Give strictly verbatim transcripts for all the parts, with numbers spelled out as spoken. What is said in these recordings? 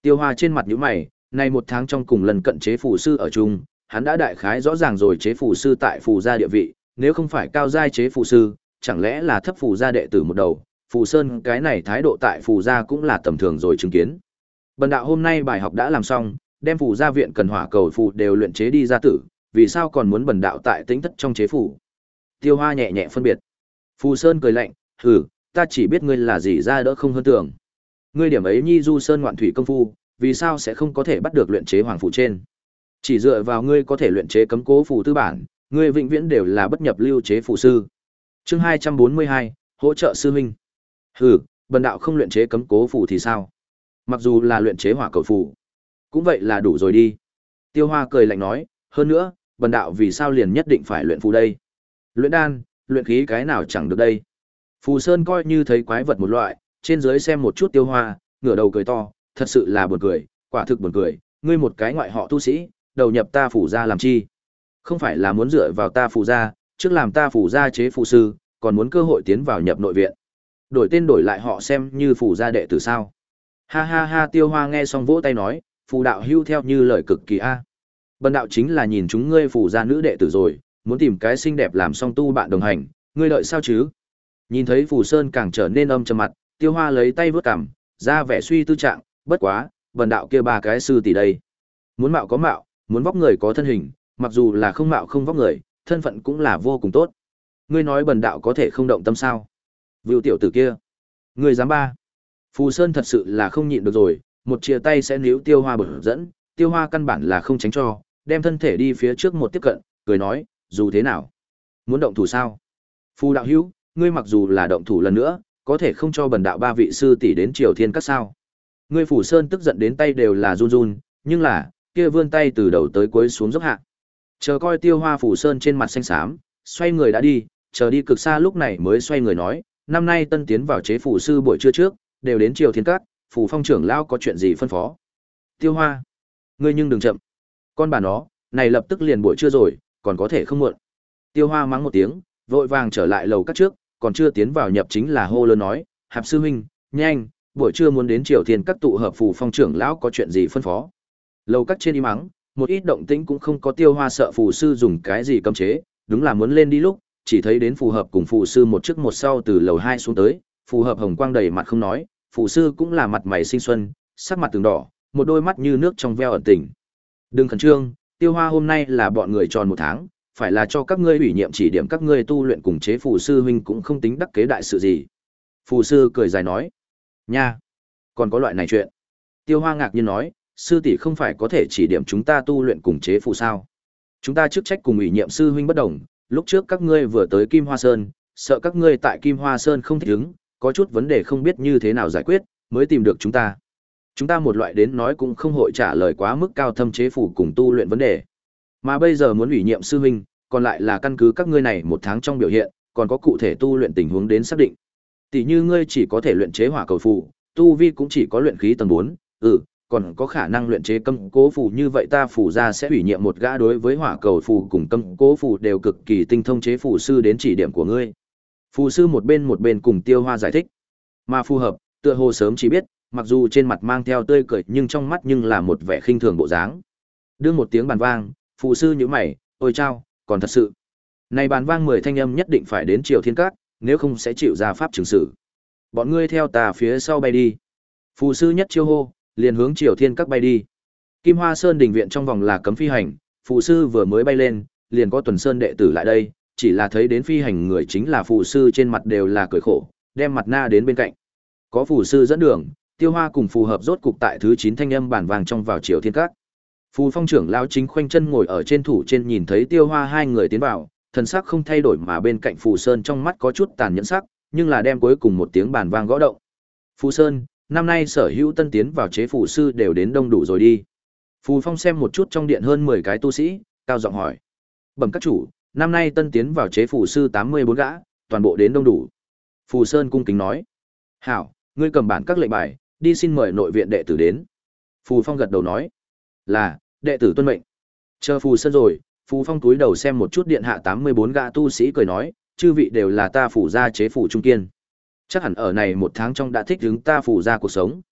Tiêu Hoa trên mặt nhíu mày, này một tháng trong cùng lần cận chế phù sư ở chung, hắn đã đại khái rõ ràng rồi chế phù sư tại phù gia địa vị, nếu không phải cao giai chế phù sư, chẳng lẽ là thấp phù gia đệ tử một đầu, Phù Sơn cái này thái độ tại phù gia cũng là tầm thường rồi chứng kiến. Bần đạo hôm nay bài học đã làm xong, đem phù gia viện cần hỏa cầu phù đều luyện chế đi ra tử, vì sao còn muốn bần đạo tại tĩnh thất trong chế phù? Tiêu Hoa nhẹ nhẹ phân biệt. Phù Sơn cười lạnh, hừ, ta chỉ biết ngươi là gì ra đỡ không hơn tưởng. Ngươi điểm ấy nhi du sơn ngoạn thủy công phu, vì sao sẽ không có thể bắt được luyện chế hoàng phù trên? Chỉ dựa vào ngươi có thể luyện chế cấm cố phù tư bản, ngươi vĩnh viễn đều là bất nhập lưu chế phù sư. Chương hai trăm bốn mươi hai, hỗ trợ sư huynh. Hừ, bần đạo không luyện chế cấm cố phù thì sao? Mặc dù là luyện chế hỏa cầu phù, cũng vậy là đủ rồi đi. Tiêu Hoa cười lạnh nói, hơn nữa, bần đạo vì sao liền nhất định phải luyện phù đây? Luyện đan, luyện khí cái nào chẳng được đây. Phù Sơn coi như thấy quái vật một loại, trên dưới xem một chút Tiêu Hoa, ngửa đầu cười to, thật sự là buồn cười, quả thực buồn cười, ngươi một cái ngoại họ tu sĩ, đầu nhập ta phủ gia làm chi? Không phải là muốn dựa vào ta phủ gia, trước làm ta phủ gia chế phù sư, còn muốn cơ hội tiến vào nhập nội viện. Đổi tên đổi lại họ xem như phủ gia đệ tử sao? Ha ha ha, Tiêu Hoa nghe xong vỗ tay nói, phù đạo hưu theo như lời cực kỳ a. Bần đạo chính là nhìn chúng ngươi phủ gia nữ đệ tử rồi, muốn tìm cái xinh đẹp làm song tu bạn đồng hành, ngươi đợi sao chứ? Nhìn thấy Phù Sơn càng trở nên âm trầm mặt, Tiêu Hoa lấy tay vớt cằm, ra vẻ suy tư trạng, bất quá, bần đạo kia ba cái sư tỷ đây. Muốn mạo có mạo, muốn vóc người có thân hình, mặc dù là không mạo không vóc người, thân phận cũng là vô cùng tốt. Ngươi nói bần đạo có thể không động tâm sao? Vưu tiểu tử kia, ngươi dám ba? Phù Sơn thật sự là không nhịn được rồi, một chia tay sẽ níu Tiêu Hoa bở dẫn, Tiêu Hoa căn bản là không tránh cho, đem thân thể đi phía trước một tiếp cận, cười nói, dù thế nào, muốn động thủ sao? Phù đạo hữu, ngươi mặc dù là động thủ lần nữa, có thể không cho bần đạo ba vị sư tỷ đến Triều Thiên Các sao? Ngươi Phù Sơn tức giận đến tay đều là run run, nhưng là, kia vươn tay từ đầu tới cuối xuống dốc hạ. Chờ coi Tiêu Hoa Phù Sơn trên mặt xanh xám, xoay người đã đi, chờ đi cực xa lúc này mới xoay người nói, năm nay tân tiến vào chế phù sư buổi trưa trước, đều đến Triều Thiên Các, Phù Phong trưởng lão có chuyện gì phân phó? Tiêu Hoa, ngươi nhưng đừng chậm. Con bà nó, này lập tức liền buổi trưa rồi, còn có thể không muộn. Tiêu Hoa mắng một tiếng, vội vàng trở lại lầu các trước, còn chưa tiến vào nhập chính là hô lớn nói, Hạp sư huynh, nhanh, buổi trưa muốn đến Triều Thiên Các tụ hợp Phù Phong trưởng lão có chuyện gì phân phó. Lầu các trên im mắng, một ít động tĩnh cũng không có. Tiêu Hoa sợ phù sư dùng cái gì cấm chế, đúng là muốn lên đi lúc, chỉ thấy đến phù hợp cùng phù sư một trước một sau từ lầu hai xuống tới, phù hợp hồng quang đầy mặt không nói, phù sư cũng là mặt mày xinh xuân, sắc mặt từng đỏ, một đôi mắt như nước trong veo ẩn tình. Đừng khẩn trương, Tiêu Hoa hôm nay là bọn người tròn một tháng, phải là cho các ngươi ủy nhiệm chỉ điểm các ngươi tu luyện cùng chế phù sư huynh cũng không tính đắc kế đại sự gì. Phù sư cười dài nói, nha, còn có loại này chuyện. Tiêu Hoa ngạc nhiên nói, sư tỷ không phải có thể chỉ điểm chúng ta tu luyện cùng chế phù sao? Chúng ta chức trách cùng ủy nhiệm sư huynh bất đồng, lúc trước các ngươi vừa tới Kim Hoa Sơn, sợ các ngươi tại Kim Hoa Sơn không thích ứng, có chút vấn đề không biết như thế nào giải quyết, mới tìm được chúng ta. Chúng ta một loại đến nói cũng không hội trả lời quá mức cao thâm chế phù cùng tu luyện vấn đề. Mà bây giờ muốn ủy nhiệm sư huynh, còn lại là căn cứ các ngươi này một tháng trong biểu hiện, còn có cụ thể tu luyện tình huống đến xác định. Tỷ như ngươi chỉ có thể luyện chế hỏa cầu phù, tu vi cũng chỉ có luyện khí tầng bốn, ừ, còn có khả năng luyện chế cấm cố phù, như vậy ta phù gia sẽ ủy nhiệm một gã đối với hỏa cầu phù cùng cấm cố phù đều cực kỳ tinh thông chế phù sư đến chỉ điểm của ngươi. Phù sư một bên một bên cùng Tiêu Hoa giải thích. Mà phù hợp, tựa hồ sớm chỉ biết, mặc dù trên mặt mang theo tươi cười nhưng trong mắt nhưng là một vẻ khinh thường bộ dáng. Đưa một tiếng bàn vang, phù sư nhíu mày, ôi chao, còn thật sự. Này bàn vang mười thanh âm nhất định phải đến Triều Thiên Các, nếu không sẽ chịu ra pháp trừng xử. Bọn ngươi theo ta phía sau bay đi. Phù sư nhất chiêu hô, liền hướng Triều Thiên Các bay đi. Kim Hoa Sơn đình viện trong vòng là cấm phi hành, phù sư vừa mới bay lên, liền có Tuần Sơn đệ tử lại đây, chỉ là thấy đến phi hành người chính là phù sư trên mặt đều là cười khổ, đem mặt na đến bên cạnh. Có phù sư dẫn đường, Tiêu Hoa cùng phù hợp rốt cục tại thứ chín thanh âm bản vàng trong vào Triều Thiên Các. Phù Phong trưởng lão chính khoanh chân ngồi ở trên thủ trên nhìn thấy Tiêu Hoa hai người tiến vào, thần sắc không thay đổi mà bên cạnh Phù Sơn trong mắt có chút tàn nhẫn sắc, nhưng là đem cuối cùng một tiếng bản vang gõ động. Phù Sơn, năm nay sở hữu tân tiến vào chế phù sư đều đến đông đủ rồi đi. Phù Phong xem một chút trong điện hơn mười cái tu sĩ, cao giọng hỏi. Bẩm các chủ, năm nay tân tiến vào chế phù sư tám mươi bốn gã, toàn bộ đến đông đủ. Phù Sơn cung kính nói. Hảo, ngươi cầm bản các lệnh bài, đi xin mời nội viện đệ tử đến. Phù Phong gật đầu nói. Là, đệ tử tuân mệnh. Chờ Phù Sơn rồi, Phù Phong túi đầu xem một chút điện hạ tám mươi bốn gã tu sĩ cười nói, chư vị đều là ta phủ gia chế phủ trung kiên. Chắc hẳn ở này một tháng trong đã thích ứng ta phủ gia cuộc sống,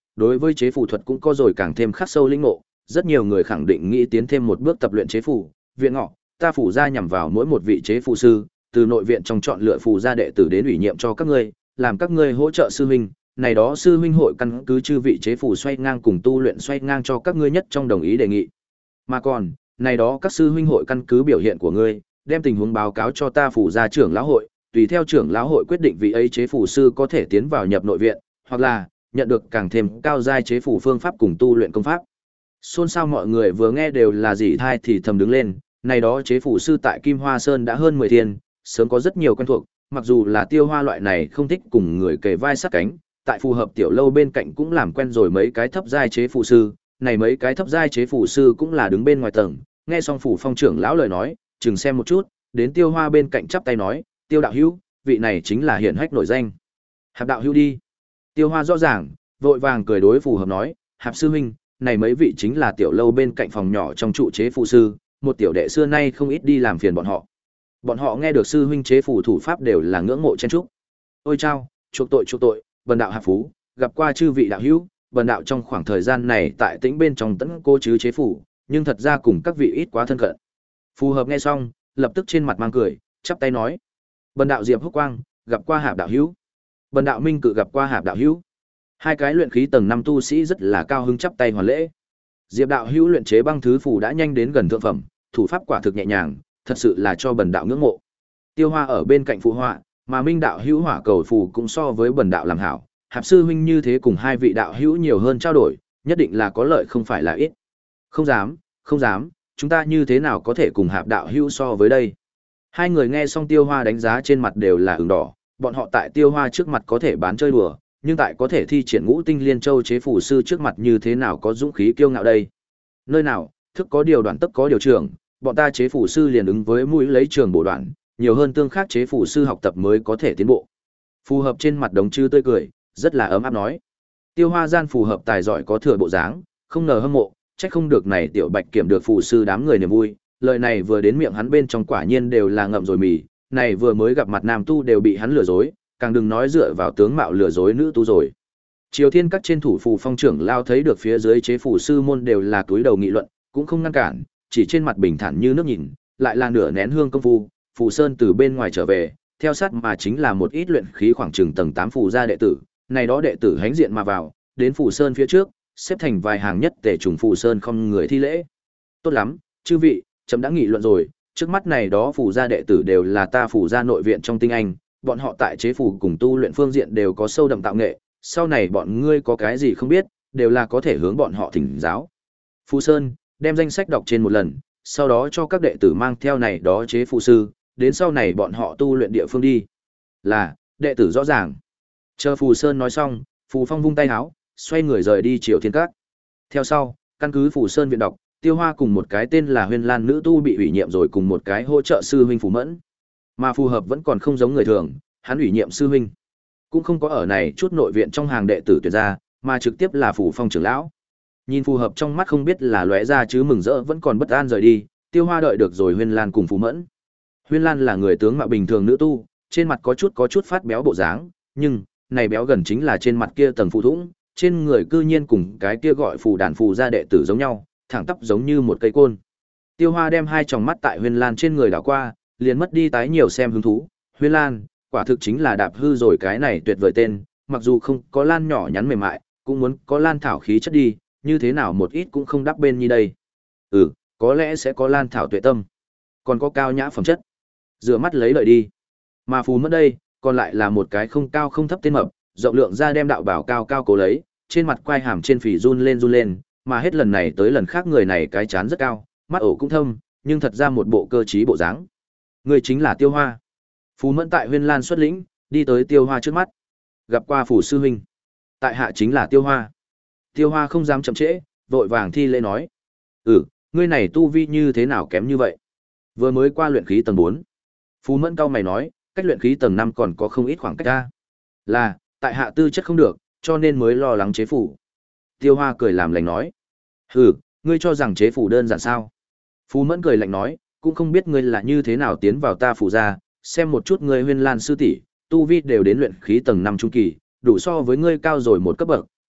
đối với chế phù thuật cũng có rồi càng thêm khắc sâu linh ngộ, rất nhiều người khẳng định nghĩ tiến thêm một bước tập luyện chế phù, viện ngọ, ta phủ gia nhằm vào mỗi một vị chế phù sư, từ nội viện trong chọn lựa phù gia đệ tử đến ủy nhiệm cho các ngươi, làm các ngươi hỗ trợ sư huynh, này đó sư huynh hội căn cứ chư vị chế phù xoay ngang cùng tu luyện xoay ngang cho các ngươi nhất trong đồng ý đề nghị. Mà còn, này đó các sư huynh hội căn cứ biểu hiện của ngươi, đem tình huống báo cáo cho ta phủ gia trưởng lão hội, tùy theo trưởng lão hội quyết định vị ấy chế phù sư có thể tiến vào nhập nội viện, hoặc là nhận được càng thêm cao giai chế phù phương pháp cùng tu luyện công pháp. Xôn xao mọi người vừa nghe đều là gì thai thì thầm đứng lên, này đó chế phù sư tại Kim Hoa Sơn đã hơn mười thiên, sớm có rất nhiều quen thuộc, mặc dù là Tiêu Hoa loại này không thích cùng người kề vai sát cánh, tại phù hợp tiểu lâu bên cạnh cũng làm quen rồi mấy cái thấp giai chế phù sư, này mấy cái thấp giai chế phù sư cũng là đứng bên ngoài tầng, nghe xong phủ phong trưởng lão lời nói, chừng xem một chút, đến Tiêu Hoa bên cạnh chắp tay nói, Tiêu đạo hữu, vị này chính là hiển hách nổi danh. Hạp đạo hữu đi. Tiêu Hoa rõ ràng, vội vàng cười đối phù hợp nói, Hạp sư huynh, này mấy vị chính là tiểu lâu bên cạnh phòng nhỏ trong trụ chế phù sư, một tiểu đệ xưa nay không ít đi làm phiền bọn họ. Bọn họ nghe được sư huynh chế phù thủ pháp đều là ngưỡng mộ chen chúc. Ôi chao, chuộc tội chuộc tội, bần đạo Hạp Phú, gặp qua chư vị đạo hữu, bần đạo trong khoảng thời gian này tại tĩnh bên trong tấn cô chứ chế phù, nhưng thật ra cùng các vị ít quá thân cận. Phù hợp nghe xong, lập tức trên mặt mang cười, chắp tay nói: "Bần đạo Diệp Húc Quang, gặp qua Hạp đạo hữu." Bần đạo Minh Cự gặp qua Hạp đạo hữu. Hai cái luyện khí tầng năm tu sĩ rất là cao hứng chắp tay hoàn lễ. Diệp đạo hữu luyện chế băng thứ phù đã nhanh đến gần thượng phẩm, thủ pháp quả thực nhẹ nhàng, thật sự là cho bần đạo ngưỡng mộ. Tiêu Hoa ở bên cạnh phụ họa, mà Minh đạo hữu hỏa cầu phù cũng so với bần đạo làm hảo, Hạp sư huynh như thế cùng hai vị đạo hữu nhiều hơn trao đổi, nhất định là có lợi không phải là ít. Không dám, không dám, chúng ta như thế nào có thể cùng Hạp đạo hữu so với đây? Hai người nghe xong Tiêu Hoa đánh giá trên mặt đều là ửng đỏ, bọn họ tại Tiêu Hoa trước mặt có thể bán chơi đùa, nhưng tại có thể thi triển ngũ tinh liên châu chế phù sư trước mặt như thế nào có dũng khí kiêu ngạo đây? Nơi nào, thức có điều đoạn tức có điều trưởng, bọn ta chế phù sư liền ứng với mũi lấy trường bổ đoạn, nhiều hơn tương khác chế phù sư học tập mới có thể tiến bộ. Phù hợp trên mặt đống chư tươi cười, rất là ấm áp nói. Tiêu Hoa gian phù hợp tài giỏi có thừa bộ dáng, không ngờ hâm mộ, trách không được này tiểu Bạch kiểm được phù sư đám người niềm vui, lời này vừa đến miệng hắn bên trong quả nhiên đều là ngậm rồi mì, này vừa mới gặp mặt nam tu đều bị hắn lừa dối, càng đừng nói dựa vào tướng mạo lừa dối nữ tu rồi. Triều Thiên các trên thủ phù phong trưởng lao thấy được phía dưới chế phù sư môn đều là túi đầu nghị luận, cũng không ngăn cản, chỉ trên mặt bình thản như nước nhìn, lại là nửa nén hương công phu, phù sơn từ bên ngoài trở về, theo sát mà chính là một ít luyện khí khoảng chừng tầng tám phù gia đệ tử, này đó đệ tử hánh diện mà vào, đến phù sơn phía trước, xếp thành vài hàng nhất tề trùng phù sơn không người thi lễ. Tốt lắm, chư vị, chấm đã nghị luận rồi, trước mắt này đó phù gia đệ tử đều là ta phù gia nội viện trong tinh anh, bọn họ tại chế phù cùng tu luyện phương diện đều có sâu đậm tạo nghệ, sau này bọn ngươi có cái gì không biết, đều là có thể hướng bọn họ thỉnh giáo. Phù Sơn, đem danh sách đọc trên một lần, sau đó cho các đệ tử mang theo này đó chế phù sư, đến sau này bọn họ tu luyện địa phương đi. Là, đệ tử rõ ràng. Chờ Phù Sơn nói xong, Phù Phong vung tay áo, xoay người rời đi Triều Thiên Các. Theo sau, căn cứ Phù Sơn viện đọc, Tiêu Hoa cùng một cái tên là Huyên Lan nữ tu bị ủy nhiệm rồi cùng một cái hỗ trợ sư huynh Phù Mẫn. Mà Phù Hợp vẫn còn không giống người thường, hắn ủy nhiệm sư huynh cũng không có ở này chút nội viện trong hàng đệ tử tuyển ra, mà trực tiếp là Phù Phong trưởng lão. Nhìn Phù Hợp trong mắt không biết là lóe ra chứ mừng rỡ vẫn còn bất an rời đi, Tiêu Hoa đợi được rồi Huyên Lan cùng Phù Mẫn. Huyên Lan là người tướng mạo bình thường nữ tu, trên mặt có chút có chút phát béo bộ dáng, nhưng này béo gần chính là trên mặt kia tầng phù thủng, trên người cư nhiên cùng cái kia gọi phù đàn phù gia đệ tử giống nhau, thẳng tắp giống như một cây côn. Tiêu Hoa đem hai tròng mắt tại Huyên Lan trên người đảo qua, liền mất đi tái nhiều xem hứng thú. Huyên Lan, quả thực chính là đạp hư rồi cái này tuyệt vời tên, mặc dù không có Lan nhỏ nhắn mềm mại, cũng muốn có Lan thảo khí chất đi, như thế nào một ít cũng không đắp bên như đây. Ừ, có lẽ sẽ có Lan thảo tuệ tâm, còn có cao nhã phẩm chất. Rửa mắt lấy lợi đi. Mà Phù mất đây, còn lại là một cái không cao không thấp tên mập, rộng lượng ra đem đạo bảo cao cao cố lấy, trên mặt quai hàm trên phì run lên run lên, mà hết lần này tới lần khác người này cái chán rất cao, mắt ổ cũng thâm, nhưng thật ra một bộ cơ trí bộ dáng. Người chính là Tiêu Hoa. Phù Mẫn tại Huyên Lan xuất lĩnh, đi tới Tiêu Hoa trước mắt. Gặp qua Phù sư huynh. Tại hạ chính là Tiêu Hoa. Tiêu Hoa không dám chậm trễ, vội vàng thi lễ nói: "Ừ, ngươi này tu vi như thế nào kém như vậy? Vừa mới qua luyện khí tầng bốn." Phù Mẫn cau mày nói: "Cách luyện khí tầng năm còn có không ít khoảng cách a." "Là, tại hạ tư chất không được, cho nên mới lo lắng chế phủ." Tiêu Hoa cười làm lành nói: "Hừ, ngươi cho rằng chế phủ đơn giản sao?" Phù Mẫn cười lạnh nói: "Cũng không biết ngươi là như thế nào tiến vào ta phủ gia, xem một chút ngươi Huyên Lan sư tỷ, tu vi đều đến luyện khí tầng năm trung kỳ, đủ so với ngươi cao rồi một cấp bậc,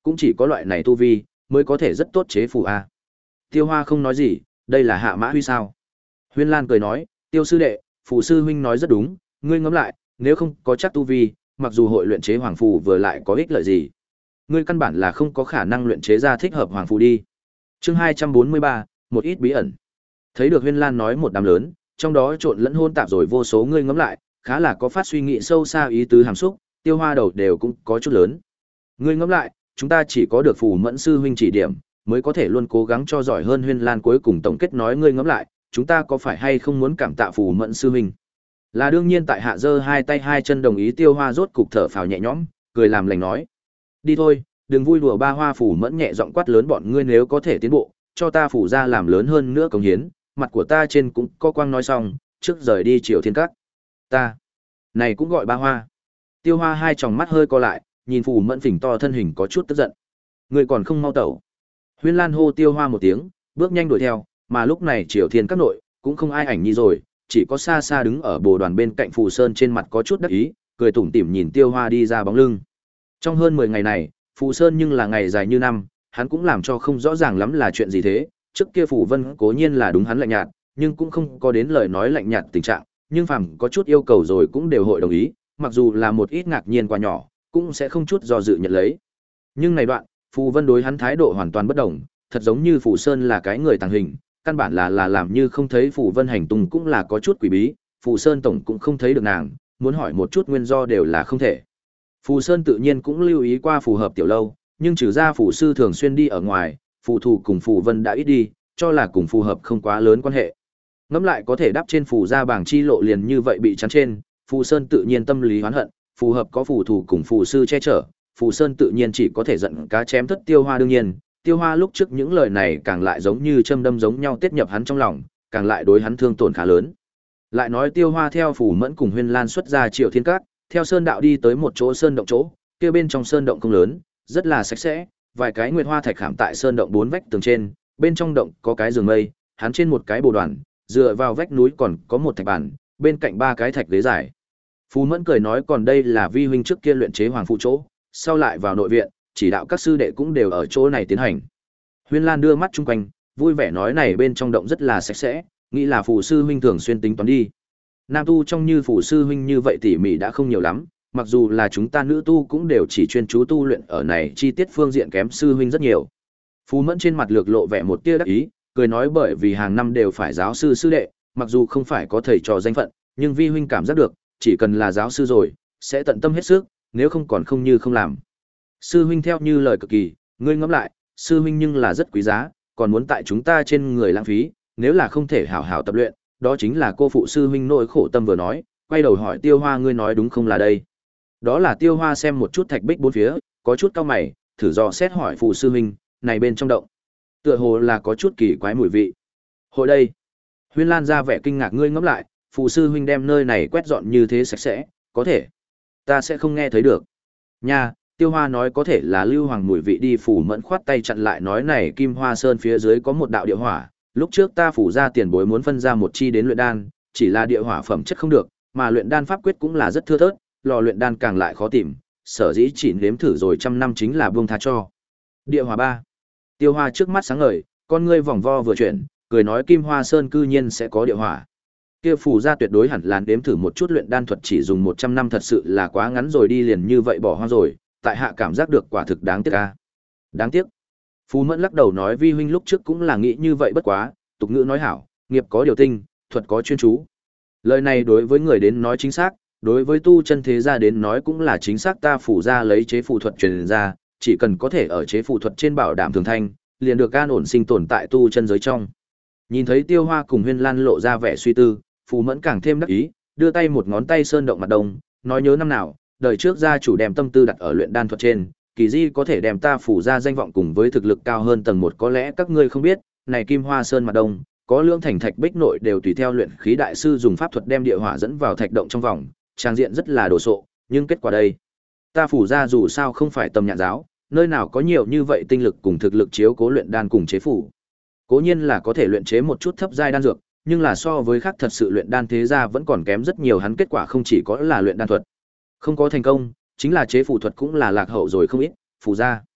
cũng chỉ có loại này tu vi mới có thể rất tốt chế phù a. Tiêu Hoa không nói gì, đây là Hạ Mã Huy sao? Huyên Lan cười nói, Tiêu sư đệ, phù sư huynh nói rất đúng, ngươi ngẫm lại, nếu không có chắc tu vi, mặc dù hội luyện chế hoàng phù vừa lại có ích lợi gì, ngươi căn bản là không có khả năng luyện chế ra thích hợp hoàng phù đi. Chương hai trăm bốn mươi ba, một ít bí ẩn. Thấy được Huyên Lan nói một đám lớn, trong đó trộn lẫn hôn tạp rồi vô số ngươi ngẫm lại, khá là có phát suy nghĩ sâu xa ý tứ hàm xúc, Tiêu Hoa đầu đều cũng có chút lớn. Ngươi ngẫm lại, chúng ta chỉ có được phù mẫn sư huynh chỉ điểm, mới có thể luôn cố gắng cho giỏi hơn. Huyên Lan cuối cùng tổng kết nói, ngươi ngẫm lại, chúng ta có phải hay không muốn cảm tạ phù mẫn sư huynh? Là đương nhiên. Tại hạ giơ hai tay hai chân đồng ý. Tiêu Hoa rốt cục thở phào nhẹ nhõm, cười làm lành nói, đi thôi, đừng vui đùa. Ba Hoa phù mẫn nhẹ giọng quát lớn, bọn ngươi nếu có thể tiến bộ, cho ta phủ ra làm lớn hơn nữa cống hiến, mặt của ta trên cũng có quang. Nói xong, trước rời đi Triều Thiên Các. Ta này cũng gọi Ba Hoa? Tiêu Hoa hai tròng mắt hơi co lại, nhìn phù mẫn phình to thân hình có chút tức giận. Ngươi còn không mau tẩu? Huyên Lan hô Tiêu Hoa một tiếng, bước nhanh đuổi theo, mà lúc này Triều Thiên Các nội cũng không ai ảnh nhi rồi, chỉ có xa xa đứng ở bồ đoàn bên cạnh Phù Sơn, trên mặt có chút đắc ý, cười tủm tỉm nhìn Tiêu Hoa đi ra bóng lưng. Trong hơn mười ngày này, Phù Sơn nhưng là ngày dài như năm, hắn cũng làm cho không rõ ràng lắm là chuyện gì thế. Trước kia Phù Vân cố nhiên là đúng hắn lạnh nhạt, nhưng cũng không có đến lời nói lạnh nhạt tình trạng, nhưng phàm có chút yêu cầu rồi cũng đều hội đồng ý, mặc dù là một ít ngạc nhiên quá nhỏ, cũng sẽ không chút do dự nhận lấy. Nhưng này đoạn, Phù Vân đối hắn thái độ hoàn toàn bất đồng, thật giống như Phù Sơn là cái người tàng hình, căn bản là là làm như không thấy. Phù Vân hành tung cũng là có chút quỷ bí, Phù Sơn tổng cũng không thấy được nàng, muốn hỏi một chút nguyên do đều là không thể. Phù Sơn tự nhiên cũng lưu ý qua phù hợp tiểu lâu, nhưng trừ ra phù sư thường xuyên đi ở ngoài, phù thủ cùng Phù Vân đã ít đi, cho là cùng phù hợp không quá lớn quan hệ. Ngẫm lại có thể đáp trên phù gia bảng chi lộ liền như vậy bị chắn trên, Phù Sơn tự nhiên tâm lý oán hận, phù hợp có phù thủ cùng phù sư che chở, Phù Sơn tự nhiên chỉ có thể giận cá chém thất Tiêu Hoa. đương nhiên, Tiêu Hoa lúc trước những lời này càng lại giống như châm đâm giống nhau tiết nhập hắn trong lòng, càng lại đối hắn thương tổn khá lớn. Lại nói Tiêu Hoa theo Phù Mẫn cùng Huyên Lan xuất ra Triều Thiên Các, theo sơn đạo đi tới một chỗ sơn động chỗ, kia bên trong sơn động không lớn, rất là sạch sẽ, vài cái nguyệt hoa thạch khảm tại sơn động bốn vách tường trên, bên trong động có cái giường mây, hắn trên một cái bồ đoàn, dựa vào vách núi còn có một thạch bàn, bên cạnh ba cái thạch ghế dài. Phù Mẫn cười nói, còn đây là vi huynh trước kia luyện chế hoàng phụ chỗ, sau lại vào nội viện, chỉ đạo các sư đệ cũng đều ở chỗ này tiến hành. Huyên Lan đưa mắt chung quanh, vui vẻ nói, này bên trong động rất là sạch sẽ, nghĩ là phù sư huynh thường xuyên tính toán đi. Nam tu trong như phù sư huynh như vậy tỉ mỉ đã không nhiều lắm, mặc dù là chúng ta nữ tu cũng đều chỉ chuyên chú tu luyện ở này, chi tiết phương diện kém sư huynh rất nhiều. Phù Mẫn trên mặt lược lộ vẻ một tia đắc ý, cười nói, bởi vì hàng năm đều phải giáo sư sư đệ, mặc dù không phải có thầy trò danh phận, nhưng vi huynh cảm giác được, chỉ cần là giáo sư rồi, sẽ tận tâm hết sức, nếu không còn không như không làm. Sư huynh theo như lời cực kỳ, ngươi ngẫm lại, sư huynh nhưng là rất quý giá, còn muốn tại chúng ta trên người lãng phí, nếu là không thể hảo hảo tập luyện, đó chính là cô phụ sư huynh nỗi khổ tâm. Vừa nói, quay đầu hỏi Tiêu Hoa, ngươi nói đúng không là đây? Đó là Tiêu Hoa xem một chút thạch bích bốn phía, có chút cau mày, thử dò xét hỏi phù sư huynh, này bên trong động, tựa hồ là có chút kỳ quái mùi vị. Hồi đây, Huyên Lan ra vẻ kinh ngạc, ngươi ngẫm lại, phù sư huynh đem nơi này quét dọn như thế sạch sẽ, có thể ta sẽ không nghe thấy được nha. Tiêu Hoa nói, có thể là lưu hoàng mùi vị đi. Phù Mẫn khoát tay chặn lại nói, này Kim Hoa Sơn phía dưới có một đạo địa hỏa, lúc trước ta phủ ra tiền bối muốn phân ra một chi đến luyện đan, chỉ là địa hỏa phẩm chất không được, mà luyện đan pháp quyết cũng là rất thưa thớt, lò luyện đan càng lại khó tìm, sở dĩ chỉ nếm thử rồi trăm năm chính là buông tha cho. Địa hỏa ba. Tiêu Hoa trước mắt sáng ngời, con ngươi vòng vo vừa chuyển, cười nói, Kim Hoa Sơn cư nhiên sẽ có địa hỏa. Kia phủ ra tuyệt đối hẳn là nếm thử một chút luyện đan thuật, chỉ dùng một trăm năm thật sự là quá ngắn rồi đi, liền như vậy bỏ hoang rồi, tại hạ cảm giác được quả thực đáng tiếc a. Đáng tiếc. Phù Mẫn lắc đầu nói, vi huynh lúc trước cũng là nghĩ như vậy, bất quá, tục ngữ nói hảo, nghiệp có điều tinh, thuật có chuyên chú. Lời này đối với người đến nói chính xác, đối với tu chân thế gia đến nói cũng là chính xác. Ta phủ ra lấy chế phù thuật truyền ra, chỉ cần có thể ở chế phù thuật trên bảo đảm thường thanh, liền được an ổn sinh tồn tại tu chân giới trong. Nhìn thấy Tiêu Hoa cùng Huyên Lan lộ ra vẻ suy tư, Phù Mẫn càng thêm đắc ý, đưa tay một ngón tay sơn động mặt đông, nói, nhớ năm nào, đời trước gia chủ đem tâm tư đặt ở luyện đan thuật trên, kỳ di có thể đem ta phủ ra danh vọng cùng với thực lực cao hơn tầng một. Có lẽ các ngươi không biết, này Kim Hoa Sơn mặt đông, có lưỡng thành thạch bích nội đều tùy theo luyện khí đại sư dùng pháp thuật đem địa hỏa dẫn vào thạch động trong vòng, trang diện rất là đồ sộ, nhưng kết quả đây, ta phủ ra dù sao không phải tầm nhạn giáo, nơi nào có nhiều như vậy tinh lực cùng thực lực chiếu cố luyện đan cùng chế phủ. Cố nhiên là có thể luyện chế một chút thấp giai đan dược, nhưng là so với khác thật sự luyện đan thế gia vẫn còn kém rất nhiều. Hắn kết quả không chỉ có là luyện đan thuật không có thành công, chính là chế phù thuật cũng là lạc hậu rồi không ít. Phù gia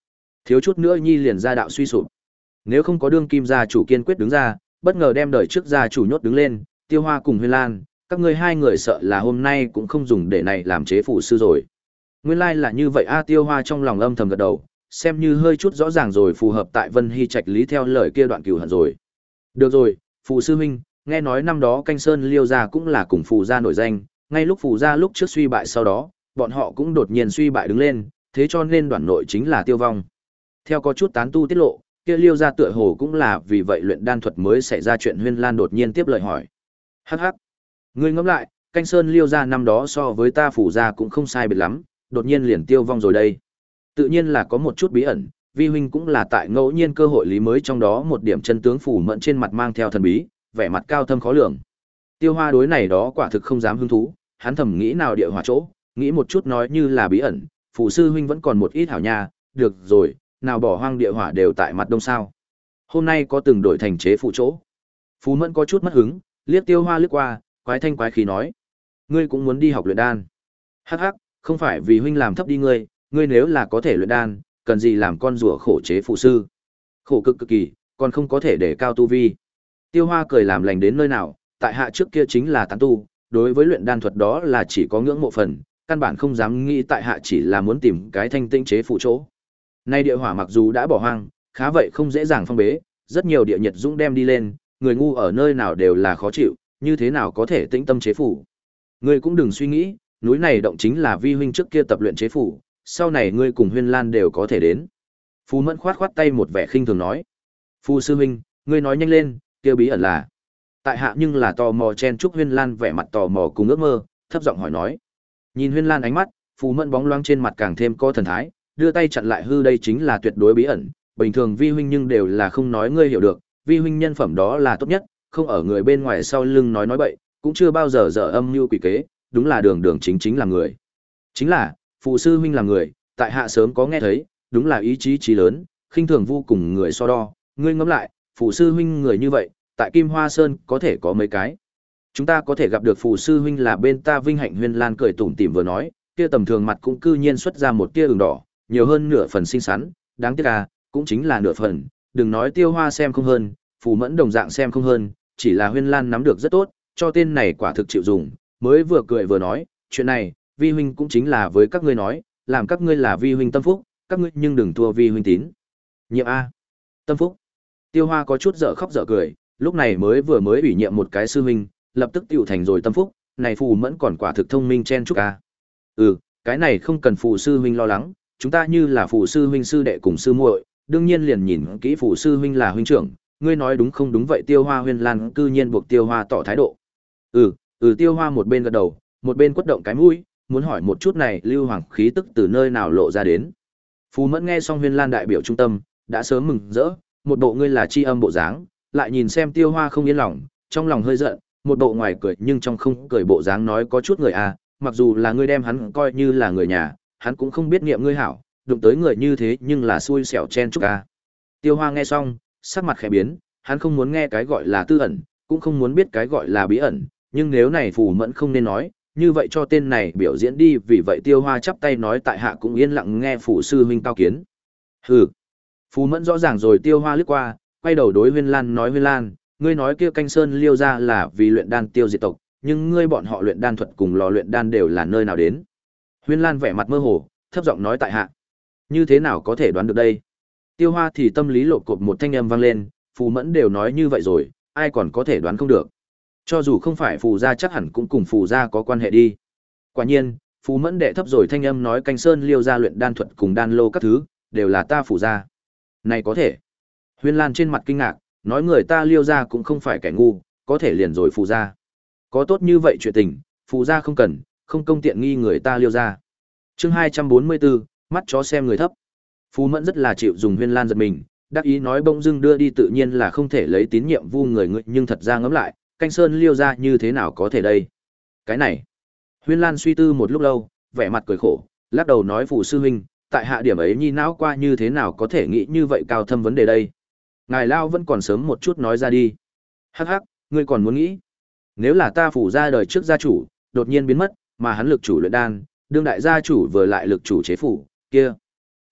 Thiếu chút nữa nhi liền gia đạo suy sụp. Nếu không có đương kim gia chủ kiên quyết đứng ra, bất ngờ đem đời trước gia chủ nhốt đứng lên, Tiêu Hoa cùng Huyên Lan, các ngươi hai người sợ là hôm nay cũng không dùng để này làm chế phủ sư rồi. Nguyên lai là như vậy a. Tiêu Hoa trong lòng âm thầm gật đầu, xem như hơi chút rõ ràng rồi, phù hợp tại Vân Hy Trạch lý theo lời kia đoạn cừu hận rồi. Được rồi, phù sư huynh, nghe nói năm đó Canh Sơn Liêu gia cũng là cùng phù gia nổi danh, ngay lúc phù gia lúc trước suy bại sau đó, bọn họ cũng đột nhiên suy bại đứng lên, thế cho nên đoàn nội chính là tiêu vong. Theo có chút tán tu tiết lộ, kia Liêu gia tựa hồ cũng là vì vậy luyện đan thuật mới xảy ra chuyện. Huyên Lan đột nhiên tiếp lời hỏi. Hắc hắc, ngươi ngẫm lại, Canh Sơn Liêu gia năm đó so với ta phù gia cũng không sai biệt lắm, đột nhiên liền tiêu vong rồi đây. Tự nhiên là có một chút bí ẩn, vi huynh cũng là tại ngẫu nhiên cơ hội lý mới trong đó một điểm chân tướng. Phủ Mẫn trên mặt mang theo thần bí, vẻ mặt cao thâm khó lường. Tiêu Hoa đối này đó quả thực không dám hứng thú, hắn thầm nghĩ nào địa hỏa chỗ, nghĩ một chút nói như là bí ẩn, phù sư huynh vẫn còn một ít hảo nha, được rồi, nào bỏ hoang địa hỏa đều tại mặt đông sao. Hôm nay có từng đổi thành chế phụ chỗ. Phù Mẫn có chút mất hứng, liếc Tiêu Hoa liếc qua, quái thanh quái khí nói: "Ngươi cũng muốn đi học luyện đan?" "Hắc hắc, không phải vì huynh làm thấp đi ngươi, ngươi nếu là có thể luyện đan, cần gì làm con rùa khổ chế phụ sư? Khổ cực cực kỳ, còn không có thể để cao tu vi." Tiêu Hoa cười làm lành đến nơi nào, tại hạ trước kia chính là tán tu, đối với luyện đan thuật đó là chỉ có ngưỡng mộ phần, căn bản không dám nghĩ tại hạ chỉ là muốn tìm cái thanh tinh chế phụ chỗ. Nay địa hỏa mặc dù đã bỏ hoang, khá vậy không dễ dàng phong bế, rất nhiều địa nhiệt dũng đem đi lên, người ngu ở nơi nào đều là khó chịu, như thế nào có thể tĩnh tâm chế phủ. Ngươi cũng đừng suy nghĩ, núi này động chính là vi huynh trước kia tập luyện chế phủ, sau này ngươi cùng Huyên Lan đều có thể đến. Phù Mẫn khoát khoát tay một vẻ khinh thường nói: "Phù sư huynh, ngươi nói nhanh lên, kia bí ẩn là?" Tại hạ nhưng là tò mò chen chúc. Huyên Lan vẻ mặt tò mò cùng ước mơ, thấp giọng hỏi nói. Nhìn Huyên Lan ánh mắt, Phù Mẫn bóng loáng trên mặt càng thêm có thần thái, đưa tay chặn lại hư. Đây chính là tuyệt đối bí ẩn, bình thường vi huynh nhưng đều là không nói ngươi hiểu được, vi huynh nhân phẩm đó là tốt nhất, không ở người bên ngoài sau lưng nói nói bậy, cũng chưa bao giờ dở âm mưu quỷ kế, đúng là đường đường chính chính là người. Chính là, phù sư huynh là người, tại hạ sớm có nghe thấy, đúng là ý chí trí lớn, khinh thường vô cùng người so đo, ngươi ngẫm lại, phù sư huynh người như vậy, tại Kim Hoa Sơn có thể có mấy cái. Chúng ta có thể gặp được phù sư huynh là bên ta vinh hạnh. Huyên Lan cười tủm tỉm vừa nói, kia tầm thường mặt cũng cư nhiên xuất ra một tia ửng đỏ, nhiều hơn nửa phần xinh xắn, đáng tiếc à, cũng chính là nửa phần, đừng nói Tiêu Hoa xem không hơn, Phù Mẫn đồng dạng xem không hơn, chỉ là Huyên Lan nắm được rất tốt, cho tên này quả thực chịu dùng, mới vừa cười vừa nói, chuyện này, vi huynh cũng chính là với các ngươi nói, làm các ngươi là vi huynh tâm phúc, các ngươi nhưng đừng thua vi huynh tín. Nhiệm a. Tâm phúc. Tiêu Hoa có chút dở khóc dở cười, lúc này mới vừa mới ủy nhiệm một cái sư huynh, lập tức tiểu thành rồi tâm phúc, này Phù Mẫn còn quả thực thông minh chen chúc a. Ừ, cái này không cần phù sư huynh lo lắng, chúng ta như là phù sư huynh sư đệ cùng sư muội, đương nhiên liền nhìn kỹ phù sư huynh là huynh trưởng, ngươi nói đúng không? Đúng vậy. Tiêu Hoa. Huyên Lan cư nhiên buộc Tiêu Hoa tỏ thái độ. Ừ, ừ. Tiêu Hoa một bên gật đầu, một bên quất động cái mũi, muốn hỏi một chút này lưu hoàng khí tức từ nơi nào lộ ra đến. Phù Mẫn nghe xong Huyên Lan đại biểu trung tâm, đã sớm mừng rỡ, một bộ ngươi là chi âm bộ dáng, lại nhìn xem Tiêu Hoa không yên lòng, trong lòng hơi giận, một bộ ngoài cười nhưng trong không cười bộ dáng nói có chút người à, mặc dù là ngươi đem hắn coi như là người nhà, hắn cũng không biết nghiệm ngươi hảo, đụng tới người như thế nhưng là xui xẻo chen chúc à. Tiêu Hoa nghe xong, sắc mặt khẽ biến, hắn không muốn nghe cái gọi là tư ẩn, cũng không muốn biết cái gọi là bí ẩn, nhưng nếu này Phù Mẫn không nên nói, như vậy cho tên này biểu diễn đi. Vì vậy Tiêu Hoa chắp tay nói tại hạ cũng yên lặng nghe phù sư huynh cao kiến. Hừ. Phù Mẫn rõ ràng rồi. Tiêu Hoa lướt qua, quay đầu đối Huyên Lan nói, Huyên Lan, ngươi nói kia Canh Sơn Liêu ra là vì luyện đan tiêu diệt tộc, nhưng ngươi bọn họ luyện đan thuật cùng lò luyện đan đều là nơi nào đến? Huyên Lan vẻ mặt mơ hồ, thấp giọng nói tại hạ. Như thế nào có thể đoán được đây? Tiêu Hoa thì tâm lý lột cột một thanh âm vang lên, Phù Mẫn đều nói như vậy rồi, ai còn có thể đoán không được. Cho dù không phải Phù gia chắc hẳn cũng cùng Phù gia có quan hệ đi. Quả nhiên, Phù Mẫn đệ thấp rồi thanh âm nói Canh Sơn Liêu gia luyện đan thuật cùng đan lô các thứ, đều là ta Phù gia. Này có thể. Huyên Lan trên mặt kinh ngạc, nói người ta Liêu gia cũng không phải kẻ ngu, có thể liền rồi Phù gia. Có tốt như vậy chuyện tình, Phù gia không cần, không công tiện nghi người ta Liêu gia. Chương hai trăm bốn mươi tư, mắt chó xem người thấp. Phù Mẫn rất là chịu dùng. Huyên Lan giật mình, đắc ý nói bỗng dưng đưa đi tự nhiên là không thể lấy tín nhiệm vu người ngươi, nhưng thật ra ngẫm lại, Canh Sơn Liêu ra như thế nào có thể đây? Cái này. Huyên Lan suy tư một lúc lâu, vẻ mặt cười khổ, lắc đầu nói phù sư huynh, tại hạ điểm ấy nhi não qua như thế nào có thể nghĩ như vậy cao thâm vấn đề đây? Ngài lao vẫn còn sớm một chút nói ra đi. Hắc hắc, ngươi còn muốn nghĩ? Nếu là ta phủ ra đời trước gia chủ, đột nhiên biến mất, mà hắn lực chủ luyện đan, đương đại gia chủ vừa lại lực chủ chế phủ, kia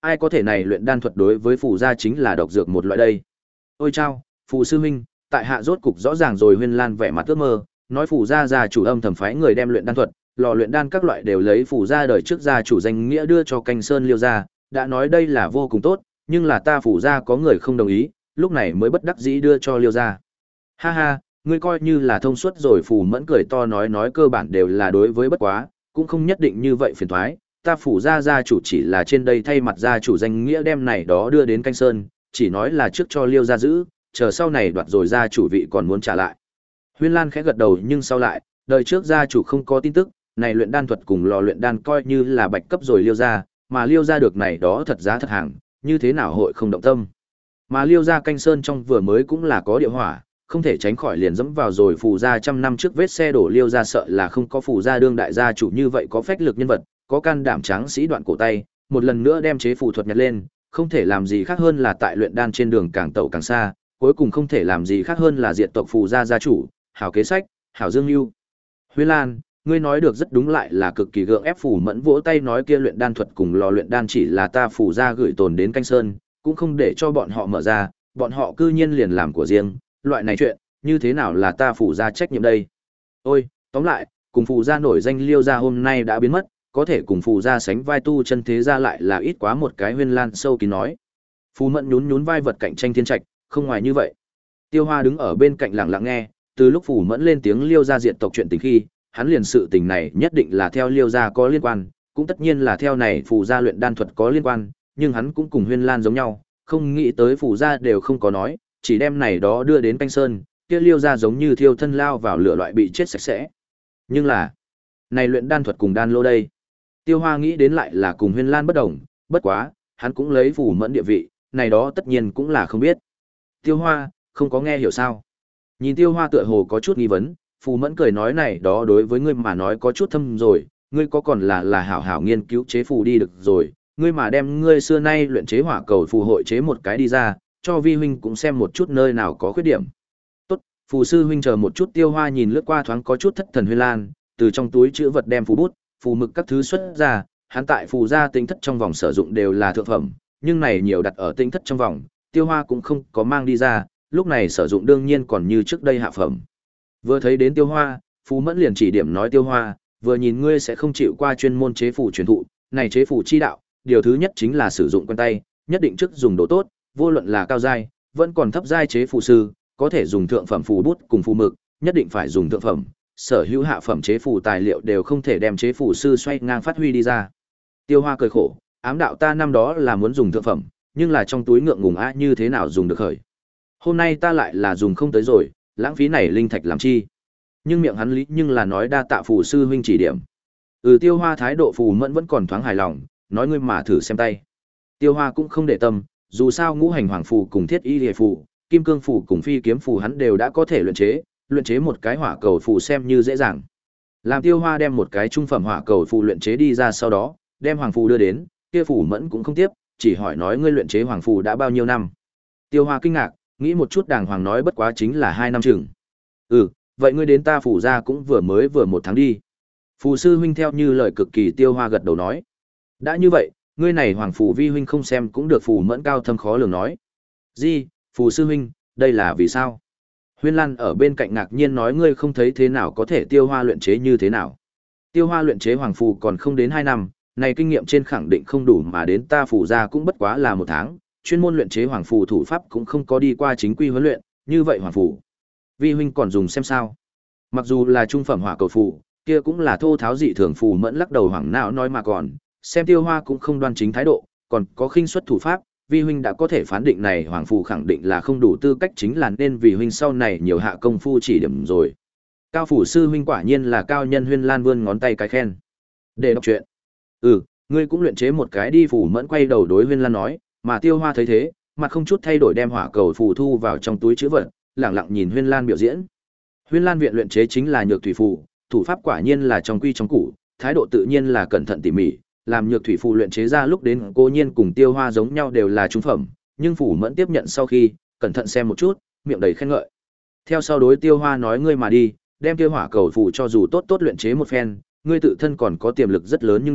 ai có thể này luyện đan thuật đối với phù gia chính là độc dược một loại đây. Ôi chao, phù sư huynh, tại hạ rốt cục rõ ràng rồi. Huyên Lan vẻ mặt ước mơ, nói phù gia gia chủ âm thầm phái người đem luyện đan thuật, lò luyện đan các loại đều lấy phù gia đời trước gia chủ danh nghĩa đưa cho Canh Sơn Liêu gia, đã nói đây là vô cùng tốt, nhưng là ta phù gia có người không đồng ý, lúc này mới bất đắc dĩ đưa cho Liêu gia. Ha ha, ngươi coi như là thông suốt rồi. Phù Mẫn cười to nói nói cơ bản đều là đối với bất quá, cũng không nhất định như vậy phiền toái, ta phủ gia gia chủ chỉ là trên đây thay mặt gia chủ danh nghĩa đem này đó đưa đến Canh Sơn, chỉ nói là trước cho Liêu gia giữ, chờ sau này đoạt rồi gia chủ vị còn muốn trả lại. Huyên Lan khẽ gật đầu nhưng sau lại, đời trước gia chủ không có tin tức, này luyện đan thuật cùng lò luyện đan coi như là bạch cấp rồi Liêu gia, mà Liêu gia được này đó thật giá thật hàng, như thế nào hội không động tâm. Mà Liêu gia Canh Sơn trong vừa mới cũng là có địa hỏa, không thể tránh khỏi liền dẫm vào rồi phù gia trăm năm trước vết xe đổ. Liêu gia sợ là không có phù gia đương đại gia chủ như vậy có phách lực nhân vật, có can đảm tráng sĩ đoạn cổ tay, một lần nữa đem chế phù thuật nhặt lên, không thể làm gì khác hơn là tại luyện đan trên đường càng tẩu càng xa, cuối cùng không thể làm gì khác hơn là diệt tộc phù gia gia chủ, hảo kế sách, hảo dương lưu. Huyên Lan, ngươi nói được rất đúng, lại là cực kỳ gượng ép. Phù Mẫn vỗ tay nói kia luyện đan thuật cùng lò luyện đan chỉ là ta phù gia gửi tồn đến Canh Sơn, cũng không để cho bọn họ mở ra, bọn họ cư nhiên liền làm của riêng, loại này chuyện, như thế nào là ta phù gia trách nhiệm đây? Ôi, tóm lại, cùng phù gia nổi danh Liêu gia hôm nay đã biến mất, có thể cùng phù gia sánh vai tu chân thế gia lại là ít quá một cái. Huyên Lan sâu kín nói. Phù Mẫn nhún nhún vai, vật cạnh tranh thiên trạch, không ngoài như vậy. Tiêu Hoa đứng ở bên cạnh lặng lặng nghe, từ lúc Phù Mẫn lên tiếng Liêu gia diệt tộc chuyện tình khi, hắn liền sự tình này nhất định là theo Liêu gia có liên quan, cũng tất nhiên là theo này phù gia luyện đan thuật có liên quan, nhưng hắn cũng cùng Huyên Lan giống nhau, không nghĩ tới phù gia đều không có nói, chỉ đem này đó đưa đến Canh Sơn, kia Liêu gia giống như thiêu thân lao vào lửa loại bị chết sạch sẽ. Nhưng là, này luyện đan thuật cùng đan lô đây. Tiêu Hoa nghĩ đến lại là cùng Huyên Lan bất đồng, bất quá, hắn cũng lấy Phù Mẫn địa vị, này đó tất nhiên cũng là không biết. Tiêu Hoa, không có nghe hiểu sao? Nhìn Tiêu Hoa tựa hồ có chút nghi vấn, Phù Mẫn cười nói này đó đối với ngươi mà nói có chút thâm rồi, ngươi có còn là là hảo hảo nghiên cứu chế phù đi được rồi, ngươi mà đem ngươi xưa nay luyện chế hỏa cầu phù hội chế một cái đi ra, cho vi huynh cũng xem một chút nơi nào có khuyết điểm. Tốt, phù sư huynh chờ một chút. Tiêu Hoa nhìn lướt qua thoáng có chút thất thần Huyên Lan, từ trong túi chữ vật đem phù bút, phù mực các thứ xuất ra, hắn tại phù gia tinh thất trong vòng sử dụng đều là thượng phẩm, nhưng này nhiều đặt ở tinh thất trong vòng, Tiêu Hoa cũng không có mang đi ra, lúc này sử dụng đương nhiên còn như trước đây hạ phẩm. Vừa thấy đến Tiêu Hoa, Phù Mẫn liền chỉ điểm nói Tiêu Hoa, vừa nhìn ngươi sẽ không chịu qua chuyên môn chế phù truyền thụ, này chế phù chi đạo, điều thứ nhất chính là sử dụng quen tay, nhất định trước dùng đồ tốt, vô luận là cao giai, vẫn còn thấp giai chế phù sư, có thể dùng thượng phẩm phù bút cùng phù mực, nhất định phải dùng thượng phẩm, sở hữu hạ phẩm chế phù tài liệu đều không thể đem chế phù sư xoay ngang phát huy đi ra. Tiêu Hoa cười khổ, ám đạo ta năm đó là muốn dùng thượng phẩm, nhưng là trong túi ngượng ngùng á như thế nào dùng được khởi. Hôm nay ta lại là dùng không tới rồi, lãng phí này linh thạch làm chi. Nhưng miệng hắn lý nhưng là nói đa tạ phù sư huynh chỉ điểm. Ừ, Tiêu Hoa thái độ Phù Mẫn vẫn còn thoáng hài lòng, nói ngươi mà thử xem tay. Tiêu Hoa cũng không để tâm, dù sao ngũ hành hoàng phù cùng thiết y liệt phù, kim cương phù cùng phi kiếm phù hắn đều đã có thể luyện chế, luyện chế một cái hỏa cầu phù xem như dễ dàng. Làm Tiêu Hoa đem một cái trung phẩm hỏa cầu phù luyện chế đi ra sau đó, đem hoàng phù đưa đến, kia Phù Mẫn cũng không tiếp, chỉ hỏi nói ngươi luyện chế hoàng phù đã bao nhiêu năm. Tiêu Hoa kinh ngạc, nghĩ một chút đàng hoàng nói bất quá chính là hai năm chừng. Ừ, vậy ngươi đến ta phù gia cũng vừa mới vừa một tháng đi. Phù sư huynh theo như lời cực kỳ. Tiêu Hoa gật đầu nói. Đã như vậy, ngươi này hoàng phù vi huynh không xem cũng được. Phù Mẫn cao thâm khó lường nói. Gì, phù sư huynh, đây là vì sao? Huyên Lan ở bên cạnh ngạc nhiên nói ngươi không thấy thế nào có thể Tiêu Hoa luyện chế như thế nào. Tiêu Hoa luyện chế hoàng phù còn không đến hai năm, này kinh nghiệm trên khẳng định không đủ mà đến ta phù gia cũng bất quá là một tháng, chuyên môn luyện chế hoàng phù thủ pháp cũng không có đi qua chính quy huấn luyện, như vậy hoàng phù vi huynh còn dùng xem sao? Mặc dù là trung phẩm hỏa cầu phù, kia cũng là thô tháo dị thường. Phù Mẫn lắc đầu hoảng não nói mà còn, xem Tiêu Hoa cũng không đoan chính thái độ, còn có khinh suất thủ pháp, vi huynh đã có thể phán định này hoàng phù khẳng định là không đủ tư cách, chính là nên vì huynh sau này nhiều hạ công phu chỉ điểm rồi. Cao phủ sư huynh quả nhiên là cao nhân. Huyên Lan vươn ngón tay cái khen. Để đọc truyện. Ừ, ngươi cũng luyện chế một cái đi. Phù Mẫn quay đầu đối Huyên Lan nói, mà Tiêu Hoa thấy thế, mặt không chút thay đổi đem hỏa cầu phù thu vào trong túi trữ vật, lặng lặng nhìn Huyên Lan biểu diễn. Huyên Lan viện luyện chế chính là nhược thủy phù, thủ pháp quả nhiên là trong quy trong củ, thái độ tự nhiên là cẩn thận tỉ mỉ, làm nhược thủy phù luyện chế ra lúc đến cố nhiên cùng Tiêu Hoa giống nhau đều là trung phẩm, nhưng Phù Mẫn tiếp nhận sau khi, cẩn thận xem một chút, miệng đầy khen ngợi. Theo sau đối Tiêu Hoa nói ngươi mà đi, đem kia hỏa cầu phù cho dù tốt tốt luyện chế một phen, ngươi tự thân còn có tiềm lực rất lớn nhưng nào,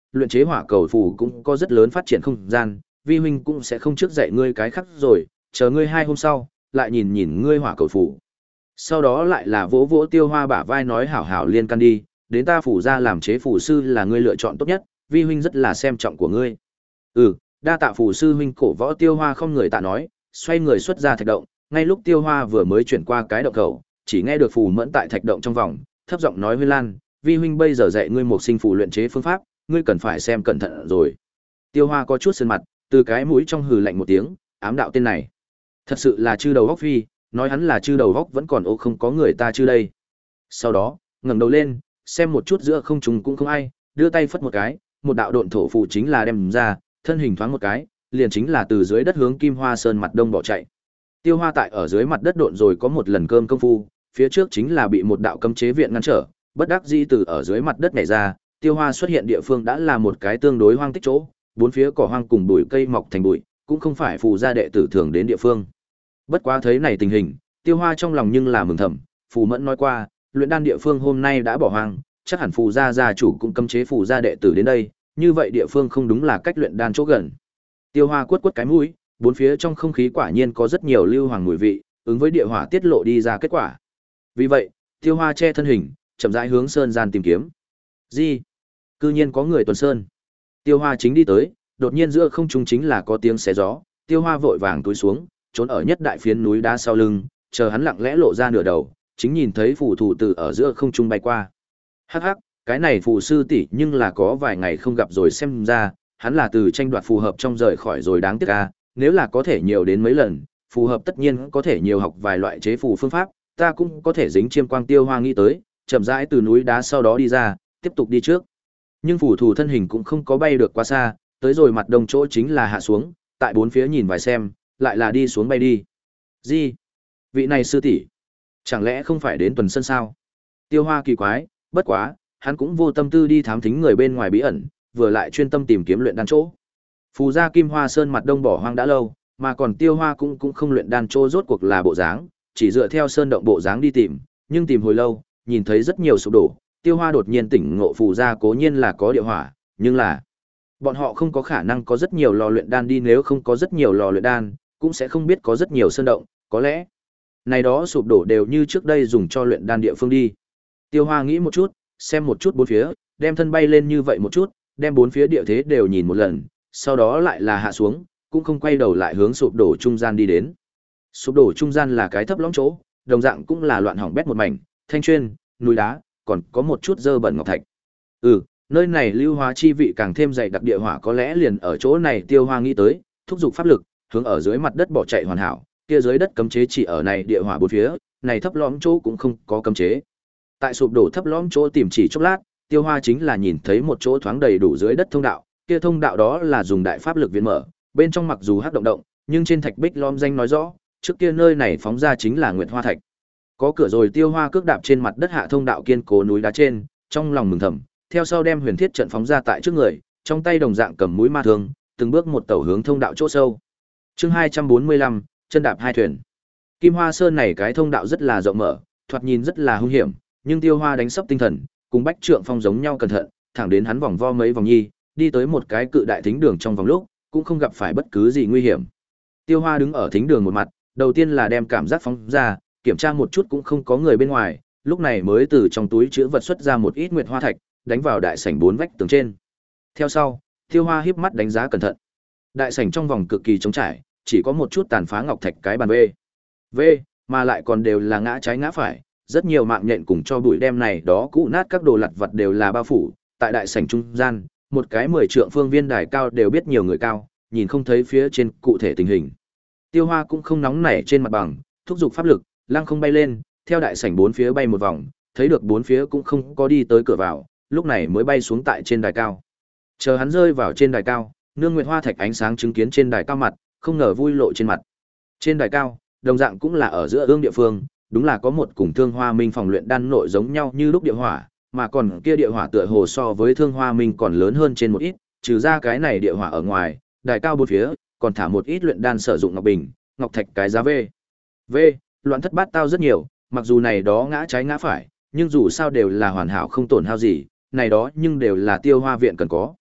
luyện chế hỏa cầu phù cũng có rất lớn phát triển không gian, vi huynh cũng sẽ không trước dạy ngươi cái khác rồi, chờ ngươi hai hôm sau, lại nhìn nhìn ngươi hỏa cầu phù. Sau đó lại là vỗ vỗ Tiêu Hoa bả vai nói hảo hảo liên can đi, đến ta phủ ra làm chế phù sư là ngươi lựa chọn tốt nhất, vi huynh rất là xem trọng của ngươi. Ừ, đa tạ phù sư huynh. Cổ võ Tiêu Hoa không người tạ nói, xoay người xuất ra thạch động, ngay lúc Tiêu Hoa vừa mới chuyển qua cái động khẩu, chỉ nghe được phù mẫn tại thạch động trong vòng, thấp giọng nói với Lan, vi huynh bây giờ dạy ngươi một sinh phù luyện chế phương pháp, ngươi cần phải xem cẩn thận rồi. Tiêu Hoa có chút sơn mặt, từ cái mũi trong hừ lạnh một tiếng, ám đạo tên này thật sự là chư đầu góc phi, nói hắn là chư đầu góc vẫn còn ô không có người ta chư đây. Sau đó ngẩng đầu lên, xem một chút giữa không trung cũng không ai, đưa tay phất một cái, một đạo độn thổ phù chính là đem ra, thân hình thoáng một cái, liền chính là từ dưới đất hướng Kim Hoa Sơn mặt đông bỏ chạy. Tiêu Hoa tại ở dưới mặt đất độn rồi có một lần cơm công phu, phía trước chính là bị một đạo cấm chế viện ngăn trở, bất đắc dĩ từ ở dưới mặt đất nhảy ra. Tiêu Hoa xuất hiện địa phương đã là một cái tương đối hoang tích chỗ, bốn phía cỏ hoang cùng bụi cây mọc thành bụi, cũng không phải phù gia đệ tử thường đến địa phương. Bất quá thấy này tình hình, Tiêu Hoa trong lòng nhưng là mừng thầm, phù mẫn nói qua, luyện đan địa phương hôm nay đã bỏ hoang, chắc hẳn phù gia gia chủ cũng cấm chế phù gia đệ tử đến đây, như vậy địa phương không đúng là cách luyện đan chỗ gần. Tiêu Hoa quất quất cái mũi, bốn phía trong không khí quả nhiên có rất nhiều lưu hoàng mùi vị, ứng với địa hỏa tiết lộ đi ra kết quả. Vì vậy, Tiêu Hoa che thân hình, chậm rãi hướng sơn gian tìm kiếm. Gì? Cư nhiên có người tuần sơn. Tiêu Hoa chính đi tới, đột nhiên giữa không trung chính là có tiếng xé gió, Tiêu Hoa vội vàng túi xuống, trốn ở nhất đại phiến núi đá sau lưng, chờ hắn lặng lẽ lộ ra nửa đầu, chính nhìn thấy phù thủ từ ở giữa không trung bay qua. Hắc hắc, cái này phù sư tỷ nhưng là có vài ngày không gặp rồi, xem ra hắn là từ tranh đoạt phù hợp trong rời khỏi rồi, đáng tiếc a, nếu là có thể nhiều đến mấy lần, phù hợp tất nhiên có thể nhiều học vài loại chế phù phương pháp, ta cũng có thể dính chiêm quang. Tiêu Hoa nghĩ tới, chậm rãi từ núi đá sau đó đi ra, tiếp tục đi trước. Nhưng phù thủ thân hình cũng không có bay được quá xa, tới rồi mặt đông chỗ chính là hạ xuống, tại bốn phía nhìn vài xem, lại là đi xuống bay đi. Gì? Vị này sư tỷ, chẳng lẽ không phải đến tuần sân sao? Tiêu Hoa kỳ quái, bất quá, hắn cũng vô tâm tư đi thám thính người bên ngoài bí ẩn, vừa lại chuyên tâm tìm kiếm luyện đan chỗ. Phù gia Kim Hoa Sơn mặt đông bỏ hoang đã lâu, mà còn Tiêu Hoa cũng cũng không luyện đan chỗ rốt cuộc là bộ dáng, chỉ dựa theo sơn động bộ dáng đi tìm, nhưng tìm hồi lâu, nhìn thấy rất nhiều sụp đổ. Tiêu Hoa đột nhiên tỉnh ngộ, phù gia cố nhiên là có địa hỏa, nhưng là bọn họ không có khả năng có rất nhiều lò luyện đan đi, nếu không có rất nhiều lò luyện đan, cũng sẽ không biết có rất nhiều sơn động, có lẽ này đó sụp đổ đều như trước đây dùng cho luyện đan địa phương đi. Tiêu Hoa nghĩ một chút, xem một chút bốn phía, đem thân bay lên như vậy một chút, đem bốn phía địa thế đều nhìn một lần, sau đó lại là hạ xuống, cũng không quay đầu lại hướng sụp đổ trung gian đi đến. Sụp đổ trung gian là cái thấp lõm chỗ, đồng dạng cũng là loạn hỏng bét một mảnh, thanh chuyên, núi đá, còn có một chút dơ bẩn ngọc thạch. Ừ, nơi này lưu hóa chi vị càng thêm dày đặc, địa hỏa có lẽ liền ở chỗ này. Tiêu Hoa nghĩ tới, thúc giục pháp lực, hướng ở dưới mặt đất bỏ chạy hoàn hảo, kia dưới đất cấm chế chỉ ở này địa hỏa bốn phía, này thấp lõm chỗ cũng không có cấm chế. Tại sụp đổ thấp lõm chỗ tìm chỉ chốc lát, Tiêu Hoa chính là nhìn thấy một chỗ thoáng đầy đủ dưới đất thông đạo, kia thông đạo đó là dùng đại pháp lực viện mở, bên trong mặc dù hắc động động, nhưng trên thạch bích lõm danh nói rõ, trước kia nơi này phóng ra chính là Nguyệt Hoa thạch. Có cửa rồi. Tiêu Hoa cước đạp trên mặt đất hạ thông đạo kiên cố núi đá trên, trong lòng mừng thầm, theo sau đem huyền thiết trận phóng ra tại trước người, trong tay đồng dạng cầm mũi ma thương, từng bước một tẩu hướng thông đạo chỗ sâu. Chương hai trăm bốn mươi lăm, chân đạp hai thuyền. Kim Hoa Sơn này cái thông đạo rất là rộng mở, thoạt nhìn rất là hung hiểm, nhưng Tiêu Hoa đánh sấp tinh thần, cùng Bách Trượng Phong giống nhau cẩn thận, thẳng đến hắn vòng vo mấy vòng nhi, đi tới một cái cự đại thính đường trong vòng lúc, cũng không gặp phải bất cứ gì nguy hiểm. Tiêu Hoa đứng ở thính đường một mặt, đầu tiên là đem cảm giác phóng ra, kiểm tra một chút cũng không có người bên ngoài, lúc này mới từ trong túi chứa vật xuất ra một ít Nguyệt Hoa thạch, đánh vào đại sảnh bốn vách tường trên. Theo sau, Tiêu Hoa híp mắt đánh giá cẩn thận. Đại sảnh trong vòng cực kỳ trống trải, chỉ có một chút tàn phá ngọc thạch cái bàn V. V, mà lại còn đều là ngã trái ngã phải, rất nhiều mạng nhện cùng cho bụi đem này đó cũ nát các đồ lặt vật đều là bao phủ. Tại đại sảnh trung gian, một cái mười trượng phương viên đài cao đều biết nhiều người cao, nhìn không thấy phía trên cụ thể tình hình. Tiêu Hoa cũng không nóng nảy trên mặt bằng, thúc giục pháp lực, lăng không bay lên, theo đại sảnh bốn phía bay một vòng, thấy được bốn phía cũng không có đi tới cửa vào, lúc này mới bay xuống tại trên đài cao. Chờ hắn rơi vào trên đài cao, nương Nguyệt Hoa thạch ánh sáng chứng kiến trên đài cao mặt, không ngờ vui lộ trên mặt. Trên đài cao, đồng dạng cũng là ở giữa ương địa phương, đúng là có một cùng Thương Hoa Minh phòng luyện đan nội giống nhau như lúc địa hỏa, mà còn kia địa hỏa tựa hồ so với Thương Hoa Minh còn lớn hơn trên một ít, trừ ra cái này địa hỏa ở ngoài, đài cao bốn phía còn thả một ít luyện đan sử dụng ngọc bình, ngọc thạch cái giá V. V, loạn thất bát tao rất nhiều, mặc dù này đó ngã trái ngã phải, nhưng dù sao đều là hoàn hảo không tổn hao gì, này đó nhưng đều là Tiêu Hoa viện cần có.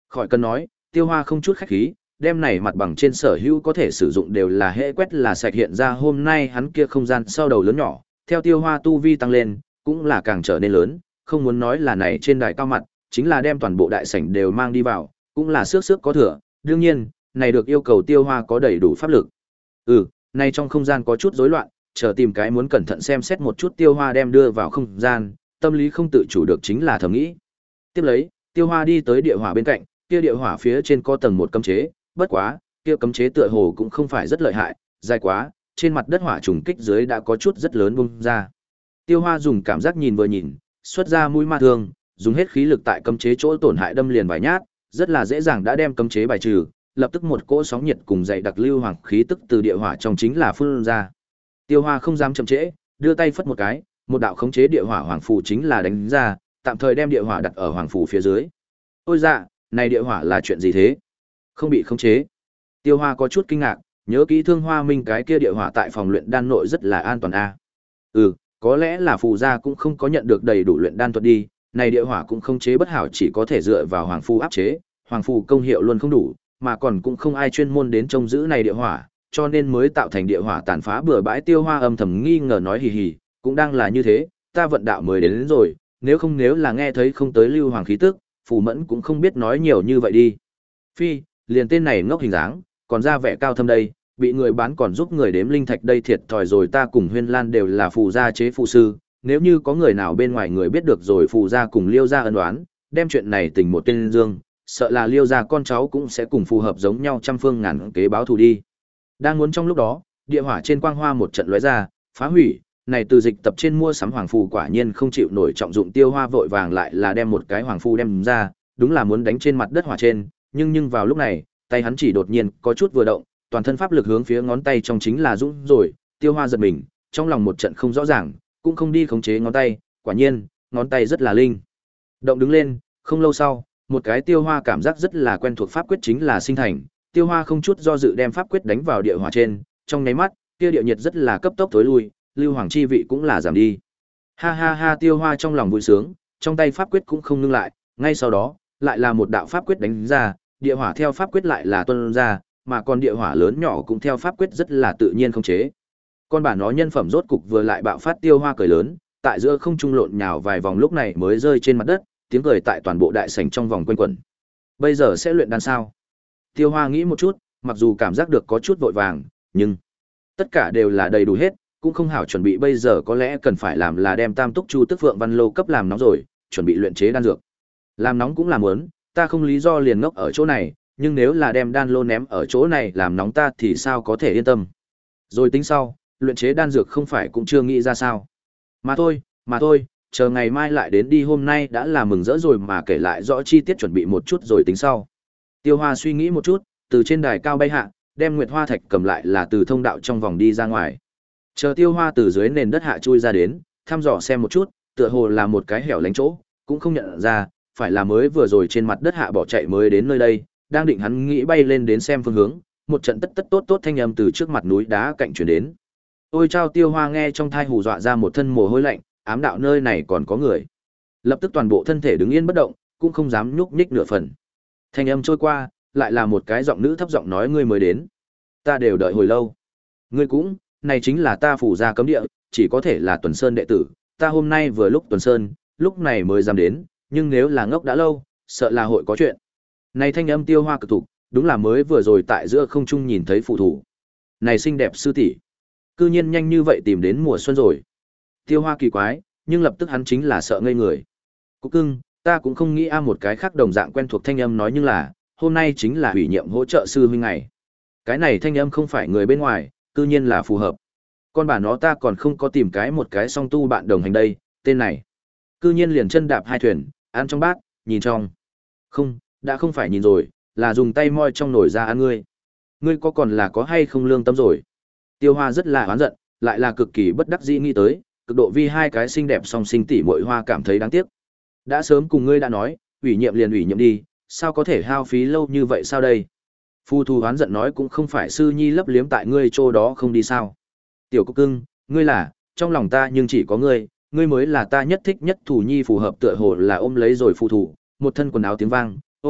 Khỏi cần nói, Tiêu Hoa không chút khách khí, đem này mặt bằng trên sở hữu có thể sử dụng đều là hệ quét là sạch hiện ra hôm nay hắn kia không gian sau đầu lớn nhỏ, theo Tiêu Hoa tu vi tăng lên, cũng là càng trở nên lớn, không muốn nói là này trên đài cao mặt, chính là đem toàn bộ đại sảnh đều mang đi vào, cũng là xước xước có thừa, đương nhiên, này được yêu cầu Tiêu Hoa có đầy đủ pháp lực. Ừ, này trong không gian có chút rối loạn, chờ tìm cái muốn cẩn thận xem xét một chút Tiêu Hoa đem đưa vào không gian, tâm lý không tự chủ được chính là thầm nghĩ. Tiếp lấy, Tiêu Hoa đi tới địa hỏa bên cạnh, kia địa hỏa phía trên có tầng một cấm chế, bất quá, kia cấm chế tựa hồ cũng không phải rất lợi hại, dài quá, trên mặt đất hỏa trùng kích dưới đã có chút rất lớn bung ra. Tiêu Hoa dùng cảm giác nhìn vừa nhìn, xuất ra mũi ma thương, dùng hết khí lực tại cấm chế chỗ tổn hại đâm liền vài nhát, rất là dễ dàng đã đem cấm chế bài trừ, lập tức một cỗ sóng nhiệt cùng dày đặc lưu hoàng khí tức từ địa hỏa trong chính là phun ra. Tiêu Hoa không dám chậm trễ, đưa tay phất một cái, một đạo khống chế địa hỏa hoàng phù chính là đánh ra, tạm thời đem địa hỏa đặt ở hoàng phù phía dưới. Ôi dạ, này địa hỏa là chuyện gì thế? Không bị khống chế. Tiêu Hoa có chút kinh ngạc, nhớ kỹ Thương Hoa Minh cái kia địa hỏa tại phòng luyện đan nội rất là an toàn a. Ừ, có lẽ là phù gia cũng không có nhận được đầy đủ luyện đan thuật đi, này địa hỏa cũng không chế bất hảo chỉ có thể dựa vào hoàng phù áp chế, hoàng phù công hiệu luôn không đủ, mà còn cũng không ai chuyên môn đến trông giữ này địa hỏa, cho nên mới tạo thành địa hỏa tàn phá bừa bãi. Tiêu Hoa âm thầm nghi ngờ nói hì hì, cũng đang là như thế, ta vận đạo mới đến, đến rồi, nếu không nếu là nghe thấy không tới lưu hoàng khí tức, Phù Mẫn cũng không biết nói nhiều như vậy đi. Phi, liền tên này ngốc hình dáng, còn ra vẻ cao thâm đây, bị người bán còn giúp người đếm linh thạch đây thiệt thòi rồi, ta cùng Huyên Lan đều là phù gia chế phù sư, nếu như có người nào bên ngoài người biết được rồi phù gia cùng Liêu gia ân oán, đem chuyện này tình một tên dương, sợ là Liêu gia con cháu cũng sẽ cùng phù hợp giống nhau trăm phương ngàn kế báo thù đi. Đang muốn trong lúc đó, địa hỏa trên quang hoa một trận lóe ra, phá hủy, này từ dịch tập trên mua sắm hoàng phù quả nhiên không chịu nổi trọng dụng. Tiêu Hoa vội vàng lại là đem một cái hoàng phù đem ra, đúng là muốn đánh trên mặt đất hỏa trên, nhưng nhưng vào lúc này, tay hắn chỉ đột nhiên có chút vừa động, toàn thân pháp lực hướng phía ngón tay trong chính là dũng rồi. Tiêu Hoa giật mình, trong lòng một trận không rõ ràng, cũng không đi khống chế ngón tay, quả nhiên, ngón tay rất là linh động đứng lên. Không lâu sau, một cái Tiêu Hoa cảm giác rất là quen thuộc pháp quyết chính là sinh thành. Tiêu Hoa không chút do dự đem pháp quyết đánh vào địa hỏa trên, trong nháy mắt, kia địa nhiệt rất là cấp tốc tối lui, lưu hoàng chi vị cũng là giảm đi. Ha ha ha, Tiêu Hoa trong lòng vui sướng, trong tay pháp quyết cũng không ngưng lại, ngay sau đó, lại là một đạo pháp quyết đánh ra, địa hỏa theo pháp quyết lại là tuôn ra, mà còn địa hỏa lớn nhỏ cũng theo pháp quyết rất là tự nhiên không chế. Con bản nó nhân phẩm rốt cục vừa lại bạo phát. Tiêu Hoa cười lớn, tại giữa không trung lộn nhào vài vòng lúc này mới rơi trên mặt đất, tiếng cười tại toàn bộ đại sảnh trong vòng quanh quẩn. Bây giờ sẽ luyện đan sao? Tiêu Hoa nghĩ một chút, mặc dù cảm giác được có chút vội vàng, nhưng tất cả đều là đầy đủ hết, cũng không hảo chuẩn bị. Bây giờ có lẽ cần phải làm là đem Tam Túc Chu Tức Phượng Văn Lô cấp làm nóng rồi, chuẩn bị luyện chế đan dược. Làm nóng cũng làm muốn, ta không lý do liền ngốc ở chỗ này, nhưng nếu là đem đan lô ném ở chỗ này làm nóng ta thì sao có thể yên tâm. Rồi tính sau, luyện chế đan dược không phải cũng chưa nghĩ ra sao. Mà thôi, mà thôi, chờ ngày mai lại đến đi, hôm nay đã là mừng rỡ rồi mà kể lại rõ chi tiết chuẩn bị một chút rồi tính sau. Tiêu Hoa suy nghĩ một chút, từ trên đài cao bay hạ, đem Nguyệt Hoa Thạch cầm lại là từ thông đạo trong vòng đi ra ngoài. Chờ Tiêu Hoa từ dưới nền đất hạ chui ra đến, thăm dò xem một chút, tựa hồ là một cái hẻo lánh chỗ, cũng không nhận ra, phải là mới vừa rồi trên mặt đất hạ bỏ chạy mới đến nơi đây, đang định hắn nghĩ bay lên đến xem phương hướng, một trận tất tất tốt tốt thanh âm từ trước mặt núi đá cạnh truyền đến. Ôi chao, Tiêu Hoa nghe trong thai hù dọa ra một thân mồ hôi lạnh, ám đạo nơi này còn có người. Lập tức toàn bộ thân thể đứng yên bất động, cũng không dám nhúc nhích nửa phần. Thanh âm trôi qua, lại là một cái giọng nữ thấp giọng nói, ngươi mới đến. Ta đều đợi hồi lâu. Ngươi cũng, này chính là ta phủ gia cấm địa, chỉ có thể là Tuần Sơn đệ tử, ta hôm nay vừa lúc Tuần Sơn, lúc này mới dám đến, nhưng nếu là ngốc đã lâu, sợ là hội có chuyện. Này thanh âm Tiêu Hoa cực thục, đúng là mới vừa rồi tại giữa không trung nhìn thấy phù thủ. Này xinh đẹp sư tỷ, cư nhiên nhanh như vậy tìm đến mùa xuân rồi. Tiêu Hoa kỳ quái, nhưng lập tức hắn chính là sợ ngây người. Cúc cưng, ta cũng không nghĩ a, một cái khác đồng dạng quen thuộc thanh âm nói, nhưng là, hôm nay chính là ủy nhiệm hỗ trợ sư huynh ngày. Cái này thanh âm không phải người bên ngoài, cư nhiên là phù hợp. Con bà nó ta còn không có tìm cái một cái song tu bạn đồng hành đây, tên này. Cư nhiên liền chân đạp hai thuyền, ăn trong bát, nhìn trong. Không, đã không phải nhìn rồi, là dùng tay moi trong nồi ra ăn ngươi. Ngươi có còn là có hay không lương tâm rồi. Tiêu Hoa rất là oán giận, lại là cực kỳ bất đắc dĩ nghĩ tới, cực độ vì hai cái xinh đẹp song sinh tỷ muội Hoa cảm thấy đáng tiếc. Đã sớm cùng ngươi đã nói, ủy nhiệm liền ủy nhiệm đi, sao có thể hao phí lâu như vậy sao đây? Phu Thu oán giận nói, cũng không phải sư nhi lấp liếm tại ngươi chỗ đó không đi sao? Tiểu Cúc cưng, ngươi là, trong lòng ta nhưng chỉ có ngươi, ngươi mới là ta nhất thích nhất thủ nhi, phù hợp. Tựa hồ là ôm lấy rồi phù thủ, một thân quần áo tiếng vang, ôi,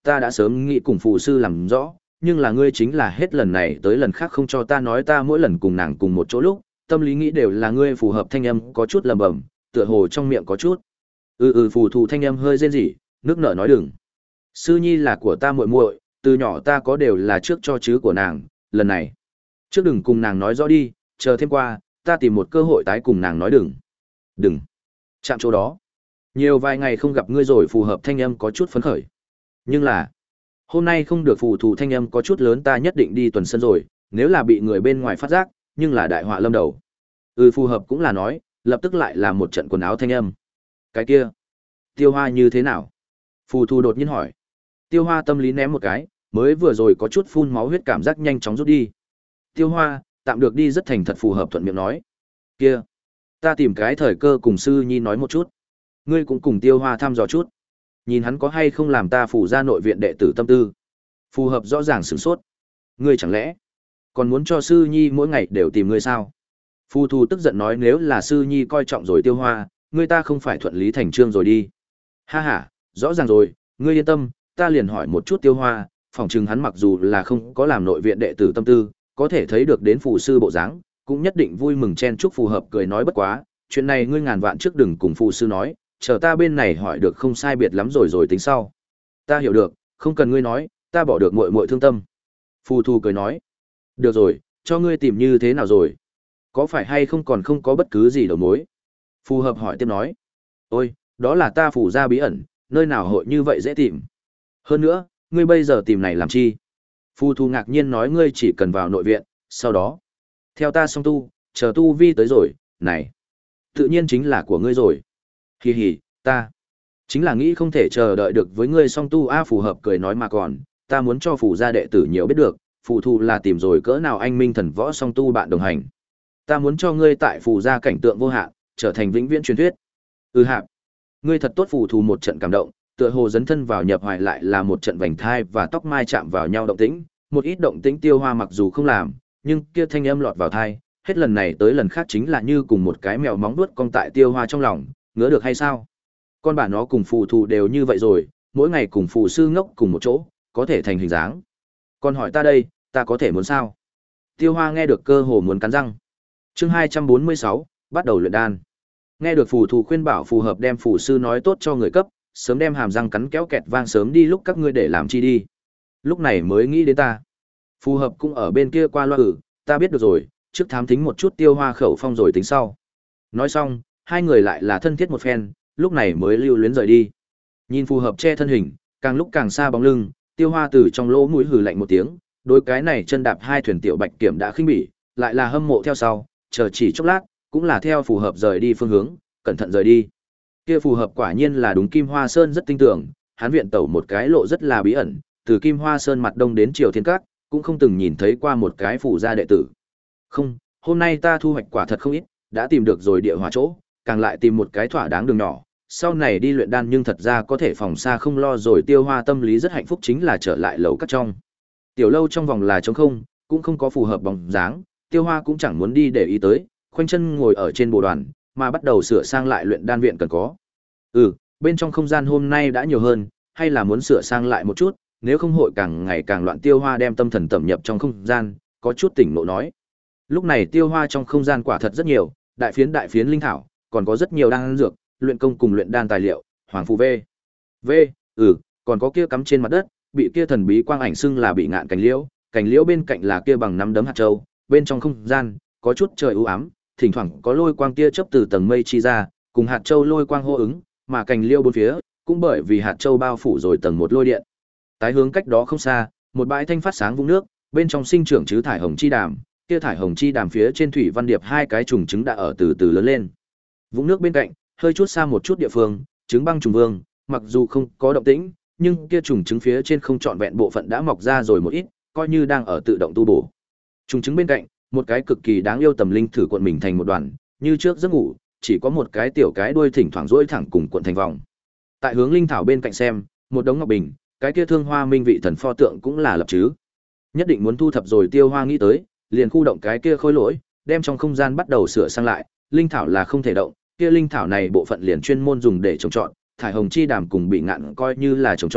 ta đã sớm nghĩ cùng phù sư làm rõ, nhưng là ngươi chính là hết lần này tới lần khác không cho ta nói, ta mỗi lần cùng nàng cùng một chỗ lúc, tâm lý nghĩ đều là ngươi. Phù hợp thanh âm có chút lầm bầm, tựa hồ trong miệng có chút. Ừ ừ phù thù thanh âm hơi rên rỉ, nước nở nói đừng. Sư nhi là của ta muội muội, từ nhỏ ta có đều là trước cho chứ của nàng, lần này. Trước đừng cùng nàng nói rõ đi, chờ thêm qua, ta tìm một cơ hội tái cùng nàng nói đừng. Đừng. Chạm chỗ đó. Nhiều vài ngày không gặp ngươi rồi. Phù hợp thanh âm có chút phấn khởi. Nhưng là, hôm nay không được. Phù thù thanh âm có chút lớn, ta nhất định đi tuần sân rồi, nếu là bị người bên ngoài phát giác, nhưng là đại họa lâm đầu. Ừ phù hợp cũng là nói, lập tức lại là một trận quần áo thanh âm. Cái kia, Tiêu Hoa như thế nào? Phù thù đột nhiên hỏi. Tiêu Hoa tâm lý ném một cái, mới vừa rồi có chút phun máu huyết cảm giác nhanh chóng rút đi. Tiêu Hoa, tạm được đi, rất thành thật. Phù hợp thuận miệng nói. Kia, ta tìm cái thời cơ cùng sư nhi nói một chút. Ngươi cũng cùng Tiêu Hoa thăm dò chút. Nhìn hắn có hay không làm ta phủ ra nội viện đệ tử tâm tư. Phù hợp rõ ràng sửng sốt. Ngươi chẳng lẽ còn muốn cho sư nhi mỗi ngày đều tìm ngươi sao? Phù thù tức giận nói, nếu là sư nhi coi trọng rồi Tiêu Hoa, ngươi ta không phải thuận lý thành trương rồi đi. Ha ha, rõ ràng rồi, ngươi yên tâm, ta liền hỏi một chút Tiêu Hoa, phỏng chừng hắn mặc dù là không có làm nội viện đệ tử tâm tư, có thể thấy được đến phù sư bộ dáng, cũng nhất định vui mừng chen chúc. Phù hợp cười nói, bất quá, chuyện này ngươi ngàn vạn trước đừng cùng phù sư nói, chờ ta bên này hỏi được không sai biệt lắm rồi rồi tính sau. Ta hiểu được, không cần ngươi nói, ta bỏ được muội muội thương tâm. Phù thù cười nói, được rồi, cho ngươi tìm như thế nào rồi? Có phải hay không còn không có bất cứ gì đầu mối? Phù hợp hỏi tiếp nói, ôi, đó là ta phủ ra bí ẩn, nơi nào hội như vậy dễ tìm. Hơn nữa, ngươi bây giờ tìm này làm chi? Phù thù ngạc nhiên nói, ngươi chỉ cần vào nội viện, sau đó theo ta song tu, chờ tu vi tới rồi, này, tự nhiên chính là của ngươi rồi. Hì hì, ta chính là nghĩ không thể chờ đợi được với ngươi song tu. A phù hợp cười nói, mà còn, ta muốn cho phủ gia đệ tử nhiều biết được, phù thù là tìm rồi cỡ nào anh minh thần võ song tu bạn đồng hành. Ta muốn cho ngươi tại phủ gia cảnh tượng vô hạn, trở thành vĩnh viễn truyền thuyết. Ừ hạp, ngươi thật tốt. Phù thù một trận cảm động, tựa hồ dấn thân vào nhập hoài, lại là một trận vành thai và tóc mai chạm vào nhau động tĩnh, một ít động tĩnh Tiêu Hoa mặc dù không làm, nhưng kia thanh âm lọt vào thai, hết lần này tới lần khác chính là như cùng một cái mèo móng vuốt cong tại Tiêu Hoa trong lòng, ngứa được hay sao? Con bà nó cùng phù thù đều như vậy rồi, mỗi ngày cùng phù sư ngốc cùng một chỗ, có thể thành hình dáng. Còn hỏi ta đây, ta có thể muốn sao? Tiêu Hoa nghe được cơ hồ muốn cắn răng. Chương hai trăm bốn mươi sáu, bắt đầu luyện đan. Nghe được phù thù khuyên bảo, phù hợp đem phù sư nói tốt cho người cấp, sớm đem hàm răng cắn kéo kẹt vang, sớm đi lúc các ngươi để làm chi đi. Lúc này mới nghĩ đến ta. Phù hợp cũng ở bên kia qua loa, ừ, ta biết được rồi, trước thám thính một chút Tiêu Hoa khẩu phong rồi tính sau. Nói xong, hai người lại là thân thiết một phen, lúc này mới lưu luyến rời đi. Nhìn phù hợp che thân hình, càng lúc càng xa bóng lưng, Tiêu Hoa từ trong lỗ mũi hừ lạnh một tiếng, đối cái này chân đạp hai thuyền tiểu bạch kiểm đã khinh bỉ, lại là hâm mộ theo sau, chờ chỉ chốc lát, cũng là theo phù hợp rời đi phương hướng, cẩn thận rời đi. Kia phù hợp quả nhiên là đúng Kim Hoa Sơn rất tinh tưởng, hắn viện tẩu một cái lộ rất là bí ẩn, từ Kim Hoa Sơn mặt đông đến Triều Thiên Các, cũng không từng nhìn thấy qua một cái phù gia đệ tử. Không, hôm nay ta thu hoạch quả thật không ít, đã tìm được rồi địa hỏa chỗ, càng lại tìm một cái thỏa đáng đường nhỏ, sau này đi luyện đan nhưng thật ra có thể phòng xa không lo rồi. Tiêu Hoa tâm lý rất hạnh phúc, chính là trở lại lầu các trong. Tiểu lâu trong vòng là trống không, cũng không có phù hợp bóng dáng, Tiêu Hoa cũng chẳng muốn đi để ý tới, khoanh chân ngồi ở trên bồ đoàn, mà bắt đầu sửa sang lại luyện đan viện cần có. Ừ, bên trong không gian hôm nay đã nhiều hơn, hay là muốn sửa sang lại một chút, nếu không hội càng ngày càng loạn. Tiêu Hoa đem tâm thần tẩm nhập trong không gian, có chút tỉnh ngộ nói. Lúc này Tiêu Hoa trong không gian quả thật rất nhiều, đại phiến đại phiến linh thảo, còn có rất nhiều đan dược, luyện công cùng luyện đan tài liệu, hoàng phù v. V, ừ, còn có kia cắm trên mặt đất, bị kia thần bí quang ảnh xưng là bị ngạn cành liễu, cành liễu bên cạnh là kia bằng nắm đấm hạt châu, bên trong không gian có chút trời u ám, thỉnh thoảng có lôi quang tia chớp từ tầng mây chi ra, cùng hạt châu lôi quang hô ứng, mà cành liễu bốn phía cũng bởi vì hạt châu bao phủ rồi tầng một lôi điện. Tái hướng cách đó không xa, một bãi thanh phát sáng vũng nước, bên trong sinh trưởng chứ thải hồng chi đàm, kia thải hồng chi đàm phía trên thủy văn điệp hai cái trùng trứng đã ở từ từ lớn lên. Vũng nước bên cạnh, hơi chút xa một chút địa phương, trứng băng trùng vương, mặc dù không có động tĩnh, nhưng kia trùng trứng phía trên không trọn vẹn bộ phận đã mọc ra rồi một ít, coi như đang ở tự động tu bổ. Trùng trứng bên cạnh, một cái cực kỳ đáng yêu tầm linh thử cuộn mình thành một đoàn, như trước giấc ngủ, chỉ có một cái tiểu cái đuôi thỉnh thoảng duỗi thẳng cùng cuộn thành vòng. Tại hướng linh thảo bên cạnh xem, một đống ngọc bình, cái kia thương hoa minh vị thần pho tượng cũng là lập chứ. Nhất định muốn thu thập rồi. Tiêu Hoa nghĩ tới, liền khu động cái kia khối lỗi, đem trong không gian bắt đầu sửa sang lại, linh thảo là không thể động, kia linh thảo này bộ phận liền chuyên môn dùng để trồng trọt, thải hồng chi đàm cùng bị ngạn coi như là trồng trọt,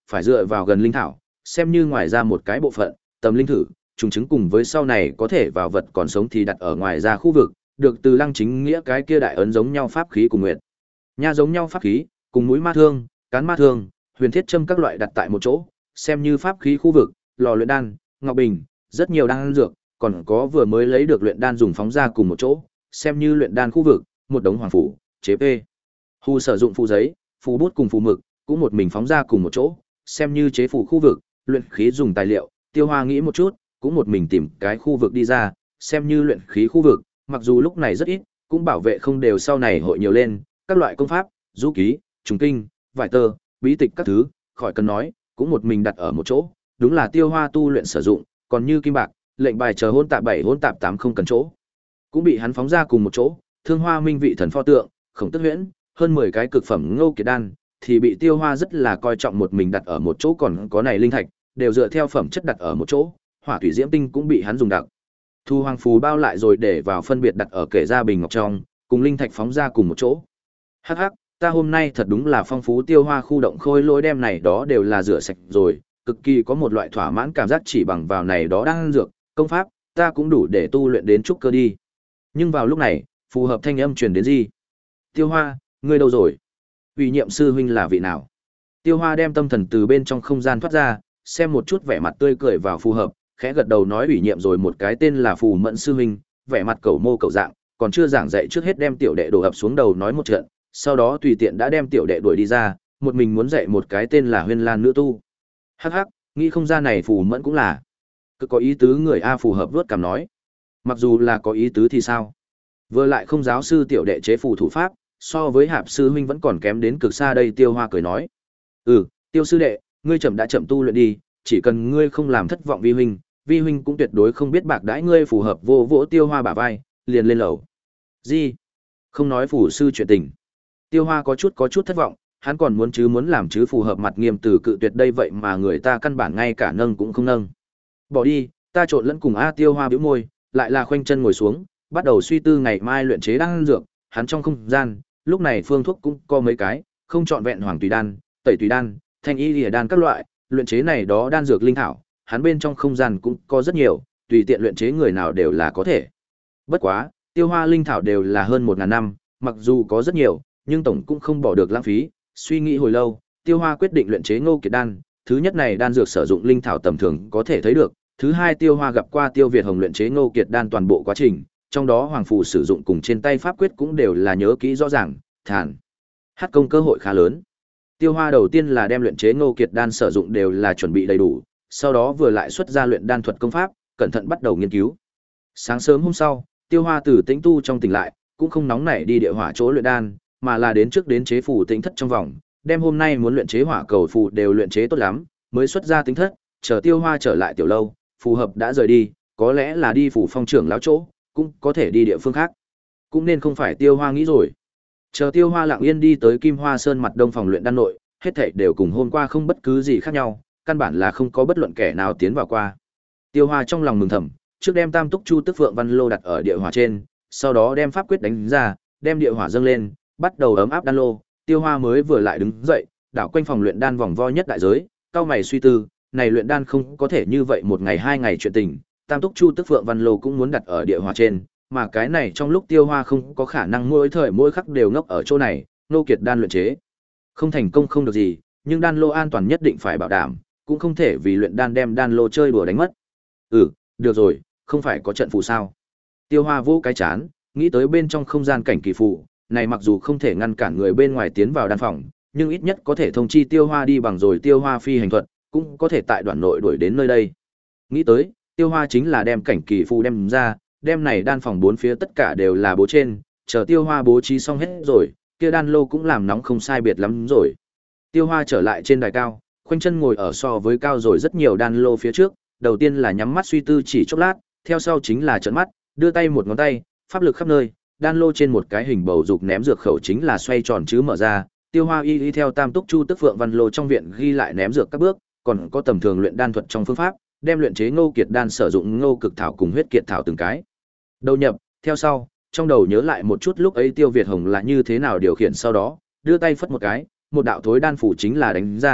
phải dựa vào gần linh thảo, xem như ngoài ra một cái bộ phận, tầm linh thử, trùng chứng cùng với sau này có thể vào vật còn sống thì đặt ở ngoài ra khu vực, được từ Lăng Chính Nghĩa cái kia đại ấn giống nhau pháp khí cùng nguyệt. Nha giống nhau pháp khí, cùng mũi ma thương, cán ma thương, huyền thiết châm các loại đặt tại một chỗ, xem như pháp khí khu vực, lò luyện đan, ngọc bình, rất nhiều đan dược, còn có vừa mới lấy được luyện đan dùng phóng ra cùng một chỗ, xem như luyện đan khu vực, một đống hoàng phủ, chế phê. Hù sử dụng phù giấy, phù bút cùng phù mực, cũng một mình phóng ra cùng một chỗ, xem như chế phù khu vực, luyện khí dùng tài liệu, Tiêu Hoa nghĩ một chút, cũng một mình tìm cái khu vực đi ra, xem như luyện khí khu vực, mặc dù lúc này rất ít, cũng bảo vệ không đều sau này hội nhiều lên, các loại công pháp, du ký, trùng kinh, vải tơ, bí tịch các thứ, khỏi cần nói, cũng một mình đặt ở một chỗ, đúng là Tiêu Hoa tu luyện sử dụng, còn như kim bạc, lệnh bài chờ hôn tạp bảy hôn tạp tám không cần chỗ, cũng bị hắn phóng ra cùng một chỗ, Thương Hoa Minh vị thần pho tượng, Khổng Tức Huyễn, hơn mười cái cực phẩm ngô kiệt đan, thì bị Tiêu Hoa rất là coi trọng một mình đặt ở một chỗ, còn có này linh thạch, đều dựa theo phẩm chất đặt ở một chỗ, hỏa thủy diễm tinh cũng bị hắn dùng đặc. Thu hoàng phù bao lại rồi để vào phân biệt đặt ở kể ra bình ngọc trong, cùng linh thạch phóng ra cùng một chỗ. Hắc hắc, ta hôm nay thật đúng là phong phú. Tiêu Hoa khu động khôi lỗi đem này đó đều là rửa sạch rồi, cực kỳ có một loại thỏa mãn cảm giác, chỉ bằng vào này đó đang dược, công pháp, ta cũng đủ để tu luyện đến trúc cơ đi. Nhưng vào lúc này, phù hợp thanh âm truyền đến gì? Tiêu Hoa, ngươi đâu rồi? Ủy nhiệm sư huynh là vị nào? Tiêu Hoa đem tâm thần từ bên trong không gian thoát ra, xem một chút vẻ mặt tươi cười vào phù hợp, khẽ gật đầu nói ủy nhiệm rồi một cái tên là Phù Mẫn sư huynh, vẻ mặt cầu mô cầu dạng, còn chưa giảng dạy trước hết đem tiểu đệ đổ ập xuống đầu nói một trận, sau đó tùy tiện đã đem tiểu đệ đuổi đi ra, một mình muốn dạy một cái tên là Huyên Lan nữ tu. Hắc hắc, nghĩ không ra này Phù Mẫn cũng là cứ có ý tứ người a. Phù hợp vuốt cằm nói, mặc dù là có ý tứ thì sao, vừa lại không giáo sư tiểu đệ chế phù thủ pháp, so với Hạp sư huynh vẫn còn kém đến cực xa đây. Tiêu Hoa cười nói, ừ, Tiêu sư đệ, ngươi chậm đã chậm tu luyện đi, chỉ cần ngươi không làm thất vọng vi huynh, vi huynh cũng tuyệt đối không biết bạc đãi ngươi. Phù hợp vô vỗ Tiêu Hoa bả vai, liền lên lầu. Gì? Không nói phủ sư chuyện tình. Tiêu Hoa có chút có chút thất vọng, hắn còn muốn chứ muốn làm chứ. Phù hợp mặt nghiêm từ cự tuyệt đây, vậy mà người ta căn bản ngay cả nâng cũng không nâng. Bỏ đi, ta trộn lẫn cùng a. Tiêu Hoa bĩu môi, lại là khoanh chân ngồi xuống, bắt đầu suy tư ngày mai luyện chế đan dược. Hắn trong không gian, lúc này phương thuốc cũng có mấy cái, không trọn vẹn hoàng tùy đan, tẩy tùy đan, thanh y lìa đan các loại, luyện chế này đó đan dược linh thảo, hắn bên trong không gian cũng có rất nhiều, tùy tiện luyện chế người nào đều là có thể. Bất quá, Tiêu Hoa linh thảo đều là hơn một ngàn năm, mặc dù có rất nhiều, nhưng tổng cũng không bỏ được lãng phí. Suy nghĩ hồi lâu, Tiêu Hoa quyết định luyện chế Ngô Kiệt đan. Thứ nhất này đan dược sử dụng linh thảo tầm thường có thể thấy được, thứ hai Tiêu Hoa gặp qua Tiêu Việt Hồng luyện chế Ngô Kiệt đan toàn bộ quá trình, trong đó hoàng phù sử dụng cùng trên tay pháp quyết cũng đều là nhớ kỹ rõ ràng, thản hát công cơ hội khá lớn. Tiêu Hoa đầu tiên là đem luyện chế Ngô Kiệt đan sử dụng đều là chuẩn bị đầy đủ, sau đó vừa lại xuất ra luyện đan thuật công pháp, cẩn thận bắt đầu nghiên cứu. Sáng sớm hôm sau, Tiêu Hoa từ tĩnh tu trong tỉnh lại, cũng không nóng nảy đi địa hỏa chỗ luyện đan, mà là đến trước đến chế phù tĩnh thất trong vòng, đem hôm nay muốn luyện chế hỏa cầu phù đều luyện chế tốt lắm, mới xuất ra tĩnh thất, chờ Tiêu Hoa trở lại tiểu lâu, phù hợp đã rời đi, có lẽ là đi phủ phong trưởng lão chỗ, cũng có thể đi địa phương khác, cũng nên không phải Tiêu Hoa nghĩ rồi. Chờ Tiêu Hoa lặng yên đi tới Kim Hoa Sơn mặt đông phòng luyện đan nội, hết thảy đều cùng hôm qua không bất cứ gì khác nhau, căn bản là không có bất luận kẻ nào tiến vào qua. Tiêu Hoa trong lòng mừng thầm, trước đem Tam Túc Chu Tức Phượng Văn Lô đặt ở địa hỏa trên, sau đó đem pháp quyết đánh ra, đem địa hỏa dâng lên, bắt đầu ấm áp đan lô. Tiêu Hoa mới vừa lại đứng dậy, đảo quanh phòng luyện đan vòng vo nhất đại giới, cao mày suy tư, này luyện đan không có thể như vậy một ngày hai ngày chuyện tình, Tam Túc Chu Tức Phượng Văn Lô cũng muốn đặt ở địa hỏa trên, mà cái này trong lúc Tiêu Hoa không có khả năng mỗi thời mỗi khắc đều ngốc ở chỗ này. Ngô Kiệt đan luyện chế không thành công không được gì, nhưng đan lô an toàn nhất định phải bảo đảm, cũng không thể vì luyện đan đem đan lô chơi đùa đánh mất. Ừ, được rồi, không phải có trận phù sao? Tiêu Hoa vô cái chán, nghĩ tới bên trong không gian cảnh kỳ phù, này mặc dù không thể ngăn cản người bên ngoài tiến vào đan phòng, nhưng ít nhất có thể thông chi Tiêu Hoa đi bằng rồi Tiêu Hoa phi hành thuật, cũng có thể tại đoạn nội đuổi đến nơi đây. Nghĩ tới, Tiêu Hoa chính là đem cảnh kỳ phù đem ra, đem này đan phòng bốn phía tất cả đều là bố trên, chờ Tiêu Hoa bố trí xong hết rồi, kia đan lô cũng làm nóng không sai biệt lắm rồi. Tiêu Hoa trở lại trên đài cao, khoanh chân ngồi ở so với cao rồi rất nhiều đan lô phía trước, đầu tiên là nhắm mắt suy tư chỉ chốc lát, theo sau chính là trợn mắt, đưa tay một ngón tay, pháp lực khắp nơi, đan lô trên một cái hình bầu dục ném dược khẩu chính là xoay tròn chứ mở ra. Tiêu Hoa y y theo Tam Túc Chu Tức Phượng Văn Lô trong viện ghi lại ném dược các bước, còn có tầm thường luyện đan thuật trong phương pháp, đem luyện chế Ngô Kiệt đan sử dụng Ngô Cực thảo cùng huyết kiệt thảo từng cái đầu nhập, theo sau, trong đầu nhớ lại một chút lúc ấy Tiêu Việt Hồng là như thế nào điều khiển, sau đó đưa tay phất một cái, một đạo thối đan phủ chính là đánh ra,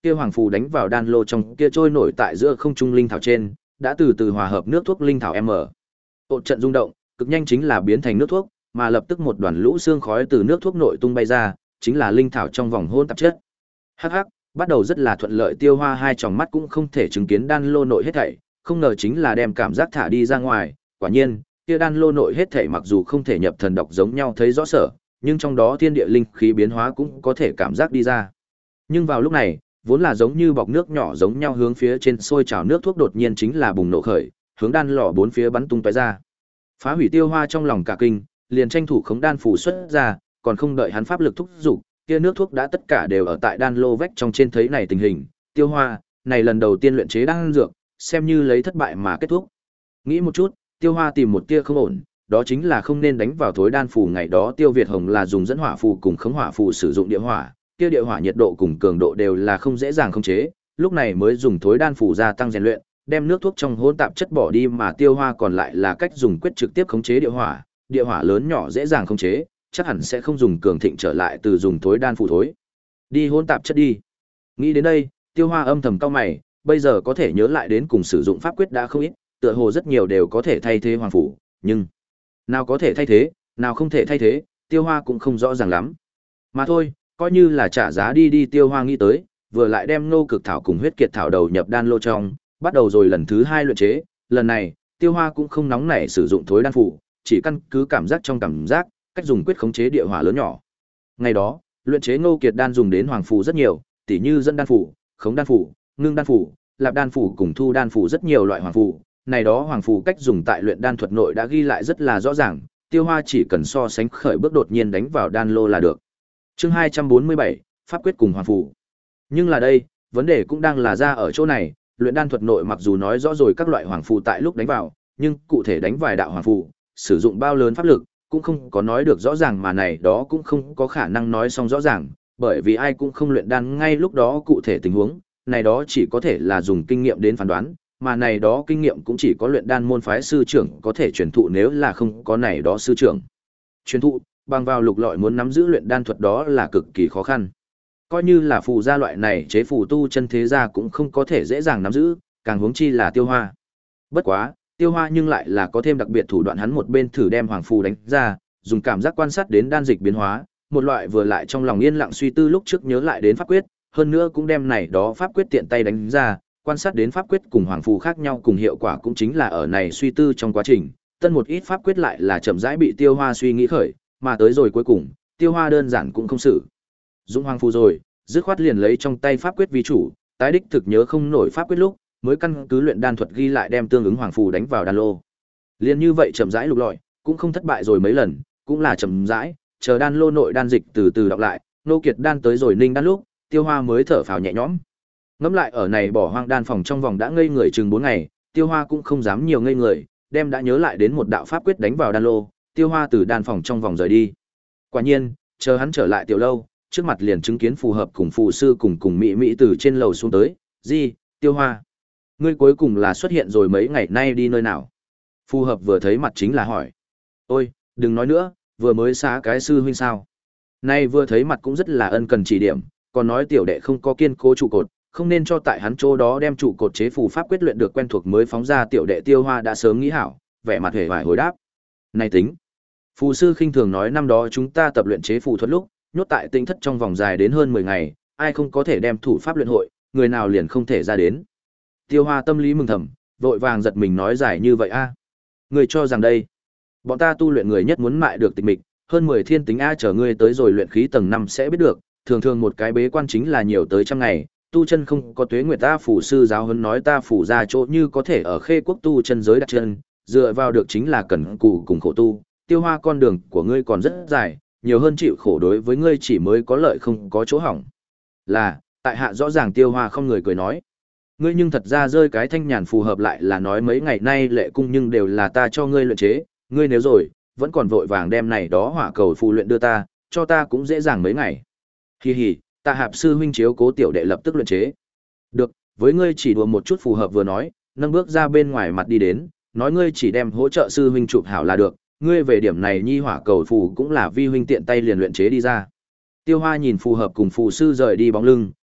kia hoàng phù đánh vào đan lô trong kia trôi nổi tại giữa không trung linh thảo trên, đã từ từ hòa hợp nước thuốc linh thảo M. Ột trận rung động, cực nhanh chính là biến thành nước thuốc, mà lập tức một đoàn lũ xương khói từ nước thuốc nội tung bay ra, chính là linh thảo trong vòng hôn tạp chất. Hắc hắc, bắt đầu rất là thuận lợi, Tiêu Hoa hai tròng mắt cũng không thể chứng kiến đan lô nội hết thảy, không ngờ chính là đem cảm giác thả đi ra ngoài, quả nhiên, kia đan lô nội hết thảy mặc dù không thể nhập thần đọc giống nhau thấy rõ sở, nhưng trong đó thiên địa linh khí biến hóa cũng có thể cảm giác đi ra. Nhưng vào lúc này, vốn là giống như bọc nước nhỏ giống nhau hướng phía trên sôi trào nước thuốc đột nhiên chính là bùng nổ khởi, hướng đan lò bốn phía bắn tung tóe ra. Phá hủy Tiêu Hoa trong lòng cả kinh, liền tranh thủ khống đan phủ xuất ra, còn không đợi hắn pháp lực thúc dục, kia nước thuốc đã tất cả đều ở tại đan lô vách trong trên, thấy này tình hình, Tiêu Hoa, này lần đầu tiên luyện chế đan dược, xem như lấy thất bại mà kết thúc. Nghĩ một chút, Tiêu Hoa tìm một tia không ổn, đó chính là không nên đánh vào thối đan phù. Ngày đó Tiêu Việt Hồng là dùng dẫn hỏa phù cùng khống hỏa phù sử dụng địa hỏa, kia địa hỏa nhiệt độ cùng cường độ đều là không dễ dàng khống chế, lúc này mới dùng thối đan phù gia tăng rèn luyện, đem nước thuốc trong hỗn tạp chất bỏ đi, mà Tiêu Hoa còn lại là cách dùng quyết trực tiếp khống chế địa hỏa, địa hỏa lớn nhỏ dễ dàng khống chế, chắc hẳn sẽ không dùng cường thịnh trở lại từ dùng thối đan phù thối đi hỗn tạp chất đi. Nghĩ đến đây, Tiêu Hoa âm thầm cau mày, bây giờ có thể nhớ lại đến cùng sử dụng pháp quyết đã không ít, tựa hồ rất nhiều đều có thể thay thế hoàng phủ, nhưng nào có thể thay thế, nào không thể thay thế, Tiêu Hoa cũng không rõ ràng lắm. Mà thôi, coi như là trả giá đi đi, Tiêu Hoa nghĩ tới, vừa lại đem nô cực thảo cùng huyết kiệt thảo đầu nhập đan lô trong, bắt đầu rồi lần thứ hai luyện chế, lần này, Tiêu Hoa cũng không nóng nảy sử dụng thối đan phủ, chỉ căn cứ cảm giác trong cảm giác, cách dùng quyết khống chế địa hỏa lớn nhỏ. Ngày đó, luyện chế ngô kiệt đan dùng đến hoàng phù rất nhiều, tỉ như dẫn đan phủ, khống đan phủ, ngưng đan phủ, lạp đan phủ cùng thu đan phủ, rất nhiều loại hoàng phù. Này đó hoàng phù cách dùng tại luyện đan thuật nội đã ghi lại rất là rõ ràng, Tiêu Hoa chỉ cần so sánh khởi bước đột nhiên đánh vào đan lô là được. Chương hai trăm bốn mươi bảy, pháp quyết cùng hoàng phù. Nhưng là đây, vấn đề cũng đang là ra ở chỗ này, luyện đan thuật nội mặc dù nói rõ rồi các loại hoàng phù tại lúc đánh vào, nhưng cụ thể đánh vài đạo hoàng phù, sử dụng bao lớn pháp lực, cũng không có nói được rõ ràng, mà này đó cũng không có khả năng nói xong rõ ràng, bởi vì ai cũng không luyện đan ngay lúc đó cụ thể tình huống, này đó chỉ có thể là dùng kinh nghiệm đến phán đoán, mà này đó kinh nghiệm cũng chỉ có luyện đan môn phái sư trưởng có thể truyền thụ, nếu là không có này đó sư trưởng truyền thụ, bằng vào lục lọi muốn nắm giữ luyện đan thuật đó là cực kỳ khó khăn. Coi như là phù gia loại này chế phù tu chân thế gia cũng không có thể dễ dàng nắm giữ, càng huống chi là Tiêu Hoa. Bất quá, Tiêu Hoa nhưng lại là có thêm đặc biệt thủ đoạn, hắn một bên thử đem hoàng phù đánh ra, dùng cảm giác quan sát đến đan dịch biến hóa, một loại vừa lại trong lòng yên lặng suy tư lúc trước nhớ lại đến pháp quyết, hơn nữa cũng đem này đó pháp quyết tiện tay đánh ra, quan sát đến pháp quyết cùng hoàng phù khác nhau cùng hiệu quả, cũng chính là ở này suy tư trong quá trình, tân một ít pháp quyết lại là chậm rãi bị Tiêu Hoa suy nghĩ khởi, mà tới rồi cuối cùng, Tiêu Hoa đơn giản cũng không xử dụng hoàng phù rồi, dứt khoát liền lấy trong tay pháp quyết vi chủ, tái đích thực nhớ không nổi pháp quyết lúc, mới căn cứ luyện đan thuật ghi lại đem tương ứng hoàng phù đánh vào đan lô. Liên như vậy chậm rãi lục lọi, cũng không thất bại rồi mấy lần, cũng là chậm rãi, chờ đan lô nội đan dịch từ từ đọc lại, nô kiệt đan tới rồi ninh đan lúc, Tiêu Hoa mới thở phào nhẹ nhõm. Ngẫm lại ở này bỏ hoang đan phòng trong vòng đã ngây người chừng bốn ngày, Tiêu Hoa cũng không dám nhiều ngây người, đem đã nhớ lại đến một đạo pháp quyết đánh vào đan lô, Tiêu Hoa từ đan phòng trong vòng rời đi. Quả nhiên, chờ hắn trở lại tiểu lâu, trước mặt liền chứng kiến phù hợp cùng phù sư cùng cùng mỹ mỹ từ trên lầu xuống tới, "Gì, Tiêu Hoa, ngươi cuối cùng là xuất hiện rồi, mấy ngày nay đi nơi nào?" Phù hợp vừa thấy mặt chính là hỏi. "Ôi, đừng nói nữa, vừa mới xá cái sư huynh sao?" Nay vừa thấy mặt cũng rất là ân cần chỉ điểm, còn nói tiểu đệ không có kiên cố trụ cột, không nên cho tại hắn chỗ đó đem trụ cột chế phù pháp quyết luyện được quen thuộc mới phóng ra. Tiểu đệ Tiêu Hoa đã sớm nghĩ hảo, vẻ mặt hề vải hồi đáp. "Này tính." Phù sư khinh thường nói, "Năm đó chúng ta tập luyện chế phù thuật lúc, nhốt tại tinh thất trong vòng dài đến hơn mười ngày, ai không có thể đem thủ pháp luyện hội, người nào liền không thể ra đến." Tiêu Hoa tâm lý mừng thầm, vội vàng giật mình nói, "Dài như vậy a? Người cho rằng đây, bọn ta tu luyện người nhất muốn mại được tịch mịch, hơn mười thiên tính a, chờ ngươi tới rồi luyện khí tầng năm sẽ biết được, thường thường một cái bế quan chính là nhiều tới trăm ngày, tu chân không có tuế nguyệt." Ta phủ sư giáo huấn nói, "Ta phủ ra chỗ như có thể ở Khê Quốc tu chân giới đặt chân, dựa vào được chính là cẩn cù cùng khổ tu, Tiêu Hoa con đường của ngươi còn rất dài, nhiều hơn chịu khổ đối với ngươi chỉ mới có lợi không có chỗ hỏng." Là, tại hạ rõ ràng. Tiêu Hoa không người cười nói, "Ngươi nhưng thật ra rơi cái thanh nhàn." Phù hợp lại là nói, "Mấy ngày nay lệ cung nhưng đều là ta cho ngươi luyện chế, ngươi nếu rồi vẫn còn vội vàng đem này đó hỏa cầu phù luyện đưa ta, cho ta cũng dễ dàng mấy ngày." "Hi hi, ta Hạp sư huynh chiếu cố tiểu đệ lập tức luyện chế." "Được, với ngươi chỉ đùa một chút." Phù hợp vừa nói, nâng bước ra bên ngoài mặt đi đến, nói, "Ngươi chỉ đem hỗ trợ sư huynh chụp hảo là được, ngươi về điểm này nhi hỏa cầu phù cũng là vi huynh tiện tay liền luyện chế đi ra." Tiêu Hoa nhìn phù hợp cùng phù sư rời đi bóng lưng,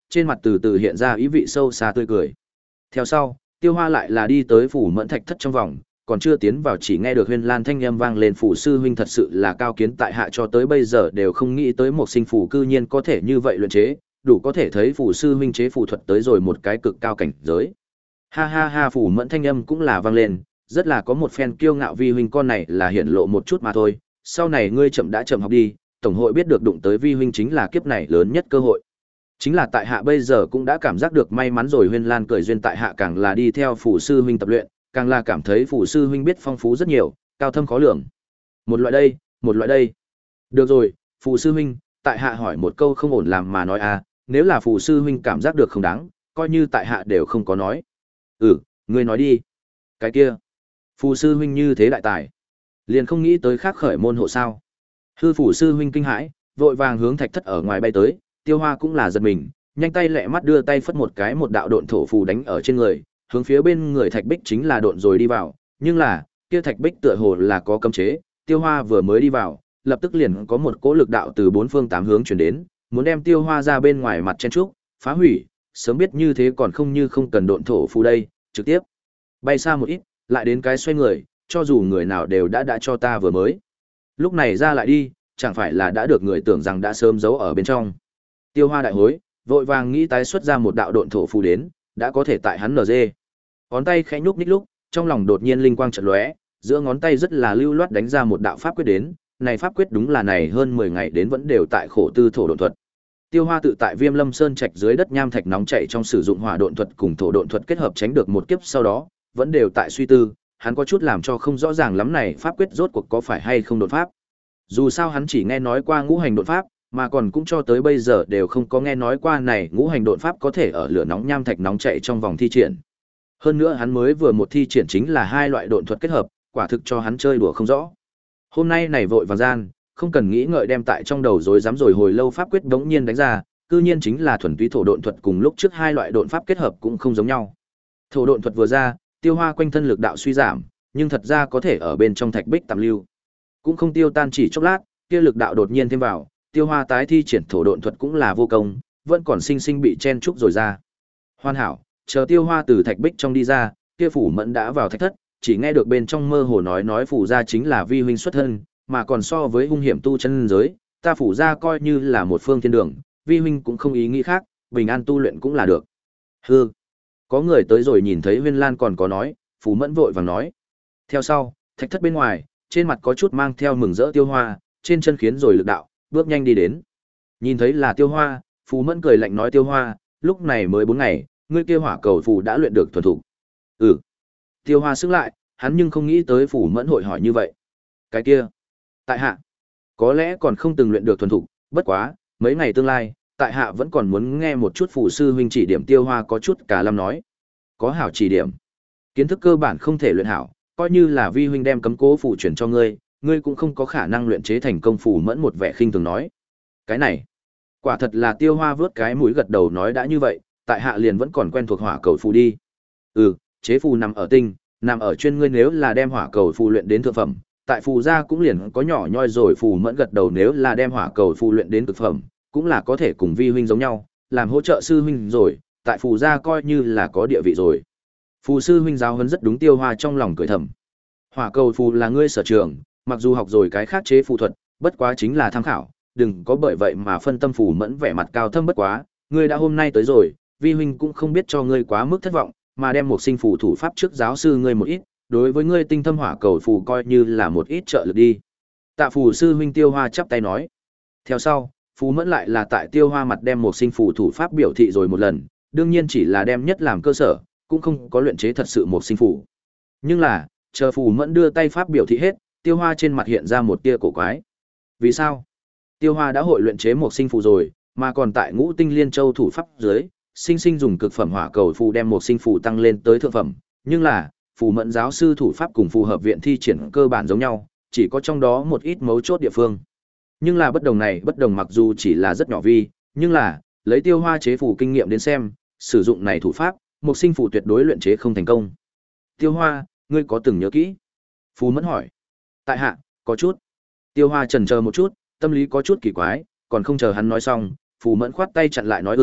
trên mặt từ từ hiện ra ý vị sâu xa tươi cười. Theo sau, Tiêu Hoa lại là đi tới phủ mẫn thạch thất trong vòng, còn chưa tiến vào chỉ nghe được Huyên Lan thanh âm vang lên, phủ sư huynh thật sự là cao kiến tại hạ cho tới bây giờ đều không nghĩ tới một sinh phủ cư nhiên có thể như vậy luyện chế, đủ có thể thấy phủ sư huynh chế phù thuật tới rồi một cái cực cao cảnh giới. Ha ha ha, phủ mẫn thanh âm cũng là vang lên, rất là có một phen kiêu ngạo, vi huynh con này là hiển lộ một chút mà thôi, sau này ngươi chậm đã chậm học đi, tổng hội biết được đụng tới vi huynh chính là kiếp này lớn nhất cơ hội. Chính là tại hạ bây giờ cũng đã cảm giác được may mắn rồi. Huyên Lan cười duyên, tại hạ càng là đi theo phủ sư huynh tập luyện, càng là cảm thấy phủ sư huynh biết phong phú rất nhiều, cao thâm khó lường. Một loại đây, một loại đây. Được rồi, phủ sư huynh, tại hạ hỏi một câu không ổn làm mà nói à, nếu là phủ sư huynh cảm giác được không đáng, coi như tại hạ đều không có nói. Ừ, ngươi nói đi. Cái kia, phủ sư huynh như thế đại tài, liền không nghĩ tới khác khởi môn hộ sao? Hư phủ sư huynh kinh hãi, vội vàng hướng thạch thất ở ngoài bay tới. Tiêu Hoa cũng là giật mình, nhanh tay lẹ mắt đưa tay phất một cái, một đạo độn thổ phù đánh ở trên người, hướng phía bên người thạch bích chính là độn rồi đi vào, nhưng là, kia thạch bích tựa hồ là có cấm chế, Tiêu Hoa vừa mới đi vào, lập tức liền có một cỗ lực đạo từ bốn phương tám hướng truyền đến, muốn đem Tiêu Hoa ra bên ngoài mặt chen trúc, phá hủy, sớm biết như thế còn không như không cần độn thổ phù đây, trực tiếp bay xa một ít, lại đến cái xoay người, cho dù người nào đều đã đã cho ta vừa mới. Lúc này ra lại đi, chẳng phải là đã được người tưởng rằng đã sớm giấu ở bên trong. Tiêu Hoa đại hối, vội vàng nghĩ tái xuất ra một đạo độn thổ phù đến, đã có thể tại hắn nở dê. Ngón tay khẽ nhúc nhích lúc, trong lòng đột nhiên linh quang chợt lóe, giữa ngón tay rất là lưu loát đánh ra một đạo pháp quyết đến, này pháp quyết đúng là này hơn mười ngày đến vẫn đều tại khổ tư thổ độn thuật. Tiêu Hoa tự tại Viêm Lâm Sơn trạch dưới đất nham thạch nóng chảy trong sử dụng hỏa độn thuật cùng thổ độn thuật kết hợp tránh được một kiếp, sau đó vẫn đều tại suy tư, hắn có chút làm cho không rõ ràng lắm này pháp quyết rốt cuộc có phải hay không đột pháp. Dù sao hắn chỉ nghe nói qua ngũ hành đột pháp, mà còn cũng cho tới bây giờ đều không có nghe nói qua này ngũ hành độn pháp có thể ở lửa nóng nham thạch nóng chảy trong vòng thi triển. Hơn nữa hắn mới vừa một thi triển chính là hai loại độn thuật kết hợp, quả thực cho hắn chơi đùa không rõ. Hôm nay này vội vàng gian, không cần nghĩ ngợi đem tại trong đầu rối rắm rồi hồi lâu pháp quyết bỗng nhiên đánh ra, cư nhiên chính là thuần túy thổ độn thuật, cùng lúc trước hai loại độn pháp kết hợp cũng không giống nhau. Thổ độn thuật vừa ra, Tiêu Hoa quanh thân lực đạo suy giảm, nhưng thật ra có thể ở bên trong thạch bích tạm lưu, cũng không tiêu tan chỉ chốc lát, kia lực đạo đột nhiên thêm vào, Tiêu Hoa tái thi triển thổ độn thuật cũng là vô công, vẫn còn sinh sinh bị chen trúc rồi ra. Hoàn hảo, chờ Tiêu Hoa từ thạch bích trong đi ra, kia phủ mẫn đã vào thạch thất, chỉ nghe được bên trong mơ hồ nói nói phủ gia chính là vi huynh xuất thân, mà còn so với hung hiểm tu chân giới, ta phủ gia coi như là một phương thiên đường, vi huynh cũng không ý nghĩ khác, bình an tu luyện cũng là được. Hừ. Có người tới rồi nhìn thấy Huyên Lan còn có nói, phủ mẫn vội vàng nói. Theo sau, thạch thất bên ngoài, trên mặt có chút mang theo mừng rỡ Tiêu Hoa, trên chân khiến rồi lực đạo, bước nhanh đi đến. Nhìn thấy là Tiêu Hoa, Phù Mẫn cười lạnh nói, Tiêu Hoa, lúc này mới bốn ngày, ngươi kia hỏa cầu phù đã luyện được thuần thục. Ừ. Tiêu Hoa sững lại, hắn nhưng không nghĩ tới Phù Mẫn hội hỏi như vậy. Cái kia, tại hạ, có lẽ còn không từng luyện được thuần thục, bất quá, mấy ngày tương lai, tại hạ vẫn còn muốn nghe một chút Phù sư huynh chỉ điểm. Tiêu Hoa có chút cả lâm nói. Có hảo chỉ điểm. Kiến thức cơ bản không thể luyện hảo, coi như là vi huynh đem cấm cố phù chuyển cho ngươi, ngươi cũng không có khả năng luyện chế thành công. Phù Mẫn một vẻ khinh thường nói. Cái này, quả thật là Tiêu Hoa vớt cái mũi gật đầu nói, đã như vậy, tại hạ liền vẫn còn quen thuộc hỏa cầu phù đi. Ừ, chế phù nằm ở tinh, nằm ở chuyên, ngươi nếu là đem hỏa cầu phù luyện đến thượng phẩm, tại phù gia cũng liền có nhỏ nhoi rồi. Phù Mẫn gật đầu, nếu là đem hỏa cầu phù luyện đến cực phẩm, cũng là có thể cùng vi huynh giống nhau, làm hỗ trợ sư huynh rồi, tại phù gia coi như là có địa vị rồi. Phù sư huynh giáo huấn rất đúng. Tiêu Hoa trong lòng cười thầm. Hỏa cầu phù là ngươi sở trường, mặc dù học rồi cái khác chế phù thuật, bất quá chính là tham khảo, đừng có bởi vậy mà phân tâm. Phù Mẫn vẻ mặt cao thâm, bất quá, ngươi đã hôm nay tới rồi, vi huynh cũng không biết cho ngươi quá mức thất vọng, mà đem một sinh phù thủ pháp trước giáo sư ngươi một ít, đối với ngươi tinh thâm hỏa cầu phù coi như là một ít trợ lực đi. Tạ phù sư huynh. Tiêu Hoa chắp tay nói. Theo sau, Phù Mẫn lại là tại Tiêu Hoa mặt đem một sinh phù thủ pháp biểu thị rồi một lần, đương nhiên chỉ là đem nhất làm cơ sở, cũng không có luyện chế thật sự một sinh phù. Nhưng là, chờ Phù Mẫn đưa tay pháp biểu thị hết, Tiêu Hoa trên mặt hiện ra một tia cổ quái. Vì sao? Tiêu Hoa đã hội luyện chế một sinh phù rồi, mà còn tại Ngũ Tinh Liên Châu thủ pháp dưới, sinh sinh dùng cực phẩm hỏa cầu phù đem một sinh phù tăng lên tới thượng phẩm, nhưng là, Phù Mẫn giáo sư thủ pháp cùng phù hợp viện thi triển cơ bản giống nhau, chỉ có trong đó một ít mấu chốt địa phương. Nhưng là bất đồng này, bất đồng mặc dù chỉ là rất nhỏ vi, nhưng là, lấy Tiêu Hoa chế phù kinh nghiệm đến xem, sử dụng này thủ pháp, một sinh phù tuyệt đối luyện chế không thành công. Tiêu Hoa, ngươi có từng nhớ kỹ? Phù Mẫn hỏi. Tại hạ, có chút. Tiêu Hoa chần chờ một chút, tâm lý có chút kỳ quái, còn không chờ hắn nói xong, Phù Mẫn khoát tay chặn lại nói, ừ,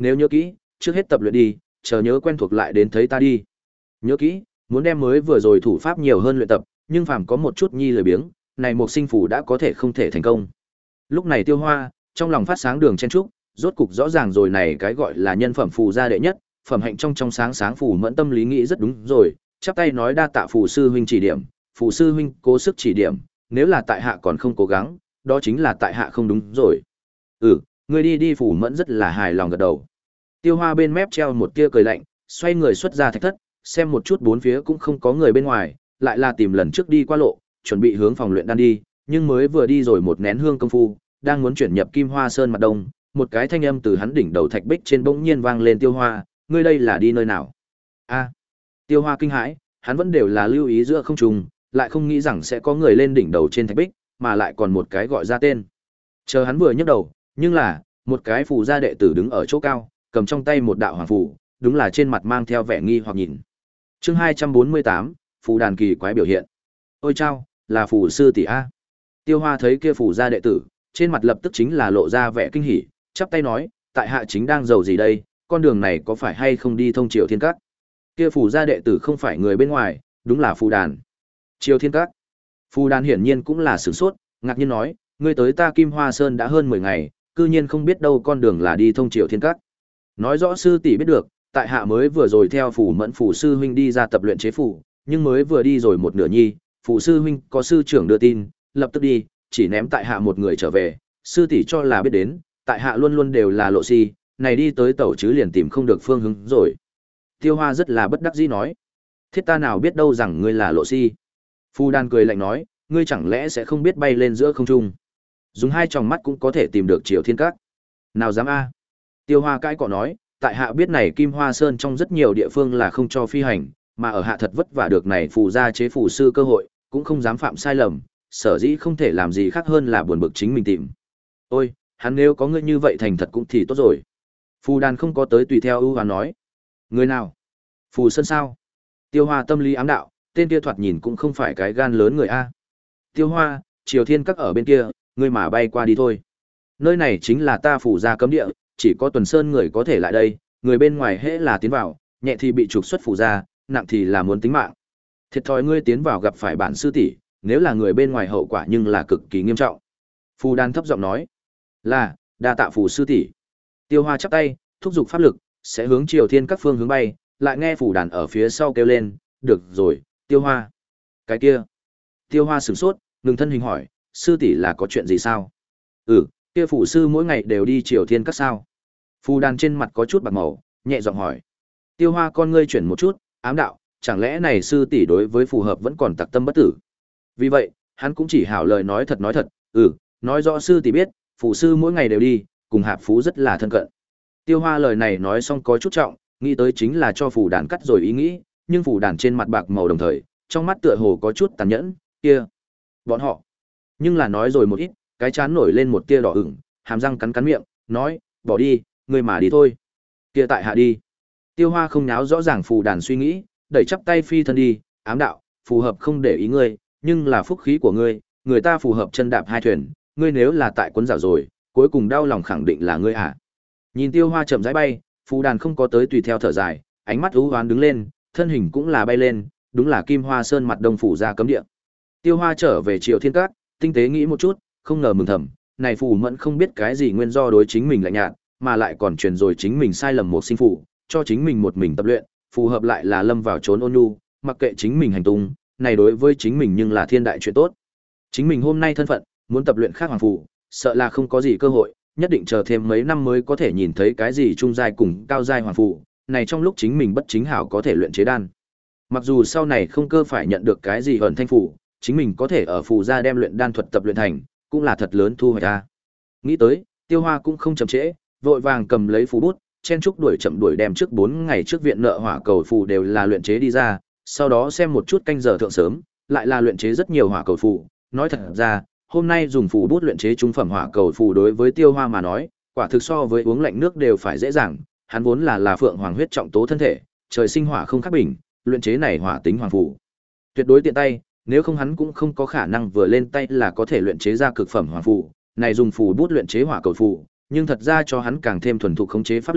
nếu nhớ kỹ, trước hết tập luyện đi, chờ nhớ quen thuộc lại đến thấy ta đi. Nhớ kỹ, muốn đem mới vừa rồi thủ pháp nhiều hơn luyện tập, nhưng phàm có một chút nhi lười biếng, này một sinh phủ đã có thể không thể thành công. Lúc này Tiêu Hoa, trong lòng phát sáng đường chen trúc, rốt cục rõ ràng rồi này cái gọi là nhân phẩm phù gia đệ nhất, phẩm hạnh trong trong sáng sáng phù mẫn tâm lý nghĩ rất đúng rồi, chắp tay nói đa tạ phù sư huynh chỉ điểm, phù sư huynh cố sức chỉ điểm, nếu là tại hạ còn không cố gắng, đó chính là tại hạ không đúng rồi. Ừ, ngươi đi đi phù mẫn rất là hài lòng gật đầu. Tiêu Hoa bên mép treo một tia cười lạnh, xoay người xuất ra thạch thất, xem một chút bốn phía cũng không có người bên ngoài, lại là tìm lần trước đi qua lộ, chuẩn bị hướng phòng luyện đan đi, nhưng mới vừa đi rồi một nén hương công phu, đang muốn chuyển nhập Kim Hoa Sơn mặt đông, một cái thanh âm từ hắn đỉnh đầu thạch bích trên bỗng nhiên vang lên. Tiêu Hoa, ngươi đây là đi nơi nào? A. Tiêu Hoa kinh hãi, hắn vẫn đều là lưu ý giữa không trung, lại không nghĩ rằng sẽ có người lên đỉnh đầu trên thạch bích, mà lại còn một cái gọi ra tên. Chờ hắn vừa nhấc đầu, nhưng là một cái phù gia đệ tử đứng ở chỗ cao, cầm trong tay một đạo hoàng phù, đúng là trên mặt mang theo vẻ nghi hoặc nhìn. Chương hai trăm bốn mươi tám, phù đàn kỳ quái biểu hiện. Ôi chao, là phù sư tỷ a. Tiêu Hoa thấy kia phù gia đệ tử, trên mặt lập tức chính là lộ ra vẻ kinh hỉ, chắp tay nói, tại hạ chính đang giàu gì đây, con đường này có phải hay không đi thông Triều Thiên Các? Kia phù gia đệ tử không phải người bên ngoài, đúng là phù đàn. Triều Thiên Các. Phù đàn hiển nhiên cũng là sửng sốt, ngạc nhiên nói, ngươi tới ta Kim Hoa Sơn đã hơn mười ngày, cư nhiên không biết đâu con đường là đi thông Triều Thiên Các. Nói rõ sư tỷ biết được, tại hạ mới vừa rồi theo phù mẫn phù sư huynh đi ra tập luyện chế phù, nhưng mới vừa đi rồi một nửa nhi, phù sư huynh có sư trưởng đưa tin, lập tức đi, chỉ ném tại hạ một người trở về, sư tỷ cho là biết đến, tại hạ luôn luôn đều là lộ si, này đi tới tẩu chứ liền tìm không được phương hướng rồi. Tiêu Hoa rất là bất đắc dĩ nói, thiết ta nào biết đâu rằng ngươi là lộ si. Phù đàn cười lạnh nói, ngươi chẳng lẽ sẽ không biết bay lên giữa không trung, dùng hai tròng mắt cũng có thể tìm được Triều Thiên Các? Nào dám a. Tiêu Hoa cãi cọ nói, tại hạ biết này Kim Hoa Sơn trong rất nhiều địa phương là không cho phi hành, mà ở hạ thật vất vả được này phù gia chế phù sư cơ hội, cũng không dám phạm sai lầm, sở dĩ không thể làm gì khác hơn là buồn bực chính mình tìm. Ôi, hắn nếu có ngươi như vậy thành thật cũng thì tốt rồi. Phù đàn không có tới tùy theo ưu hoán nói. Người nào? Phù Sơn sao? Tiêu Hoa tâm lý ám đạo, tên kia thoạt nhìn cũng không phải cái gan lớn người a. Tiêu Hoa, Triều Thiên Các ở bên kia, ngươi mà bay qua đi thôi. Nơi này chính là ta phù gia cấm địa, chỉ có Tuần Sơn người có thể lại đây, người bên ngoài hễ là tiến vào, nhẹ thì bị trục xuất phù gia, nặng thì là muốn tính mạng. Thiệt thòi ngươi tiến vào gặp phải bản sư tỷ, nếu là người bên ngoài hậu quả nhưng là cực kỳ nghiêm trọng. Phù đàn thấp giọng nói, là, đa tạ phù sư tỷ. Tiêu Hoa chắp tay, thúc giục pháp lực, sẽ hướng Triều Thiên Các phương hướng bay, lại nghe phù đàn ở phía sau kêu lên, được rồi, Tiêu Hoa. Cái kia. Tiêu Hoa sửng sốt, ngừng thân hình hỏi, sư tỷ là có chuyện gì sao? Ừ, kia phù sư mỗi ngày đều đi Triều Thiên Các sao? Phù đàn trên mặt có chút bạc màu, nhẹ giọng hỏi. Tiêu Hoa con ngươi chuyển một chút, ám đạo, chẳng lẽ này sư tỷ đối với phù hợp vẫn còn tặc tâm bất tử. Vì vậy, hắn cũng chỉ hảo lời nói thật nói thật, ừ, nói rõ sư tỷ biết, phù sư mỗi ngày đều đi, cùng Hạp Phú rất là thân cận. Tiêu Hoa lời này nói xong có chút trọng, nghĩ tới chính là cho phù đàn cắt rồi ý nghĩ, nhưng phù đàn trên mặt bạc màu đồng thời, trong mắt tựa hồ có chút tàn nhẫn, kia, bọn họ. Nhưng là nói rồi một ít, cái chán nổi lên một tia đỏ ửng, hàm răng cắn cắn miệng, nói, bỏ đi, ngươi mà đi thôi. Kia tại hạ đi. Tiêu Hoa không náo rõ ràng phù đàn suy nghĩ, đẩy chắp tay phi thân đi, ám đạo, phù hợp không để ý ngươi, nhưng là phúc khí của ngươi, người ta phù hợp chân đạp hai thuyền, ngươi nếu là tại quấn rào rồi, cuối cùng đau lòng khẳng định là ngươi à. Nhìn Tiêu Hoa chậm rãi bay, phù đàn không có tới tùy theo thở dài, ánh mắt u hoán đứng lên, thân hình cũng là bay lên, đúng là Kim Hoa Sơn mặt đông phủ ra cấm địa. Tiêu Hoa trở về Triều Thiên Các, tinh tế nghĩ một chút, không ngờ mừng thầm, này phù mẫn không biết cái gì nguyên do đối chính mình lạnh nhạt, mà lại còn truyền rồi chính mình sai lầm một sinh phụ, cho chính mình một mình tập luyện, phù hợp lại là lâm vào trốn ôn nhu, mặc kệ chính mình hành tung, này đối với chính mình nhưng là thiên đại chuyện tốt. Chính mình hôm nay thân phận, muốn tập luyện khác hoàng phù, sợ là không có gì cơ hội, nhất định chờ thêm mấy năm mới có thể nhìn thấy cái gì trung giai cùng cao giai hoàng phù, này trong lúc chính mình bất chính hảo có thể luyện chế đan. Mặc dù sau này không cơ phải nhận được cái gì ẩn thanh phù, chính mình có thể ở phù gia đem luyện đan thuật tập luyện thành, cũng là thật lớn thu hoạch a. Nghĩ tới, Tiêu Hoa cũng không chậm trễ, vội vàng cầm lấy phù bút, chen chúc đuổi chậm đuổi đem trước bốn ngày trước viện nợ hỏa cầu phù đều là luyện chế đi ra, sau đó xem một chút canh giờ thượng sớm, lại là luyện chế rất nhiều hỏa cầu phù, nói thật ra, hôm nay dùng phù bút luyện chế trung phẩm hỏa cầu phù đối với Tiêu Hoa mà nói, quả thực so với uống lạnh nước đều phải dễ dàng, hắn vốn là là phượng hoàng huyết trọng tố thân thể, trời sinh hỏa không khác bình, luyện chế này hỏa tính hoàng phù, tuyệt đối tiện tay, nếu không hắn cũng không có khả năng vừa lên tay là có thể luyện chế ra cực phẩm hỏa phù, này dùng phù bút luyện chế hỏa cầu phù, nhưng thật ra cho hắn càng thêm thuần thục khống chế pháp lực,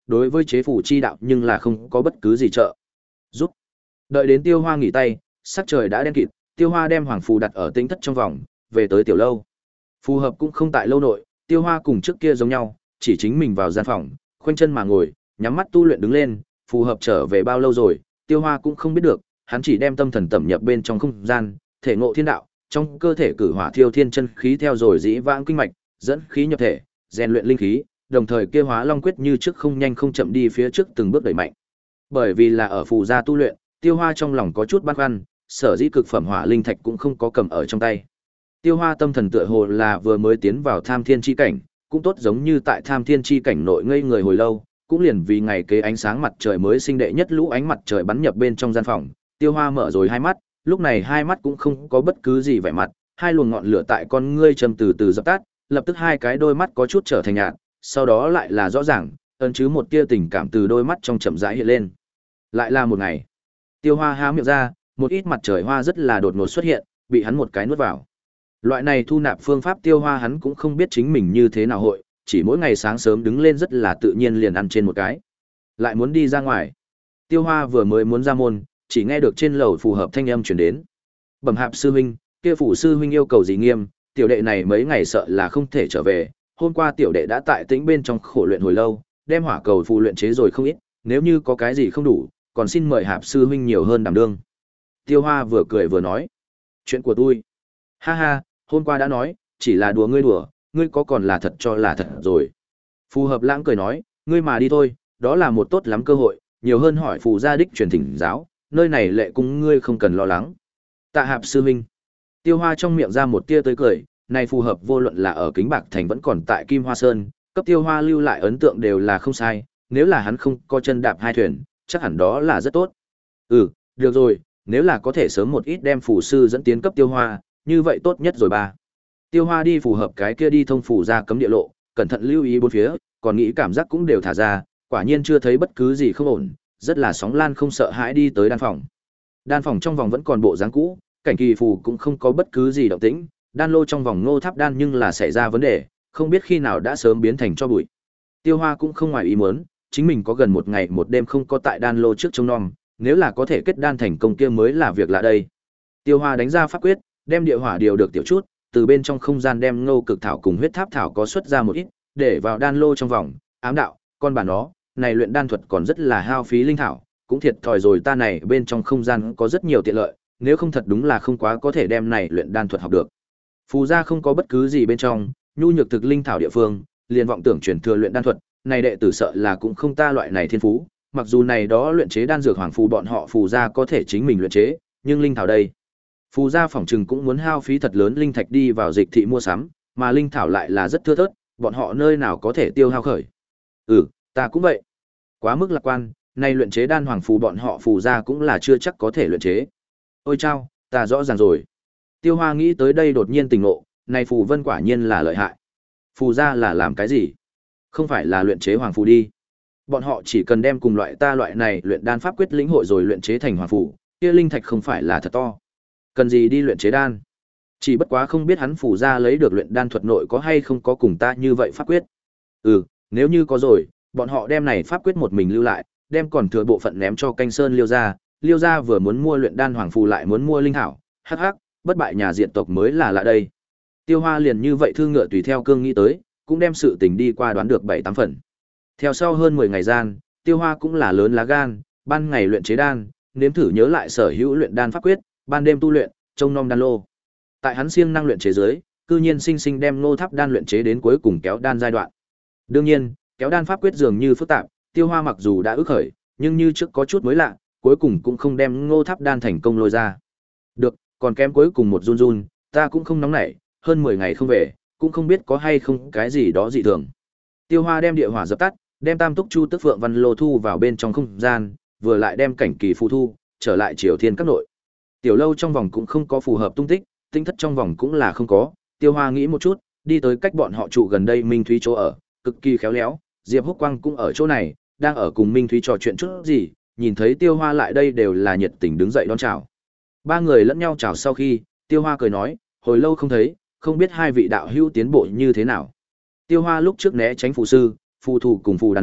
đối với chế phủ chi đạo nhưng là không có bất cứ gì trợ giúp. Đợi đến Tiêu Hoa nghỉ tay, sắc trời đã đen kịt, Tiêu Hoa đem hoàng phù đặt ở tinh thất trong vòng, về tới tiểu lâu. Phù hợp cũng không tại lâu nội, Tiêu Hoa cùng trước kia giống nhau, chỉ chính mình vào gian phòng, khoanh chân mà ngồi, nhắm mắt tu luyện đứng lên. Phù hợp trở về bao lâu rồi, Tiêu Hoa cũng không biết được, hắn chỉ đem tâm thần tẩm nhập bên trong không gian, thể ngộ thiên đạo, trong cơ thể cử hỏa thiêu thiên chân khí theo rồi dĩ vãng kinh mạch, dẫn khí nhập thể, rèn luyện linh khí, đồng thời kia hóa long quyết như trước không nhanh không chậm đi phía trước từng bước đẩy mạnh. Bởi vì là ở phù gia tu luyện, Tiêu Hoa trong lòng có chút băn khoăn, sở dĩ cực phẩm hỏa linh thạch cũng không có cầm ở trong tay. Tiêu Hoa tâm thần tựa hồ là vừa mới tiến vào tham thiên chi cảnh, cũng tốt giống như tại tham thiên chi cảnh nội ngây người hồi lâu, cũng liền vì ngày kế ánh sáng mặt trời mới sinh đệ nhất lũ ánh mặt trời bắn nhập bên trong gian phòng, Tiêu Hoa mở rồi hai mắt, lúc này hai mắt cũng không có bất cứ gì vẻ mặt, hai luồng ngọn lửa tại con ngươi châm từ từ dập tắt, lập tức hai cái đôi mắt có chút trở thành nhạt, sau đó lại là rõ ràng, ẩn chứa một tia tình cảm từ đôi mắt trong chậm rãi hiện lên. Lại là một ngày. Tiêu Hoa há miệng ra, một ít mặt trời hoa rất là đột ngột xuất hiện, bị hắn một cái nuốt vào. Loại này thu nạp phương pháp Tiêu Hoa hắn cũng không biết chính mình như thế nào hội, chỉ mỗi ngày sáng sớm đứng lên rất là tự nhiên liền ăn trên một cái. Lại muốn đi ra ngoài. Tiêu Hoa vừa mới muốn ra môn, chỉ nghe được trên lầu phù hợp thanh âm truyền đến. Bẩm Hạp sư huynh, kia phủ sư huynh yêu cầu gì nghiêm, tiểu đệ này mấy ngày sợ là không thể trở về, hôm qua tiểu đệ đã tại tĩnh bên trong khổ luyện hồi lâu, đem hỏa cầu phù luyện chế rồi không ít, nếu như có cái gì không đủ, còn xin mời Hạp sư huynh nhiều hơn đảm đương. Tiêu Hoa vừa cười vừa nói, chuyện của tôi. Ha ha, hôm qua đã nói, chỉ là đùa ngươi đùa, ngươi có còn là thật cho là thật rồi. Phù hợp lãng cười nói, ngươi mà đi thôi, đó là một tốt lắm cơ hội, nhiều hơn hỏi phù gia đích truyền thỉnh giáo, nơi này lệ cung ngươi không cần lo lắng. Tạ Hạp sư huynh. Tiêu Hoa trong miệng ra một tia tới cười, này phù hợp vô luận là ở Kính Bạc Thành vẫn còn tại Kim Hoa Sơn, cấp Tiêu Hoa lưu lại ấn tượng đều là không sai, nếu là hắn không có chân đạp hai thuyền, chắc hẳn đó là rất tốt. Ừ, được rồi, nếu là có thể sớm một ít đem phù sư dẫn tiến cấp Tiêu Hoa, như vậy tốt nhất rồi ba. Tiêu Hoa đi phù hợp cái kia đi thông phù ra cấm địa lộ, cẩn thận lưu ý bốn phía, còn nghĩ cảm giác cũng đều thả ra, quả nhiên chưa thấy bất cứ gì không ổn, rất là sóng lan không sợ hãi đi tới đan phòng. Đan phòng trong vòng vẫn còn bộ dáng cũ, cảnh kỳ phù cũng không có bất cứ gì động tĩnh, đan lô trong vòng Ngô Tháp đan nhưng là xảy ra vấn đề, không biết khi nào đã sớm biến thành cho bụi. Tiêu Hoa cũng không ngoài ý muốn, chính mình có gần một ngày một đêm không có tại đan lô trước trông nom, nếu là có thể kết đan thành công kia mới là việc lạ đây. Tiêu Hoa đánh ra pháp quyết, đem địa hỏa điều được tiểu chút, từ bên trong không gian đem Ngô Cực thảo cùng huyết tháp thảo có xuất ra một ít, để vào đan lô trong vòng, ám đạo, con bà nó, này luyện đan thuật còn rất là hao phí linh thảo, cũng thiệt thòi rồi ta này bên trong không gian có rất nhiều tiện lợi, nếu không thật đúng là không quá có thể đem này luyện đan thuật học được. Phù gia không có bất cứ gì bên trong, nhu nhược thực linh thảo địa phương, liền vọng tưởng truyền thừa luyện đan thuật, này đệ tử sợ là cũng không ta loại này thiên phú, mặc dù này đó luyện chế đan dược hoàng phù bọn họ phù gia có thể chính mình luyện chế, nhưng linh thảo đây, phù gia phỏng chừng cũng muốn hao phí thật lớn linh thạch đi vào dịch thị mua sắm, mà linh thảo lại là rất thưa thớt, bọn họ nơi nào có thể tiêu hao khởi. Ừ, ta cũng vậy. Quá mức lạc quan, nay luyện chế đan hoàng phù bọn họ phù gia cũng là chưa chắc có thể luyện chế. Ôi chao, ta rõ ràng rồi. Tiêu Hoa nghĩ tới đây đột nhiên tỉnh ngộ, này phù vân quả nhiên là lợi hại. Phù gia là làm cái gì? Không phải là luyện chế hoàng phù đi. Bọn họ chỉ cần đem cùng loại ta loại này luyện đan pháp quyết lĩnh hội rồi luyện chế thành hoàng phù, kia linh thạch không phải là thật to. Cần gì đi luyện chế đan? Chỉ bất quá không biết hắn phù gia lấy được luyện đan thuật nội có hay không có cùng ta như vậy pháp quyết. Ừ, nếu như có rồi, bọn họ đem này pháp quyết một mình lưu lại, đem còn thừa bộ phận ném cho Canh Sơn Liêu gia. Liêu gia vừa muốn mua luyện đan hoàng phù lại muốn mua linh thảo, hắc hắc, bất bại nhà diện tộc mới là lạ đây. Tiêu Hoa liền như vậy thương ngựa tùy theo cương nghĩ tới, cũng đem sự tình đi qua đoán được bảy tám phần. Theo sau hơn mười ngày gian, Tiêu Hoa cũng là lớn lá gan, ban ngày luyện chế đan, nếm thử nhớ lại sở hữu luyện đan pháp quyết, ban đêm tu luyện, trông nom đan lô. Tại hắn siêng năng luyện chế dưới, cư nhiên sinh sinh đem Ngô Tháp đan luyện chế đến cuối cùng kéo đan giai đoạn. Đương nhiên, kéo đan pháp quyết dường như phức tạp, Tiêu Hoa mặc dù đã ước khởi, nhưng như trước có chút mới lạ, cuối cùng cũng không đem Ngô Tháp đan thành công lôi ra. Được, còn kém cuối cùng một run run, ta cũng không nóng nảy, hơn mười ngày không về, cũng không biết có hay không cái gì đó dị thường. Tiêu Hoa đem địa hỏa dập tắt, đem Tam Túc Chu Tức Phượng Văn Lô thu vào bên trong không gian, vừa lại đem cảnh kỳ phù thu, trở lại Triều Thiên các nội. Tiểu lâu trong vòng cũng không có phù hợp tung tích, tinh thất trong vòng cũng là không có, Tiêu Hoa nghĩ một chút, đi tới cách bọn họ trụ gần đây Minh Thúy chỗ ở, cực kỳ khéo léo, Diệp Húc Quang cũng ở chỗ này, đang ở cùng Minh Thúy trò chuyện chút gì, nhìn thấy Tiêu Hoa lại đây đều là nhiệt tình đứng dậy đón chào. Ba người lẫn nhau chào sau khi, Tiêu Hoa cười nói, hồi lâu không thấy, không biết hai vị đạo hữu tiến bộ như thế nào. Tiêu Hoa lúc trước né tránh phù sư, phù thủ cùng phù đàn lúc,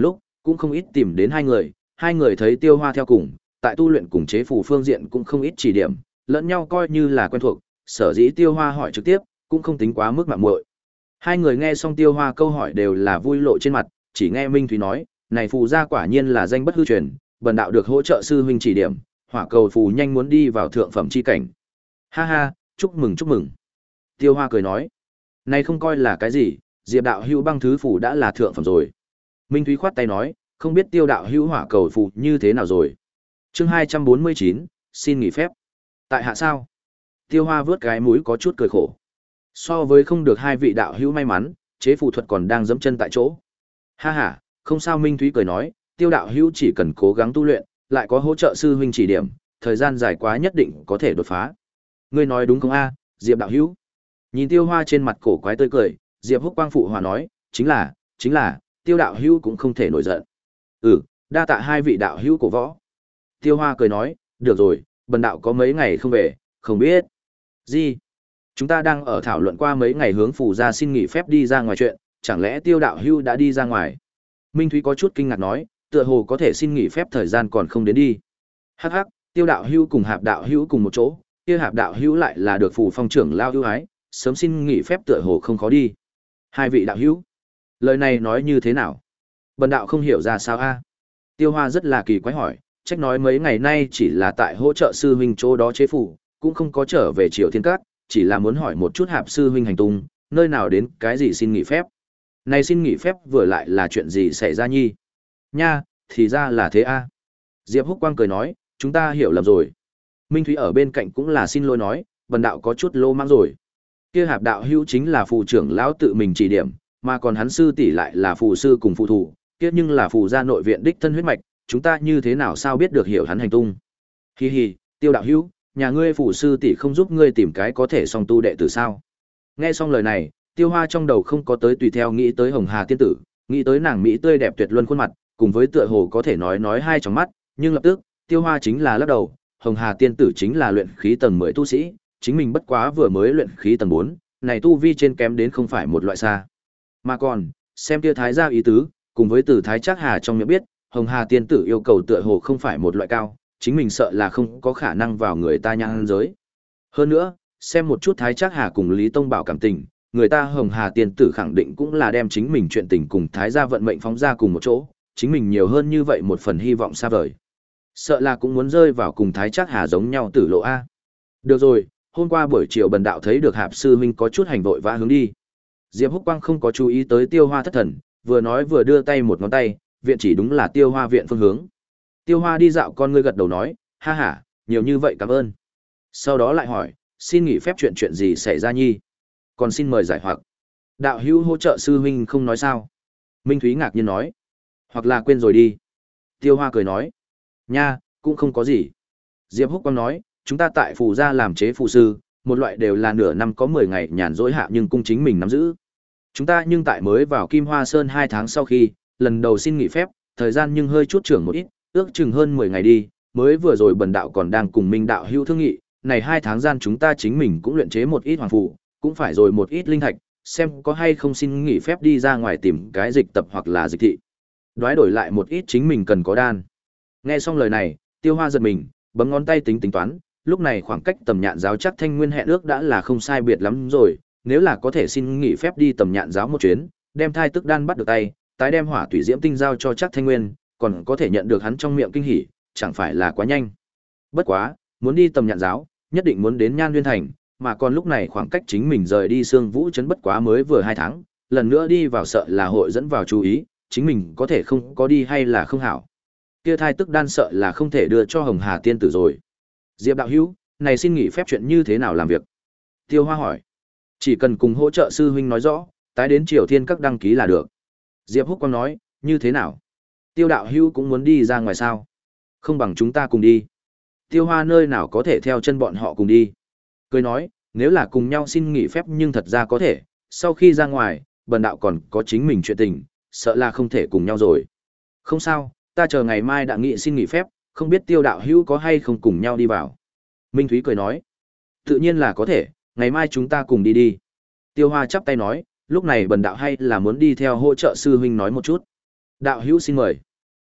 cũng không ít tìm đến hai người, hai người thấy Tiêu Hoa theo cùng, tại tu luyện cùng chế phù phương diện cũng không ít chỉ điểm, lẫn nhau coi như là quen thuộc, sở dĩ Tiêu Hoa hỏi trực tiếp, cũng không tính quá mức mạo muội. Hai người nghe xong Tiêu Hoa câu hỏi đều là vui lộ trên mặt, chỉ nghe Minh Thúy nói, này phù gia quả nhiên là danh bất hư truyền, bần đạo được hỗ trợ sư huynh chỉ điểm, hỏa cầu phù nhanh muốn đi vào thượng phẩm chi cảnh. Ha ha, chúc mừng chúc mừng. Tiêu Hoa cười nói, này không coi là cái gì, Diệp đạo hữu băng thứ phù đã là thượng phẩm rồi. Minh Thúy khoát tay nói, không biết Tiêu đạo hữu hỏa cầu phù như thế nào rồi. Chương hai trăm bốn mươi chín, xin nghỉ phép. Tại hạ sao? Tiêu Hoa vớt cái mũi có chút cười khổ. So với không được hai vị đạo hữu may mắn, chế phù thuật còn đang dẫm chân tại chỗ. Ha ha, không sao. Minh Thúy cười nói, Tiêu đạo hữu chỉ cần cố gắng tu luyện, lại có hỗ trợ sư huynh chỉ điểm, thời gian dài quá nhất định có thể đột phá. Ngươi nói đúng không a, Diệp đạo hữu? Nhìn Tiêu Hoa trên mặt cổ quái tươi cười, Diệp Húc Quang phụ hòa nói, chính là, chính là, Tiêu đạo hữu cũng không thể nổi giận. Ừ, đa tạ hai vị đạo hữu cổ võ. Tiêu Hoa cười nói, được rồi, bần đạo có mấy ngày không về, không biết. Gì? Chúng ta đang ở thảo luận qua mấy ngày hướng phù gia xin nghỉ phép đi ra ngoài chuyện, chẳng lẽ Tiêu đạo hữu đã đi ra ngoài? Minh Thúy có chút kinh ngạc nói, tựa hồ có thể xin nghỉ phép thời gian còn không đến đi. Hắc hắc, Tiêu đạo hữu cùng Hạp đạo hữu cùng một chỗ, kia Hạp đạo hữu lại là được phù phong trưởng lao ưu ái, sớm xin nghỉ phép tựa hồ không khó đi. Hai vị đạo hữu, lời này nói như thế nào? Bần đạo không hiểu ra sao a. Tiêu Hoa rất là kỳ quái hỏi, trách nói mấy ngày nay chỉ là tại hỗ trợ sư huynh chỗ đó chế phù, cũng không có trở về Triều Thiên Các, chỉ là muốn hỏi một chút Hạp sư huynh hành tung, nơi nào đến cái gì xin nghỉ phép. Này xin nghỉ phép vừa lại là chuyện gì xảy ra nhi? Nha, thì ra là thế a. Diệp Húc Quang cười nói, chúng ta hiểu lầm rồi. Minh Thúy ở bên cạnh cũng là xin lỗi nói, bần đạo có chút lô mang rồi. Kia Hạp đạo hữu chính là phù trưởng lão tự mình chỉ điểm, mà còn hắn sư tỷ lại là phù sư cùng phù thủ, kia nhưng là phù gia nội viện đích thân huyết mạch, chúng ta như thế nào sao biết được hiểu hắn hành tung? Hi hi, Tiêu đạo hữu, nhà ngươi phù sư tỷ không giúp ngươi tìm cái có thể song tu đệ tử sao? Nghe xong lời này, Tiêu Hoa trong đầu không có tới tùy theo nghĩ tới Hồng Hà tiên tử, nghĩ tới nàng mỹ tươi đẹp tuyệt luân khuôn mặt, cùng với tựa hồ có thể nói nói hai trong mắt, nhưng lập tức, Tiêu Hoa chính là lắc đầu, Hồng Hà tiên tử chính là luyện khí tầng mười tu sĩ, chính mình bất quá vừa mới luyện khí tầng bốn, này tu vi trên kém đến không phải một loại xa. Mà còn, xem kia thái gia ý tứ, cùng với từ thái Trác Hà trong miệng biết, Hồng Hà tiên tử yêu cầu tựa hồ không phải một loại cao, chính mình sợ là không có khả năng vào người ta nhang giới. Hơn nữa, xem một chút thái Trác Hà cùng Lý Tông Bảo cảm tình, người ta Hồng Hà tiên tử khẳng định cũng là đem chính mình chuyện tình cùng thái gia vận mệnh phóng ra cùng một chỗ, chính mình nhiều hơn như vậy một phần hy vọng xa vời. Sợ là cũng muốn rơi vào cùng thái Trác Hà giống nhau tử lộ a. Được rồi, hôm qua buổi chiều bần đạo thấy được Hạp sư huynh có chút hành vội vã hướng đi. Diệp Húc Quang không có chú ý tới Tiêu Hoa thất thần, vừa nói vừa đưa tay một ngón tay, viện chỉ đúng là Tiêu Hoa viện phương hướng. Tiêu Hoa đi dạo con ngươi gật đầu nói, ha ha, nhiều như vậy cảm ơn. Sau đó lại hỏi, xin nghỉ phép chuyện chuyện gì xảy ra nhi? Còn xin mời giải hoặc. Đạo hữu hỗ trợ sư huynh không nói sao? Minh Thúy ngạc nhiên nói, hoặc là quên rồi đi. Tiêu Hoa cười nói, nha, cũng không có gì. Diệp Húc Quang nói, chúng ta tại phù gia làm chế phù sư, một loại đều là nửa năm có mười ngày nhàn rỗi hạ nhưng cung chính mình nắm giữ. Chúng ta nhưng tại mới vào Kim Hoa Sơn hai tháng sau khi, lần đầu xin nghỉ phép, thời gian nhưng hơi chút trưởng một ít, ước chừng hơn mười ngày đi, mới vừa rồi bần đạo còn đang cùng Minh đạo hữu thương nghị, này hai tháng gian chúng ta chính mình cũng luyện chế một ít hoàng phù, cũng phải rồi một ít linh thạch, xem có hay không xin nghỉ phép đi ra ngoài tìm cái dịch tập hoặc là dịch thị. Đoái đổi lại một ít chính mình cần có đan. Nghe xong lời này, Tiêu Hoa giật mình, bấm ngón tay tính tính toán, lúc này khoảng cách tầm nhạn giáo chắc Thanh Nguyên hẹn ước đã là không sai biệt lắm rồi, nếu là có thể xin nghỉ phép đi tầm nhạn giáo một chuyến, đem thai tức đan bắt được tay, tái đem hỏa thủy diễm tinh giao cho chắc Thanh Nguyên, còn có thể nhận được hắn trong miệng kinh hỉ, chẳng phải là quá nhanh. Bất quá, muốn đi tầm nhạn giáo, nhất định muốn đến Nhan Nguyên thành, mà còn lúc này khoảng cách chính mình rời đi Sương Vũ trấn bất quá mới vừa hai tháng, lần nữa đi vào sợ là hội dẫn vào chú ý, chính mình có thể không có đi hay là không hảo. Kia thai tức đan sợ là không thể đưa cho Hồng Hà tiên tử rồi. Diệp đạo hữu, này xin nghỉ phép chuyện như thế nào làm việc? Tiêu Hoa hỏi. Chỉ cần cùng hỗ trợ sư huynh nói rõ, tái đến Triều Thiên Các đăng ký là được. Diệp Húc Quang nói, như thế nào? Tiêu đạo hữu cũng muốn đi ra ngoài sao? Không bằng chúng ta cùng đi. Tiêu Hoa nơi nào có thể theo chân bọn họ cùng đi? Cười nói, nếu là cùng nhau xin nghỉ phép nhưng thật ra có thể, sau khi ra ngoài, bần đạo còn có chính mình chuyện tình, sợ là không thể cùng nhau rồi. Không sao, ta chờ ngày mai đã nghị xin nghỉ phép, không biết Tiêu đạo hữu có hay không cùng nhau đi vào. Minh Thúy cười nói, tự nhiên là có thể, ngày mai chúng ta cùng đi đi. Tiêu Hoa chắp tay nói, lúc này bần đạo hay là muốn đi theo hỗ trợ sư huynh nói một chút. Đạo hữu xin mời.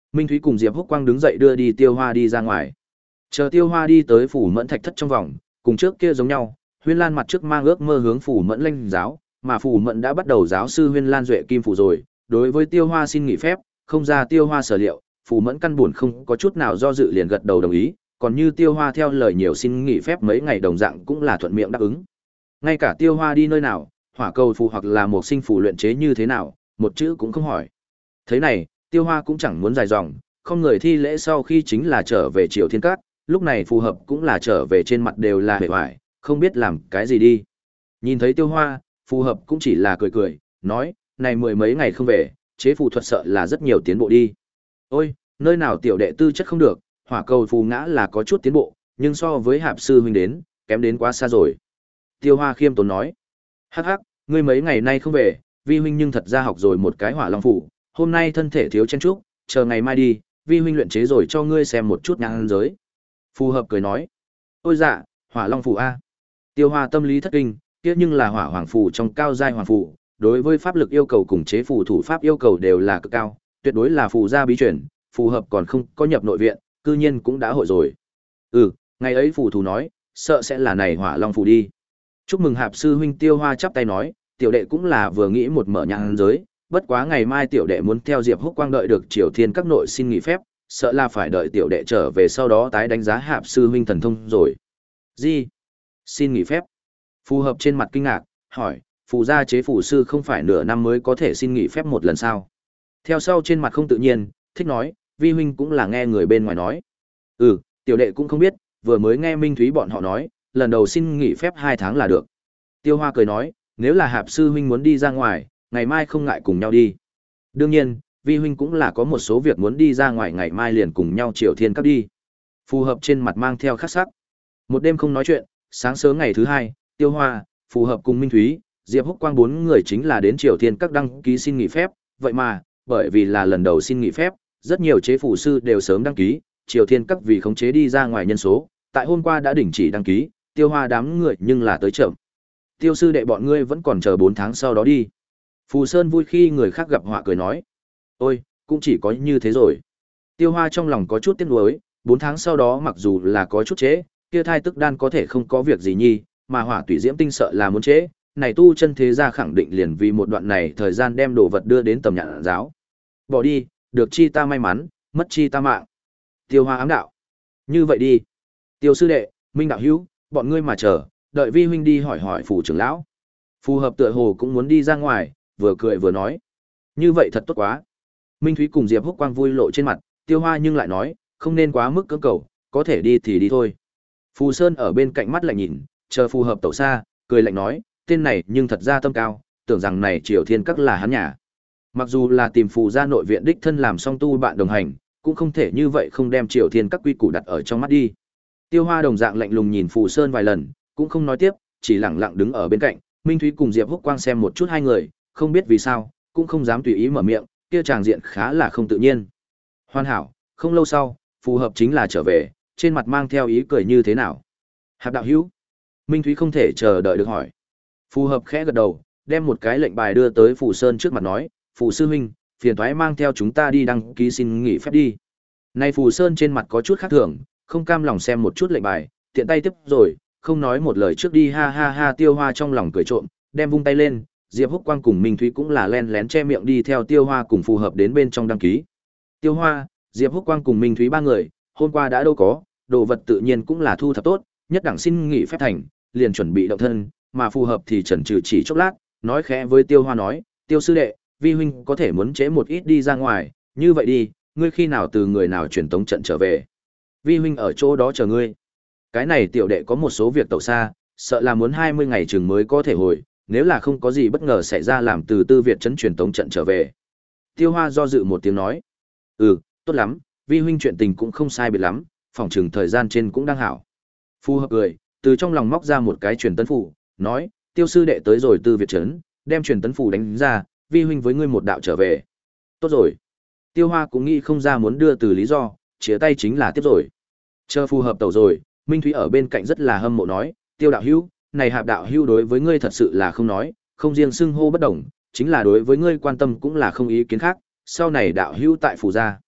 Minh Thúy cùng Diệp Húc Quang đứng dậy đưa đi Tiêu Hoa đi ra ngoài. Chờ Tiêu Hoa đi tới phủ Mẫn Thạch Thất trong vòng, cùng trước kia giống nhau, Huyên Lan mặt trước mang ước mơ hướng phủ Mẫn Lanh giáo, mà phủ Mẫn đã bắt đầu giáo sư Huyên Lan duệ kim phủ rồi, đối với Tiêu Hoa xin nghỉ phép, không ra Tiêu Hoa sở liệu, phủ Mẫn căn buồn không có chút nào do dự liền gật đầu đồng ý, còn như Tiêu Hoa theo lời nhiều xin nghỉ phép mấy ngày đồng dạng cũng là thuận miệng đáp ứng. Ngay cả Tiêu Hoa đi nơi nào, hỏa cầu phù hoặc là một sinh phù luyện chế như thế nào, một chữ cũng không hỏi. Thế này, Tiêu Hoa cũng chẳng muốn dài dòng, không người thi lễ sau khi chính là trở về Triều Thiên Các, lúc này phù hợp cũng là trở về trên mặt đều là hề hoài, không biết làm cái gì đi. Nhìn thấy Tiêu Hoa, phù hợp cũng chỉ là cười cười, nói, này mười mấy ngày không về, chế phù thuật sợ là rất nhiều tiến bộ đi. Ôi, nơi nào tiểu đệ tư chất không được, hỏa cầu phù ngã là có chút tiến bộ, nhưng so với hạp sư huynh đến, kém đến quá xa rồi. Tiêu Hoa khiêm tốn nói, hắc hắc, ngươi mấy ngày nay không về, vi huynh nhưng thật ra học rồi một cái hỏa long phủ, hôm nay thân thể thiếu chen chúc, chờ ngày mai đi, vi huynh luyện chế rồi cho ngươi xem một chút nhang giới. Phù hợp cười nói, ôi dạ, hỏa long phủ a. Tiêu Hoa tâm lý thất kinh, kia nhưng là hỏa hoàng phù trong cao giai hoàng phù, đối với pháp lực yêu cầu cùng chế phù thủ pháp yêu cầu đều là cực cao, tuyệt đối là phù gia bí truyền, phù hợp còn không có nhập nội viện, cư nhiên cũng đã hội rồi. Ừ, ngày ấy phù thủ nói, sợ sẽ là này hỏa long phù đi. Chúc mừng hạp sư huynh. Tiêu Hoa chắp tay nói, tiểu đệ cũng là vừa nghĩ một mở nhang giới, bất quá ngày mai tiểu đệ muốn theo Diệp Húc Quang đợi được Triều Thiên Các nội xin nghỉ phép, sợ là phải đợi tiểu đệ trở về sau đó tái đánh giá hạp sư huynh thần thông rồi. Gì? Xin nghỉ phép? Phù hợp trên mặt kinh ngạc, hỏi, phù gia chế phù sư không phải nửa năm mới có thể xin nghỉ phép một lần sao? Theo sau trên mặt không tự nhiên, thích nói, vi huynh cũng là nghe người bên ngoài nói. Ừ, tiểu đệ cũng không biết, vừa mới nghe Minh Thúy bọn họ nói, lần đầu xin nghỉ phép hai tháng là được. Tiêu Hoa cười nói, nếu là hạp sư huynh muốn đi ra ngoài, ngày mai không ngại cùng nhau đi. Đương nhiên, vi huynh cũng là có một số việc muốn đi ra ngoài, ngày mai liền cùng nhau Triều Thiên Các đi. Phù hợp trên mặt mang theo khắc sắc. Một đêm không nói chuyện, sáng sớm ngày thứ hai, Tiêu Hoa, phù hợp cùng Minh Thúy, Diệp Húc Quang bốn người chính là đến Triều Thiên Các đăng ký xin nghỉ phép, vậy mà, bởi vì là lần đầu xin nghỉ phép, rất nhiều chế phù sư đều sớm đăng ký, Triều Thiên Các vì khống chế đi ra ngoài nhân số, tại hôm qua đã đình chỉ đăng ký, Tiêu Hoa đám người nhưng là tới chậm. Tiêu sư đệ bọn ngươi vẫn còn chờ bốn tháng sau đó đi. Phù Sơn vui khi người khác gặp họa cười nói. Ôi, cũng chỉ có như thế rồi. Tiêu Hoa trong lòng có chút tiếc nuối, bốn tháng sau đó mặc dù là có chút trễ, kia thai tức đan có thể không có việc gì nhi, mà hỏa tủy diễm tinh sợ là muốn trễ, này tu chân thế gia khẳng định liền vì một đoạn này thời gian đem đồ vật đưa đến tầm nhạn giáo. Bỏ đi, được chi ta may mắn, mất chi ta mạng. Tiêu Hoa ám đạo. Như vậy đi. Tiêu sư đệ, Minh đạo hữu, bọn ngươi mà chờ, đợi vi huynh đi hỏi hỏi phủ trưởng lão. Phù hợp tựa hồ cũng muốn đi ra ngoài, vừa cười vừa nói. Như vậy thật tốt quá. Minh Thúy cùng Diệp Húc Quang vui lộ trên mặt, Tiêu Hoa nhưng lại nói, không nên quá mức cưỡng cầu, có thể đi thì đi thôi. Phù Sơn ở bên cạnh mắt lạnh nhìn, chờ phù hợp tẩu xa, cười lạnh nói, tên này nhưng thật ra tâm cao, tưởng rằng này Triều Thiên Các là hắn nhà. Mặc dù là tìm phù gia nội viện đích thân làm song tu bạn đồng hành, cũng không thể như vậy không đem Triều Thiên Các quy củ đặt ở trong mắt đi. Tiêu Hoa đồng dạng lạnh lùng nhìn Phù Sơn vài lần, cũng không nói tiếp, chỉ lặng lặng đứng ở bên cạnh. Minh Thúy cùng Diệp Húc Quang xem một chút hai người, không biết vì sao, cũng không dám tùy ý mở miệng, kia tràng diện khá là không tự nhiên. Hoàn hảo, không lâu sau, phù hợp chính là trở về, trên mặt mang theo ý cười như thế nào. Hạp đạo hữu. Minh Thúy không thể chờ đợi được hỏi. Phù hợp khẽ gật đầu, đem một cái lệnh bài đưa tới Phù Sơn trước mặt nói, Phù sư huynh, phiền toái mang theo chúng ta đi đăng ký xin nghỉ phép đi. Nay Phù Sơn trên mặt có chút khác thường, không cam lòng xem một chút lệnh bài, tiện tay tiếp rồi, không nói một lời trước đi ha ha ha. Tiêu Hoa trong lòng cười trộm, đem vung tay lên, Diệp Húc Quang cùng Minh Thúy cũng là len lén che miệng đi theo Tiêu Hoa cùng phù hợp đến bên trong đăng ký. Tiêu Hoa, Diệp Húc Quang cùng Minh Thúy ba người, hôm qua đã đâu có, đồ vật tự nhiên cũng là thu thập tốt, nhất đẳng xin nghỉ phép thành, liền chuẩn bị động thân, mà phù hợp thì chần chừ chỉ chốc lát, nói khẽ với Tiêu Hoa nói, Tiêu sư đệ, vi huynh có thể muốn chế một ít đi ra ngoài, như vậy đi, ngươi khi nào từ người nào truyền tống trận trở về, vi huynh ở chỗ đó chờ ngươi. Cái này tiểu đệ có một số việc tẩu xa, sợ là muốn hai mươi ngày chừng mới có thể hồi, nếu là không có gì bất ngờ xảy ra làm từ Tư Việt trấn truyền tống trận trở về. Tiêu Hoa do dự một tiếng nói, ừ, tốt lắm, vi huynh chuyện tình cũng không sai biệt lắm, phòng chừng thời gian trên cũng đang hảo. Phù hợp cười, từ trong lòng móc ra một cái truyền tấn phủ, nói, Tiêu sư đệ tới rồi Tư Việt trấn, đem truyền tấn phủ đánh ra, vi huynh với ngươi một đạo trở về. Tốt rồi. Tiêu Hoa cũng nghĩ không ra muốn đưa từ lý do, chia tay chính là tiếp rồi. Chờ phù hợp tẩu rồi, Minh Thúy ở bên cạnh rất là hâm mộ nói, Tiêu đạo hữu, này Hạp đạo hữu đối với ngươi thật sự là không nói, không riêng xưng hô bất đồng, chính là đối với ngươi quan tâm cũng là không ý kiến khác, sau này đạo hữu tại phù gia.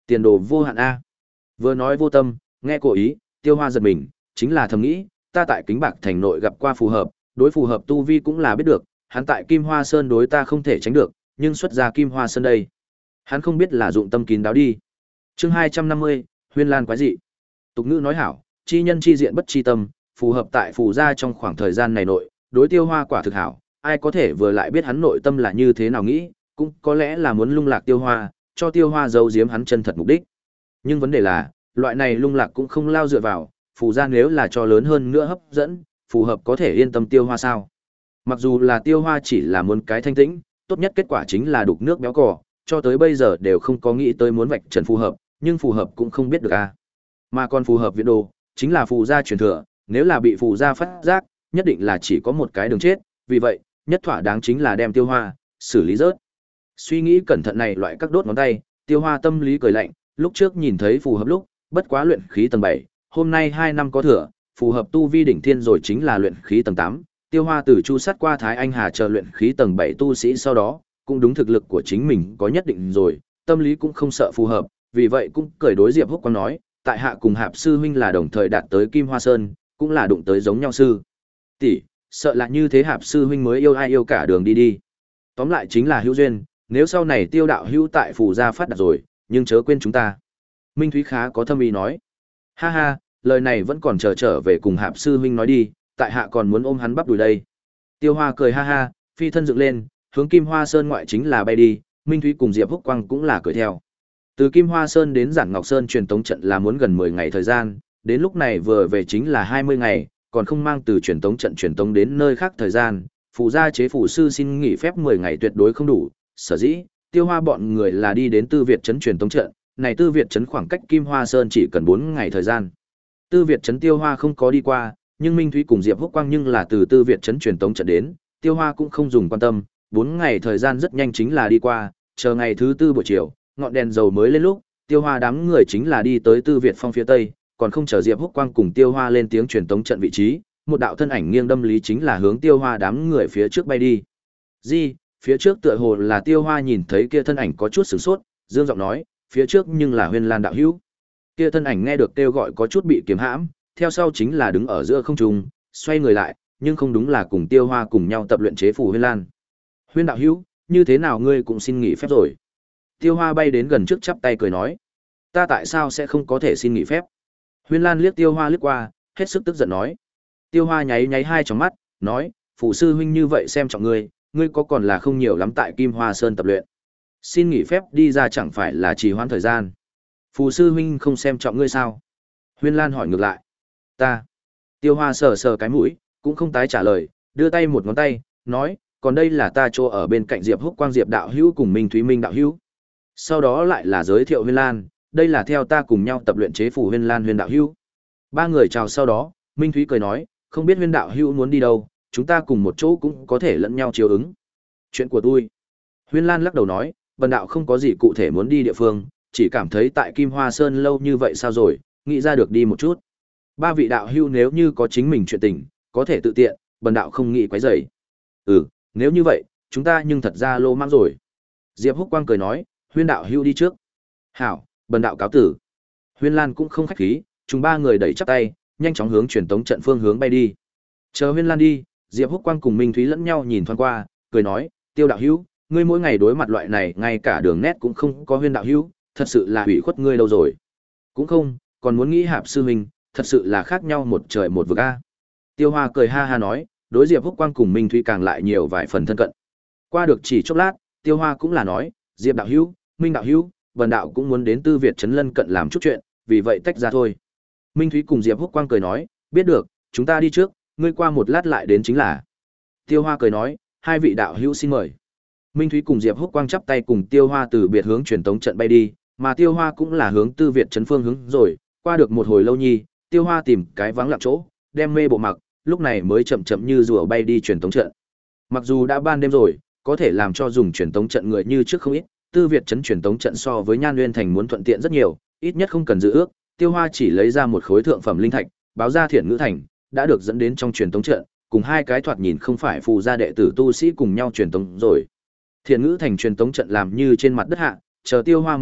Tiền đồ vô hạn a. Vừa nói vô tâm, nghe cố ý, Tiêu Hoa giật mình, chính là thầm nghĩ, ta tại Kính Bạc thành nội gặp qua phù hợp, đối phù hợp tu vi cũng là biết được, hắn tại Kim Hoa Sơn đối ta không thể tránh được, nhưng xuất ra Kim Hoa Sơn đây, hắn không biết là dụng tâm kín đáo đi. Chương hai trăm năm mươi, Huyên Lan quái dị. Tục ngữ nói hảo, chi nhân chi diện bất chi tâm, phù hợp tại phù gia trong khoảng thời gian này nội, đối Tiêu Hoa quả thực hảo, ai có thể vừa lại biết hắn nội tâm là như thế nào nghĩ, cũng có lẽ là muốn lung lạc Tiêu Hoa, cho Tiêu Hoa giấu giếm hắn chân thật mục đích. Nhưng vấn đề là, loại này lung lạc cũng không lao dựa vào, phù gia nếu là cho lớn hơn nữa hấp dẫn, phù hợp có thể yên tâm Tiêu Hoa sao? Mặc dù là Tiêu Hoa chỉ là muốn cái thanh tĩnh, tốt nhất kết quả chính là đục nước béo cò, cho tới bây giờ đều không có nghĩ tới muốn vạch trần phù hợp, nhưng phù hợp cũng không biết được a. À. Mà còn phù hợp viện đồ, chính là phù gia truyền thừa, nếu là bị phù gia phát giác, nhất định là chỉ có một cái đường chết, vì vậy, nhất thỏa đáng chính là đem Tiêu Hoa xử lý rớt. Suy nghĩ cẩn thận này loại các đốt ngón tay, Tiêu Hoa tâm lý cười lạnh, lúc trước nhìn thấy phù hợp lúc, bất quá luyện khí tầng bảy, hôm nay hai năm có thừa, phù hợp tu vi đỉnh thiên rồi chính là luyện khí tầng tám. Tiêu Hoa từ chu sát qua Thái Anh Hà chờ luyện khí tầng bảy tu sĩ sau đó, cũng đúng thực lực của chính mình có nhất định rồi, tâm lý cũng không sợ phù hợp, vì vậy cũng cười đối Diệp Húc Quang nói, tại hạ cùng Hạp sư huynh là đồng thời đạt tới Kim Hoa Sơn, cũng là đụng tới giống nhau sư tỷ, sợ là như thế Hạp sư huynh mới yêu ai yêu cả đường đi đi. Tóm lại chính là hữu duyên, nếu sau này Tiêu đạo hữu tại phù gia phát đạt rồi, nhưng chớ quên chúng ta. Minh Thúy khá có thâm ý nói, ha ha, lời này vẫn còn chờ trở về cùng Hạp sư huynh nói đi, tại hạ còn muốn ôm hắn bắp đùi đây. Tiêu Hoa cười ha ha, phi thân dựng lên, hướng Kim Hoa Sơn ngoại chính là bay đi, Minh Thúy cùng Diệp Húc Quang cũng là cười theo. Từ Kim Hoa Sơn đến Giản Ngọc Sơn truyền tống trận là muốn gần mười ngày thời gian, đến lúc này vừa về chính là hai mươi ngày, còn không mang từ truyền tống trận truyền tống đến nơi khác thời gian, phụ gia chế phủ sư xin nghỉ phép mười ngày tuyệt đối không đủ, sở dĩ, Tiêu Hoa bọn người là đi đến Tư Việt trấn truyền tống trận, này Tư Việt trấn khoảng cách Kim Hoa Sơn chỉ cần bốn ngày thời gian. Tư Việt trấn Tiêu Hoa không có đi qua, nhưng Minh Thúy cùng Diệp Húc Quang nhưng là từ Tư Việt trấn truyền tống trận đến, Tiêu Hoa cũng không dùng quan tâm, bốn ngày thời gian rất nhanh chính là đi qua, chờ ngày thứ tư buổi chiều, ngọn đèn dầu mới lên lúc, Tiêu Hoa đám người chính là đi tới Tư Việt Phong phía tây, còn không chờ Diệp Húc Quang cùng Tiêu Hoa lên tiếng truyền tống trận vị trí, một đạo thân ảnh nghiêng đâm lý chính là hướng Tiêu Hoa đám người phía trước bay đi. Gì? Phía trước tựa hồ là Tiêu Hoa nhìn thấy kia thân ảnh có chút sửng sốt, dương giọng nói, phía trước nhưng là Huyên Lan đạo hữu. Kia thân ảnh nghe được kêu gọi có chút bị kiềm hãm, theo sau chính là đứng ở giữa không trung, xoay người lại, nhưng không đúng là cùng Tiêu Hoa cùng nhau tập luyện chế phù Huyên Lan. Huyên đạo hữu, như thế nào ngươi cũng xin nghỉ phép rồi? Tiêu Hoa bay đến gần trước chắp tay cười nói, ta tại sao sẽ không có thể xin nghỉ phép? Huyên Lan liếc Tiêu Hoa liếc qua, hết sức tức giận nói. Tiêu Hoa nháy nháy hai tròng mắt, nói, phụ sư huynh như vậy xem trọng ngươi, ngươi có còn là không nhiều lắm tại Kim Hoa Sơn tập luyện. Xin nghỉ phép đi ra chẳng phải là trì hoãn thời gian. Phụ sư huynh không xem trọng ngươi sao? Huyên Lan hỏi ngược lại. Ta. Tiêu Hoa sờ sờ cái mũi, cũng không tái trả lời, đưa tay một ngón tay, nói, còn đây là ta chỗ ở bên cạnh Diệp Húc Quang Diệp đạo hữu cùng Minh Thúy Minh đạo hữu. Sau đó lại là giới thiệu Huyên Lan, đây là theo ta cùng nhau tập luyện chế phù Huyên Lan Huyên đạo hữu. Ba người chào sau đó, Minh Thúy cười nói, không biết Huyên đạo hữu muốn đi đâu, chúng ta cùng một chỗ cũng có thể lẫn nhau chiếu ứng. Chuyện của tôi. Huyên Lan lắc đầu nói, bần đạo không có gì cụ thể muốn đi địa phương, chỉ cảm thấy tại Kim Hoa Sơn lâu như vậy sao rồi, nghĩ ra được đi một chút. Ba vị đạo hữu nếu như có chính mình chuyện tình, có thể tự tiện, bần đạo không nghĩ quấy rầy. Ừ, nếu như vậy, chúng ta nhưng thật ra lô mang rồi. Diệp Húc Quang cười nói, Huyên đạo hữu đi trước. Hảo, bần đạo cáo tử. Huyên Lan cũng không khách khí, chúng ba người đẩy chắp tay, nhanh chóng hướng truyền tống trận phương hướng bay đi. Chờ Huyên Lan đi, Diệp Húc Quang cùng Minh Thúy lẫn nhau nhìn thoáng qua, cười nói, Tiêu đạo hữu, ngươi mỗi ngày đối mặt loại này ngay cả đường nét cũng không có Huyên đạo hữu, thật sự là hủy khuất ngươi đâu rồi. Cũng không, còn muốn nghĩ Hạp sư huynh, thật sự là khác nhau một trời một vực a. Tiêu Hoa cười ha ha nói, đối Diệp Húc Quang cùng Minh Thúy càng lại nhiều vài phần thân cận. Qua được chỉ chốc lát, Tiêu Hoa cũng là nói, Diệp đạo hữu, Minh đạo hữu, Vân đạo cũng muốn đến Tư Việt trấn lân cận làm chút chuyện, vì vậy tách ra thôi. Minh Thúy cùng Diệp Húc Quang cười nói, biết được, chúng ta đi trước, ngươi qua một lát lại đến chính là. Tiêu Hoa cười nói, hai vị đạo hữu xin mời. Minh Thúy cùng Diệp Húc Quang chắp tay cùng Tiêu Hoa từ biệt hướng truyền tống trận bay đi, mà Tiêu Hoa cũng là hướng Tư Việt trấn phương hướng rồi, qua được một hồi lâu nhi, Tiêu Hoa tìm cái vắng lặng chỗ, đem mê bộ mặc, lúc này mới chậm chậm như rùa bay đi truyền tống trận. Mặc dù đã ban đêm rồi, có thể làm cho dùng truyền tống trận người như trước không ít, Tư Việt trấn truyền tống trận so với Nhan Nguyên thành muốn thuận tiện rất nhiều, ít nhất không cần dự ước, Tiêu Hoa chỉ lấy ra một khối thượng phẩm linh thạch, báo ra Thiện Ngữ thành, đã được dẫn đến trong truyền tống trận, cùng hai cái thoạt nhìn không phải phù gia đệ tử tu sĩ cùng nhau truyền tống rồi. Thiện Ngữ thành truyền tống trận làm như trên mặt đất hạ, chờ Tiêu Hoa mở mắt,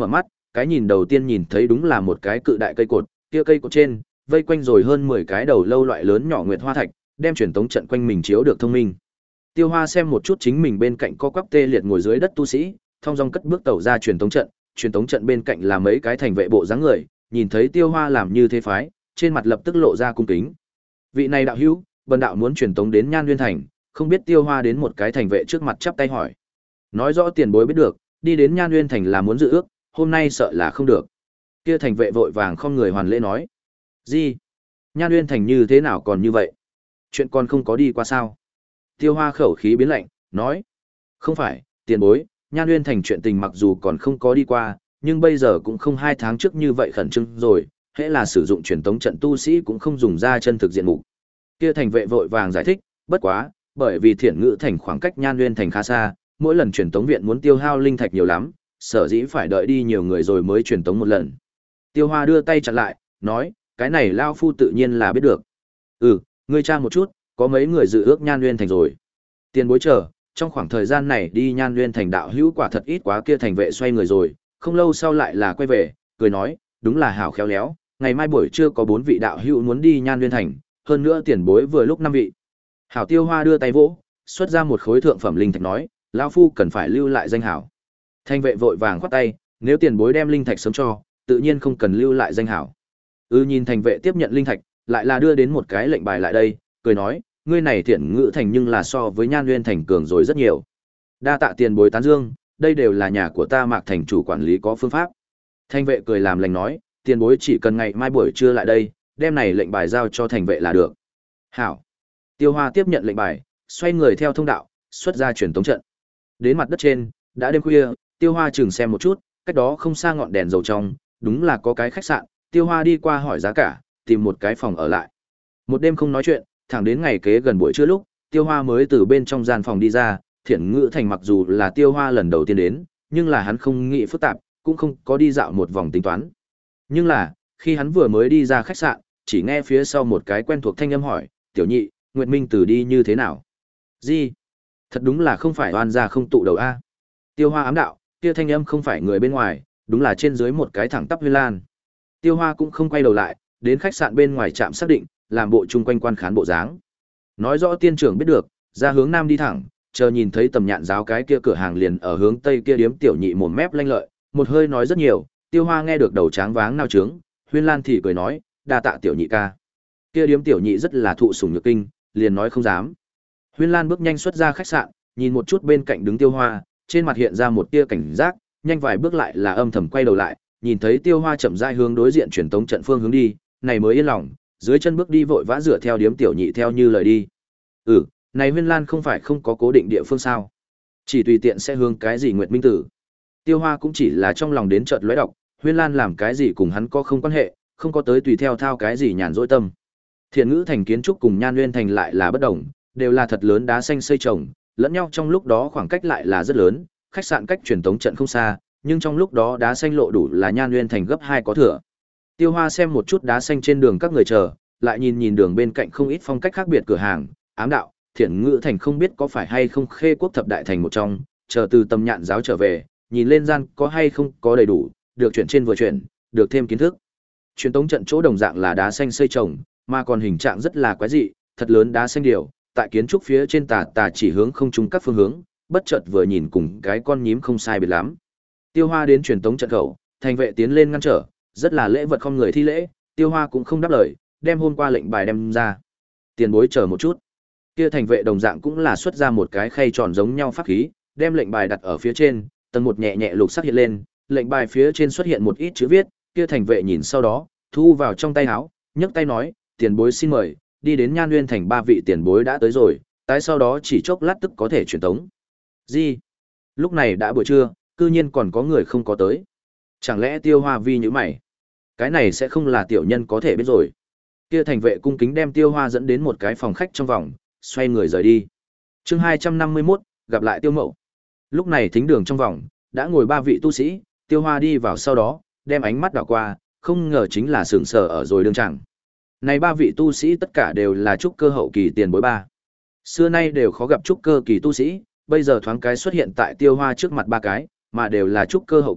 cái nhìn đầu tiên nhìn thấy đúng là một cái cự đại cây cột, kia cây cột trên, vây quanh rồi hơn mười cái đầu lâu loại lớn nhỏ nguyệt hoa thạch, đem truyền tống trận quanh mình chiếu được thông minh. Tiêu Hoa xem một chút chính mình bên cạnh co quắp tê liệt ngồi dưới đất tu sĩ, thong dong cất bước tẩu ra truyền tống trận, truyền tống trận bên cạnh là mấy cái thành vệ bộ dáng người, nhìn thấy Tiêu Hoa làm như thế phái, trên mặt lập tức lộ ra cung kính. Vị này đạo hữu, bần đạo muốn truyền tống đến Nhan Nguyên thành, không biết Tiêu Hoa đến một cái thành vệ trước mặt chắp tay hỏi. Nói rõ tiền bối biết được, đi đến Nhan Nguyên thành là muốn dự ước, hôm nay sợ là không được. Kia thành vệ vội vàng không người hoàn lễ nói. Gì? Nhan Nguyên thành như thế nào còn như vậy? Chuyện còn không có đi qua sao? Tiêu Hoa khẩu khí biến lạnh, nói. Không phải, tiền bối, Nhan Nguyên thành chuyện tình mặc dù còn không có đi qua, nhưng bây giờ cũng không hai tháng trước như vậy khẩn trương rồi, hễ là sử dụng truyền tống trận tu sĩ cũng không dùng ra chân thực diện mục. Kia thành vệ vội vàng giải thích, bất quá, bởi vì Thiển Ngữ thành khoảng cách Nhan Nguyên thành khá xa, mỗi lần truyền tống viện muốn tiêu hao linh thạch nhiều lắm, sở dĩ phải đợi đi nhiều người rồi mới truyền tống một lần. Tiêu Hoa đưa tay chặn lại, nói, cái này lao phu tự nhiên là biết được. Ừ, ngươi tra một chút, có mấy người dự ước Nhan Nguyên thành rồi. Tiền bối chờ, trong khoảng thời gian này đi Nhan Nguyên thành đạo hữu quả thật ít quá. Kia thành vệ xoay người rồi, không lâu sau lại là quay về, cười nói, đúng là hảo khéo léo, ngày mai buổi trưa có bốn vị đạo hữu muốn đi Nhan Nguyên thành, hơn nữa tiền bối vừa lúc năm vị. Hảo Tiêu Hoa đưa tay vỗ, xuất ra một khối thượng phẩm linh thạch nói, lão phu cần phải lưu lại danh hảo. Thành vệ vội vàng khoát tay, nếu tiền bối đem linh thạch sớm cho, tự nhiên không cần lưu lại danh hảo. Ư nhìn thành vệ tiếp nhận linh thạch, lại là đưa đến một cái lệnh bài lại đây, cười nói, ngươi này Thiển Ngữ thành nhưng là so với Nhan Nguyên thành cường rồi rất nhiều. Đa tạ tiền bối tán dương, đây đều là nhà của ta Mạc thành chủ quản lý có phương pháp. Thành vệ cười làm lành nói, tiền bối chỉ cần ngày mai buổi trưa lại đây, đem này lệnh bài giao cho thành vệ là được. Hảo. Tiêu Hoa tiếp nhận lệnh bài, xoay người theo thông đạo, xuất ra truyền tống trận. Đến mặt đất trên, đã đêm khuya, Tiêu Hoa chừng xem một chút, cách đó không xa ngọn đèn dầu trong, đúng là có cái khách sạn, Tiêu Hoa đi qua hỏi giá cả, tìm một cái phòng ở lại. Một đêm không nói chuyện, thẳng đến ngày kế gần buổi trưa lúc, Tiêu Hoa mới từ bên trong gian phòng đi ra, Thiển Ngữ thành mặc dù là Tiêu Hoa lần đầu tiên đến, nhưng là hắn không nghĩ phức tạp, cũng không có đi dạo một vòng tính toán. Nhưng là, khi hắn vừa mới đi ra khách sạn, chỉ nghe phía sau một cái quen thuộc thanh âm hỏi, "Tiểu nhị, Nguyệt Minh Tử đi như thế nào?" "Gì? Thật đúng là không phải oan gia không tụ đầu a." Tiêu Hoa ám đạo, kia thanh âm không phải người bên ngoài, đúng là trên dưới một cái thẳng tắp Huyên Lan. Tiêu Hoa cũng không quay đầu lại, đến khách sạn bên ngoài trạm xác định, làm bộ chung quanh quan khán bộ dáng. Nói rõ tiên trưởng biết được, ra hướng nam đi thẳng, chờ nhìn thấy tầm nhạn giáo cái kia cửa hàng liền ở hướng tây kia điếm tiểu nhị mồm mép lanh lợi, một hơi nói rất nhiều, Tiêu Hoa nghe được đầu tráng váng nao trướng, Huyên Lan thì cười nói, đa tạ tiểu nhị ca. Kia điếm tiểu nhị rất là thụ sủng nhược kinh, liền nói không dám. Huyên Lan bước nhanh xuất ra khách sạn, nhìn một chút bên cạnh đứng Tiêu Hoa, trên mặt hiện ra một tia cảnh giác, nhanh vài bước lại là âm thầm quay đầu lại, nhìn thấy Tiêu Hoa chậm rãi hướng đối diện truyền tống trận phương hướng đi, này mới yên lòng, dưới chân bước đi vội vã dựa theo điếm tiểu nhị theo như lời đi. Ừ, này Huyên Lan không phải không có cố định địa phương sao? Chỉ tùy tiện sẽ hướng cái gì Nguyệt Minh Tử. Tiêu Hoa cũng chỉ là trong lòng đến chợt lóe độc, Huyên Lan làm cái gì cùng hắn có không quan hệ, không có tới tùy theo thao cái gì nhàn rỗi tâm. Thiện Ngữ thành kiến trúc cùng Nhan Nguyên thành lại là bất đồng, đều là thật lớn đá xanh xây trồng, lẫn nhau trong lúc đó khoảng cách lại là rất lớn, khách sạn cách truyền tống trận không xa, nhưng trong lúc đó đá xanh lộ đủ là Nhan Nguyên thành gấp hai có thừa. Tiêu Hoa xem một chút đá xanh trên đường các người chờ, lại nhìn nhìn đường bên cạnh không ít phong cách khác biệt cửa hàng, ám đạo, Thiện Ngữ thành không biết có phải hay không Khê Quốc thập đại thành một trong, chờ từ Tầm Nhạn giáo trở về, nhìn lên gian có hay không có đầy đủ, được chuyển trên vừa chuyển, được thêm kiến thức. Truyền tống trận chỗ đồng dạng là đá xanh xây trồng, mà còn hình trạng rất là quái dị, thật lớn đá xanh điều, tại kiến trúc phía trên tà tà chỉ hướng không trúng các phương hướng, bất chợt vừa nhìn cùng cái con nhím không sai biệt lắm. Tiêu Hoa đến truyền tống trận khẩu, thành vệ tiến lên ngăn trở, rất là lễ vật không người thi lễ, Tiêu Hoa cũng không đáp lời, đem hôm qua lệnh bài đem ra. Tiền bối chờ một chút. Kia thành vệ đồng dạng cũng là xuất ra một cái khay tròn giống nhau pháp khí, đem lệnh bài đặt ở phía trên, tầng một nhẹ nhẹ lục sắc hiện lên, lệnh bài phía trên xuất hiện một ít chữ viết, kia thành vệ nhìn sau đó, thu vào trong tay áo, nhấc tay nói, tiền bối xin mời, đi đến Nhan Nguyên thành ba vị tiền bối đã tới rồi, tái sau đó chỉ chốc lát tức có thể truyền tống. Gì? Lúc này đã buổi trưa, cư nhiên còn có người không có tới. Chẳng lẽ Tiêu Hoa vi như mày? Cái này sẽ không là tiểu nhân có thể biết rồi. Kia thành vệ cung kính đem Tiêu Hoa dẫn đến một cái phòng khách trong vòng, xoay người rời đi. Chương hai trăm năm mươi mốt, gặp lại Tiêu Mậu. Lúc này thính đường trong vòng, đã ngồi ba vị tu sĩ, Tiêu Hoa đi vào sau đó, đem ánh mắt đảo qua, không ngờ chính là sửng sở ở rồi đương chẳng. Này ba vị tu sĩ tất cả đều là trúc cơ hậu kỳ tiền bối ba. Xưa nay đều khó gặp trúc cơ kỳ tu sĩ, bây giờ thoáng cái xuất hiện tại Tiêu Hoa trước mặt ba cái, mà đều là trúc cơ hậu kỳ,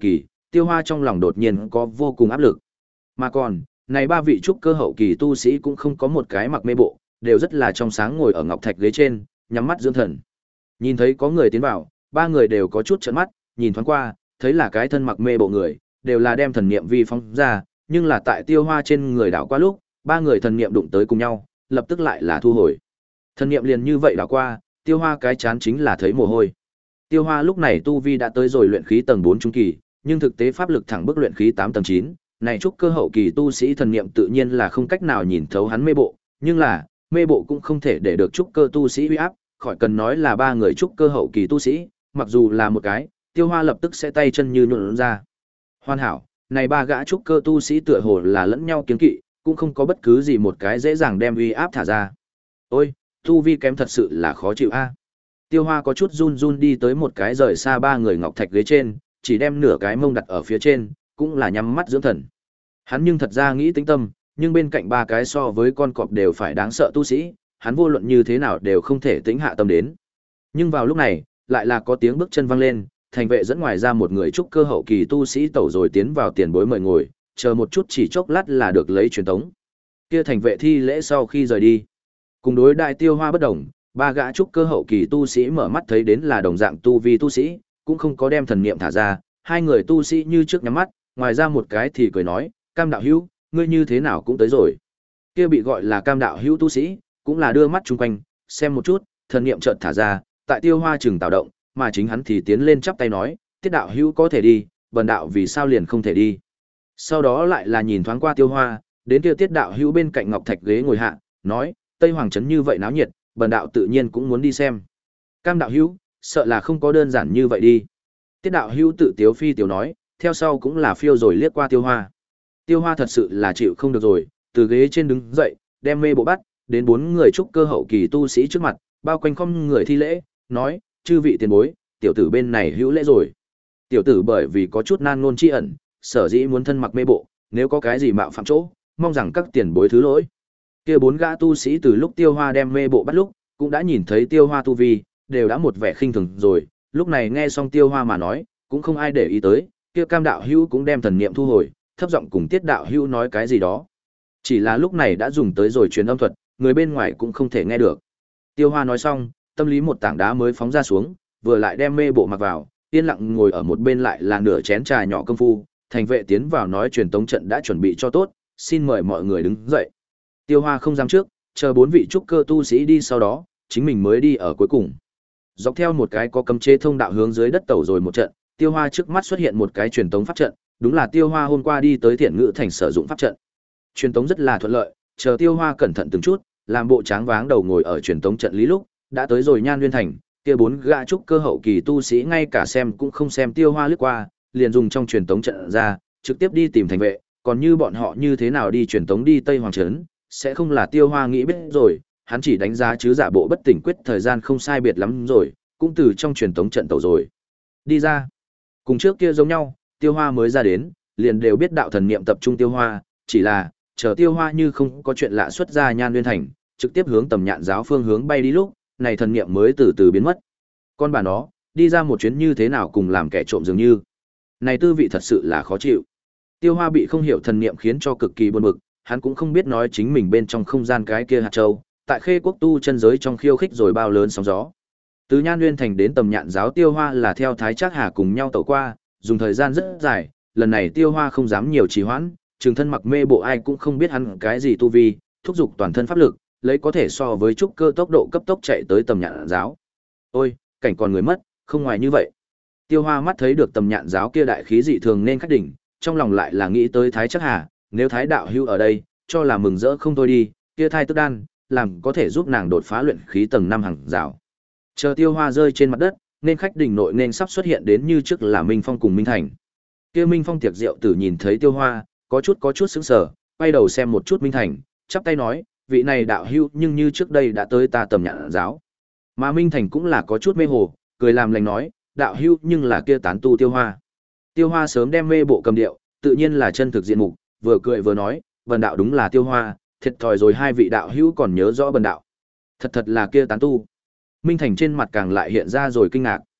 Tiêu Hoa trong lòng đột nhiên có vô cùng áp lực. Mà còn, này ba vị trúc cơ hậu kỳ tu sĩ cũng không có một cái mặc mê bộ, đều rất là trong sáng ngồi ở ngọc thạch ghế trên, nhắm mắt dưỡng thần. Nhìn thấy có người tiến vào, ba người đều có chút trợn mắt, nhìn thoáng qua, thấy là cái thân mặc mê bộ người, đều là đem thần niệm vi phóng ra, nhưng là tại Tiêu Hoa trên người đảo qua lúc, ba người thần niệm đụng tới cùng nhau, lập tức lại là thu hồi. Thần niệm liền như vậy đảo qua, Tiêu Hoa cái chán chính là thấy mồ hôi. Tiêu Hoa lúc này tu vi đã tới rồi luyện khí tầng bốn trung kỳ, nhưng thực tế pháp lực thẳng bước luyện khí tám tầng chín, này trúc cơ hậu kỳ tu sĩ thần niệm tự nhiên là không cách nào nhìn thấu hắn mê bộ, nhưng là, mê bộ cũng không thể để được trúc cơ tu sĩ uy áp, khỏi cần nói là ba người trúc cơ hậu kỳ tu sĩ, mặc dù là một cái, Tiêu Hoa lập tức sẽ tay chân như nhũn ra. Hoàn hảo, này ba gã trúc cơ tu sĩ tựa hồ là lẫn nhau kiêng kỵ, cũng không có bất cứ gì một cái dễ dàng đem uy áp thả ra. Ôi, tu vi kém thật sự là khó chịu a. Tiêu Hoa có chút run run đi tới một cái rời xa ba người ngọc thạch ghế trên, chỉ đem nửa cái mông đặt ở phía trên, cũng là nhắm mắt dưỡng thần. Hắn nhưng thật ra nghĩ tĩnh tâm, nhưng bên cạnh ba cái so với con cọp đều phải đáng sợ tu sĩ, hắn vô luận như thế nào đều không thể tĩnh hạ tâm đến. Nhưng vào lúc này, lại là có tiếng bước chân vang lên, thành vệ dẫn ngoài ra một người trúc cơ hậu kỳ tu sĩ tẩu rồi tiến vào tiền bối mời ngồi, chờ một chút chỉ chốc lát là được lấy truyền tống. Kia thành vệ thi lễ sau khi rời đi, cùng đối đại Tiêu Hoa bất đồng, ba gã trúc cơ hậu kỳ tu sĩ mở mắt thấy đến là đồng dạng tu vi tu sĩ, cũng không có đem thần niệm thả ra, hai người tu sĩ như trước nhắm mắt, ngoài ra một cái thì cười nói, Cam đạo hữu, ngươi như thế nào cũng tới rồi. Kia bị gọi là Cam đạo hữu tu sĩ, cũng là đưa mắt chung quanh, xem một chút, thần niệm chợt thả ra, tại Tiêu Hoa chừng tạo động, mà chính hắn thì tiến lên chắp tay nói, Tiết đạo hữu có thể đi, bần đạo vì sao liền không thể đi. Sau đó lại là nhìn thoáng qua Tiêu Hoa, đến kia Tiết đạo hữu bên cạnh ngọc thạch ghế ngồi hạ, nói, Tây Hoàng trấn như vậy náo nhiệt, bần đạo tự nhiên cũng muốn đi xem. Cam đạo hữu, sợ là không có đơn giản như vậy đi. Tiết đạo hữu tự tiếu phi tiểu nói, theo sau cũng là phiêu rồi liếc qua Tiêu Hoa. Tiêu Hoa thật sự là chịu không được rồi, từ ghế trên đứng dậy, đem mê bộ bắt, đến bốn người trúc cơ hậu kỳ tu sĩ trước mặt, bao quanh không người thi lễ, nói, chư vị tiền bối, tiểu tử bên này hữu lễ rồi. Tiểu tử bởi vì có chút nan ngôn chi ẩn, sở dĩ muốn thân mặc mê bộ, nếu có cái gì mạo phạm chỗ, mong rằng các tiền bối thứ lỗi. Kia bốn gã tu sĩ từ lúc Tiêu Hoa đem mê bộ bắt lúc, cũng đã nhìn thấy Tiêu Hoa tu vi, đều đã một vẻ khinh thường rồi, lúc này nghe xong Tiêu Hoa mà nói, cũng không ai để ý tới, kia Cam đạo hữu cũng đem thần niệm thu hồi, thấp giọng cùng Tiết đạo hữu nói cái gì đó. Chỉ là lúc này đã dùng tới rồi truyền âm thuật, người bên ngoài cũng không thể nghe được. Tiêu Hoa nói xong, tâm lý một tảng đá mới phóng ra xuống, vừa lại đem mê bộ mặc vào, yên lặng ngồi ở một bên lại là nửa chén trà nhỏ công phu, thành vệ tiến vào nói truyền tống trận đã chuẩn bị cho tốt, xin mời mọi người đứng dậy. Tiêu Hoa không dám trước, chờ bốn vị trúc cơ tu sĩ đi sau đó, chính mình mới đi ở cuối cùng. Dọc theo một cái có cấm chế thông đạo hướng dưới đất tẩu rồi một trận, Tiêu Hoa trước mắt xuất hiện một cái truyền tống pháp trận, đúng là Tiêu Hoa hôm qua đi tới Thiện Ngự thành sử dụng pháp trận. Truyền tống rất là thuận lợi, chờ Tiêu Hoa cẩn thận từng chút, làm bộ tráng váng đầu ngồi ở truyền tống trận lý lúc, đã tới rồi Nhan Nguyên thành, kia bốn gã trúc cơ hậu kỳ tu sĩ ngay cả xem cũng không xem Tiêu Hoa lướt qua, liền dùng trong truyền tống trận ra, trực tiếp đi tìm thành vệ, còn như bọn họ như thế nào đi truyền tống đi Tây Hoàng trấn, sẽ không là Tiêu Hoa nghĩ biết rồi, hắn chỉ đánh giá chứ giả bộ bất tỉnh quyết thời gian không sai biệt lắm rồi, cũng từ trong truyền tống trận tẩu rồi. Đi ra. Cùng trước kia giống nhau, Tiêu Hoa mới ra đến, liền đều biết đạo thần niệm tập trung Tiêu Hoa, chỉ là, chờ Tiêu Hoa như không có chuyện lạ xuất ra Nhan Nguyên thành, trực tiếp hướng Tầm Nhạn giáo phương hướng bay đi lúc, này thần niệm mới từ từ biến mất. Con bà nó, đi ra một chuyến như thế nào cùng làm kẻ trộm dường như. Này tư vị thật sự là khó chịu. Tiêu Hoa bị không hiểu thần niệm khiến cho cực kỳ buồn bực, hắn cũng không biết nói chính mình bên trong không gian cái kia hạt châu, tại Khê Quốc tu chân giới trong khiêu khích rồi bao lớn sóng gió. Từ Nhan Nguyên thành đến Tầm Nhạn giáo Tiêu Hoa là theo Thái Trác Hà cùng nhau tẩu qua, dùng thời gian rất dài, lần này Tiêu Hoa không dám nhiều trì hoãn, trường thân mặc mê bộ ai cũng không biết hắn cái gì tu vi, thúc giục toàn thân pháp lực, lấy có thể so với trúc cơ tốc độ cấp tốc chạy tới Tầm Nhạn giáo. Ôi, cảnh còn người mất, không ngoài như vậy. Tiêu Hoa mắt thấy được Tầm Nhạn giáo kia đại khí dị thường nên khách đỉnh, trong lòng lại là nghĩ tới Thái Trác Hà, nếu Thái đạo hữu ở đây, cho là mừng rỡ không thôi đi, kia thai tức đan, làm có thể giúp nàng đột phá luyện khí tầng năm hàng rào. Chờ Tiêu Hoa rơi trên mặt đất, nên khách đỉnh nội nên sắp xuất hiện đến như trước là Minh Phong cùng Minh Thành. Kia Minh Phong tiệc rượu tử nhìn thấy Tiêu Hoa, có chút có chút sững sờ, quay đầu xem một chút Minh Thành, chắp tay nói, vị này đạo hữu nhưng như trước đây đã tới ta Tầm Nhạn giáo. Mà Minh Thành cũng là có chút mê hồ, cười làm lành nói, đạo hữu nhưng là kia tán tu Tiêu Hoa. Tiêu Hoa sớm đem mê bộ cầm điệu, tự nhiên là chân thực diện mục, vừa cười vừa nói, bần đạo đúng là Tiêu Hoa, thiệt thòi rồi hai vị đạo hữu còn nhớ rõ bần đạo. Thật thật là kia tán tu. Minh Thành trên mặt càng lại hiện ra rồi kinh ngạc.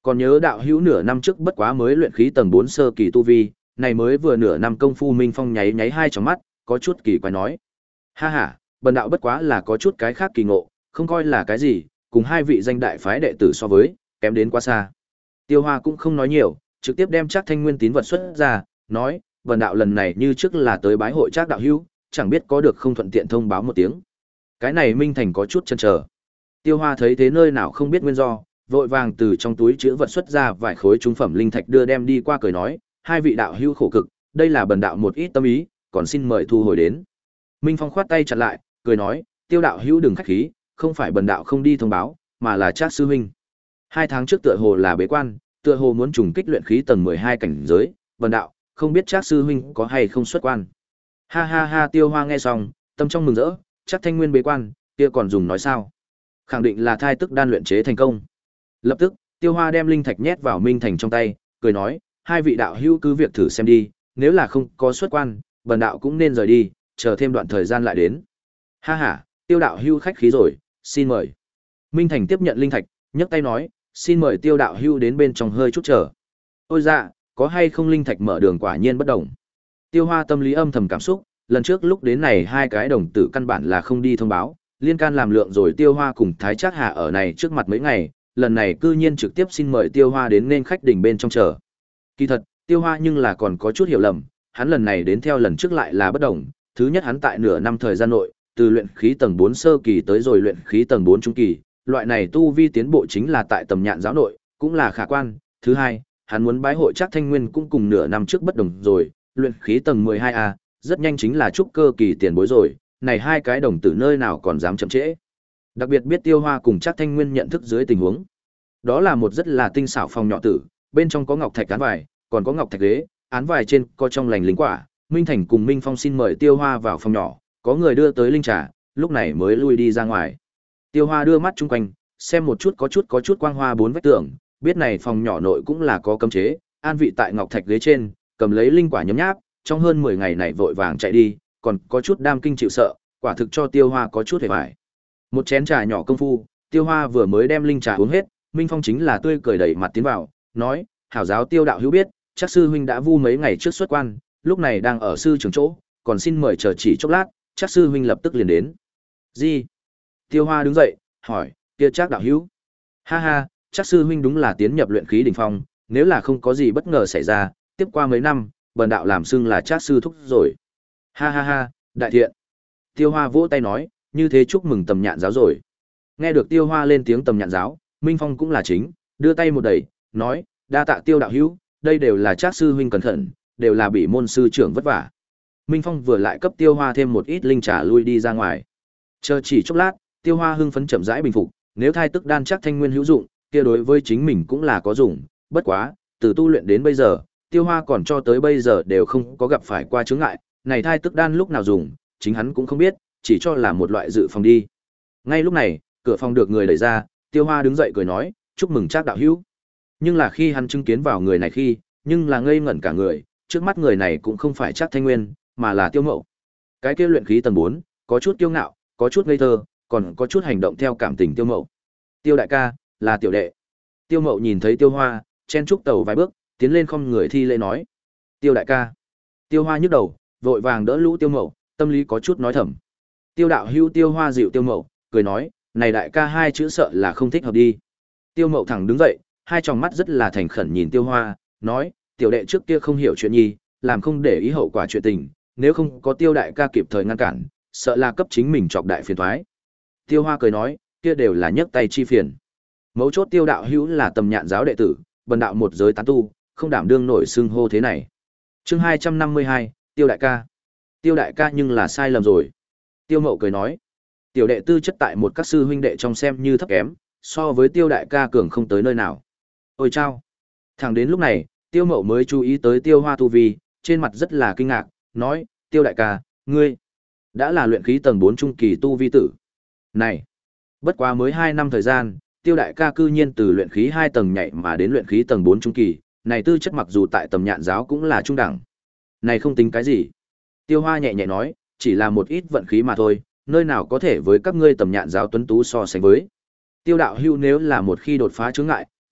Còn nhớ đạo hữu nửa năm trước bất quá mới luyện khí tầng bốn sơ kỳ tu vi, này mới vừa nửa năm công phu Minh Phong nháy nháy hai tròng mắt, có chút kỳ quái nói. Ha ha, bần đạo bất quá là có chút cái khác kỳ ngộ, không coi là cái gì, cùng hai vị danh đại phái đệ tử so với, kém đến quá xa. Tiêu Hoa cũng không nói nhiều, trực tiếp đem Trác Thanh Nguyên tín vật xuất ra, nói, bần đạo lần này như trước là tới bái hội Trác đạo hữu, chẳng biết có được không thuận tiện thông báo một tiếng. Cái này Minh Thành có chút chần chờ. Tiêu Hoa thấy thế nơi nào không biết nguyên do, vội vàng từ trong túi chứa vật xuất ra vài khối trung phẩm linh thạch đưa đem đi qua cười nói, hai vị đạo hữu khổ cực, đây là bần đạo một ít tâm ý, còn xin mời thu hồi đến. Minh Phong khoát tay chặn lại, cười nói, Tiêu đạo hữu đừng khách khí, không phải bần đạo không đi thông báo, mà là Trác sư huynh. Hai tháng trước tựa hồ là bế quan, tựa hồ muốn trùng kích luyện khí tầng mười hai cảnh giới, bần đạo không biết Trác sư huynh có hay không xuất quan. Ha ha ha, Tiêu Hoa nghe xong, tâm trong mừng rỡ, Trác Thanh Nguyên bế quan, kia còn dùng nói sao? Khẳng định là thai tức đan luyện chế thành công. Lập tức, Tiêu Hoa đem linh thạch nhét vào Minh Thành trong tay, cười nói, hai vị đạo hữu cứ việc thử xem đi, nếu là không có xuất quan, bần đạo cũng nên rời đi, chờ thêm đoạn thời gian lại đến. Ha ha, Tiêu đạo hữu khách khí rồi, xin mời. Minh Thành tiếp nhận linh thạch, nhấc tay nói, xin mời Tiêu đạo hữu đến bên trong hơi chút chờ. Ôi dạ, có hay không linh thạch mở đường quả nhiên bất đồng. Tiêu Hoa tâm lý âm thầm cảm xúc, lần trước lúc đến này hai cái đồng tử căn bản là không đi thông báo, liên can làm lượng rồi Tiêu Hoa cùng Thái Trác Hà ở này trước mặt mấy ngày, lần này cư nhiên trực tiếp xin mời Tiêu Hoa đến nên khách đỉnh bên trong chờ. Kỳ thật, Tiêu Hoa nhưng là còn có chút hiểu lầm, hắn lần này đến theo lần trước lại là bất đồng, thứ nhất hắn tại nửa năm thời gian nội, từ luyện khí tầng bốn sơ kỳ tới rồi luyện khí tầng bốn trung kỳ, loại này tu vi tiến bộ chính là tại tầm nhạn giáo nội, cũng là khả quan. Thứ hai, hắn muốn bái hội Trác Thanh Nguyên cũng cùng nửa năm trước bất đồng rồi, luyện khí tầng mười hai a, rất nhanh chính là trúc cơ kỳ tiền bối rồi, này hai cái đồng tử nơi nào còn dám chậm trễ. Đặc biệt biết Tiêu Hoa cùng Trác Thanh Nguyên nhận thức dưới tình huống. Đó là một rất là tinh xảo phòng nhỏ tử, bên trong có ngọc thạch án vải, còn có ngọc thạch ghế, án vải trên có trong lành linh quả. Minh Thành cùng Minh Phong xin mời Tiêu Hoa vào phòng nhỏ, có người đưa tới linh trà, lúc này mới lui đi ra ngoài. Tiêu Hoa đưa mắt chung quanh, xem một chút có chút có chút quang hoa bốn vách tường, biết này phòng nhỏ nội cũng là có cấm chế, an vị tại ngọc thạch ghế trên, cầm lấy linh quả nhấm nháp, trong hơn mười ngày này vội vàng chạy đi, còn có chút đam kinh chịu sợ, quả thực cho Tiêu Hoa có chút hề bại. Một chén trà nhỏ công phu, Tiêu Hoa vừa mới đem linh trà uống hết, Minh Phong chính là tươi cười đẩy mặt tiến vào, nói, hảo giáo Tiêu đạo hữu biết, chắc sư huynh đã vu mấy ngày trước xuất quan, lúc này đang ở sư trưởng chỗ, còn xin mời chờ chỉ chốc lát, chắc sư huynh lập tức liền đến. Gì? Tiêu Hoa đứng dậy, hỏi, kia chắc đạo hữu. Ha ha, chắc sư huynh đúng là tiến nhập luyện khí đỉnh phong, nếu là không có gì bất ngờ xảy ra, tiếp qua mấy năm, bần đạo làm xưng là chắc sư thúc rồi. Ha ha ha, đại thiện. Tiêu Hoa vỗ tay nói, như thế chúc mừng tầm nhạn giáo rồi. Nghe được Tiêu Hoa lên tiếng tầm nhạn giáo, Minh Phong cũng là chính, đưa tay một đẩy, nói, đa tạ Tiêu đạo hữu, đây đều là chắc sư huynh cẩn thận, đều là bị môn sư trưởng vất vả. Minh Phong vừa lại cấp Tiêu Hoa thêm một ít linh trà lui đi ra ngoài. Chờ chỉ chốc lát, Tiêu Hoa hưng phấn chậm rãi bình phục, nếu thai tức đan chắc thanh nguyên hữu dụng, kia đối với chính mình cũng là có dụng, bất quá, từ tu luyện đến bây giờ, Tiêu Hoa còn cho tới bây giờ đều không có gặp phải qua chướng ngại, này thai tức đan lúc nào dùng, chính hắn cũng không biết, chỉ cho là một loại dự phòng đi. Ngay lúc này, cửa phòng được người đẩy ra, Tiêu Hoa đứng dậy cười nói, chúc mừng Trác đạo hữu. Nhưng là khi hắn chứng kiến vào người này khi, nhưng là ngây ngẩn cả người, trước mắt người này cũng không phải Trác Thanh Nguyên, mà là Tiêu Mậu. Cái kia luyện khí tầng bốn, có chút kiêu ngạo, có chút ngây thơ, còn có chút hành động theo cảm tình Tiêu Mậu. Tiêu đại ca, là tiểu đệ. Tiêu Mậu nhìn thấy Tiêu Hoa, chen chúc tàu vài bước, tiến lên không người thi lễ nói. Tiêu đại ca. Tiêu Hoa nhức đầu, vội vàng đỡ lũ Tiêu Mậu, tâm lý có chút nói thầm. Tiêu đạo hữu. Tiêu Hoa dịu Tiêu Mậu, cười nói, này đại ca hai chữ sợ là không thích hợp đi. Tiêu Mậu thẳng đứng dậy, hai tròng mắt rất là thành khẩn nhìn Tiêu Hoa, nói, tiểu đệ trước kia không hiểu chuyện nhi, làm không để ý hậu quả chuyện tình, nếu không có Tiêu đại ca kịp thời ngăn cản, sợ là cấp chính mình chọc đại phiền toái. Tiêu Hoa cười nói, kia đều là nhấc tay chi phiền. Mấu chốt Tiêu đạo hữu là tầm nhạn giáo đệ tử, bần đạo một giới tán tu, không đảm đương nổi xưng hô thế này. Chương hai trăm năm mươi hai, Tiêu đại ca. Tiêu đại ca nhưng là sai lầm rồi. Tiêu Mậu cười nói, tiểu đệ tư chất tại một các sư huynh đệ trong xem như thấp kém, so với Tiêu đại ca cường không tới nơi nào. Ôi chao. Thẳng đến lúc này, Tiêu Mậu mới chú ý tới Tiêu Hoa tu vi, trên mặt rất là kinh ngạc, nói, Tiêu đại ca, ngươi đã là luyện khí tầng bốn trung kỳ tu vi tử. Này, bất quá mới hai năm thời gian, Tiêu đại ca cư nhiên từ luyện khí hai tầng nhảy mà đến luyện khí tầng bốn trung kỳ, này tư chất mặc dù tại tầm nhạn giáo cũng là trung đẳng. Này không tính cái gì. Tiêu Hoa nhẹ nhẹ nói, chỉ là một ít vận khí mà thôi, nơi nào có thể với các ngươi tầm nhạn giáo tuấn tú so sánh với. Tiêu đạo hưu nếu là một khi đột phá chướng ngại,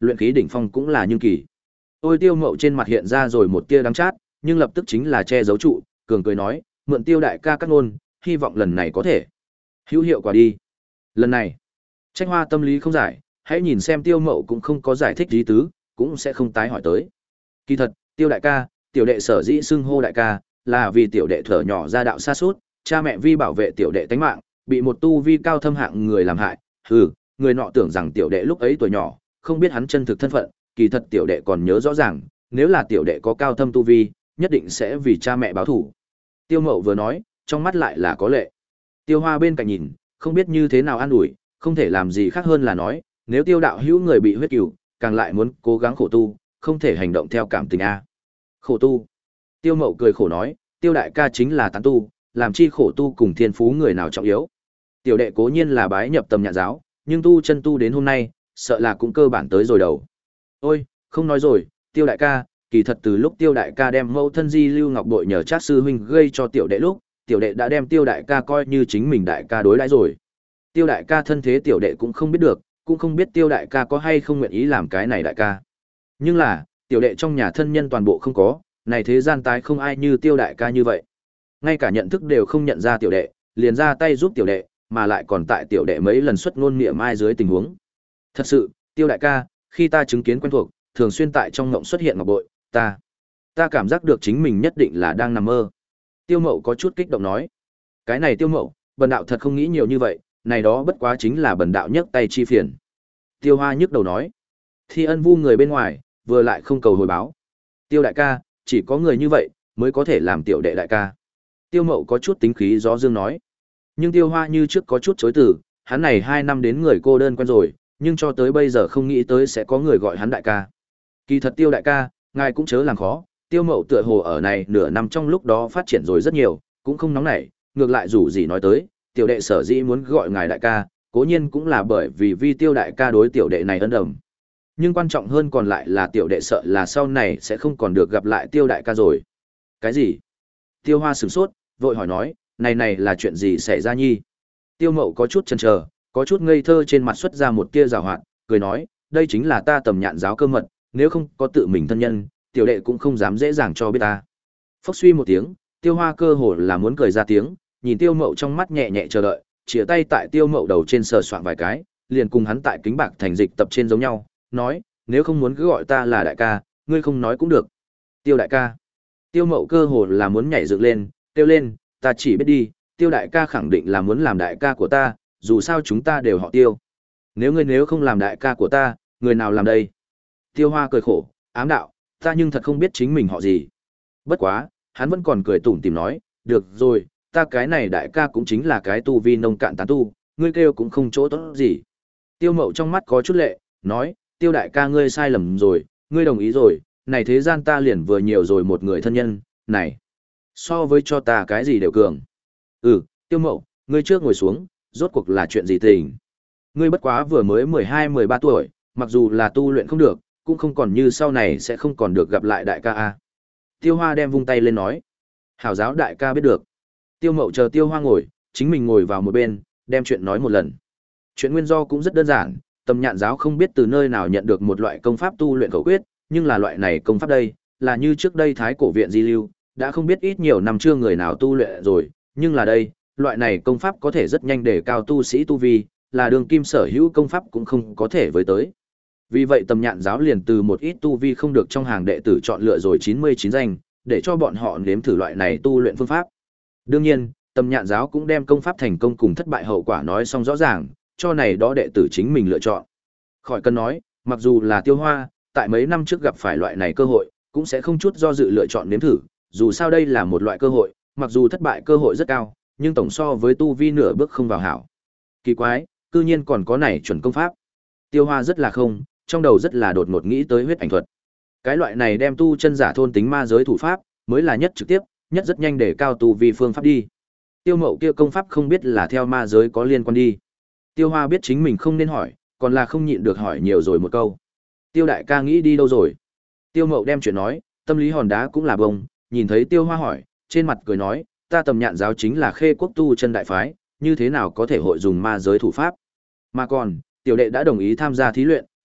luyện khí đỉnh phong cũng là nhưng kỳ. Ôi Tiêu Mậu trên mặt hiện ra rồi một tia đắng chát, nhưng lập tức chính là che giấu trụ, cường cười nói, mượn Tiêu đại ca cắt ngôn, hy vọng lần này có thể hữu hiệu quả đi. Lần này, Trách Hoa tâm lý không giải, hãy nhìn xem Tiêu Mậu cũng không có giải thích ý tứ, cũng sẽ không tái hỏi tới. Kỳ thật, Tiêu đại ca, tiểu đệ sở dĩ xưng hô đại ca, là vì tiểu đệ thở nhỏ ra đạo xa suốt, cha mẹ vì bảo vệ tiểu đệ tánh mạng, bị một tu vi cao thâm hạng người làm hại. Hừ, người nọ tưởng rằng tiểu đệ lúc ấy tuổi nhỏ, không biết hắn chân thực thân phận, kỳ thật tiểu đệ còn nhớ rõ ràng, nếu là tiểu đệ có cao thâm tu vi, nhất định sẽ vì cha mẹ báo thù. Tiêu Mậu vừa nói, trong mắt lại là có lệ. Tiêu Hoa bên cạnh nhìn, không biết như thế nào an ủi, không thể làm gì khác hơn là nói, nếu Tiêu đạo hữu người bị huyết cừu, càng lại muốn cố gắng khổ tu, không thể hành động theo cảm tình a. Khổ tu. Tiêu Mậu cười khổ nói, Tiêu đại ca chính là tán tu, làm chi khổ tu cùng thiên phú người nào trọng yếu. Tiểu đệ cố nhiên là bái nhập Tầm Nhạn giáo, nhưng tu chân tu đến hôm nay, sợ là cũng cơ bản tới rồi đầu. Ôi, không nói rồi, Tiêu đại ca, kỳ thật từ lúc Tiêu đại ca đem mẫu thân Di Lưu Ngọc bội nhờ Trác sư huynh gây cho tiểu đệ lúc, tiểu đệ đã đem Tiêu đại ca coi như chính mình đại ca đối đãi rồi. Tiêu đại ca thân thế tiểu đệ cũng không biết được, cũng không biết Tiêu đại ca có hay không nguyện ý làm cái này đại ca. Nhưng là, tiểu đệ trong nhà thân nhân toàn bộ không có, này thế gian tái không ai như Tiêu đại ca như vậy. Ngay cả nhận thức đều không nhận ra tiểu đệ, liền ra tay giúp tiểu đệ, mà lại còn tại tiểu đệ mấy lần xuất ngôn miệng mai dưới tình huống. Thật sự, Tiêu đại ca, khi ta chứng kiến quen thuộc, thường xuyên tại trong ngộng xuất hiện ngọc bội, ta, ta cảm giác được chính mình nhất định là đang nằm mơ. Tiêu Mậu có chút kích động nói, cái này Tiêu Mậu, bần đạo thật không nghĩ nhiều như vậy, này đó bất quá chính là bần đạo nhấc tay chi phiền. Tiêu Hoa nhức đầu nói, thi ân vu người bên ngoài, vừa lại không cầu hồi báo. Tiêu đại ca, chỉ có người như vậy, mới có thể làm tiểu đệ đại ca. Tiêu Mậu có chút tính khí gió dương nói, nhưng Tiêu Hoa như trước có chút chối từ, hắn này hai năm đến người cô đơn quen rồi, nhưng cho tới bây giờ không nghĩ tới sẽ có người gọi hắn đại ca. Kỳ thật Tiêu đại ca, ngài cũng chớ làm khó, Tiêu Mậu tựa hồ ở này nửa năm trong lúc đó phát triển rồi rất nhiều, cũng không nóng nảy, ngược lại rủ gì nói tới, tiểu đệ sở dĩ muốn gọi ngài đại ca, cố nhiên cũng là bởi vì vi Tiêu đại ca đối tiểu đệ này ân đầm. Nhưng quan trọng hơn còn lại là tiểu đệ sợ là sau này sẽ không còn được gặp lại Tiêu đại ca rồi. Cái gì? Tiêu Hoa sửng sốt, vội hỏi nói, này này là chuyện gì xảy ra nhi? Tiêu Mậu có chút chần chờ, có chút ngây thơ trên mặt xuất ra một tia giảo hoạt, cười nói, đây chính là ta Tầm Nhạn giáo cơ mật, nếu không có tự mình thân nhân, tiểu đệ cũng không dám dễ dàng cho biết ta. Phốc suy một tiếng, Tiêu Hoa cơ hồ là muốn cười ra tiếng, nhìn Tiêu Mậu trong mắt nhẹ nhẹ chờ đợi, chĩa tay tại Tiêu Mậu đầu trên sờ soạng vài cái, liền cùng hắn tại kính bạc thành dịch tập trên giống nhau, nói, nếu không muốn cứ gọi ta là đại ca, ngươi không nói cũng được. Tiêu đại ca. Tiêu Mậu cơ hồ là muốn nhảy dựng lên, kêu lên, ta chỉ biết đi, Tiêu đại ca khẳng định là muốn làm đại ca của ta, dù sao chúng ta đều họ Tiêu. Nếu ngươi nếu không làm đại ca của ta, người nào làm đây? Tiêu Hoa cười khổ, ám đạo, ta nhưng thật không biết chính mình họ gì. Bất quá, hắn vẫn còn cười tủm tỉm nói, được rồi, ta cái này đại ca cũng chính là cái tu vi nông cạn tán tu, ngươi kêu cũng không chỗ tốt gì. Tiêu Mậu trong mắt có chút lệ, nói, Tiêu đại ca ngươi sai lầm rồi, ngươi đồng ý rồi, này thế gian ta liền vừa nhiều rồi một người thân nhân, này. So với cho ta cái gì đều cường. Ừ, Tiêu Mậu, ngươi trước ngồi xuống, rốt cuộc là chuyện gì tình. Ngươi bất quá vừa mới mười hai mười ba tuổi, mặc dù là tu luyện không được, cũng không còn như sau này sẽ không còn được gặp lại đại ca a. Tiêu Hoa đem vung tay lên nói. Hảo giáo đại ca biết được. Tiêu Mậu chờ Tiêu Hoa ngồi, chính mình ngồi vào một bên, đem chuyện nói một lần. Chuyện nguyên do cũng rất đơn giản, Tầm Nhạn giáo không biết từ nơi nào nhận được một loại công pháp tu luyện khẩu quyết, nhưng là loại này công pháp đây, là như trước đây Thái Cổ viện Di Lưu, đã không biết ít nhiều năm chưa người nào tu luyện rồi, nhưng là đây, loại này công pháp có thể rất nhanh để cao tu sĩ tu vi, là đường kim sở hữu công pháp cũng không có thể với tới. Vì vậy Tầm Nhạn giáo liền từ một ít tu vi không được trong hàng đệ tử chọn lựa rồi chín mươi chín danh, để cho bọn họ nếm thử loại này tu luyện phương pháp. Đương nhiên, Tầm Nhạn giáo cũng đem công pháp thành công cùng thất bại hậu quả nói xong rõ ràng, cho này đó đệ tử chính mình lựa chọn. Khỏi cần nói, mặc dù là Tiêu Hoa, tại mấy năm trước gặp phải loại này cơ hội, cũng sẽ không chút do dự lựa chọn nếm thử, dù sao đây là một loại cơ hội, mặc dù thất bại cơ hội rất cao, nhưng tổng so với tu vi nửa bước không vào hảo. Kỳ quái, cư nhiên còn có này chuẩn công pháp. Tiêu Hoa rất là không, trong đầu rất là đột ngột nghĩ tới huyết ảnh thuật. Cái loại này đem tu chân giả thôn tính ma giới thủ pháp, mới là nhất trực tiếp, nhất rất nhanh để cao tu vi phương pháp đi. Tiêu Mậu kia công pháp không biết là theo ma giới có liên quan đi. Tiêu Hoa biết chính mình không nên hỏi, còn là không nhịn được hỏi nhiều rồi một câu. Tiêu đại ca nghĩ đi đâu rồi? Tiêu Mậu đem chuyện nói, tâm lý hòn đá cũng là bông, nhìn thấy Tiêu Hoa hỏi, trên mặt cười nói, ta Tầm Nhạn giáo chính là Khê quốc tu chân đại phái, như thế nào có thể hội dùng ma giới thủ pháp? Mà còn, tiểu đệ đã đồng ý tham gia thí luyện,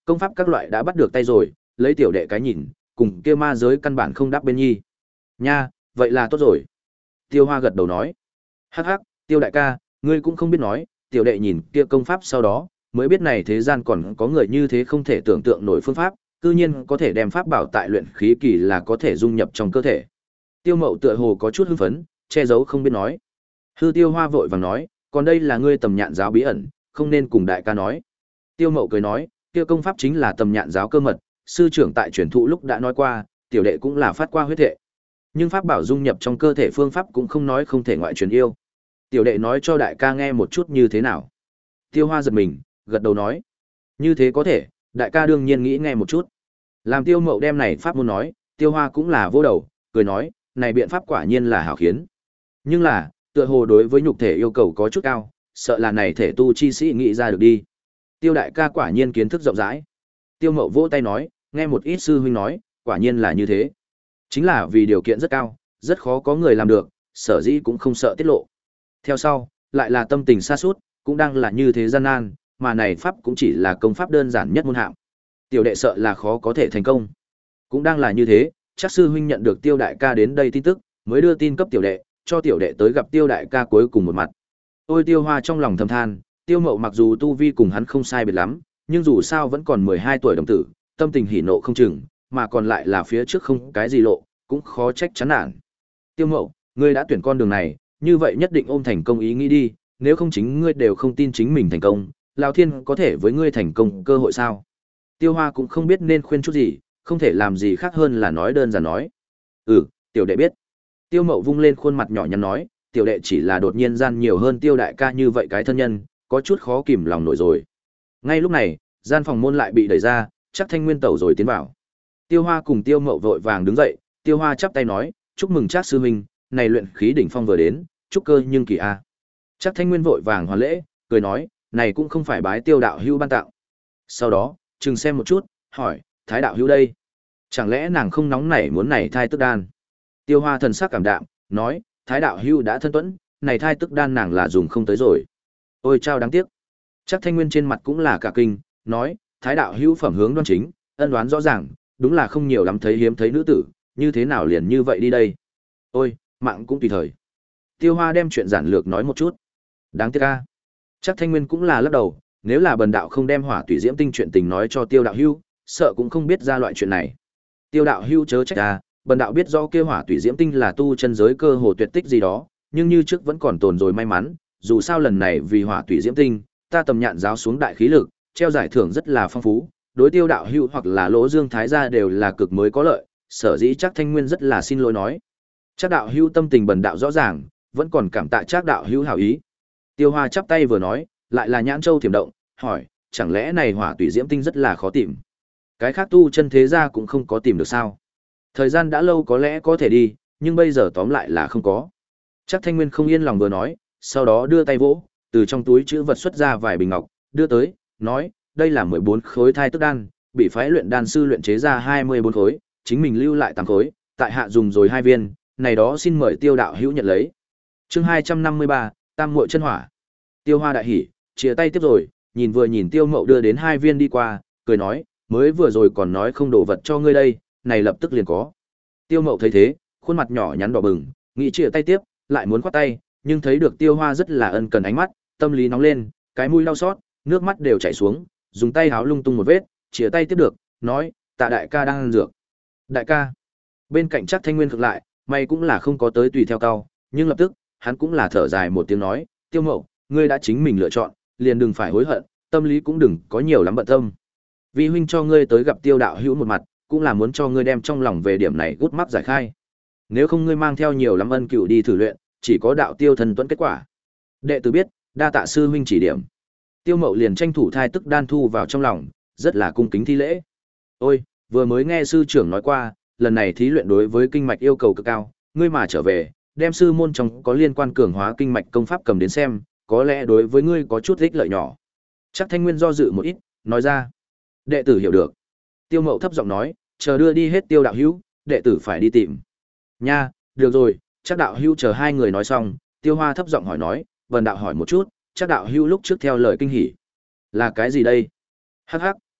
Công pháp các loại đã bắt được tay rồi, lấy tiểu đệ cái nhìn, cùng kia ma giới căn bản không đáp bên nhi. Nha, vậy là tốt rồi. Tiêu Hoa gật đầu nói. Hắc hắc, Tiêu đại ca, ngươi cũng không biết nói, tiểu đệ nhìn kia công pháp sau đó, mới biết này thế gian còn có người như thế không thể tưởng tượng nổi phương pháp, cư nhiên có thể đem pháp bảo tại luyện khí kỳ là có thể dung nhập trong cơ thể. Tiêu Mậu tựa hồ có chút hưng phấn, che giấu không biết nói. Hư Tiêu Hoa vội vàng nói, còn đây là ngươi tầm nhạn giáo bí ẩn, không nên cùng đại ca nói. Tiêu Mậu cười nói, kia công pháp chính là tầm nhạn giáo cơ mật, sư trưởng tại truyền thụ lúc đã nói qua, tiểu đệ cũng là phát qua huyết thệ. Nhưng pháp bảo dung nhập trong cơ thể phương pháp cũng không nói không thể ngoại truyền yêu. Tiểu đệ nói cho đại ca nghe một chút như thế nào. Tiêu Hoa giật mình, gật đầu nói, như thế có thể, đại ca đương nhiên nghĩ nghe một chút. Làm Tiêu Mậu đem này pháp môn nói, Tiêu Hoa cũng là vô đầu, cười nói, này biện pháp quả nhiên là hảo khiến. Nhưng là, tựa hồ đối với nhục thể yêu cầu có chút cao, sợ là này thể tu chi sĩ nghĩ ra được đi. Tiêu đại ca quả nhiên kiến thức rộng rãi. Tiêu Mậu vỗ tay nói, nghe một ít sư huynh nói, quả nhiên là như thế. Chính là vì điều kiện rất cao, rất khó có người làm được, sở dĩ cũng không sợ tiết lộ. Theo sau, lại là tâm tình xa sút cũng đang là như thế gian nan, mà này pháp cũng chỉ là công pháp đơn giản nhất môn hạng. Tiểu đệ sợ là khó có thể thành công. Cũng đang là như thế, chắc sư huynh nhận được Tiêu đại ca đến đây tin tức, mới đưa tin cấp tiểu đệ, cho tiểu đệ tới gặp Tiêu đại ca cuối cùng một mặt. Ôi Tiêu Hoa trong lòng thầm than, Tiêu Mậu mặc dù tu vi cùng hắn không sai biệt lắm, nhưng dù sao vẫn còn mười hai tuổi đồng tử, tâm tình hỉ nộ không chừng, mà còn lại là phía trước không cái gì lộ, cũng khó trách chán nản. Tiêu Mậu, ngươi đã tuyển con đường này, như vậy nhất định ôm thành công ý nghĩ đi, nếu không chính ngươi đều không tin chính mình thành công, Lão Thiên có thể với ngươi thành công cơ hội sao? Tiêu Hoa cũng không biết nên khuyên chút gì, không thể làm gì khác hơn là nói đơn giản nói. Ừ, tiểu đệ biết. Tiêu Mậu vung lên khuôn mặt nhỏ nhắn nói, tiểu đệ chỉ là đột nhiên gian nhiều hơn Tiêu đại ca như vậy cái thân nhân, có chút khó kìm lòng nổi rồi. Ngay lúc này, gian phòng môn lại bị đẩy ra, chắc Thanh Nguyên tẩu rồi tiến vào. Tiêu Hoa cùng Tiêu Mậu vội vàng đứng dậy, Tiêu Hoa chắp tay nói, chúc mừng Trác sư huynh, này luyện khí đỉnh phong vừa đến, chúc cơ nhưng kỳ a. Chắc Thanh Nguyên vội vàng hoàn lễ, cười nói, này cũng không phải bái Tiêu đạo hữu ban tặng. Sau đó, chừng xem một chút, hỏi, Thái đạo hữu đây, chẳng lẽ nàng không nóng nảy muốn này thai tức đan? Tiêu Hoa thần sắc cảm đạm, nói, Thái đạo hữu đã thân tuẫn, này thai tức đan nàng là dùng không tới rồi. Ôi chao đáng tiếc. Chắc Thanh Nguyên trên mặt cũng là cả kinh, nói, Thái đạo hữu phẩm hướng đoan chính, ân đoán rõ ràng, đúng là không nhiều lắm thấy hiếm thấy nữ tử, như thế nào liền như vậy đi đây? Ôi, mạng cũng tùy thời. Tiêu Hoa đem chuyện giản lược nói một chút. Đáng tiếc a. Chắc Thanh Nguyên cũng là lắc đầu, nếu là bần đạo không đem hỏa tùy diễm tinh chuyện tình nói cho Tiêu đạo hữu, sợ cũng không biết ra loại chuyện này. Tiêu đạo hữu chớ trách ta, bần đạo biết rõ kia hỏa tùy diễm tinh là tu chân giới cơ hồ tuyệt tích gì đó, nhưng như trước vẫn còn tồn rồi may mắn, dù sao lần này vì hỏa tùy diễm tinh, ta tầm nhạn giáo xuống đại khí lực, treo giải thưởng rất là phong phú, đối Tiêu đạo hữu hoặc là Lỗ Dương Thái gia đều là cực mới có lợi, sở dĩ chắc Thanh Nguyên rất là xin lỗi nói. Chắc đạo hữu tâm tình bần đạo rõ ràng, vẫn còn cảm tạ chắc đạo hữu hảo ý. Tiêu Hoa chắp tay vừa nói, lại là nhãn châu thiểm động, hỏi, chẳng lẽ này hỏa tùy diễm tinh rất là khó tìm? Cái khác tu chân thế gia cũng không có tìm được sao? Thời gian đã lâu có lẽ có thể đi, nhưng bây giờ tóm lại là không có. Chắc Thanh Nguyên không yên lòng vừa nói, sau đó đưa tay vỗ, từ trong túi chữ vật xuất ra vài bình ngọc, đưa tới, nói, đây là mười bốn khối thai tức đan, bị phái luyện đan sư luyện chế ra hai mươi bốn khối, chính mình lưu lại tám khối, tại hạ dùng rồi hai viên, này đó xin mời Tiêu đạo hữu nhận lấy. Chương hai trăm năm mươi ba, Tam muội chân hỏa. Tiêu Hoa đại hỉ, chia tay tiếp rồi, nhìn vừa nhìn Tiêu Mậu đưa đến hai viên đi qua, cười nói, mới vừa rồi còn nói không đổ vật cho ngươi đây, này lập tức liền có. Tiêu Mậu thấy thế, khuôn mặt nhỏ nhắn đỏ bừng, nghĩ chia tay tiếp, lại muốn khoát tay, nhưng thấy được Tiêu Hoa rất là ân cần ánh mắt, tâm lý nóng lên, cái mũi đau xót, nước mắt đều chảy xuống, dùng tay háo lung tung một vết, chia tay tiếp được, nói, tạ đại ca đang ăn dược. Đại ca. Bên cạnh chắc Thanh Nguyên cực lại, mày cũng là không có tới tùy theo cao, nhưng lập tức, hắn cũng là thở dài một tiếng nói, Tiêu Mậu, ngươi đã chính mình lựa chọn, liền đừng phải hối hận, tâm lý cũng đừng có nhiều lắm bận tâm. Vi huynh cho ngươi tới gặp Tiêu đạo hữu một mặt, cũng là muốn cho ngươi đem trong lòng về điểm này gút mắc giải khai. Nếu không ngươi mang theo nhiều lắm ân cửu đi thử luyện, chỉ có đạo tiêu thần tuẫn kết quả. Đệ tử biết, đa tạ sư huynh chỉ điểm. Tiêu Mậu liền tranh thủ thai tức đan thu vào trong lòng, rất là cung kính thi lễ. Ôi, vừa mới nghe sư trưởng nói qua, lần này thí luyện đối với kinh mạch yêu cầu cực cao, ngươi mà trở về, đem sư môn trong có liên quan cường hóa kinh mạch công pháp cầm đến xem, có lẽ đối với ngươi có chút ích lợi nhỏ. Chắc Thanh Nguyên do dự một ít, nói ra. Đệ tử hiểu được. Tiêu Mậu thấp giọng nói, chờ đưa đi hết Tiêu đạo hữu, đệ tử phải đi tìm. Nha, được rồi, chắc đạo hữu chờ hai người nói xong, Tiêu Hoa thấp giọng hỏi nói, vần đạo hỏi một chút, chắc đạo hữu lúc trước theo lời kinh hỉ. Là cái gì đây? Hắc hắc,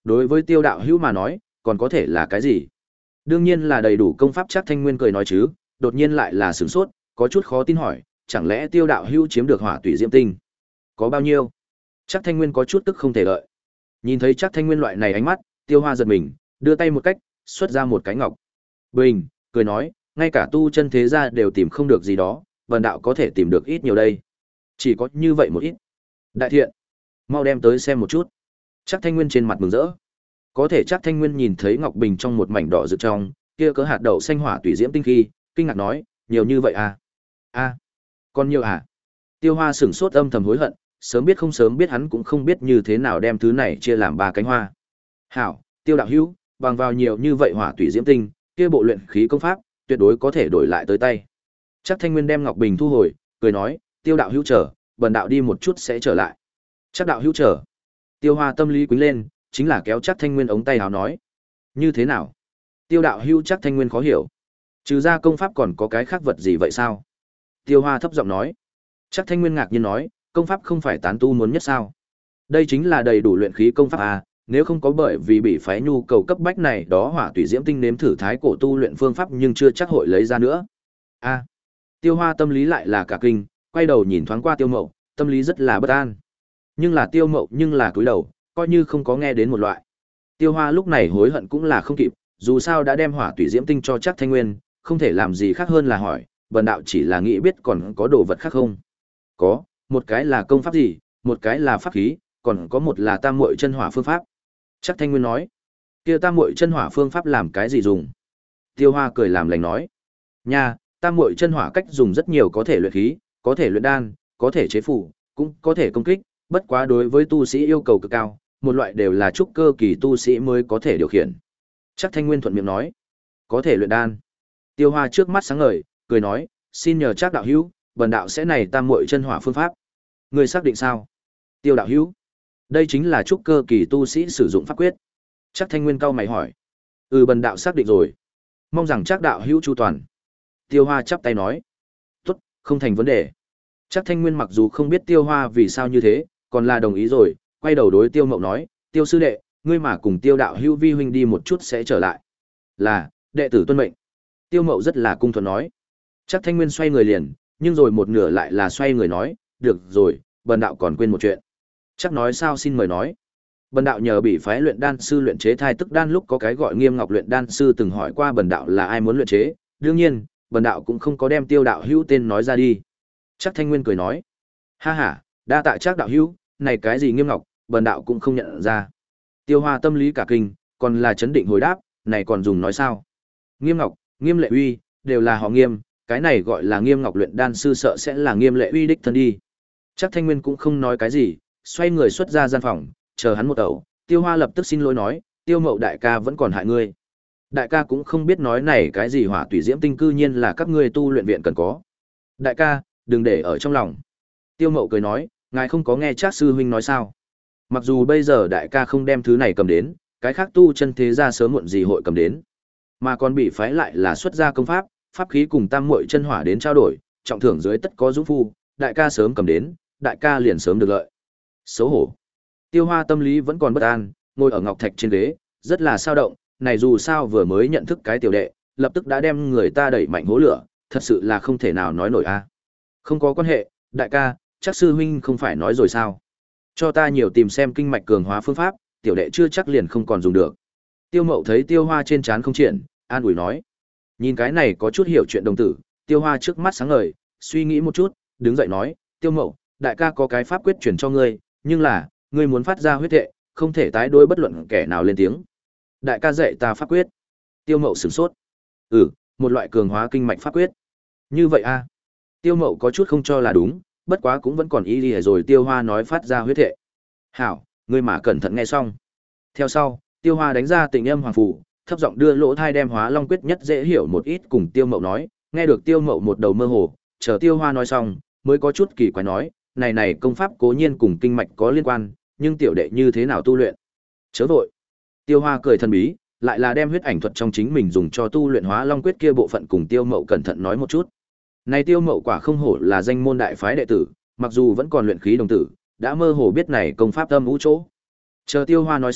Đối với Tiêu đạo hữu mà nói, còn có thể là cái gì? Đương nhiên là đầy đủ công pháp. Trác Thanh Nguyên cười nói chứ, đột nhiên lại là sửng sốt, có chút khó tin hỏi, chẳng lẽ Tiêu đạo hữu chiếm được Hỏa Tủy Diễm Tinh? Có bao nhiêu? Trác Thanh Nguyên có chút tức không thể đợi. Nhìn thấy Trác Thanh Nguyên loại này ánh mắt, Tiêu Hoa giật mình, đưa tay một cách, xuất ra một cái ngọc bình, cười nói, ngay cả tu chân thế gia đều tìm không được gì đó, vần đạo có thể tìm được ít nhiều đây. Chỉ có như vậy một ít. Đại thiện, mau đem tới xem một chút. Trác Thanh Nguyên trên mặt mừng rỡ. Có thể Trác Thanh Nguyên nhìn thấy ngọc bình trong một mảnh đỏ rực trong, kia cỡ hạt đậu xanh hỏa tùy diễm tinh khi, kinh ngạc nói, nhiều như vậy à? A, còn nhiều à? Tiêu Hoa sửng sốt âm thầm hối hận, sớm biết không sớm biết hắn cũng không biết như thế nào đem thứ này chia làm ba cánh hoa. Hảo, Tiêu đạo hữu, bằng vào nhiều như vậy hỏa tùy diễm tinh, kia bộ luyện khí công pháp, tuyệt đối có thể đổi lại tới tay. Trác Thanh Nguyên đem ngọc bình thu hồi, cười nói, Tiêu đạo hữu chờ, bần đạo đi một chút sẽ trở lại. Trác đạo hữu chờ. Tiêu Hoa tâm lý quýnh lên, chính là kéo Trác Thanh Nguyên ống tay áo nói, như thế nào? Tiêu đạo hữu. Trác Thanh Nguyên khó hiểu. Trừ ra công pháp còn có cái khác vật gì vậy sao? Tiêu Hoa thấp giọng nói. Trác Thanh Nguyên ngạc nhiên nói, công pháp không phải tán tu muốn nhất sao? Đây chính là đầy đủ luyện khí công pháp à, nếu không có bởi vì bị phái nhu cầu cấp bách này đó hỏa tùy diễm tinh nếm thử thái cổ tu luyện phương pháp nhưng chưa chắc hội lấy ra nữa. A. Tiêu Hoa tâm lý lại là cả kinh, quay đầu nhìn thoáng qua Tiêu Mậu, tâm lý rất là bất an. Nhưng là Tiêu Mậu nhưng là cúi đầu, coi như không có nghe đến một loại. Tiêu Hoa lúc này hối hận cũng là không kịp, dù sao đã đem hỏa tùy diễm tinh cho Trác Thanh Nguyên, không thể làm gì khác hơn là hỏi, bần đạo chỉ là nghĩ biết còn có đồ vật khác không? Có, một cái là công pháp gì, một cái là pháp khí, còn có một là tam muội chân hỏa phương pháp. Trác Thanh Nguyên nói, kia tam muội chân hỏa phương pháp làm cái gì dùng? Tiêu Hoa cười làm lành nói, nha, tam muội chân hỏa cách dùng rất nhiều, có thể luyện khí, có thể luyện đan, có thể chế phù, cũng có thể công kích, bất quá đối với tu sĩ yêu cầu cực cao, một loại đều là trúc cơ kỳ tu sĩ mới có thể điều khiển. Trác Thanh Nguyên thuận miệng nói, có thể luyện đan. Tiêu Hoa trước mắt sáng ngời, cười nói, xin nhờ Trác đạo hữu, bần đạo sẽ này tam muội chân hỏa phương pháp. Người xác định sao? Tiêu đạo hữu, đây chính là trúc cơ kỳ tu sĩ sử dụng pháp quyết. Trác Thanh Nguyên cau mày hỏi, ừ, bần đạo xác định rồi, mong rằng Trác đạo hữu chu toàn. Tiêu Hoa chắp tay nói, tốt, không thành vấn đề. Trác Thanh Nguyên mặc dù không biết Tiêu Hoa vì sao như thế, còn là đồng ý rồi, quay đầu đối Tiêu Mậu nói, Tiêu sư đệ, ngươi mà cùng Tiêu đạo hữu vi huynh đi một chút sẽ trở lại. Là, đệ tử tuân mệnh. Tiêu Mậu rất là cung thuận nói. Trác Thanh Nguyên xoay người liền, nhưng rồi một nửa lại là xoay người nói, được rồi, bần đạo còn quên một chuyện. Chắc nói sao xin mời nói. Bần đạo nhờ bị phái luyện đan sư luyện chế thai tức đan lúc có cái gọi Nghiêm Ngọc luyện đan sư từng hỏi qua bần đạo là ai muốn luyện chế, đương nhiên, bần đạo cũng không có đem Tiêu đạo hữu tên nói ra đi. Trác Thanh Nguyên cười nói, ha ha, đa tạ Trác đạo hữu, này cái gì Nghiêm Ngọc, bần đạo cũng không nhận ra. Tiêu Hoa tâm lý cả kinh, còn là chấn định hồi đáp, này còn dùng nói sao? Nghiêm Ngọc, Nghiêm Lệ Uy, đều là họ Nghiêm, cái này gọi là Nghiêm Ngọc luyện đan sư sợ sẽ là Nghiêm Lệ Uy đích thân đi. Trác Thanh Nguyên cũng không nói cái gì, xoay người xuất ra gian phòng, chờ hắn một ẩu. Tiêu Hoa lập tức xin lỗi nói, Tiêu Mậu đại ca vẫn còn hại ngươi. Đại ca cũng không biết nói này cái gì hỏa tùy diễm tinh cư nhiên là các ngươi tu luyện viện cần có. Đại ca, đừng để ở trong lòng. Tiêu Mậu cười nói, ngài không có nghe Trác sư huynh nói sao? Mặc dù bây giờ đại ca không đem thứ này cầm đến, cái khác tu chân thế gia sớm muộn gì hội cầm đến, mà còn bị phái lại là xuất gia công pháp, pháp khí cùng tam muội chân hỏa đến trao đổi, trọng thưởng dưới tất có dũng phu, đại ca sớm cầm đến, đại ca liền sớm được lợi. Xấu hổ. Tiêu Hoa tâm lý vẫn còn bất an, ngồi ở ngọc thạch trên ghế, rất là sao động, này dù sao vừa mới nhận thức cái tiểu đệ, lập tức đã đem người ta đẩy mạnh hố lửa, thật sự là không thể nào nói nổi a. Không có quan hệ, đại ca, chắc sư huynh không phải nói rồi sao? Cho ta nhiều tìm xem kinh mạch cường hóa phương pháp, tiểu đệ chưa chắc liền không còn dùng được. Tiêu Mậu thấy Tiêu Hoa trên trán không triển, an ủi nói. Nhìn cái này có chút hiểu chuyện đồng tử, Tiêu Hoa trước mắt sáng ngời, suy nghĩ một chút, đứng dậy nói, Tiêu Mậu, đại ca có cái pháp quyết truyền cho ngươi, nhưng là, ngươi muốn phát ra huyết thệ, không thể tái đối bất luận kẻ nào lên tiếng. Đại ca dạy ta pháp quyết. Tiêu Mậu sửng sốt. Ừ, một loại cường hóa kinh mạch pháp quyết. Như vậy a? Tiêu Mậu có chút không cho là đúng, bất quá cũng vẫn còn ý đi rồi. Tiêu Hoa nói phát ra huyết thệ. Hảo, ngươi mà cẩn thận nghe xong. Theo sau, Tiêu Hoa đánh ra tình âm hoàng phù, thấp giọng đưa lỗ thai đem Hóa Long quyết nhất dễ hiểu một ít cùng Tiêu Mậu nói, nghe được Tiêu Mậu một đầu mơ hồ, chờ Tiêu Hoa nói xong, mới có chút kỳ quái nói, này này công pháp cố nhiên cùng kinh mạch có liên quan, nhưng tiểu đệ như thế nào tu luyện? Chớ vội. Tiêu Hoa cười thần bí, lại là đem huyết ảnh thuật trong chính mình dùng cho tu luyện Hóa Long quyết kia bộ phận cùng Tiêu Mậu cẩn thận nói một chút. Này Tiêu Mậu quả không hổ là danh môn đại phái đệ tử, mặc dù vẫn còn luyện khí đồng tử, đã mơ hồ biết này công pháp âm vũ chỗ. Chờ Tiêu Hoa nói xong,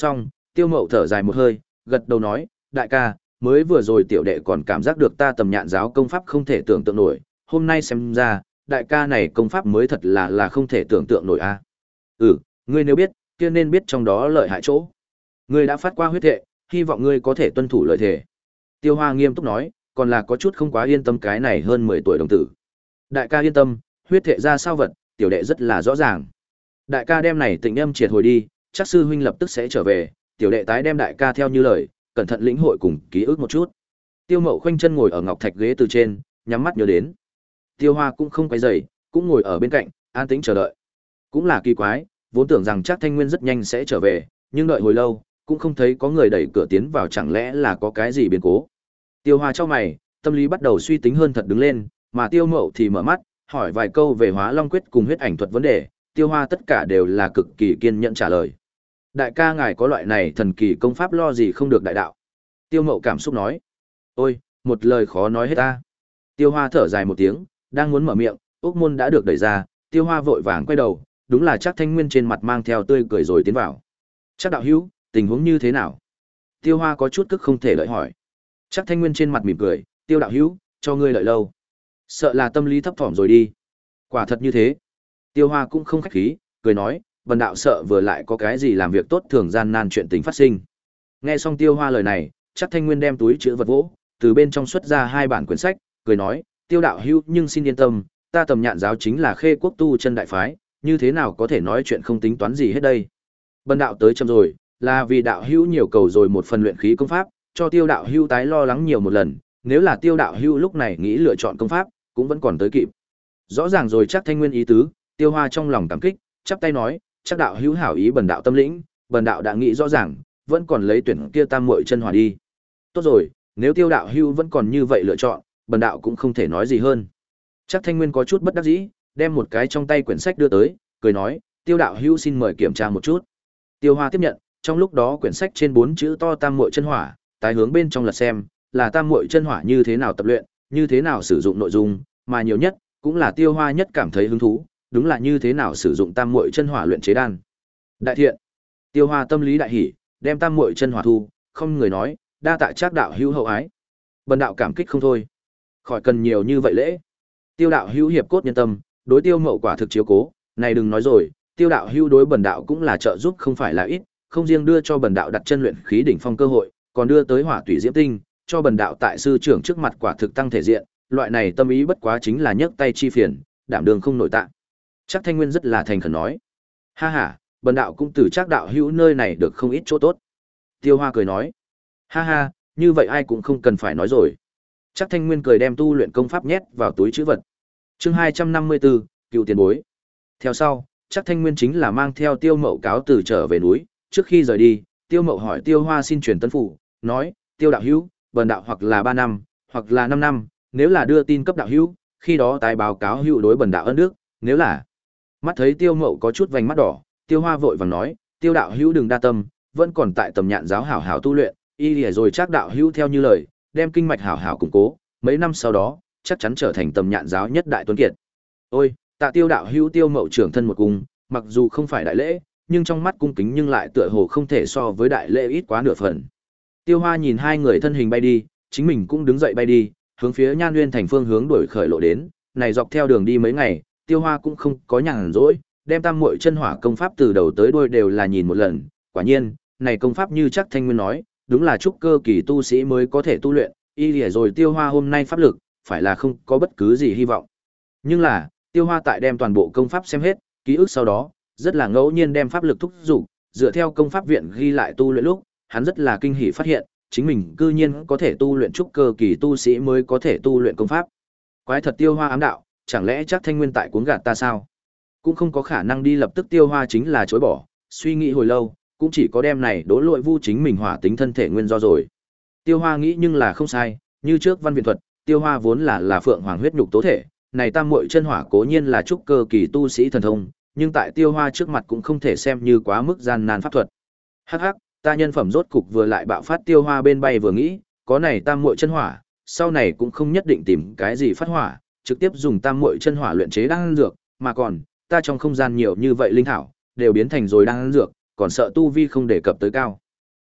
Tiêu Mậu thở dài một hơi, gật đầu nói, đại ca, mới vừa rồi tiểu đệ còn cảm giác được ta tầm nhạn giáo công pháp không thể tưởng tượng nổi, hôm nay xem ra, đại ca này công pháp mới thật là là không thể tưởng tượng nổi a. Ừ, ngươi nếu biết, kia nên biết trong đó lợi hại chỗ. Ngươi đã phát qua huyết thệ, hy vọng ngươi có thể tuân thủ lợi thề. Tiêu Hoa nghiêm túc nói, còn là có chút không quá yên tâm cái này hơn mười tuổi đồng tử. Đại ca yên tâm, huyết thệ ra sao vật, tiểu đệ rất là rõ ràng. Đại ca đem này tịnh âm triệt hồi đi, chắc sư huynh lập tức sẽ trở về, tiểu đệ tái đem đại ca theo như lời, cẩn thận lĩnh hội cùng ký ức một chút. Tiêu Mậu khoanh chân ngồi ở ngọc thạch ghế từ trên, nhắm mắt nhớ đến. Tiêu Hoa cũng không quấy rầy, cũng ngồi ở bên cạnh, an tĩnh chờ đợi. Cũng là kỳ quái, vốn tưởng rằng chắc Thanh Nguyên rất nhanh sẽ trở về, nhưng đợi hồi lâu, cũng không thấy có người đẩy cửa tiến vào, chẳng lẽ là có cái gì biến cố. Tiêu Hoa chau mày, tâm lý bắt đầu suy tính hơn thật đứng lên, mà Tiêu Mậu thì mở mắt, hỏi vài câu về Hóa Long quyết cùng huyết ảnh thuật vấn đề, Tiêu Hoa tất cả đều là cực kỳ kiên nhẫn trả lời. Đại ca ngài có loại này thần kỳ công pháp lo gì không được đại đạo. Tiêu Mậu cảm xúc nói. Ôi, một lời khó nói hết ta. Tiêu Hoa thở dài một tiếng, đang muốn mở miệng, ốc môn đã được đẩy ra, Tiêu Hoa vội vàng quay đầu, đúng là chắc Thanh Nguyên trên mặt mang theo tươi cười rồi tiến vào. Chắc đạo hữu, tình huống như thế nào? Tiêu Hoa có chút tức không thể lợi hỏi. Chắc Thanh Nguyên trên mặt mỉm cười, Tiêu đạo hữu, cho ngươi lợi lâu. Sợ là tâm lý thấp thỏm rồi đi. Quả thật như thế. Tiêu Hoa cũng không khách khí, cười nói, bần đạo sợ vừa lại có cái gì làm việc tốt thường gian nan chuyện tình phát sinh. Nghe xong Tiêu Hoa lời này, chắc Thanh Nguyên đem túi chứa vật vỗ, từ bên trong xuất ra hai bản quyển sách, cười nói, Tiêu đạo hữu nhưng xin yên tâm, ta tầm nhạn giáo chính là khê quốc tu chân đại phái, như thế nào có thể nói chuyện không tính toán gì hết đây. Bần đạo tới chậm rồi, là vì đạo hữu nhiều cầu rồi một phần luyện khí công pháp, cho Tiêu đạo hữu tái lo lắng nhiều một lần, nếu là Tiêu đạo hữu lúc này nghĩ lựa chọn công pháp, cũng vẫn còn tới kịp. Rõ ràng rồi chắc Thanh Nguyên ý tứ, Tiêu Hoa trong lòng cảm kích, chắp tay nói, chắc đạo hữu hảo ý bần đạo tâm lĩnh, bần đạo đã nghĩ rõ ràng, vẫn còn lấy tuyển kia tam muội chân hỏa đi. Tốt rồi, nếu Tiêu đạo hữu vẫn còn như vậy lựa chọn, bần đạo cũng không thể nói gì hơn. Chắc Thanh Nguyên có chút bất đắc dĩ, đem một cái trong tay quyển sách đưa tới, cười nói, Tiêu đạo hữu xin mời kiểm tra một chút. Tiêu Hoa tiếp nhận, trong lúc đó quyển sách trên bốn chữ to tam muội chân hỏa, tái hướng bên trong lật xem, là tam muội chân hỏa như thế nào tập luyện, như thế nào sử dụng nội dung, mà nhiều nhất cũng là Tiêu Hoa nhất cảm thấy hứng thú, đúng là như thế nào sử dụng tam muội chân hỏa luyện chế đan. Đại thiện. Tiêu Hoa tâm lý đại hỉ, đem tam muội chân hỏa thu, không người nói, đa tạ Trác đạo hữu hậu ái. Bần đạo cảm kích không thôi. Khỏi cần nhiều như vậy lễ. Tiêu đạo hữu hiệp cốt nhân tâm, đối Tiêu Mậu quả thực chiếu cố, này đừng nói rồi, Tiêu đạo hữu đối bần đạo cũng là trợ giúp không phải là ít, không riêng đưa cho bần đạo đặt chân luyện khí đỉnh phong cơ hội, còn đưa tới hỏa tủy diễm tinh, cho bần đạo tại sư trưởng trước mặt quả thực tăng thể diện, loại này tâm ý bất quá chính là nhấc tay chi phiền, đảm đường không nổi tạ. Chắc Thanh Nguyên rất là thành khẩn nói. Ha ha, bần đạo cũng từ Trác đạo hữu nơi này được không ít chỗ tốt. Tiêu Hoa cười nói. Ha ha, như vậy ai cũng không cần phải nói rồi. Chắc Thanh Nguyên cười đem tu luyện công pháp nhét vào túi trữ vật. Chương hai trăm năm mươi bốn, cựu tiền bối. Theo sau, Chắc Thanh Nguyên chính là mang theo Tiêu Mậu cáo từ trở về núi, trước khi rời đi, Tiêu Mậu hỏi Tiêu Hoa xin truyền tân phủ, nói, Tiêu đạo hữu, bần đạo hoặc là ba năm, hoặc là năm năm, nếu là đưa tin cấp đạo hữu, khi đó tái báo cáo hữu đối bần đạo ân đức, nếu là. Mắt thấy Tiêu Mậu có chút vành mắt đỏ, Tiêu Hoa vội vàng nói, Tiêu đạo hữu đừng đa tâm, vẫn còn tại tầm nhạn giáo hảo hảo tu luyện, y lìa rồi Trác đạo hữu theo như lời, đem kinh mạch hảo hảo củng cố, mấy năm sau đó, chắc chắn trở thành tầm nhạn giáo nhất đại tuấn kiệt. Ôi, tạ Tiêu đạo hữu Tiêu Mậu trưởng thân một cung, mặc dù không phải đại lễ, nhưng trong mắt cung kính nhưng lại tựa hồ không thể so với đại lễ ít quá nửa phần. Tiêu Hoa nhìn hai người thân hình bay đi, chính mình cũng đứng dậy bay đi, hướng phía Nhan Nguyên thành phương hướng đuổi khởi lộ đến, này dọc theo đường đi mấy ngày, Tiêu Hoa cũng không có nhàn rỗi, đem tam muội chân hỏa công pháp từ đầu tới đuôi đều là nhìn một lần, quả nhiên, này công pháp như chắc Thanh Nguyên nói, đúng là trúc cơ kỳ tu sĩ mới có thể tu luyện, y lìa rồi Tiêu Hoa hôm nay pháp lực, phải là không có bất cứ gì hy vọng. Nhưng là, Tiêu Hoa tại đem toàn bộ công pháp xem hết, ký ức sau đó, rất là ngẫu nhiên đem pháp lực thúc dục, dựa theo công pháp viện ghi lại tu luyện lúc, hắn rất là kinh hỉ phát hiện, chính mình cư nhiên có thể tu luyện trúc cơ kỳ tu sĩ mới có thể tu luyện công pháp. Quái thật Tiêu Hoa ám đạo, chẳng lẽ chắc Thanh Nguyên tại cuốn gạt ta sao? Cũng không có khả năng đi lập tức Tiêu Hoa chính là chối bỏ, suy nghĩ hồi lâu, cũng chỉ có đem này đố lội vu chính mình hỏa tính thân thể nguyên do rồi. Tiêu Hoa nghĩ nhưng là không sai, như trước văn viện thuật, Tiêu Hoa vốn là là phượng hoàng huyết nhục tố thể, này tam muội chân hỏa cố nhiên là trúc cơ kỳ tu sĩ thần thông, nhưng tại Tiêu Hoa trước mặt cũng không thể xem như quá mức gian nan pháp thuật. Hắc hắc, ta nhân phẩm rốt cục vừa lại bạo phát. Tiêu Hoa bên bay vừa nghĩ, có này tam muội chân hỏa, sau này cũng không nhất định tìm cái gì phát hỏa, trực tiếp dùng tam muội chân hỏa luyện chế đan dược, mà còn, ta trong không gian nhiều như vậy linh thảo, đều biến thành rồi đan dược, còn sợ tu vi không đề cập tới cao.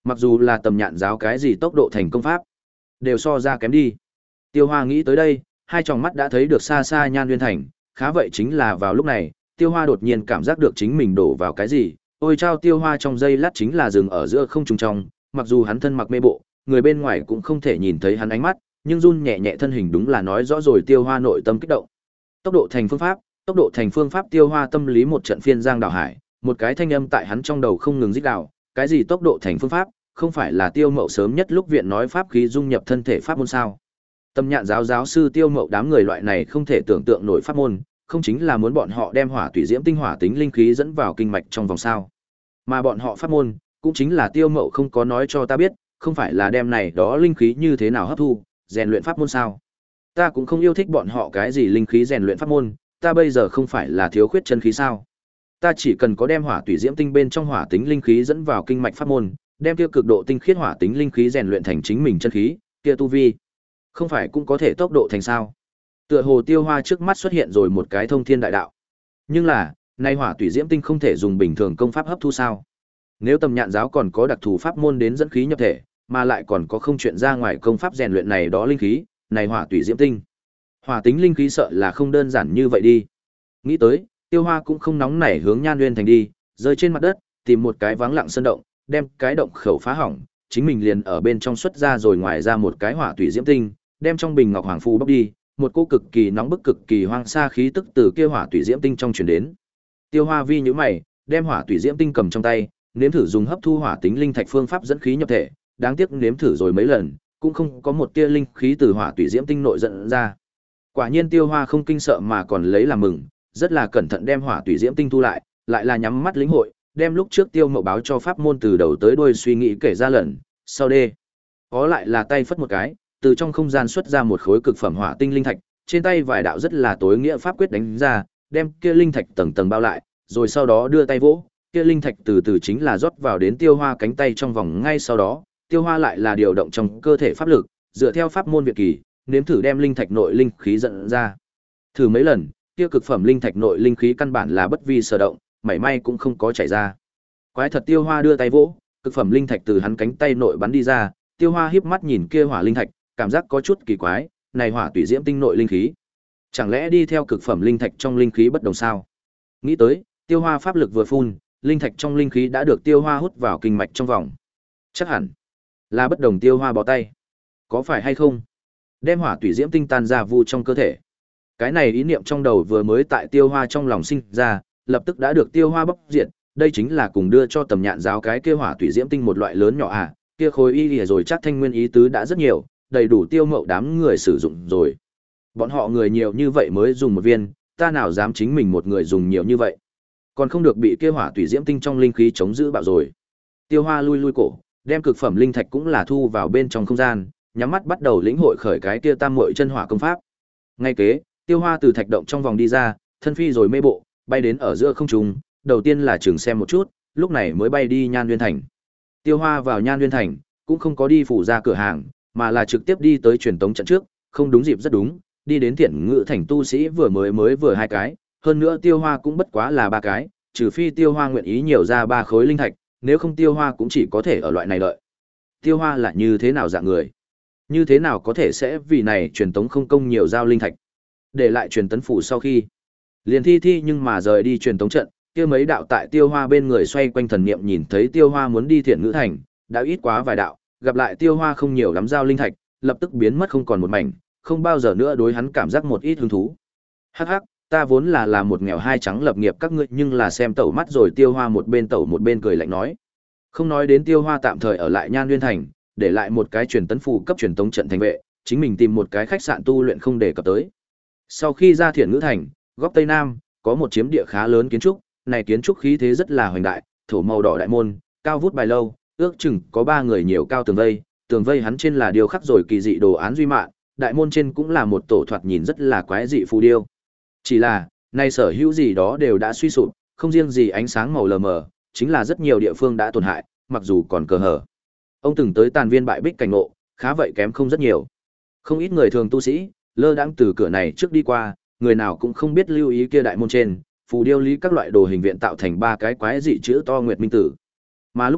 Mặc dù là tầm nhạn giáo cái gì tốc độ thành công pháp, đều so ra kém đi. Tiêu Hoa nghĩ tới đây, hai tròng mắt đã thấy được xa xa Nhan Nguyên Thành, khá vậy chính là vào lúc này, Tiêu Hoa đột nhiên cảm giác được chính mình đổ vào cái gì, ôi trao Tiêu Hoa trong giây lát chính là dừng ở giữa không trung trong, mặc dù hắn thân mặc mê bộ, người bên ngoài cũng không thể nhìn thấy hắn ánh mắt, nhưng run nhẹ nhẹ thân hình đúng là nói rõ rồi Tiêu Hoa nội tâm kích động. Tốc độ thành phương pháp, tốc độ thành phương pháp. Tiêu Hoa tâm lý một trận phiên giang đảo hải, một cái thanh âm tại hắn trong đầu không ngừng rít gào, cái gì tốc độ thành phương pháp, không phải là Tiêu Mậu sớm nhất lúc viện nói pháp khí dung nhập thân thể pháp môn sao? Tâm Nhạn giáo giáo sư Tiêu Mậu đám người loại này không thể tưởng tượng nổi pháp môn, không chính là muốn bọn họ đem hỏa tùy diễm tinh hỏa tính linh khí dẫn vào kinh mạch trong vòng sao? Mà bọn họ pháp môn, cũng chính là Tiêu Mậu không có nói cho ta biết, không phải là đem này đó linh khí như thế nào hấp thu, rèn luyện pháp môn sao? Ta cũng không yêu thích bọn họ cái gì linh khí rèn luyện pháp môn, ta bây giờ không phải là thiếu khuyết chân khí sao? Ta chỉ cần có đem hỏa tùy diễm tinh bên trong hỏa tính linh khí dẫn vào kinh mạch pháp môn, đem kia cực độ tinh khiết hỏa tính linh khí rèn luyện thành chính mình chân khí, kia tu vi, không phải cũng có thể tốc độ thành sao? Tựa hồ Tiêu Hoa trước mắt xuất hiện rồi một cái thông thiên đại đạo. Nhưng là, nay hỏa tùy diễm tinh không thể dùng bình thường công pháp hấp thu sao? Nếu Tầm Nhạn giáo còn có đặc thù pháp môn đến dẫn khí nhập thể, mà lại còn có không chuyện ra ngoài công pháp rèn luyện này đó linh khí, này hỏa tùy diễm tinh, hỏa tính linh khí sợ là không đơn giản như vậy đi. Nghĩ tới, Tiêu Hoa cũng không nóng nảy hướng Nhan Nguyên Thành đi, rơi trên mặt đất, tìm một cái vắng lặng sơn động, đem cái động khẩu phá hỏng, chính mình liền ở bên trong xuất ra rồi ngoài ra một cái hỏa tùy diễm tinh, đem trong bình ngọc hoàng phù bốc đi, một cô cực kỳ nóng bức cực kỳ hoang xa khí tức từ kia hỏa tùy diễm tinh trong truyền đến. Tiêu Hoa vi nhíu mày, đem hỏa tùy diễm tinh cầm trong tay, nếm thử dùng hấp thu hỏa tính linh thạch phương pháp dẫn khí nhập thể, đáng tiếc nếm thử rồi mấy lần, cũng không có một tia linh khí từ hỏa tùy diễm tinh nội dẫn ra. Quả nhiên Tiêu Hoa không kinh sợ mà còn lấy làm mừng, rất là cẩn thận đem hỏa tùy diễm tinh thu lại, lại là nhắm mắt lĩnh hội, đem lúc trước Tiêu Mậu báo cho pháp môn từ đầu tới đuôi suy nghĩ kể ra lần, sau đê, có lại là tay phất một cái, từ trong không gian xuất ra một khối cực phẩm hỏa tinh linh thạch, trên tay vài đạo rất là tối nghĩa pháp quyết đánh ra, đem kia linh thạch tầng tầng bao lại, rồi sau đó đưa tay vỗ, kia linh thạch từ từ chính là rót vào đến Tiêu Hoa cánh tay trong vòng, ngay sau đó, Tiêu Hoa lại là điều động trong cơ thể pháp lực, dựa theo pháp môn việt kỳ, nếm thử đem linh thạch nội linh khí dẫn ra. Thử mấy lần, kia cực phẩm linh thạch nội linh khí căn bản là bất vi sở động, mảy may cũng không có chảy ra. Quái thật, Tiêu Hoa đưa tay vỗ, cực phẩm linh thạch từ hắn cánh tay nội bắn đi ra, Tiêu Hoa híp mắt nhìn kia hỏa linh thạch, cảm giác có chút kỳ quái, này hỏa tùy diễm tinh nội linh khí, chẳng lẽ đi theo cực phẩm linh thạch trong linh khí bất đồng sao? Nghĩ tới, Tiêu Hoa pháp lực vừa phun, linh thạch trong linh khí đã được Tiêu Hoa hút vào kinh mạch trong vòng. Chắc hẳn là bất đồng. Tiêu Hoa bó tay, có phải hay không? Đem hỏa tùy diễm tinh tan ra vu trong cơ thể. Cái này ý niệm trong đầu vừa mới tại Tiêu Hoa trong lòng sinh ra, lập tức đã được Tiêu Hoa bóc diệt, đây chính là cùng đưa cho Tầm Nhạn giáo cái kia hỏa tùy diễm tinh một loại lớn nhỏ à, kia khối y lìa rồi chắc thanh nguyên ý tứ đã rất nhiều, đầy đủ Tiêu Mậu đám người sử dụng rồi. Bọn họ người nhiều như vậy mới dùng một viên, ta nào dám chính mình một người dùng nhiều như vậy. Còn không được bị kia hỏa tùy diễm tinh trong linh khí chống giữ bạo rồi. Tiêu Hoa lui lui cổ, đem cực phẩm linh thạch cũng là thu vào bên trong không gian, nhắm mắt bắt đầu lĩnh hội khởi cái kia tam muội chân hỏa công pháp. Ngay kế, Tiêu Hoa từ thạch động trong vòng đi ra, thân phi rồi mê bộ, bay đến ở giữa không trung, đầu tiên là chừng xem một chút, lúc này mới bay đi Nhan Nguyên Thành. Tiêu Hoa vào Nhan Nguyên Thành, cũng không có đi phủ ra cửa hàng, mà là trực tiếp đi tới truyền tống trận trước, không đúng dịp rất đúng, đi đến Thiện Ngự Thành tu sĩ vừa mới mới vừa hai cái, hơn nữa Tiêu Hoa cũng bất quá là ba cái, trừ phi Tiêu Hoa nguyện ý nhiều ra ba khối linh thạch, nếu không Tiêu Hoa cũng chỉ có thể ở loại này đợi. Tiêu Hoa là như thế nào dạng người? Như thế nào có thể sẽ vì này truyền tống không công nhiều giao linh thạch? Để lại truyền tấn phủ sau khi liền thi thi nhưng mà rời đi truyền tống trận, kia mấy đạo tại Tiêu Hoa bên người xoay quanh thần niệm nhìn thấy Tiêu Hoa muốn đi Thiện Ngữ Thành, đã ít quá vài đạo, gặp lại Tiêu Hoa không nhiều lắm giao linh thạch, lập tức biến mất không còn một mảnh, không bao giờ nữa đối hắn cảm giác một ít hứng thú. Hắc hắc, ta vốn là là một nghèo hai trắng lập nghiệp các ngươi nhưng là xem tẩu mắt rồi. Tiêu Hoa một bên tẩu một bên cười lạnh nói. Không nói đến Tiêu Hoa tạm thời ở lại Nhan Nguyên Thành, để lại một cái truyền tấn phù cấp truyền tống trận thành vệ, chính mình tìm một cái khách sạn tu luyện không đề cập tới. Sau khi ra Thiện Ngữ Thành, góc Tây Nam, có một chiếm địa khá lớn kiến trúc, này kiến trúc khí thế rất là hoành đại, thổ màu đỏ đại môn, cao vút bài lâu, ước chừng có ba người nhiều cao tường vây, tường vây hắn trên là điêu khắc rồi kỳ dị đồ án duy mạn, đại môn trên cũng là một tổ thoạt nhìn rất là quái dị phù điêu. Chỉ là, nay sở hữu gì đó đều đã suy sụp, không riêng gì ánh sáng màu lờ mờ, chính là rất nhiều địa phương đã tổn hại, mặc dù còn cờ hở. Ông từng tới tàn viên bại bích cảnh ngộ, khá vậy kém không rất nhiều. Không ít người thường tu sĩ, lơ đãng từ cửa này trước đi qua, người nào cũng không biết lưu ý kia đại môn trên, phù điêu lý các loại đồ hình viện tạo thành ba cái quái dị chữ to nguyệt minh tử. Mà lúc này,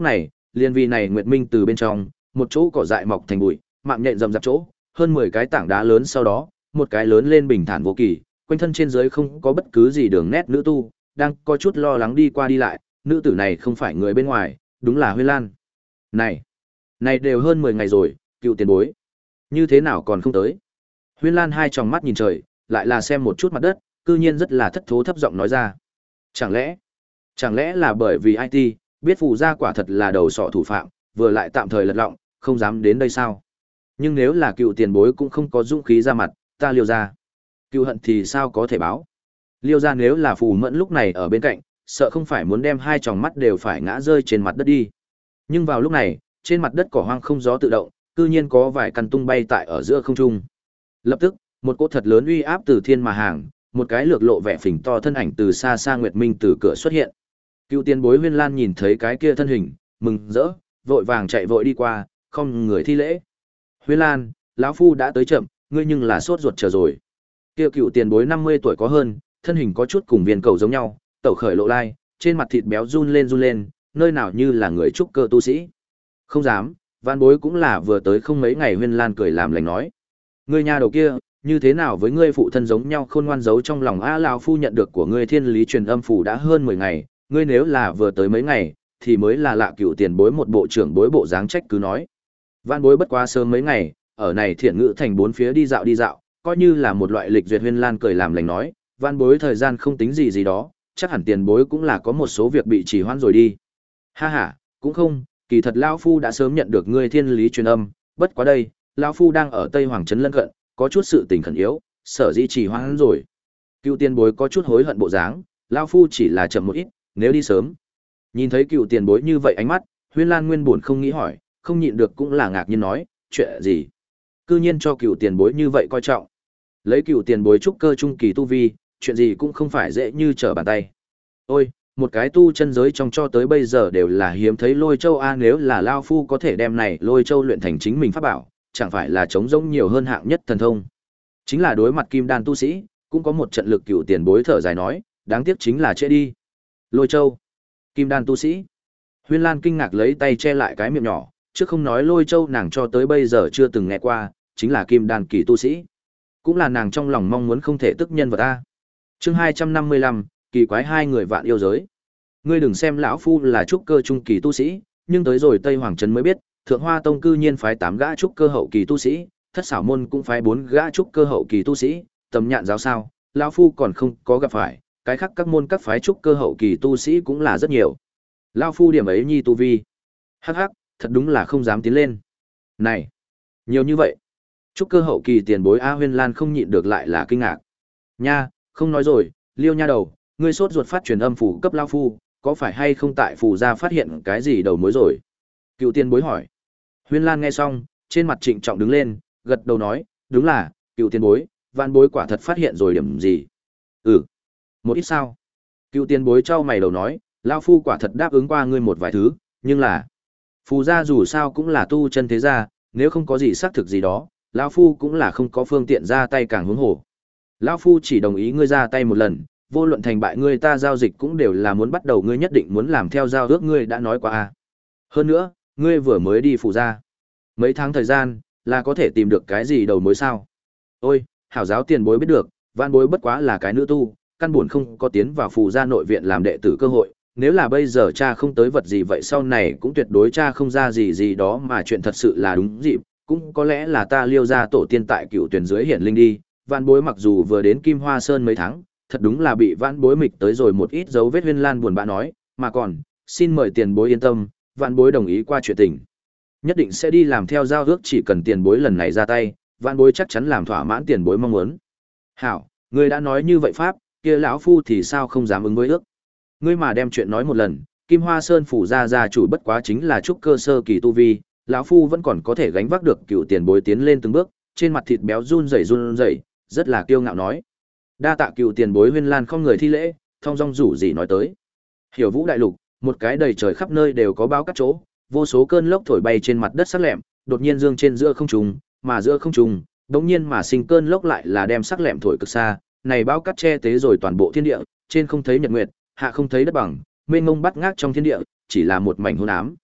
liên vì này Nguyệt Minh từ bên trong, một chỗ cỏ dại mọc thành bụi, mạng nhện rậm rạp chỗ, hơn mười cái tảng đá lớn sau đó, một cái lớn lên bình thản vô kỳ, quanh thân trên dưới không có bất cứ gì đường nét nữ tu, đang có chút lo lắng đi qua đi lại, nữ tử này không phải người bên ngoài, đúng là Huyên Lan. Này, này đều hơn mười ngày rồi, cựu tiền bối, như thế nào còn không tới? Huyên Lan hai tròng mắt nhìn trời, lại là xem một chút mặt đất, cư nhiên rất là thất thố thấp giọng nói ra. Chẳng lẽ, chẳng lẽ là bởi vì i tê, biết phù gia quả thật là đầu sọ thủ phạm, vừa lại tạm thời lật lọng, không dám đến đây sao? Nhưng nếu là cựu tiền bối cũng không có dũng khí ra mặt, ta liêu ra. Cựu hận thì sao có thể báo? Liêu ra nếu là phù mẫn lúc này ở bên cạnh, sợ không phải muốn đem hai tròng mắt đều phải ngã rơi trên mặt đất đi. Nhưng vào lúc này, trên mặt đất cỏ hoang không gió tự động, cư nhiên có vài căn tung bay tại ở giữa không trung. Lập tức, một cỗ thật lớn uy áp từ thiên mà hàng, một cái lược lộ vẻ phình to thân ảnh từ xa xa Nguyệt Minh từ cửa xuất hiện. Cựu tiền bối Huyên Lan nhìn thấy cái kia thân hình, mừng rỡ, vội vàng chạy vội đi qua, không người thi lễ. Huyên Lan, lão phu đã tới chậm, ngươi nhưng là sốt ruột chờ rồi. Kia cựu tiền bối năm mươi tuổi có hơn, thân hình có chút cùng viên cầu giống nhau, tẩu khởi lộ lai, trên mặt thịt béo run lên run lên, nơi nào như là người trúc cơ tu sĩ. Không dám, Vạn bối cũng là vừa tới không mấy ngày. Huyên Lan cười làm lành nói. Ngươi nhà đầu kia, như thế nào với ngươi phụ thân giống nhau khôn ngoan giấu trong lòng a lão phu nhận được của ngươi thiên lý truyền âm phủ đã hơn mười ngày, ngươi nếu là vừa tới mấy ngày, thì mới là lạ cựu tiền bối một bộ trưởng bối bộ dáng trách cứ nói. Vạn bối bất quá sớm mấy ngày, ở này thiện ngữ thành bốn phía đi dạo đi dạo, coi như là một loại lịch duyệt. Huyên Lan cười làm lành nói, vạn bối thời gian không tính gì gì đó, chắc hẳn tiền bối cũng là có một số việc bị trì hoãn rồi đi. Ha ha, cũng không, kỳ thật lão phu đã sớm nhận được ngươi thiên lý truyền âm, bất quá đây, lão phu đang ở Tây Hoàng trấn lân cận, có chút sự tình khẩn yếu, sở dĩ trì hoãn rồi. Cựu tiền bối có chút hối hận bộ dáng, lão phu chỉ là chậm một ít, nếu đi sớm. Nhìn thấy cựu tiền bối như vậy ánh mắt, Huyên Lan nguyên buồn không nghĩ hỏi, không nhịn được cũng là ngạc nhiên nói, chuyện gì? Cư nhiên cho cựu tiền bối như vậy coi trọng. Lấy cựu tiền bối trúc cơ trung kỳ tu vi, chuyện gì cũng không phải dễ như trở bàn tay. Ôi, một cái tu chân giới trong cho tới bây giờ đều là hiếm thấy lôi châu a, nếu là lao phu có thể đem này lôi châu luyện thành chính mình pháp bảo, chẳng phải là chống rỗng nhiều hơn hạng nhất thần thông. Chính là đối mặt kim đan tu sĩ, cũng có một trận lực. Cựu tiền bối thở dài nói, đáng tiếc chính là trễ đi. Lôi châu, kim đan tu sĩ. Huyên Lan kinh ngạc lấy tay che lại cái miệng nhỏ, chứ không nói lôi châu nàng cho tới bây giờ chưa từng nghe qua, chính là kim đan kỳ tu sĩ. Cũng là nàng trong lòng mong muốn không thể tức nhân vật ta. Chương hai trăm năm mươi lăm, kỳ quái hai người vạn yêu giới. Ngươi đừng xem lão phu là trúc cơ trung kỳ tu sĩ, nhưng tới rồi Tây Hoàng trấn mới biết, Thượng Hoa Tông cư nhiên phái tám gã trúc cơ hậu kỳ tu sĩ, Thất Xảo môn cũng phái bốn gã trúc cơ hậu kỳ tu sĩ, Tầm Nhạn giáo sao, lão phu còn không có gặp phải, cái khác các môn các phái trúc cơ hậu kỳ tu sĩ cũng là rất nhiều. Lão phu điểm ấy nhi tu vi. Hắc hắc, thật đúng là không dám tiến lên. Này, nhiều như vậy. Trúc cơ hậu kỳ tiền bối A. Huyên Lan không nhịn được lại là kinh ngạc. Nha, không nói rồi, Liêu nha đầu, ngươi sốt ruột phát truyền âm phủ cấp lão phu, có phải hay không tại phủ gia phát hiện cái gì đầu mối rồi? Cựu tiền bối hỏi. Huyên Lan nghe xong, trên mặt trịnh trọng đứng lên, gật đầu nói, đúng là, cựu tiền bối, vạn bối quả thật phát hiện rồi điểm gì? Ừ, một ít sao? Cựu tiền bối trao mày đầu nói, lão phu quả thật đáp ứng qua ngươi một vài thứ, nhưng là phù gia dù sao cũng là tu chân thế gia, nếu không có gì xác thực gì đó, lão phu cũng là không có phương tiện ra tay càng huống hồ. Lão phu chỉ đồng ý ngươi ra tay một lần, vô luận thành bại ngươi ta giao dịch cũng đều là muốn bắt đầu ngươi nhất định muốn làm theo giao ước ngươi đã nói qua a. Hơn nữa, ngươi vừa mới đi phù gia, mấy tháng thời gian, là có thể tìm được cái gì đầu mối sao? Ôi, hảo giáo tiền bối biết được, vạn bối bất quá là cái nữ tu, căn buồn không có tiến vào phù gia nội viện làm đệ tử cơ hội, nếu là bây giờ cha không tới vật gì vậy sau này cũng tuyệt đối cha không ra gì gì đó mà chuyện thật sự là đúng dịp, cũng có lẽ là ta Liêu gia tổ tiên tại cựu tuyển dưới hiển linh đi. Vạn bối mặc dù vừa đến Kim Hoa Sơn mấy tháng, thật đúng là bị vạn bối mịch tới rồi một ít dấu vết. Huyên Lan buồn bã nói, mà còn, xin mời tiền bối yên tâm, vạn bối đồng ý qua chuyện tình. Nhất định sẽ đi làm theo giao ước, chỉ cần tiền bối lần này ra tay, vạn bối chắc chắn làm thỏa mãn tiền bối mong muốn. Hảo, ngươi đã nói như vậy pháp, kia lão phu thì sao không dám ứng với ước. Ngươi mà đem chuyện nói một lần, Kim Hoa Sơn phủ gia gia chủ bất quá chính là trúc cơ sơ kỳ tu vi, lão phu vẫn còn có thể gánh vác được. Cựu tiền bối tiến lên từng bước, trên mặt thịt béo run rẩy run rẩy, rất là kiêu ngạo nói. Đa tạ cựu tiền bối. Huyên Lan không người thi lễ, thong dong rủ gì nói tới. Hiểu Vũ đại lục, một cái đầy trời khắp nơi đều có báo cát chỗ, vô số cơn lốc thổi bay trên mặt đất sắc lẹm, đột nhiên dương trên giữa không trung, mà giữa không trung, đột nhiên mà sinh cơn lốc lại là đem sắc lẹm thổi cực xa, này báo cát che tế rồi toàn bộ thiên địa, trên không thấy nhật nguyệt, hạ không thấy đất bằng, mênh mông bắt ngát trong thiên địa, chỉ là một mảnh hôn ám.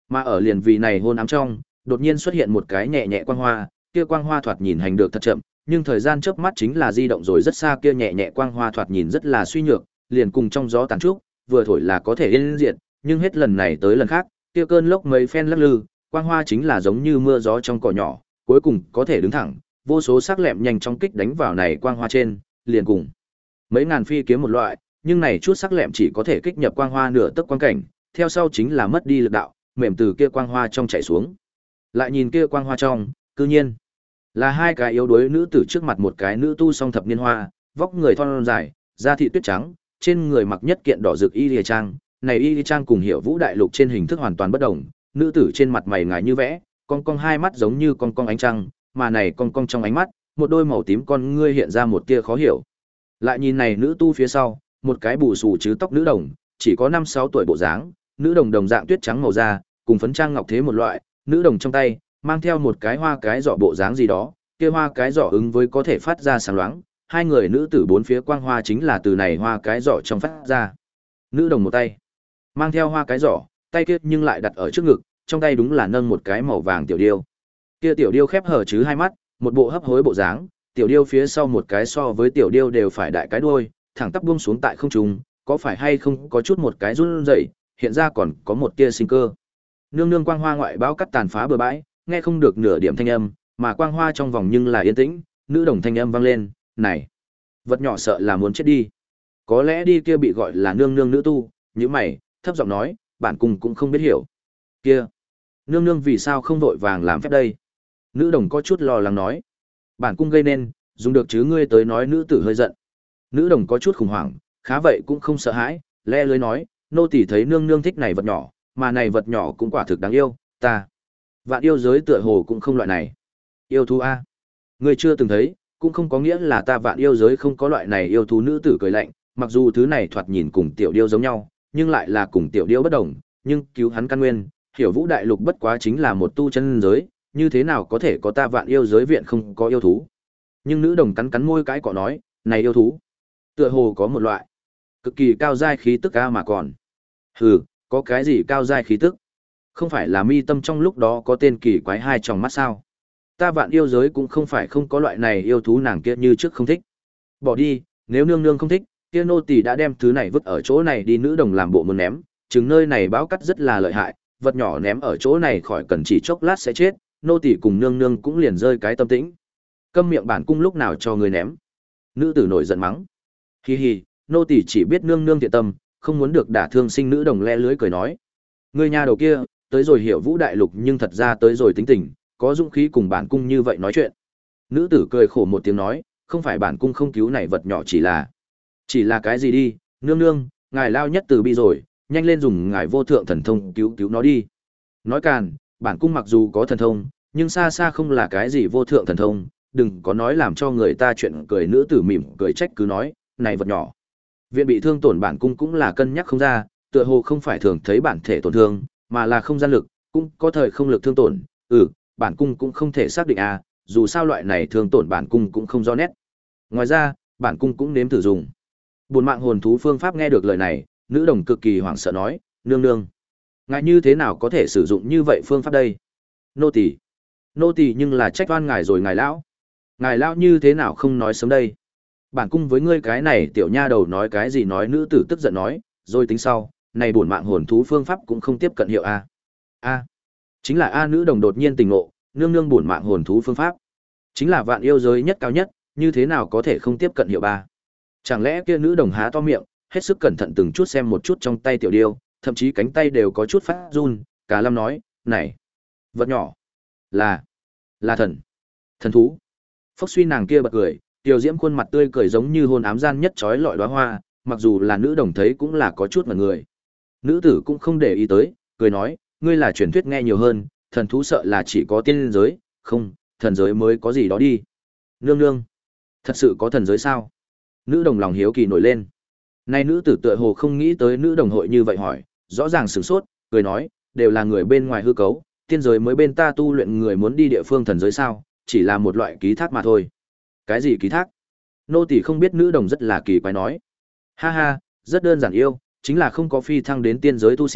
Mà ở liền vì này hôn ám trong, đột nhiên xuất hiện một cái nhẹ nhẹ quang hoa, kia quang hoa thoạt nhìn hành được thật chậm, nhưng thời gian chớp mắt chính là di động rồi rất xa, kia nhẹ nhẹ quang hoa thoạt nhìn rất là suy nhược, liền cùng trong gió tàn trúc, vừa thổi là có thể yên diệt, nhưng hết lần này tới lần khác, kia cơn lốc mấy phen lắc lư, quang hoa chính là giống như mưa gió trong cỏ nhỏ, cuối cùng có thể đứng thẳng, vô số sắc lẹm nhanh chóng kích đánh vào này quang hoa trên, liền cùng mấy ngàn phi kiếm một loại, nhưng này chút sắc lẹm chỉ có thể kích nhập quang hoa nửa tấc quang cảnh, theo sau chính là mất đi lực đạo, mềm từ kia quang hoa trong chảy xuống. Lại nhìn kia quang hoa trong, cư nhiên là hai cái yếu đuối nữ tử trước mặt một cái nữ tu song thập niên hoa, vóc người thon dài, da thịt tuyết trắng, trên người mặc nhất kiện đỏ rực y lìa trang, này y lìa trang cùng Hiểu Vũ đại lục trên hình thức hoàn toàn bất đồng, nữ tử trên mặt mày ngài như vẽ, cong cong hai mắt giống như cong cong ánh trăng, mà này cong cong trong ánh mắt, một đôi màu tím con ngươi hiện ra một tia khó hiểu. Lại nhìn này nữ tu phía sau, một cái bù xù chứ tóc nữ đồng, chỉ có năm sáu tuổi bộ dáng, nữ đồng đồng dạng tuyết trắng màu da, cùng phấn trang ngọc thế một loại, nữ đồng trong tay mang theo một cái hoa cái giỏ bộ dáng gì đó, kia hoa cái giỏ ứng với có thể phát ra sáng loáng, hai người nữ tử bốn phía quang hoa chính là từ này hoa cái giỏ trong phát ra. Nữ đồng một tay mang theo hoa cái giỏ, tay kia nhưng lại đặt ở trước ngực, trong tay đúng là nâng một cái màu vàng tiểu điêu. Kia tiểu điêu khép hở chứ hai mắt, một bộ hấp hối bộ dáng, tiểu điêu phía sau một cái so với tiểu điêu đều phải đại cái đuôi, thẳng tắp buông xuống tại không trung, có phải hay không có chút một cái run rẩy, hiện ra còn có một tia sinh cơ. Nương nương quang hoa ngoại bão cắt tàn phá bừa bãi, nghe không được nửa điểm thanh âm, mà quang hoa trong vòng nhưng là yên tĩnh, nữ đồng thanh âm vang lên, "Này, vật nhỏ sợ là muốn chết đi." Có lẽ đi kia bị gọi là nương nương nữ tu, nhíu mày, thấp giọng nói, "Bản cung cũng không biết hiểu." "Kia, nương nương vì sao không vội vàng làm phép đây?" Nữ đồng có chút lo lắng nói, "Bản cung gây nên, dùng được chứ ngươi tới nói." Nữ tử hơi giận. Nữ đồng có chút khủng hoảng, khá vậy cũng không sợ hãi, le lưới nói, "Nô tỳ thấy nương nương thích này vật nhỏ, mà này vật nhỏ cũng quả thực đáng yêu, ta vạn yêu giới tựa hồ cũng không loại này. Yêu thú a? Ngươi chưa từng thấy, cũng không có nghĩa là ta vạn yêu giới không có loại này yêu thú." Nữ tử cười lạnh, mặc dù thứ này thoạt nhìn cùng tiểu điêu giống nhau, nhưng lại là cùng tiểu điêu bất đồng, nhưng cứu hắn căn nguyên, Hiểu Vũ đại lục bất quá chính là một tu chân giới, như thế nào có thể có ta vạn yêu giới viện không có yêu thú. Nhưng nữ đồng cắn cắn môi cái cọ nói, này yêu thú, tựa hồ có một loại cực kỳ cao giai khí tức a mà còn. Hừ, có cái gì cao giai khí tức? Không phải là mi tâm trong lúc đó có tên kỳ quái hai tròng mắt sao? Ta vạn yêu giới cũng không phải không có loại này yêu thú, nàng kia như trước không thích. Bỏ đi, nếu nương nương không thích, kia nô tỳ đã đem thứ này vứt ở chỗ này đi. Nữ đồng làm bộ muốn ném, chừng nơi này báo cắt rất là lợi hại, vật nhỏ ném ở chỗ này khỏi cần chỉ chốc lát sẽ chết, nô tỳ cùng nương nương cũng liền rơi cái tâm tĩnh. Câm miệng, bản cung lúc nào cho người ném? Nữ tử nổi giận mắng. Hi hi, nô tỳ chỉ biết nương nương thiện tâm, không muốn được đả thương sinh. Nữ đồng le lưới cười nói, người nhà đầu kia, tới rồi Hiểu Vũ đại lục nhưng thật ra tới rồi tính tình, có dũng khí cùng bản cung như vậy nói chuyện. Nữ tử cười khổ một tiếng nói, không phải bản cung không cứu này vật nhỏ, chỉ là chỉ là cái gì đi, nương nương, ngài lao nhất từ bi rồi, nhanh lên dùng ngài vô thượng thần thông cứu cứu nó đi. Nói càn, bản cung mặc dù có thần thông, nhưng xa xa không là cái gì vô thượng thần thông, đừng có nói làm cho người ta chuyện cười. Nữ tử mỉm cười trách cứ nói, này vật nhỏ viện bị thương tổn bản cung cũng là cân nhắc không ra, tựa hồ không phải thường thấy bản thể tổn thương, mà là không gian lực, cũng có thời không lực thương tổn. Ừ, bản cung cũng không thể xác định à, dù sao loại này thương tổn bản cung cũng không rõ nét. Ngoài ra, bản cung cũng nếm thử dùng buồn mạng hồn thú phương pháp. Nghe được lời này, nữ đồng cực kỳ hoảng sợ nói, nương nương, ngài như thế nào có thể sử dụng như vậy phương pháp đây? Nô tỳ, nô tỳ nhưng là trách oan ngài rồi ngài lão. Ngài lão như thế nào không nói sớm đây? Bản cung với ngươi cái này tiểu nha đầu nói cái gì nói. Nữ tử tức giận nói, rồi tính sau, này buồn mạng hồn thú phương pháp cũng không tiếp cận hiệu a. A, chính là a. Nữ đồng đột nhiên tỉnh ngộ, nương nương buồn mạng hồn thú phương pháp chính là vạn yêu giới nhất cao nhất, như thế nào có thể không tiếp cận hiệu ba? Chẳng lẽ kia nữ đồng há to miệng, hết sức cẩn thận từng chút xem một chút trong tay tiểu điêu, thậm chí cánh tay đều có chút phát run, cả lâm nói, này vật nhỏ là là thần thần thú. Phốc suy, nàng kia bật cười, tiểu diễm khuôn mặt tươi cười giống như hôn ám gian nhất trói lọi đóa hoa, mặc dù là nữ đồng thấy cũng là có chút mặt người. Nữ tử cũng không để ý tới, cười nói, ngươi là truyền thuyết nghe nhiều hơn, thần thú sợ là chỉ có tiên giới, không, thần giới mới có gì đó đi. Nương nương, thật sự có thần giới sao? Nữ đồng lòng hiếu kỳ nổi lên. Nay nữ tử tựa hồ không nghĩ tới nữ đồng hội như vậy hỏi, rõ ràng sửng sốt, cười nói, đều là người bên ngoài hư cấu, tiên giới mới bên ta tu luyện người muốn đi địa phương thần giới sao, chỉ là một loại ký thác mà thôi. Cái gì ký thác? Nô tỳ không biết. Nữ đồng rất là kỳ quái nói. Ha ha, rất đơn giản yêu, chính là không có phi thăng đến tiên giới tu sĩ,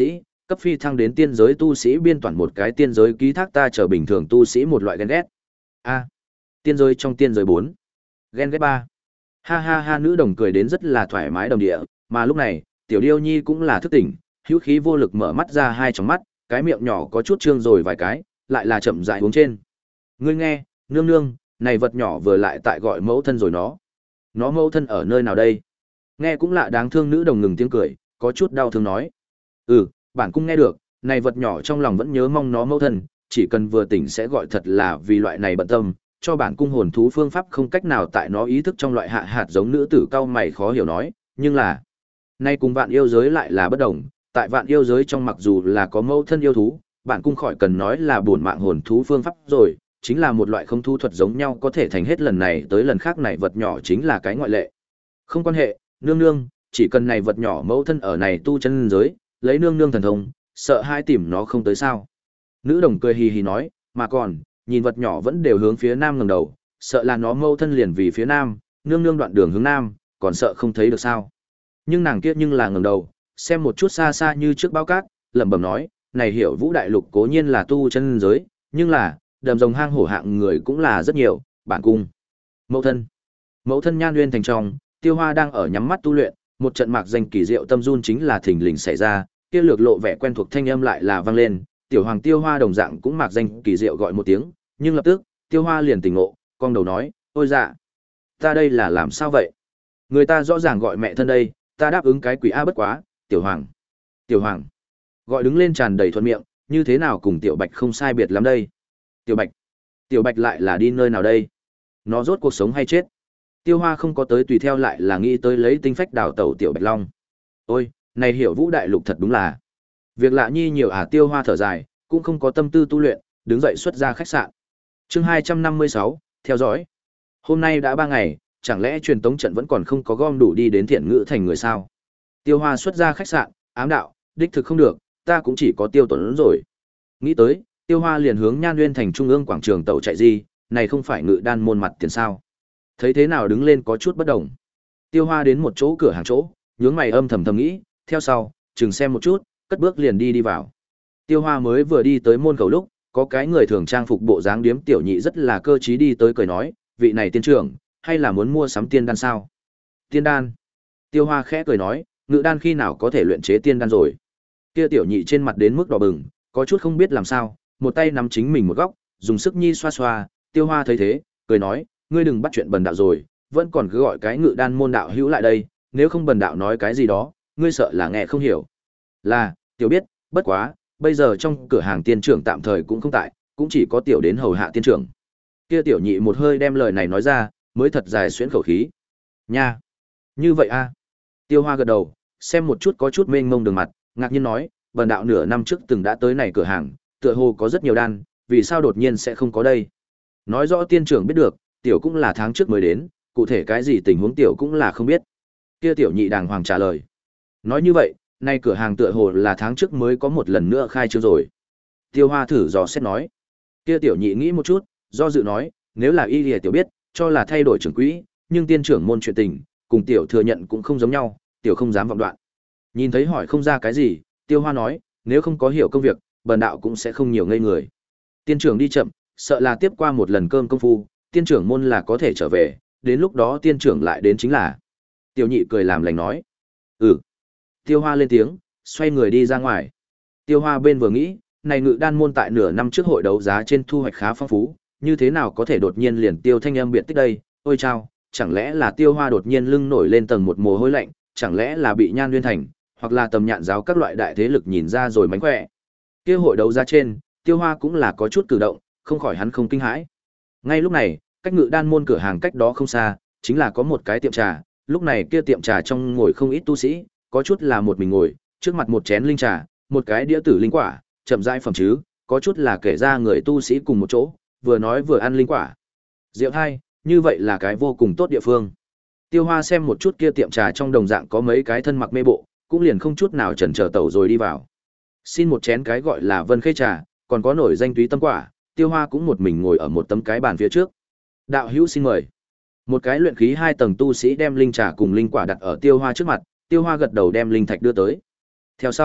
Cấp phi thăng đến tiên giới tu sĩ biên toàn một cái tiên giới ký thác ta trở bình thường tu sĩ một loại ghen ghét. A. Tiên giới trong tiên giới bốn. Ghen ghét ba. Ha ha ha, nữ đồng cười đến rất là thoải mái đồng địa, mà lúc này, tiểu điêu nhi cũng là thức tỉnh, hữu khí vô lực mở mắt ra hai tròng mắt, cái miệng nhỏ có chút trương rồi vài cái, lại là chậm rãi uống trên. Ngươi nghe, nương nương, này vật nhỏ vừa lại tại gọi mẫu thân rồi nó. Nó mẫu thân ở nơi nào đây? Nghe cũng lạ đáng thương, nữ đồng ngừng tiếng cười, có chút đau thương nói. Ừ, bản cung nghe được, này vật nhỏ trong lòng vẫn nhớ mong nó mẫu thân, chỉ cần vừa tỉnh sẽ gọi, thật là vì loại này bận tâm, cho bản cung hồn thú phương pháp không cách nào tại nó ý thức trong loại hạ hạt giống. Nữ tử cao mày khó hiểu nói, nhưng là, nay cùng vạn yêu giới lại là bất đồng, tại vạn yêu giới trong mặc dù là có mẫu thân yêu thú, bản cung khỏi cần nói là bổn mạng hồn thú phương pháp rồi, chính là một loại không thu thuật giống nhau có thể thành hết lần này tới lần khác, này vật nhỏ chính là cái ngoại lệ. Không quan hệ, nương nương, chỉ cần này vật nhỏ mẫu thân ở này tu chân giới, lấy nương nương thần thông, sợ hai tìm nó không tới sao. Nữ đồng cười hì hì nói, mà còn, nhìn vật nhỏ vẫn đều hướng phía nam ngẩng đầu, sợ là nó mẫu thân liền vì phía nam, nương nương đoạn đường hướng nam, còn sợ không thấy được sao. Nhưng nàng kia nhưng là ngẩng đầu, xem một chút xa xa như trước bao cát, lẩm bẩm nói, này Hiểu Vũ đại lục cố nhiên là tu chân giới, nhưng là, đầm rồng hang hổ hạng người cũng là rất nhiều, bản cung. Mẫu thân. Mẫu thân Nhan Nguyên thành trong, Tiêu Hoa đang ở nhắm mắt tu luyện, một trận mạc danh kỳ diệu tâm run chính là thình lình xảy ra, kia lược lộ vẻ quen thuộc thanh âm lại là vang lên, tiểu hoàng Tiêu Hoa đồng dạng cũng mạc danh kỳ diệu gọi một tiếng, nhưng lập tức, Tiêu Hoa liền tỉnh ngộ, cong đầu nói, ôi dạ, ta đây là làm sao vậy? Người ta rõ ràng gọi mẹ thân đây, ta đáp ứng cái quỷ a bất quá, tiểu hoàng. Tiểu hoàng. Gọi đứng lên tràn đầy thuận miệng, như thế nào cùng tiểu bạch không sai biệt lắm đây? Tiểu bạch. Tiểu bạch lại là đi nơi nào đây? Nó rốt cuộc sống hay chết? Tiêu Hoa không có tới tùy theo lại là nghĩ tới lấy tinh phách đào tẩu tiểu bạch long. Ôi, này Hiểu Vũ đại lục thật đúng là việc lạ nhi nhiều à. Tiêu Hoa thở dài, cũng không có tâm tư tu luyện, đứng dậy xuất ra khách sạn. Chương hai trăm năm mươi sáu, theo dõi. Hôm nay đã ba ngày, chẳng lẽ truyền tống trận vẫn còn không có gom đủ đi đến Thiện Ngữ thành người sao? Tiêu Hoa xuất ra khách sạn, ám đạo, đích thực không được, ta cũng chỉ có Tiêu Tuấn rồi. Nghĩ tới, Tiêu Hoa liền hướng Nhan Nguyên thành trung ương quảng trường tàu chạy gì, này không phải Ngự Đan môn mặt tiền sao? Thấy thế nào đứng lên có chút bất đồng. Tiêu Hoa đến một chỗ cửa hàng chỗ, nhướng mày âm thầm thầm nghĩ, theo sau, chừng xem một chút, cất bước liền đi đi vào. Tiêu Hoa mới vừa đi tới môn khẩu lúc, có cái người thường trang phục bộ dáng điếm tiểu nhị rất là cơ trí đi tới cười nói, vị này tiên trưởng, hay là muốn mua sắm tiên đan sao? Tiên đan. Tiêu Hoa khẽ cười nói, Ngự Đan khi nào có thể luyện chế tiên đan rồi? Kia tiểu nhị trên mặt đến mức đỏ bừng, có chút không biết làm sao, một tay nắm chính mình một góc, dùng sức nhi xoa xoa. Tiêu Hoa thấy thế, cười nói, ngươi đừng bắt chuyện bần đạo rồi, vẫn còn cứ gọi cái Ngự Đan môn đạo hữu lại đây, nếu không bần đạo nói cái gì đó, ngươi sợ là nghe không hiểu. Là, tiểu biết, bất quá, bây giờ trong cửa hàng tiên trưởng tạm thời cũng không tại, cũng chỉ có tiểu đến hầu hạ tiên trưởng. Kia tiểu nhị một hơi đem lời này nói ra, mới thật dài xuyến khẩu khí. Nha, như vậy a. Tiêu Hoa gật đầu, xem một chút có chút mênh mông đường mặt, ngạc nhiên nói, bần đạo nửa năm trước từng đã tới này cửa hàng, tựa hồ có rất nhiều đan, vì sao đột nhiên sẽ không có đây? Nói rõ tiên trưởng biết được, tiểu cũng là tháng trước mới đến, cụ thể cái gì tình huống tiểu cũng là không biết. Kia tiểu nhị đàng hoàng trả lời. Nói như vậy, nay cửa hàng tựa hồ là tháng trước mới có một lần nữa khai trương rồi. Tiêu Hoa thử dò xét nói. Kia tiểu nhị nghĩ một chút, do dự nói, nếu là y lìa tiểu biết, cho là thay đổi trưởng quỹ, nhưng tiên trưởng môn chuyện tình, cùng tiểu thừa nhận cũng không giống nhau, tiểu không dám vọng đoạn. Nhìn thấy hỏi không ra cái gì, Tiêu Hoa nói, nếu không có hiểu công việc, bần đạo cũng sẽ không nhiều ngây người. Tiên trưởng đi chậm, sợ là tiếp qua một lần cơm công phu, tiên trưởng môn là có thể trở về, đến lúc đó tiên trưởng lại đến chính là. Tiểu nhị cười làm lành nói. Ừ. Tiêu Hoa lên tiếng, xoay người đi ra ngoài. Tiêu Hoa bên vừa nghĩ, này Ngự Đan môn tại nửa năm trước hội đấu giá trên thu hoạch khá phong phú, như thế nào có thể đột nhiên liền tiêu thanh âm biệt tích đây, ôi chao, chẳng lẽ là Tiêu Hoa đột nhiên lưng nổi lên tầng một mồ hôi lạnh, chẳng lẽ là bị Nhan Nguyên thành, hoặc là tầm nhạn giáo các loại đại thế lực nhìn ra rồi mánh khỏe. Kia hội đấu giá trên, Tiêu Hoa cũng là có chút cử động, không khỏi hắn không kinh hãi. Ngay lúc này, cách Ngự Đan môn cửa hàng cách đó không xa, chính là có một cái tiệm trà, lúc này kia tiệm trà trong ngồi không ít tu sĩ, có chút là một mình ngồi, trước mặt một chén linh trà, một cái đĩa tử linh quả, chậm rãi phẩm chứ, có chút là kể ra người tu sĩ cùng một chỗ, vừa nói vừa ăn linh quả. Rượu hai, như vậy là cái vô cùng tốt địa phương. Tiêu Hoa xem một chút kia tiệm trà trong đồng dạng có mấy cái thân mặc mê bộ, cũng liền không chút nào chần chờ tẩu rồi đi vào. Xin một chén cái gọi là Vân Khê trà, còn có nổi danh túy tâm quả, Tiêu Hoa cũng một mình ngồi ở một tấm cái bàn phía trước. Đạo hữu xin mời. Một cái luyện khí hai tầng tu sĩ đem linh trà cùng linh quả đặt ở Tiêu Hoa trước mặt, Tiêu Hoa gật đầu đem linh thạch đưa tới. Theo sau,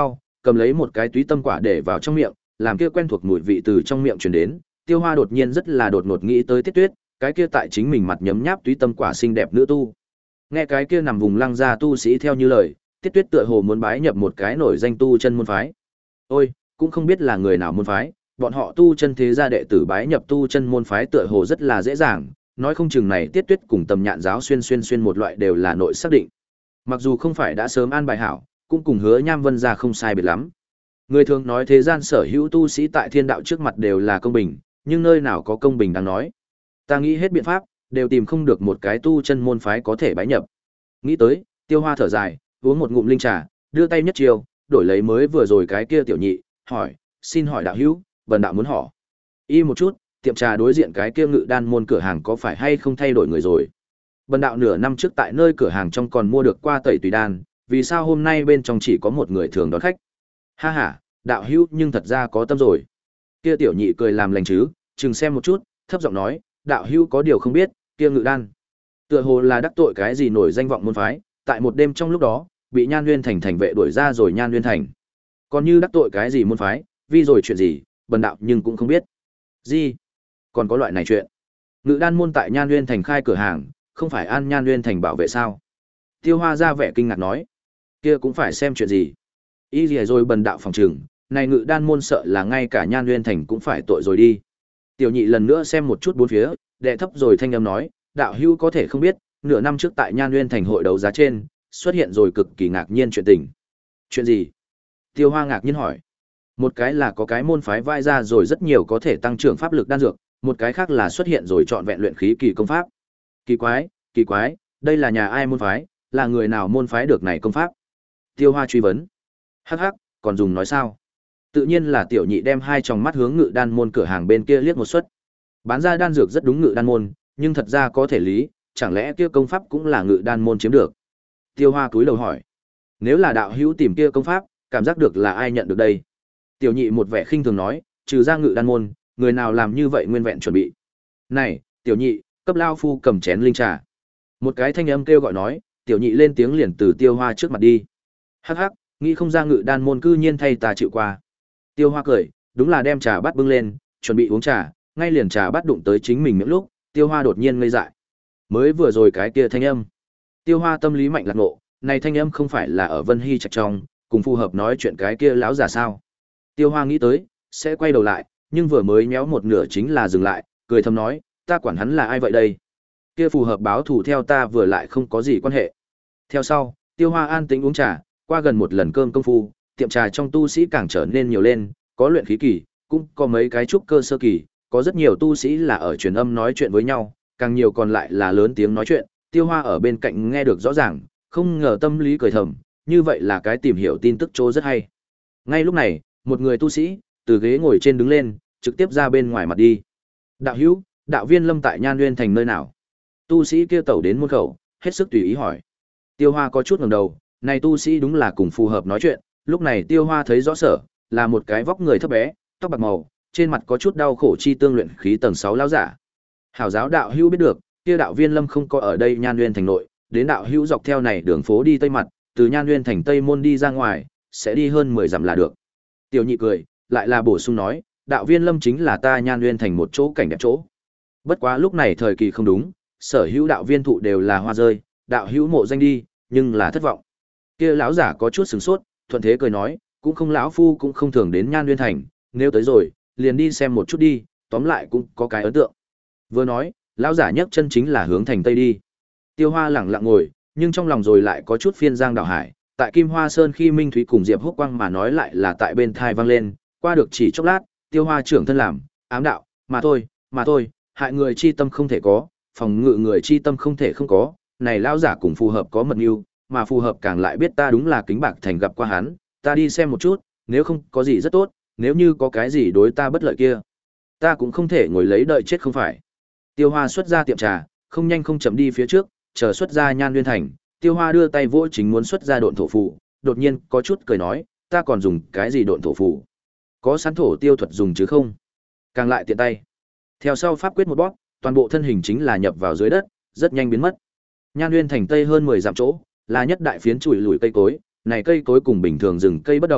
cầm lấy một cái túy tâm quả để vào trong miệng, làm kia quen thuộc mùi vị từ trong miệng truyền đến, Tiêu Hoa đột nhiên rất là đột ngột nghĩ tới Tiết Tuyết, cái kia tại chính mình mặt nhấm nháp túy tâm quả xinh đẹp nữ tu. Nghe cái kia nằm vùng lăng gia tu sĩ theo như lời, Tiết Tuyết tựa hồ muốn bái nhập một cái nổi danh tu chân môn phái. Ôi, cũng không biết là người nào môn phái, bọn họ tu chân thế gia đệ tử bái nhập tu chân môn phái tựa hồ rất là dễ dàng, nói không chừng này Tiết Tuyết cùng Tầm Nhạn giáo xuyên xuyên xuyên một loại đều là nội xác định. Mặc dù không phải đã sớm an bài hảo, cũng cùng Hứa Nham Vân gia không sai biệt lắm. Người thường nói thế gian sở hữu tu sĩ tại thiên đạo trước mặt đều là công bình, nhưng nơi nào có công bình đáng nói. Ta nghĩ hết biện pháp, đều tìm không được một cái tu chân môn phái có thể bái nhập. Nghĩ tới, Tiêu Hoa thở dài, uống một ngụm linh trà, đưa tay nhất chiều, đổi lấy mới vừa rồi cái kia tiểu nhị, hỏi, xin hỏi đạo hữu, bần đạo muốn hỏi. Y một chút, tiệm trà đối diện cái kia Ngự Đan môn cửa hàng có phải hay không thay đổi người rồi? Bần đạo nửa năm trước tại nơi cửa hàng trong còn mua được qua tẩy tùy đan, vì sao hôm nay bên trong chỉ có một người thường đón khách? Ha ha, đạo hữu nhưng thật ra có tâm rồi. Kia tiểu nhị cười làm lành chứ, chừng xem một chút, thấp giọng nói, đạo hữu có điều không biết, kia Ngự Đan tựa hồ là đắc tội cái gì nổi danh vọng môn phái, tại một đêm trong lúc đó, bị Nhan Nguyên Thành thành vệ đuổi ra rồi Nhan Nguyên Thành. Còn như đắc tội cái gì môn phái, vì rồi chuyện gì, bần đạo nhưng cũng không biết. Gì? Còn có loại này chuyện? Ngự Đan môn tại Nhan Nguyên Thành khai cửa hàng, không phải An Nhan Nguyên Thành bảo vệ sao? Tiêu Hoa ra vẻ kinh ngạc nói, kia cũng phải xem chuyện gì. Ý gì rồi bần đạo phòng trừng, này Ngự Đan môn sợ là ngay cả Nhan Nguyên Thành cũng phải tội rồi đi. Tiểu nhị lần nữa xem một chút bốn phía, đệ thấp rồi thanh âm nói, đạo hữu có thể không biết, nửa năm trước tại Nhan Nguyên Thành hội đấu giá trên, xuất hiện rồi cực kỳ ngạc nhiên chuyện tình. Chuyện gì? Tiêu Hoa ngạc nhiên hỏi. Một cái là có cái môn phái vai ra rồi rất nhiều có thể tăng trưởng pháp lực đan dược, một cái khác là xuất hiện rồi trọn vẹn luyện khí kỳ công pháp. Kỳ quái, kỳ quái, đây là nhà ai môn phái, là người nào môn phái được này công pháp? Tiêu Hoa truy vấn. Hắc hắc, còn dùng nói sao? Tự nhiên là tiểu nhị đem hai tròng mắt hướng Ngự Đan môn cửa hàng bên kia liếc một suất. Bán ra đan dược rất đúng Ngự Đan môn, nhưng thật ra có thể lý, chẳng lẽ kia công pháp cũng là Ngự Đan môn chiếm được? Tiêu Hoa cúi đầu hỏi. Nếu là đạo hữu tìm kia công pháp, cảm giác được là ai nhận được đây? Tiểu nhị một vẻ khinh thường nói, trừ ra Ngự Đan môn, người nào làm như vậy nguyên vẹn chuẩn bị. Này, tiểu nhị, cấp lao phu cầm chén linh trà. Một cái thanh âm kêu gọi nói, tiểu nhị lên tiếng liền từ Tiêu Hoa trước mặt đi. Hắc hắc, nghĩ không ra Ngự Đan môn cư nhiên thay ta chịu qua. Tiêu Hoa cười, đúng là đem trà bát bưng lên, chuẩn bị uống trà, ngay liền trà bát đụng tới chính mình miệng lúc, Tiêu Hoa đột nhiên ngây dại. Mới vừa rồi cái kia thanh âm. Tiêu Hoa tâm lý mạnh lạc ngộ, này thanh âm không phải là ở Vân Hy Trạch trong, cùng phù hợp nói chuyện cái kia láo giả sao? Tiêu Hoa nghĩ tới, sẽ quay đầu lại, nhưng vừa mới nhéo một nửa chính là dừng lại, cười thầm nói, ta quản hắn là ai vậy đây? Kia phù hợp báo thù theo ta vừa lại không có gì quan hệ. Theo sau, Tiêu Hoa an tĩnh uống trà, qua gần một lần cơm công phu, tiệm trà trong tu sĩ càng trở nên nhiều lên, có luyện khí kỳ, cũng có mấy cái trúc cơ sơ kỳ, có rất nhiều tu sĩ là ở truyền âm nói chuyện với nhau, càng nhiều còn lại là lớn tiếng nói chuyện, Tiêu Hoa ở bên cạnh nghe được rõ ràng, không ngờ tâm lý cười thầm, như vậy là cái tìm hiểu tin tức chỗ rất hay. Ngay lúc này, một người tu sĩ từ ghế ngồi trên đứng lên, trực tiếp ra bên ngoài mặt đi. Đạo hữu, đạo viên Lâm tại Nhan Nguyên Thành nơi nào? Tu sĩ kia tẩu đến môn khẩu, hết sức tùy ý hỏi. Tiêu Hoa có chút ngẩng đầu, này tu sĩ đúng là cùng phù hợp nói chuyện, lúc này Tiêu Hoa thấy rõ sở, là một cái vóc người thấp bé, tóc bạc màu, trên mặt có chút đau khổ chi tương luyện khí tầng sáu lão giả. Hảo giáo đạo hữu biết được, kia đạo viên Lâm không có ở đây Nhan Nguyên Thành nội, đến đạo hữu dọc theo này đường phố đi tây mặt, từ Nhan Nguyên Thành tây môn đi ra ngoài, sẽ đi hơn mười dặm là được. Tiểu nhị cười, lại là bổ sung nói, đạo viên Lâm chính là ta Nhan Nguyên Thành một chỗ cảnh đẹp chỗ. Bất quá lúc này thời kỳ không đúng, sở hữu đạo viên thụ đều là hoa rơi, đạo hữu mộ danh đi, nhưng là thất vọng. Kia lão giả có chút sửng sốt, thuận thế cười nói, cũng không lão phu cũng không thường đến Nhan Nguyên Thành, nếu tới rồi, liền đi xem một chút đi, tóm lại cũng có cái ấn tượng. Vừa nói, lão giả nhấc chân chính là hướng thành tây đi. Tiêu Hoa lẳng lặng ngồi, nhưng trong lòng rồi lại có chút phiên giang đảo hải, tại Kim Hoa Sơn khi Minh Thúy cùng Diệp Húc Quang mà nói lại là tại bên thai vang lên, qua được chỉ chốc lát, Tiêu Hoa trưởng thân làm, ám đạo, mà thôi, mà thôi, hại người chi tâm không thể có, phòng ngự người chi tâm không thể không có, này lão giả cùng phù hợp có mật mưu, mà phù hợp càng lại biết ta đúng là Kính Bạc Thành gặp qua hắn, ta đi xem một chút, nếu không có gì rất tốt, nếu như có cái gì đối ta bất lợi kia, ta cũng không thể ngồi lấy đợi chết không phải. Tiêu Hoa xuất ra tiệm trà, không nhanh không chậm đi phía trước, chờ xuất ra Nhan Nguyên Thành, Tiêu Hoa đưa tay vỗ chính muốn xuất ra độn thổ phù, đột nhiên có chút cười nói, ta còn dùng cái gì độn thổ phù? Có sẵn thổ tiêu thuật dùng chứ không? Càng lại tiện tay. Theo sau pháp quyết một bóp, toàn bộ thân hình chính là nhập vào dưới đất, rất nhanh biến mất. Nhan Nguyên Thành tây hơn mười dặm chỗ, là nhất đại phiến chùi lùi cây cối, này cây cối cùng bình thường rừng cây bất đồng,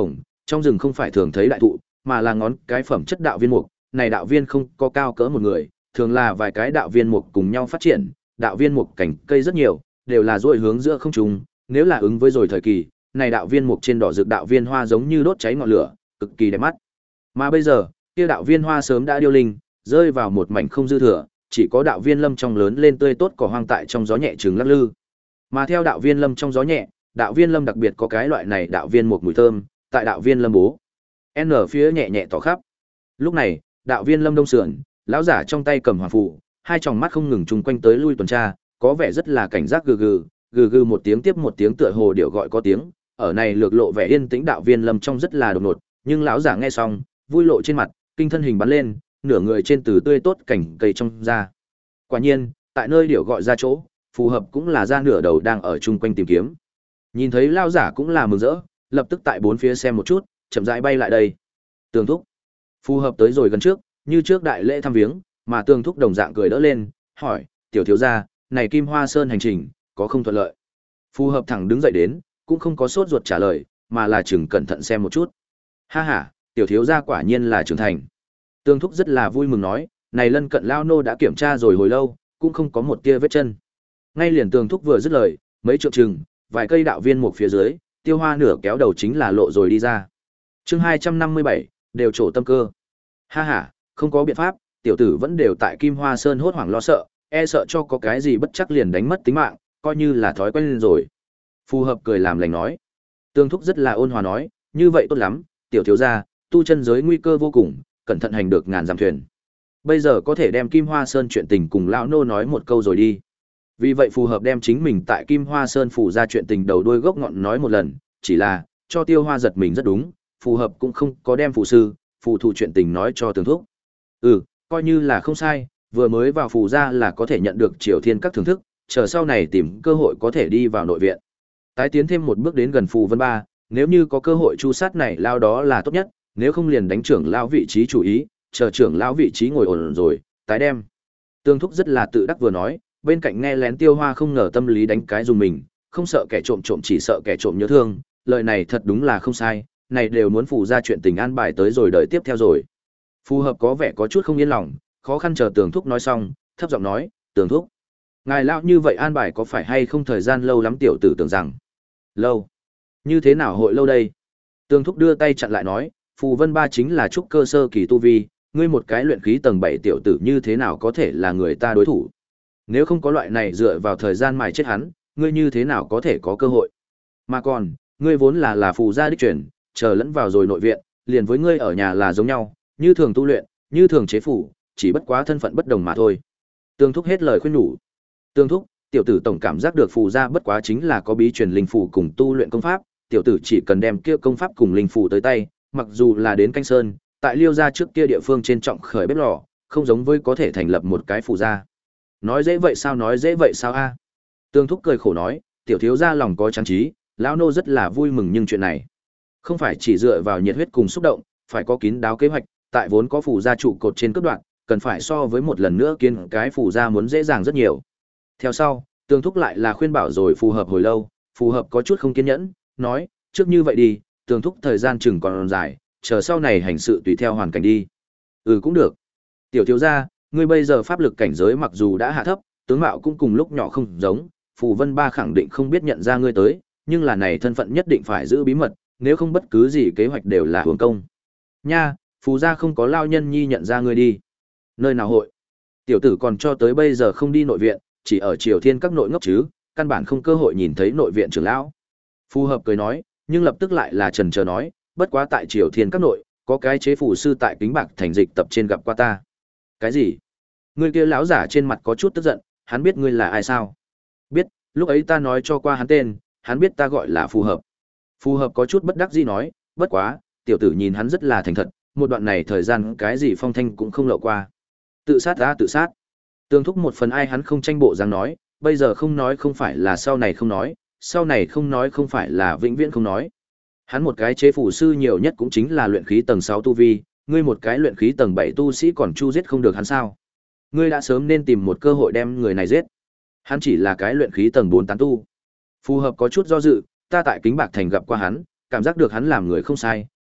Trong rừng không phải thường thấy đại thụ, mà là ngón cái phẩm chất đạo viên mục, này đạo viên không có cao cỡ một người, thường là vài cái đạo viên mục cùng nhau phát triển, đạo viên mục cảnh cây rất nhiều, đều là duỗi hướng giữa không trung, nếu là ứng với rồi thời kỳ, này đạo viên mục trên đỏ rực đạo viên hoa giống như đốt cháy ngọn lửa, cực kỳ đẹp mắt. Mà bây giờ, kia đạo viên hoa sớm đã điêu linh, rơi vào một mảnh không dư thừa, chỉ có đạo viên lâm trong lớn lên tươi tốt cỏ hoang tại trong gió nhẹ trường lắc lư. Mà theo đạo viên lâm trong gió nhẹ, đạo viên lâm đặc biệt có cái loại này đạo viên một mùi thơm, tại đạo viên lâm bố. N phía nhẹ nhẹ tỏ khắp. Lúc này, đạo viên lâm đông sườn, lão giả trong tay cầm hoàng phù, hai tròng mắt không ngừng chung quanh tới lui tuần tra, có vẻ rất là cảnh giác gừ gừ, gừ gừ một tiếng tiếp một tiếng tựa hồ điệu gọi có tiếng, ở này lược lộ vẻ yên tĩnh đạo viên lâm trong rất là đột ngột, nhưng lão giả nghe xong, vui lộ trên mặt, kinh thân hình bắn lên, nửa người trên từ tươi tốt cảnh cây trong ra. Quả nhiên, tại nơi điệu gọi ra chỗ, phù hợp cũng là ra nửa đầu đang ở chung quanh tìm kiếm. Nhìn thấy lão giả cũng là mừng rỡ, lập tức tại bốn phía xem một chút, chậm rãi bay lại đây. Tường thúc, phù hợp tới rồi gần trước, như trước đại lễ thăm viếng, mà Tường thúc đồng dạng cười đỡ lên, hỏi, tiểu thiếu gia, này Kim Hoa Sơn hành trình có không thuận lợi? Phù hợp thẳng đứng dậy đến, cũng không có sốt ruột trả lời, mà là chừng cẩn thận xem một chút. Ha ha, tiểu thiếu gia quả nhiên là trưởng thành. Tường thúc rất là vui mừng nói, này lân cận lao nô đã kiểm tra rồi hồi lâu, cũng không có một tia vết chân. Ngay liền Tường thúc vừa dứt lời, mấy trượng chừng, vài cây đạo viên một phía dưới, tiêu hoa nửa kéo đầu chính là lộ rồi đi ra. Chương hai trăm năm mươi bảy, đều trổ tâm cơ. Ha ha, không có biện pháp, tiểu tử vẫn đều tại Kim Hoa Sơn hốt hoảng lo sợ, e sợ cho có cái gì bất chắc liền đánh mất tính mạng, coi như là thói quen lên rồi. Phù hợp cười làm lành nói. Tương thúc rất là ôn hòa nói, như vậy tốt lắm, tiểu thiếu gia, tu chân giới nguy cơ vô cùng, cẩn thận hành được ngàn dặm thuyền. Bây giờ có thể đem Kim Hoa Sơn chuyện tình cùng lão nô nói một câu rồi đi. Vì vậy phù hợp đem chính mình tại Kim Hoa Sơn phủ ra chuyện tình đầu đuôi gốc ngọn nói một lần, chỉ là cho Tiêu Hoa giật mình rất đúng, phù hợp cũng không có đem phù sư, phù thủ chuyện tình nói cho Tường thúc. Ừ, coi như là không sai, vừa mới vào phù ra là có thể nhận được Triều Thiên các thưởng thức, chờ sau này tìm cơ hội có thể đi vào nội viện. Tái tiến thêm một bước đến gần phù vân ba, nếu như có cơ hội chu sát này lao đó là tốt nhất, nếu không liền đánh trưởng lao vị trí chủ ý, chờ trưởng lao vị trí ngồi ổn rồi, tái đem. Tương thúc rất là tự đắc vừa nói, bên cạnh nghe lén Tiêu Hoa không ngờ tâm lý đánh cái dùng mình, không sợ kẻ trộm trộm chỉ sợ kẻ trộm nhớ thương, lời này thật đúng là không sai, này đều muốn phù ra chuyện tình an bài tới rồi đợi tiếp theo rồi. Phù hợp có vẻ có chút không yên lòng, khó khăn chờ Tường thúc nói xong, thấp giọng nói, Tường thúc, ngài lão như vậy an bài có phải hay không thời gian lâu lắm tiểu tử tưởng rằng. Lâu? Như thế nào hội lâu đây? Tường thúc đưa tay chặn lại nói, phù vân ba chính là trúc cơ sơ kỳ tu vi, ngươi một cái luyện khí tầng bảy tiểu tử như thế nào có thể là người ta đối thủ? Nếu không có loại này dựa vào thời gian mài chết hắn, ngươi như thế nào có thể có cơ hội? Mà còn, ngươi vốn là là phù gia đích truyền, chờ lẫn vào rồi nội viện, liền với ngươi ở nhà là giống nhau, như thường tu luyện, như thường chế phủ, chỉ bất quá thân phận bất đồng mà thôi. Tương thúc hết lời khuyên nhủ. Tương thúc, tiểu tử tổng cảm giác được phù gia bất quá chính là có bí truyền linh phù cùng tu luyện công pháp, tiểu tử chỉ cần đem kia công pháp cùng linh phù tới tay, mặc dù là đến canh sơn, tại Liêu gia trước kia địa phương trên trọng khởi bếp lò, không giống với có thể thành lập một cái phù gia. Nói dễ vậy sao nói dễ vậy sao a? Tương thúc cười khổ nói, tiểu thiếu gia lòng có trang trí, lão nô rất là vui mừng nhưng chuyện này không phải chỉ dựa vào nhiệt huyết cùng xúc động, phải có kín đáo kế hoạch, tại vốn có phù gia trụ cột trên cấp đoạn, cần phải so với một lần nữa kiến cái phù gia muốn dễ dàng rất nhiều. Theo sau, Tương thúc lại là khuyên bảo rồi phù hợp hồi lâu, phù hợp có chút không kiên nhẫn, nói, trước như vậy đi, Tương thúc thời gian chừng còn dài, chờ sau này hành sự tùy theo hoàn cảnh đi. Ừ cũng được. Tiểu thiếu gia, ngươi bây giờ pháp lực cảnh giới mặc dù đã hạ thấp, tướng mạo cũng cùng lúc nhỏ không giống, phù vân ba khẳng định không biết nhận ra ngươi tới, nhưng là này thân phận nhất định phải giữ bí mật, nếu không bất cứ gì kế hoạch đều là hưởng công. Nha, phù gia không có lao nhân nhi nhận ra ngươi đi. Nơi nào hội? Tiểu tử còn cho tới bây giờ không đi nội viện, chỉ ở Triều Thiên các nội ngốc chứ, căn bản không cơ hội nhìn thấy nội viện trưởng lão. Phù hợp cười nói, nhưng lập tức lại là trần chờ nói, bất quá tại Triều Thiên các nội, có cái chế phù sư tại Kính Bạc thành dịch tập trên gặp qua ta. Cái gì? Ngươi kia lão giả trên mặt có chút tức giận, hắn biết ngươi là ai sao? Biết, lúc ấy ta nói cho qua hắn tên, hắn biết ta gọi là phù hợp. Phù hợp có chút bất đắc dĩ nói, bất quá, tiểu tử nhìn hắn rất là thành thật, một đoạn này thời gian cái gì phong thanh cũng không lộ qua. Tự sát ra tự sát. Tương thúc một phần ai hắn không tranh bộ dáng nói, bây giờ không nói không phải là sau này không nói, sau này không nói không phải là vĩnh viễn không nói. Hắn một cái chế phù sư nhiều nhất cũng chính là luyện khí tầng sáu tu vi, ngươi một cái luyện khí tầng bảy tu sĩ còn chu giết không được hắn sao? Ngươi đã sớm nên tìm một cơ hội đem người này giết. Hắn chỉ là cái luyện khí tầng bốn tán tu. Phù hợp có chút do dự, ta tại Kính Bạc thành gặp qua hắn, cảm giác được hắn làm người không sai,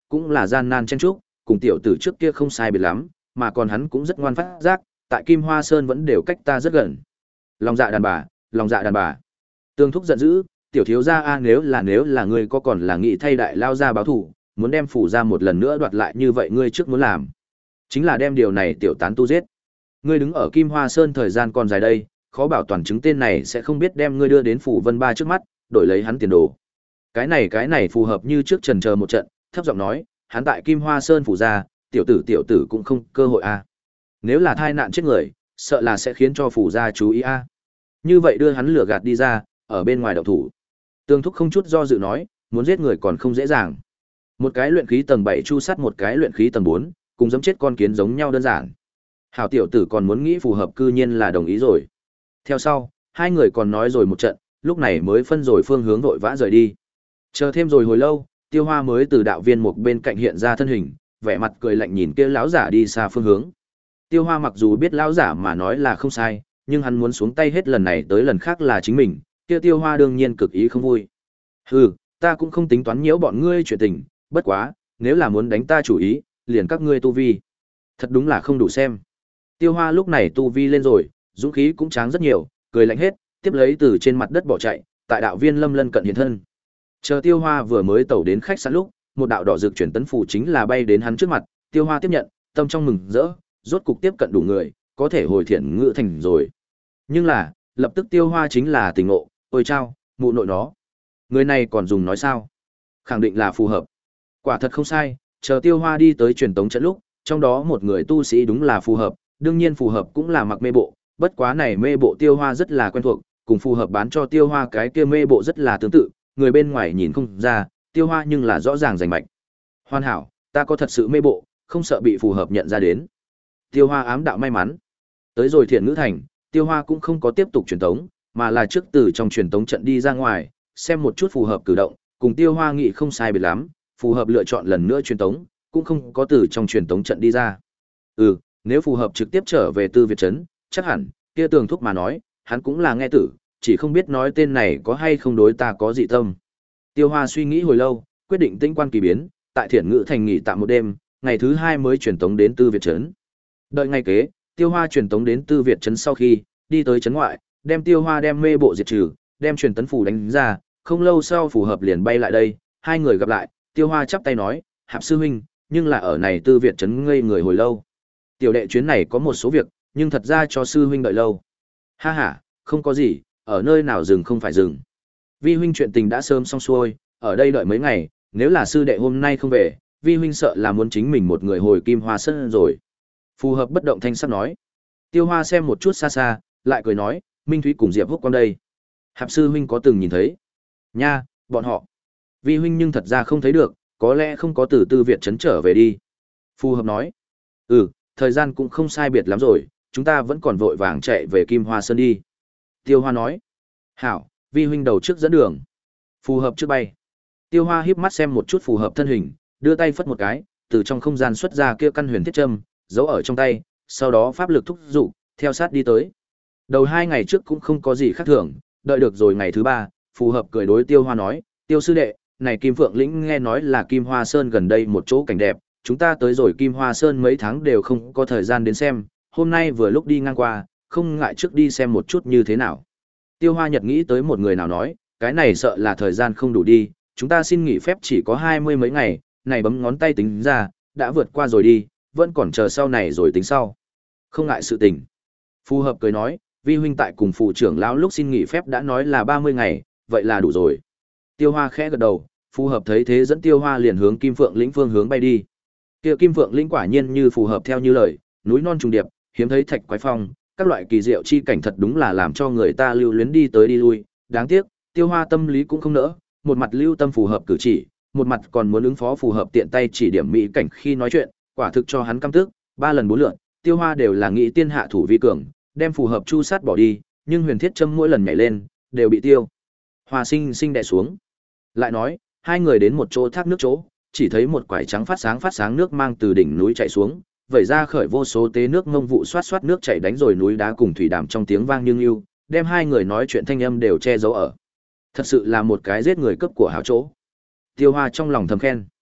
cũng là gian nan chen chúc, cùng tiểu tử trước kia không sai biệt lắm, mà còn hắn cũng rất ngoan phát giác, tại Kim Hoa Sơn vẫn đều cách ta rất gần. Lòng dạ đàn bà, lòng dạ đàn bà. Tương Thúc giận dữ, tiểu thiếu gia a nếu là nếu là ngươi có còn là nghị thay đại lao ra báo thù, muốn đem phủ ra một lần nữa đoạt lại như vậy ngươi trước muốn làm. Chính là đem điều này tiểu tán tu giết. Ngươi đứng ở Kim Hoa Sơn thời gian còn dài đây, khó bảo toàn chứng tên này sẽ không biết đem ngươi đưa đến phủ Vân Ba trước mắt, đổi lấy hắn tiền đồ. Cái này cái này phù hợp như trước trần chờ một trận, thấp giọng nói, hắn tại Kim Hoa Sơn phủ ra, tiểu tử tiểu tử cũng không cơ hội a. Nếu là thai nạn chết người, sợ là sẽ khiến cho phủ gia chú ý a. Như vậy đưa hắn lừa gạt đi ra, ở bên ngoài động thủ. Tương Thúc không chút do dự nói, muốn giết người còn không dễ dàng. Một cái luyện khí tầng bảy chu sát một cái luyện khí tầng bốn, cùng giẫm chết con kiến giống nhau đơn giản. Hảo tiểu tử còn muốn nghĩ phù hợp cư nhiên là đồng ý rồi. Theo sau, hai người còn nói rồi một trận, lúc này mới phân rồi phương hướng vội vã rời đi. Chờ thêm rồi hồi lâu, Tiêu Hoa mới từ đạo viên một bên cạnh hiện ra thân hình, vẻ mặt cười lạnh nhìn kia lão giả đi xa phương hướng. Tiêu Hoa mặc dù biết lão giả mà nói là không sai, nhưng hắn muốn xuống tay hết lần này tới lần khác là chính mình, kia Tiêu Hoa đương nhiên cực ý không vui. Hừ, ta cũng không tính toán nhiễu bọn ngươi chuyện tình, bất quá, nếu là muốn đánh ta chủ ý, liền các ngươi tu vi. Thật đúng là không đủ xem. Tiêu Hoa lúc này tu vi lên rồi, dũng khí cũng tráng rất nhiều, cười lạnh hết, tiếp lấy từ trên mặt đất bỏ chạy, tại đạo viên lâm lân cận hiện thân. Chờ Tiêu Hoa vừa mới tẩu đến khách sạn lúc, một đạo đỏ dược chuyển tấn phù chính là bay đến hắn trước mặt, Tiêu Hoa tiếp nhận, tâm trong mừng rỡ, rốt cục tiếp cận đủ người, có thể hồi thiện ngự thành rồi. Nhưng là, lập tức Tiêu Hoa chính là tình ngộ, ôi chao, mụ nội nó. Người này còn dùng nói sao? Khẳng định là phù hợp. Quả thật không sai, chờ Tiêu Hoa đi tới truyền tống trận lúc, trong đó một người tu sĩ đúng là phù hợp, đương nhiên phù hợp cũng là mặc mê bộ, bất quá này mê bộ Tiêu Hoa rất là quen thuộc, cùng phù hợp bán cho Tiêu Hoa cái kia mê bộ rất là tương tự, người bên ngoài nhìn không ra, Tiêu Hoa nhưng là rõ ràng rành mạch. Hoàn hảo, ta có thật sự mê bộ, không sợ bị phù hợp nhận ra đến. Tiêu Hoa ám đạo may mắn. Tới rồi Thiện Ngữ Thành, Tiêu Hoa cũng không có tiếp tục truyền tống, mà là trước từ trong truyền tống trận đi ra ngoài, xem một chút phù hợp cử động, cùng Tiêu Hoa nghĩ không sai biệt lắm, phù hợp lựa chọn lần nữa truyền tống, cũng không có từ trong truyền tống trận đi ra. Ừ, nếu phù hợp trực tiếp trở về Tư Việt trấn, chắc hẳn, kia Tường Thúc mà nói, hắn cũng là nghe tử, chỉ không biết nói tên này có hay không đối ta có dị tâm. Tiêu Hoa suy nghĩ hồi lâu, quyết định tĩnh quan kỳ biến, tại Thiện Ngữ Thành nghỉ tạm một đêm, ngày thứ hai mới truyền tống đến Tư Việt trấn. Đợi ngày kế, Tiêu Hoa truyền tống đến Tư Việt trấn sau khi đi tới trấn ngoại, đem Tiêu Hoa đem mê bộ diệt trừ, đem truyền tấn phù đánh ra, không lâu sau phù hợp liền bay lại đây, hai người gặp lại, Tiêu Hoa chắp tay nói, "Hạp sư huynh, nhưng là ở này Tư Việt trấn ngây người hồi lâu. Tiểu đệ chuyến này có một số việc, nhưng thật ra cho sư huynh đợi lâu." "Ha ha, không có gì, ở nơi nào dừng không phải dừng. Vi huynh chuyện tình đã sớm xong xuôi, ở đây đợi mấy ngày, nếu là sư đệ hôm nay không về, vi huynh sợ là muốn chính mình một người hồi Kim Hoa Sơn rồi." Phù hợp bất động thanh sắc nói. Tiêu Hoa xem một chút xa xa, lại cười nói, "Minh Thúy cùng Diệp Húc Quang đây. Hạp sư huynh có từng nhìn thấy?" "Nha, bọn họ. Vi huynh nhưng thật ra không thấy được, có lẽ không có từ Tư Việt trấn trở về đi." Phù hợp nói. "Ừ, thời gian cũng không sai biệt lắm rồi, chúng ta vẫn còn vội vàng chạy về Kim Hoa Sơn đi." Tiêu Hoa nói. "Hảo, vi huynh đầu trước dẫn đường." Phù hợp trước bay. Tiêu Hoa híp mắt xem một chút phù hợp thân hình, đưa tay phất một cái, từ trong không gian xuất ra kia căn huyền thiết châm, giấu ở trong tay, sau đó pháp lực thúc dục, theo sát đi tới. Đầu hai ngày trước cũng không có gì khác thường, đợi được rồi ngày thứ ba, phù hợp cười đối Tiêu Hoa nói, "Tiêu sư đệ, này Kim Phượng lĩnh nghe nói là Kim Hoa Sơn gần đây một chỗ cảnh đẹp, chúng ta tới rồi Kim Hoa Sơn mấy tháng đều không có thời gian đến xem, hôm nay vừa lúc đi ngang qua, không ngại trước đi xem một chút như thế nào." Tiêu Hoa Nhật nghĩ tới một người nào nói, "Cái này sợ là thời gian không đủ đi, chúng ta xin nghỉ phép chỉ có hai mươi mấy ngày, này bấm ngón tay tính ra, đã vượt qua rồi đi, vẫn còn chờ sau này rồi tính sau." "Không ngại sự tình." Phù hợp cười nói, "Vi huynh tại cùng phụ trưởng lão lúc xin nghỉ phép đã nói là ba mươi ngày, vậy là đủ rồi." Tiêu Hoa khẽ gật đầu, phù hợp thấy thế dẫn Tiêu Hoa liền hướng Kim Phượng lĩnh phương hướng bay đi. Kia Kim Phượng lĩnh quả nhiên như phù hợp theo như lời, núi non trùng điệp, hiếm thấy thạch quái phong, các loại kỳ diệu chi cảnh thật đúng là làm cho người ta lưu luyến đi tới đi lui, đáng tiếc, Tiêu Hoa tâm lý cũng không nỡ, một mặt lưu tâm phù hợp cử chỉ, một mặt còn muốn ứng phó phù hợp tiện tay chỉ điểm mỹ cảnh khi nói chuyện, quả thực cho hắn căm tức, ba lần bốn lượt, Tiêu Hoa đều là nghĩ tiên hạ thủ vi cường, đem phù hợp chu sát bỏ đi, nhưng huyền thiết châm mỗi lần nhảy lên, đều bị Tiêu Hoa sinh sinh đè xuống. Lại nói, hai người đến một chỗ thác nước chỗ, chỉ thấy một quải trắng phát sáng phát sáng nước mang từ đỉnh núi chảy xuống, vẩy ra khởi vô số tế nước ngông vụ xoát xoát nước chảy đánh rồi núi đá cùng thủy đàm trong tiếng vang như ưu, đem hai người nói chuyện thanh âm đều che giấu ở. Thật sự là một cái giết người cấp của hảo chỗ. Tiêu Hoa trong lòng thầm khen.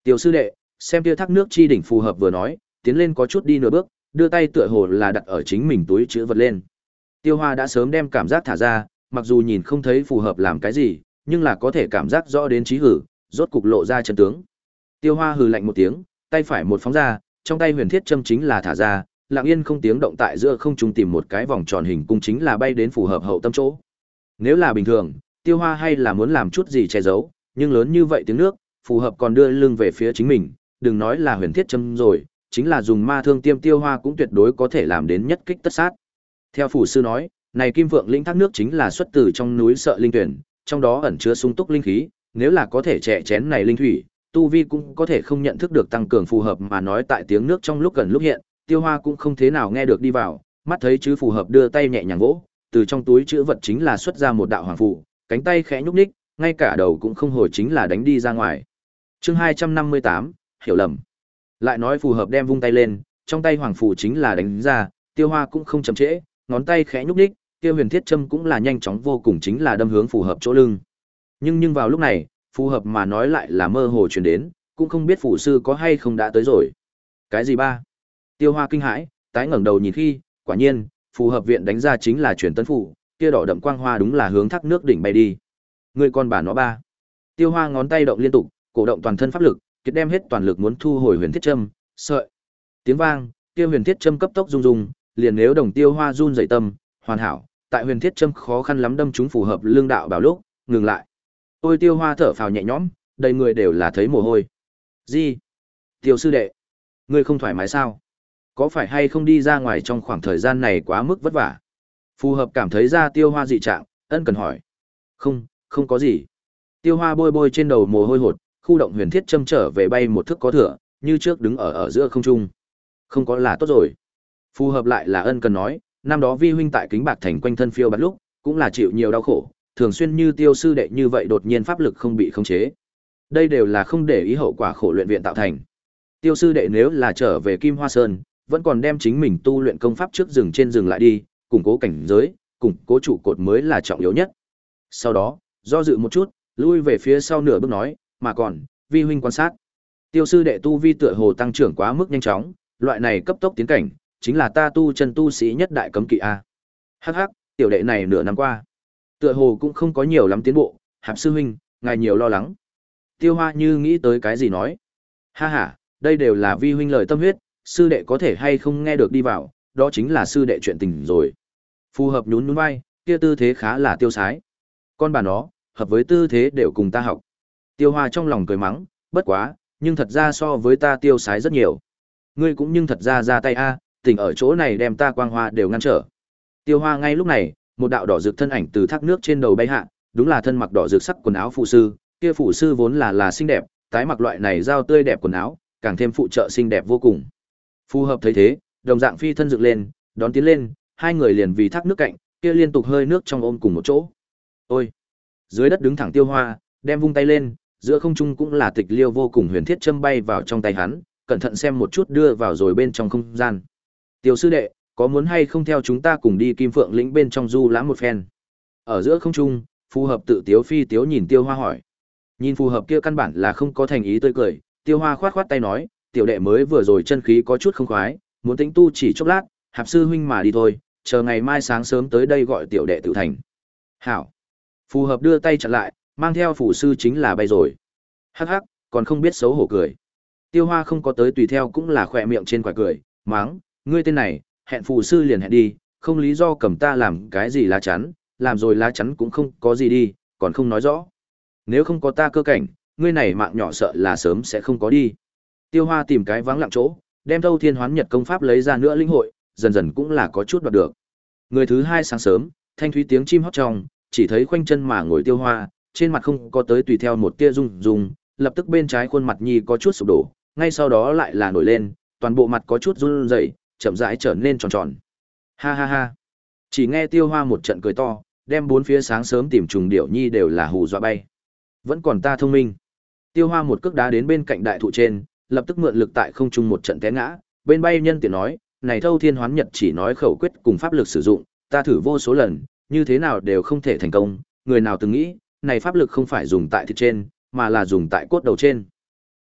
Tiểu sư đệ, xem kia thác nước chi đỉnh phù hợp vừa nói, tiến lên có chút đi nửa bước, đưa tay tựa hồ là đặt ở chính mình túi chữ vật lên. Tiêu Hoa đã sớm đem cảm giác thả ra, mặc dù nhìn không thấy phù hợp làm cái gì, nhưng là có thể cảm giác rõ đến trí hử, rốt cục lộ ra chân tướng. Tiêu Hoa hừ lạnh một tiếng, tay phải một phóng ra, trong tay huyền thiết châm chính là thả ra, lặng yên không tiếng động tại giữa không trung tìm một cái vòng tròn hình cung chính là bay đến phù hợp hậu tâm chỗ. Nếu là bình thường, Tiêu Hoa hay là muốn làm chút gì che giấu, nhưng lớn như vậy tiếng nước, phù hợp còn đưa lưng về phía chính mình, đừng nói là huyền thiết châm rồi, chính là dùng ma thương tiêm Tiêu Hoa cũng tuyệt đối có thể làm đến nhất kích tất sát. Theo phù sư nói, này Kim Vượng Lĩnh thác nước chính là xuất từ trong núi Sợ Linh Tuyển, trong đó ẩn chứa sung túc linh khí, nếu là có thể chè chén này linh thủy, tu vi cũng có thể không nhận thức được tăng cường phù hợp mà nói tại tiếng nước trong lúc gần lúc hiện, Tiêu Hoa cũng không thế nào nghe được đi vào, mắt thấy chứ phù hợp đưa tay nhẹ nhàng vỗ, từ trong túi chữ vật chính là xuất ra một đạo hoàng phù, cánh tay khẽ nhúc nhích, ngay cả đầu cũng không hồi chính là đánh đi ra ngoài. Chương hai trăm năm mươi tám, hiểu lầm. Lại nói phù hợp đem vung tay lên, trong tay hoàng phù chính là đánh ra, Tiêu Hoa cũng không chậm trễ, ngón tay khẽ nhúc nhích, kia huyền thiết châm cũng là nhanh chóng vô cùng chính là đâm hướng phù hợp chỗ lưng. Nhưng nhưng vào lúc này, phù hợp mà nói lại là mơ hồ truyền đến, cũng không biết phù sư có hay không đã tới rồi. Cái gì ba? Tiêu Hoa kinh hãi, tái ngẩng đầu nhìn khi, quả nhiên, phù hợp viện đánh ra chính là truyền tấn phù, kia đỏ đậm quang hoa đúng là hướng thác nước đỉnh bay đi. Người con bà nó ba. Tiêu Hoa ngón tay động liên tục, cổ động toàn thân pháp lực, kết đem hết toàn lực muốn thu hồi huyền thiết châm, sợi. Tiếng vang, kia huyền thiết châm cấp tốc rung rung, liền nếu đồng Tiêu Hoa run dậy tâm, hoàn hảo, tại huyền thiết châm khó khăn lắm đâm chúng phù hợp lương đạo bảo lúc, ngừng lại. Ôi Tiêu Hoa thở phào nhẹ nhõm, đầy người đều là thấy mồ hôi. Gì? Tiêu sư đệ, ngươi không thoải mái sao? Có phải hay không đi ra ngoài trong khoảng thời gian này quá mức vất vả? Phù hợp cảm thấy ra Tiêu Hoa dị trạng, ân cần hỏi. Không, không có gì. Tiêu Hoa bôi bôi trên đầu mồ hôi hột, khu động huyền thiết châm trở về bay một thước có thừa, như trước đứng ở ở giữa không trung. Không có là tốt rồi. Phù hợp lại là ân cần nói, năm đó vi huynh tại Kính Bạc Thành quanh thân phiêu bạt lúc, cũng là chịu nhiều đau khổ, thường xuyên như Tiêu sư đệ như vậy đột nhiên pháp lực không bị khống chế. Đây đều là không để ý hậu quả khổ luyện viện tạo thành. Tiêu sư đệ nếu là trở về Kim Hoa Sơn, vẫn còn đem chính mình tu luyện công pháp trước rừng trên rừng lại đi, củng cố cảnh giới, củng cố trụ cột mới là trọng yếu nhất. Sau đó, do dự một chút, lui về phía sau nửa bước nói, mà còn, vi huynh quan sát. Tiêu sư đệ tu vi tựa hồ tăng trưởng quá mức nhanh chóng, loại này cấp tốc tiến cảnh, chính là ta tu chân tu sĩ nhất đại cấm kỵ a. Hắc hắc, tiểu đệ này nửa năm qua, tựa hồ cũng không có nhiều lắm tiến bộ, Hạp sư huynh, ngài nhiều lo lắng. Tiêu Hoa như nghĩ tới cái gì nói, ha ha, đây đều là vi huynh lời tâm huyết, sư đệ có thể hay không nghe được đi vào, đó chính là sư đệ chuyện tình rồi. Phù hợp nhún nhún vai, kia tư thế khá là tiêu sái. Con bà nó, hợp với tư thế đều cùng ta học. Tiêu Hoa trong lòng cười mắng, bất quá, nhưng thật ra so với ta tiêu sái rất nhiều. Ngươi cũng nhưng thật ra ra tay a, tỉnh ở chỗ này đem ta quang hoa đều ngăn trở. Tiêu Hoa ngay lúc này, một đạo đỏ rực thân ảnh từ thác nước trên đầu bay hạ, đúng là thân mặc đỏ rực sắc quần áo phụ sư, kia phụ sư vốn là là xinh đẹp, tái mặc loại này giao tươi đẹp quần áo, càng thêm phụ trợ xinh đẹp vô cùng. Phù hợp thấy thế, đồng dạng phi thân dựng lên, đón tiến lên, hai người liền vì thác nước cạnh, kia liên tục hơi nước trong ôm cùng một chỗ. Ôi! Dưới đất đứng thẳng Tiêu Hoa, đem vung tay lên, giữa không trung cũng là tịch liêu vô cùng huyền thiết châm bay vào trong tay hắn, cẩn thận xem một chút đưa vào rồi bên trong không gian. Tiêu sư đệ, có muốn hay không theo chúng ta cùng đi Kim Phượng lĩnh bên trong du lãm một phen? Ở giữa không trung, phù hợp tự tiếu phi tiếu nhìn Tiêu Hoa hỏi. Nhìn phù hợp kia căn bản là không có thành ý tươi cười, Tiêu Hoa khoát khoát tay nói, tiểu đệ mới vừa rồi chân khí có chút không khoái, muốn tĩnh tu chỉ chốc lát, Hạp sư huynh mà đi thôi, chờ ngày mai sáng sớm tới đây gọi tiểu đệ tự thành. Hảo. Phù hợp đưa tay chặn lại, mang theo phủ sư chính là bay rồi. Hắc hắc, còn không biết xấu hổ cười. Tiêu Hoa không có tới tùy theo cũng là khỏe miệng trên quả cười, máng, ngươi tên này, hẹn phù sư liền hẹn đi, không lý do cầm ta làm cái gì lá chắn, làm rồi lá chắn cũng không có gì đi, còn không nói rõ. Nếu không có ta cơ cảnh, ngươi này mạng nhỏ sợ là sớm sẽ không có đi. Tiêu Hoa tìm cái vắng lặng chỗ, đem Thâu Thiên Hoán Nhật công pháp lấy ra nữa linh hội, dần dần cũng là có chút đoạt được. Người thứ hai sáng sớm, thanh thúy tiếng chim hót trong, chỉ thấy khoanh chân mà ngồi Tiêu Hoa, trên mặt không có tới tùy theo một tia rung rung, lập tức bên trái khuôn mặt nhi có chút sụp đổ, ngay sau đó lại là nổi lên, toàn bộ mặt có chút run rẩy, chậm rãi trở nên tròn tròn. Ha ha ha. Chỉ nghe Tiêu Hoa một trận cười to, đem bốn phía sáng sớm tìm trùng điểu nhi đều là hù dọa bay. Vẫn còn ta thông minh. Tiêu Hoa một cước đá đến bên cạnh đại thụ trên, lập tức mượn lực tại không trung một trận té ngã, bên bay nhân tiện nói, này Thâu Thiên Hoán Nhật chỉ nói khẩu quyết cùng pháp lực sử dụng, ta thử vô số lần, như thế nào đều không thể thành công, người nào từng nghĩ, này pháp lực không phải dùng tại thịt trên, mà là dùng tại cốt đầu trên.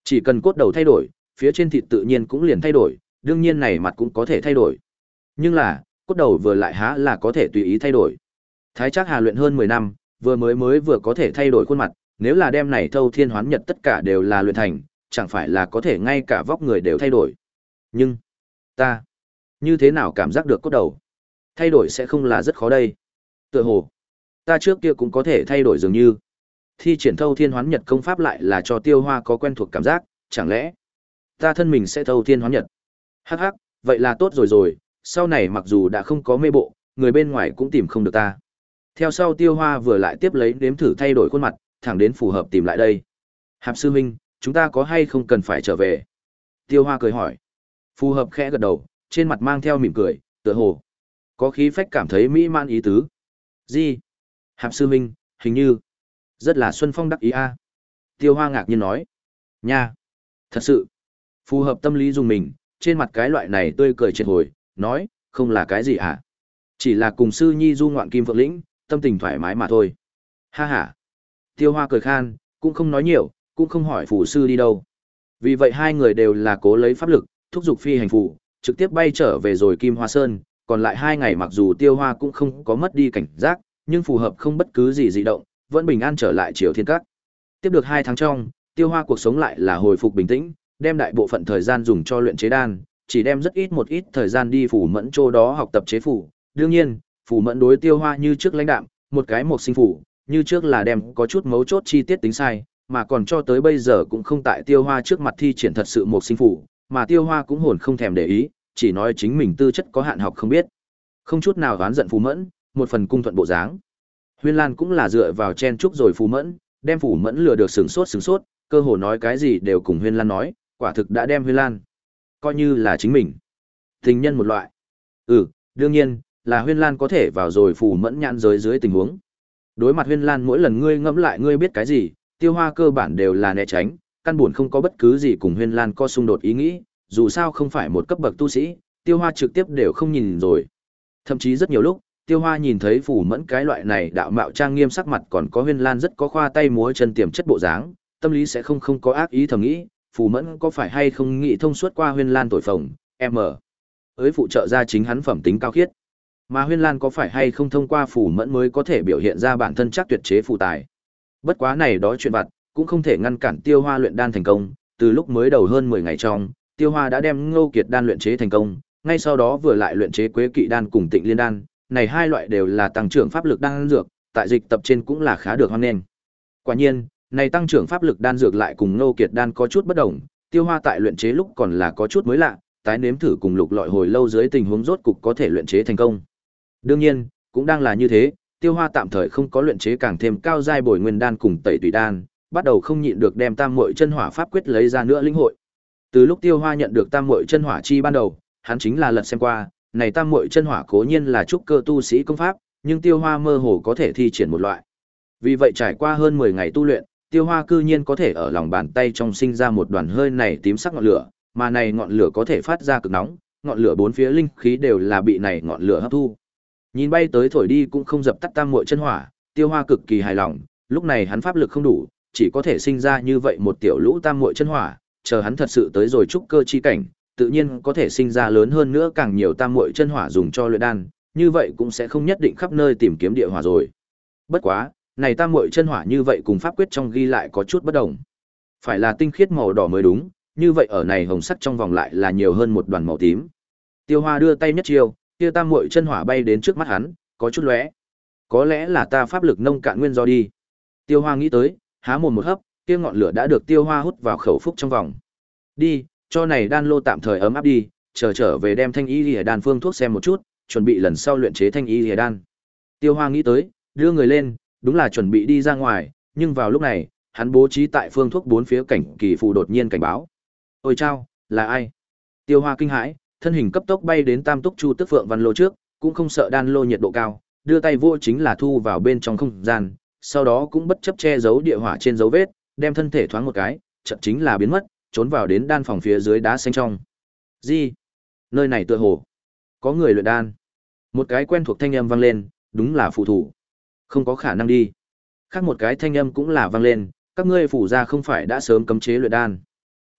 Chỉ cần cốt đầu thay đổi, phía trên thịt tự nhiên cũng liền thay đổi, đương nhiên này mặt cũng có thể thay đổi. Nhưng là, cốt đầu vừa lại há là có thể tùy ý thay đổi. Thái Trác Hà luyện hơn mười năm, vừa mới mới vừa có thể thay đổi khuôn mặt, nếu là đem này thâu thiên hoán nhật tất cả đều là luyện thành, chẳng phải là có thể ngay cả vóc người đều thay đổi. Nhưng, ta, như thế nào cảm giác được cốt đầu? Thay đổi sẽ không là rất khó đây. Tựa hồ, ta trước kia cũng có thể thay đổi dường như. Thi triển thâu thiên hoán nhật công pháp lại là cho Tiêu Hoa có quen thuộc cảm giác, chẳng lẽ ta thân mình sẽ thâu thiên hoán nhật? Hắc hắc, vậy là tốt rồi rồi, sau này mặc dù đã không có mê bộ, người bên ngoài cũng tìm không được ta. Theo sau Tiêu Hoa vừa lại tiếp lấy nếm thử thay đổi khuôn mặt, thẳng đến phù hợp tìm lại đây. Hạp sư huynh, chúng ta có hay không cần phải trở về? Tiêu Hoa cười hỏi. Phù hợp khẽ gật đầu, trên mặt mang theo mỉm cười, tựa hồ có khí phách cảm thấy mỹ man ý tứ. Gì? Hạp sư huynh, hình như rất là xuân phong đắc ý a. Tiêu Hoa ngạc nhiên nói. Nha, thật sự. Phù hợp tâm lý dùng mình, trên mặt cái loại này tươi cười triệt hồi, nói, không là cái gì à? Chỉ là cùng sư nhi du ngoạn kim phượng lĩnh, tâm tình thoải mái mà thôi. Ha ha. Tiêu Hoa cười khan, cũng không nói nhiều, cũng không hỏi phù sư đi đâu. Vì vậy hai người đều là cố lấy pháp lực, thúc giục phi hành phù, trực tiếp bay trở về rồi Kim Hoa Sơn, còn lại hai ngày mặc dù Tiêu Hoa cũng không có mất đi cảnh giác, nhưng phù hợp không bất cứ gì dị động, vẫn bình an trở lại Triều Thiên Các. Tiếp được hai tháng trong, Tiêu Hoa cuộc sống lại là hồi phục bình tĩnh, đem đại bộ phận thời gian dùng cho luyện chế đan, chỉ đem rất ít một ít thời gian đi phủ mẫn chỗ đó học tập chế phủ. Đương nhiên, phủ mẫn đối Tiêu Hoa như trước lãnh đạm, một cái một sinh phủ, như trước là đem có chút mấu chốt chi tiết tính sai, mà còn cho tới bây giờ cũng không tại Tiêu Hoa trước mặt thi triển thật sự một sinh phủ, mà Tiêu Hoa cũng hồn không thèm để ý, chỉ nói chính mình tư chất có hạn học không biết. Không chút nào oán giận Phù Mẫn, một phần cung thuận bộ dáng. Huyên Lan cũng là dựa vào chen chúc rồi Phù Mẫn, đem Phù Mẫn lừa được sừng sốt sừng sốt, cơ hồ nói cái gì đều cùng Huyên Lan nói, quả thực đã đem Huyên Lan coi như là chính mình. Tình nhân một loại. Ừ, đương nhiên, là Huyên Lan có thể vào rồi Phù Mẫn nhãn giới dưới tình huống. Đối mặt Huyên Lan mỗi lần ngươi ngẫm lại ngươi biết cái gì, Tiêu Hoa cơ bản đều là né tránh, căn buồn không có bất cứ gì cùng Huyên Lan có xung đột ý nghĩ, dù sao không phải một cấp bậc tu sĩ, Tiêu Hoa trực tiếp đều không nhìn rồi. Thậm chí rất nhiều lúc, Tiêu Hoa nhìn thấy Phù Mẫn cái loại này đạo mạo trang nghiêm sắc mặt còn có Huyên Lan rất có khoa tay múa chân tiềm chất bộ dáng, tâm lý sẽ không không có ác ý thầm nghĩ, Phù Mẫn có phải hay không nghĩ thông suốt qua Huyên Lan tội phồng, em ở. Ới phụ trợ ra chính hắn phẩm tính cao khiết. Mà Huyên Lan có phải hay không thông qua Phù Mẫn mới có thể biểu hiện ra bản thân chắc tuyệt chế phù tài. Bất quá này đó chuyện vặt, cũng không thể ngăn cản Tiêu Hoa luyện đan thành công, từ lúc mới đầu hơn mười ngày trong, Tiêu Hoa đã đem Ngô Kiệt đan luyện chế thành công, ngay sau đó vừa lại luyện chế Quế Kỵ đan cùng Tịnh Liên đan, này hai loại đều là tăng trưởng pháp lực đan dược, tại dịch tập trên cũng là khá được hoan nghênh. Quả nhiên, này tăng trưởng pháp lực đan dược lại cùng Ngô Kiệt đan có chút bất đồng, Tiêu Hoa tại luyện chế lúc còn là có chút mới lạ, tái nếm thử cùng lục lọi hồi lâu dưới tình huống rốt cục có thể luyện chế thành công. Đương nhiên, cũng đang là như thế, Tiêu Hoa tạm thời không có luyện chế càng thêm cao giai bồi nguyên đan cùng tẩy tùy đan, bắt đầu không nhịn được đem Tam Muội Chân Hỏa pháp quyết lấy ra nữa linh hội. Từ lúc Tiêu Hoa nhận được Tam Muội Chân Hỏa chi ban đầu, hắn chính là lật xem qua, này Tam Muội Chân Hỏa cố nhiên là trúc cơ tu sĩ công pháp, nhưng Tiêu Hoa mơ hồ có thể thi triển một loại. Vì vậy trải qua hơn mười ngày tu luyện, Tiêu Hoa cư nhiên có thể ở lòng bàn tay trong sinh ra một đoàn hơi này tím sắc ngọn lửa, mà này ngọn lửa có thể phát ra cực nóng, ngọn lửa bốn phía linh khí đều là bị này ngọn lửa hấp thu. Nhìn bay tới thổi đi cũng không dập tắt Tam Muội Chân Hỏa, Tiêu Hoa cực kỳ hài lòng, lúc này hắn pháp lực không đủ, chỉ có thể sinh ra như vậy một tiểu lũ Tam Muội Chân Hỏa, chờ hắn thật sự tới rồi trúc cơ chi cảnh, tự nhiên có thể sinh ra lớn hơn nữa càng nhiều Tam Muội Chân Hỏa dùng cho luyện đan, như vậy cũng sẽ không nhất định khắp nơi tìm kiếm địa hỏa rồi. Bất quá, này Tam Muội Chân Hỏa như vậy cùng pháp quyết trong ghi lại có chút bất đồng. Phải là tinh khiết màu đỏ mới đúng, như vậy ở này hồng sắc trong vòng lại là nhiều hơn một đoàn màu tím. Tiêu Hoa đưa tay nhất chiêu, kia Tam Muội Chân Hỏa bay đến trước mắt hắn, có chút lóe. Có lẽ là ta pháp lực nông cạn nguyên do đi. Tiêu Hoa nghĩ tới, há mồm một hấp, kia ngọn lửa đã được Tiêu Hoa hút vào khẩu phúc trong vòng. Đi, cho này đan lô tạm thời ấm áp đi, chờ trở về đem thanh y liễu đan phương thuốc xem một chút, chuẩn bị lần sau luyện chế thanh y liễu đan. Tiêu Hoa nghĩ tới, đưa người lên, đúng là chuẩn bị đi ra ngoài, nhưng vào lúc này, hắn bố trí tại phương thuốc bốn phía cảnh kỳ phù đột nhiên cảnh báo. Ôi chao, là ai? Tiêu Hoa kinh hãi, thân hình cấp tốc bay đến Tam Túc Chu Tức Phượng Văn lô trước, cũng không sợ đan lô nhiệt độ cao, đưa tay vô chính là thu vào bên trong không gian, sau đó cũng bất chấp che giấu địa hỏa trên dấu vết, đem thân thể thoáng một cái, chợt chính là biến mất, trốn vào đến đan phòng phía dưới đá xanh trong. Gì? Nơi này tựa hồ có người luyện đan. Một cái quen thuộc thanh âm vang lên, đúng là phù thủ. Không có khả năng đi. Khác một cái thanh âm cũng là vang lên, các ngươi phủ gia không phải đã sớm cấm chế luyện đan.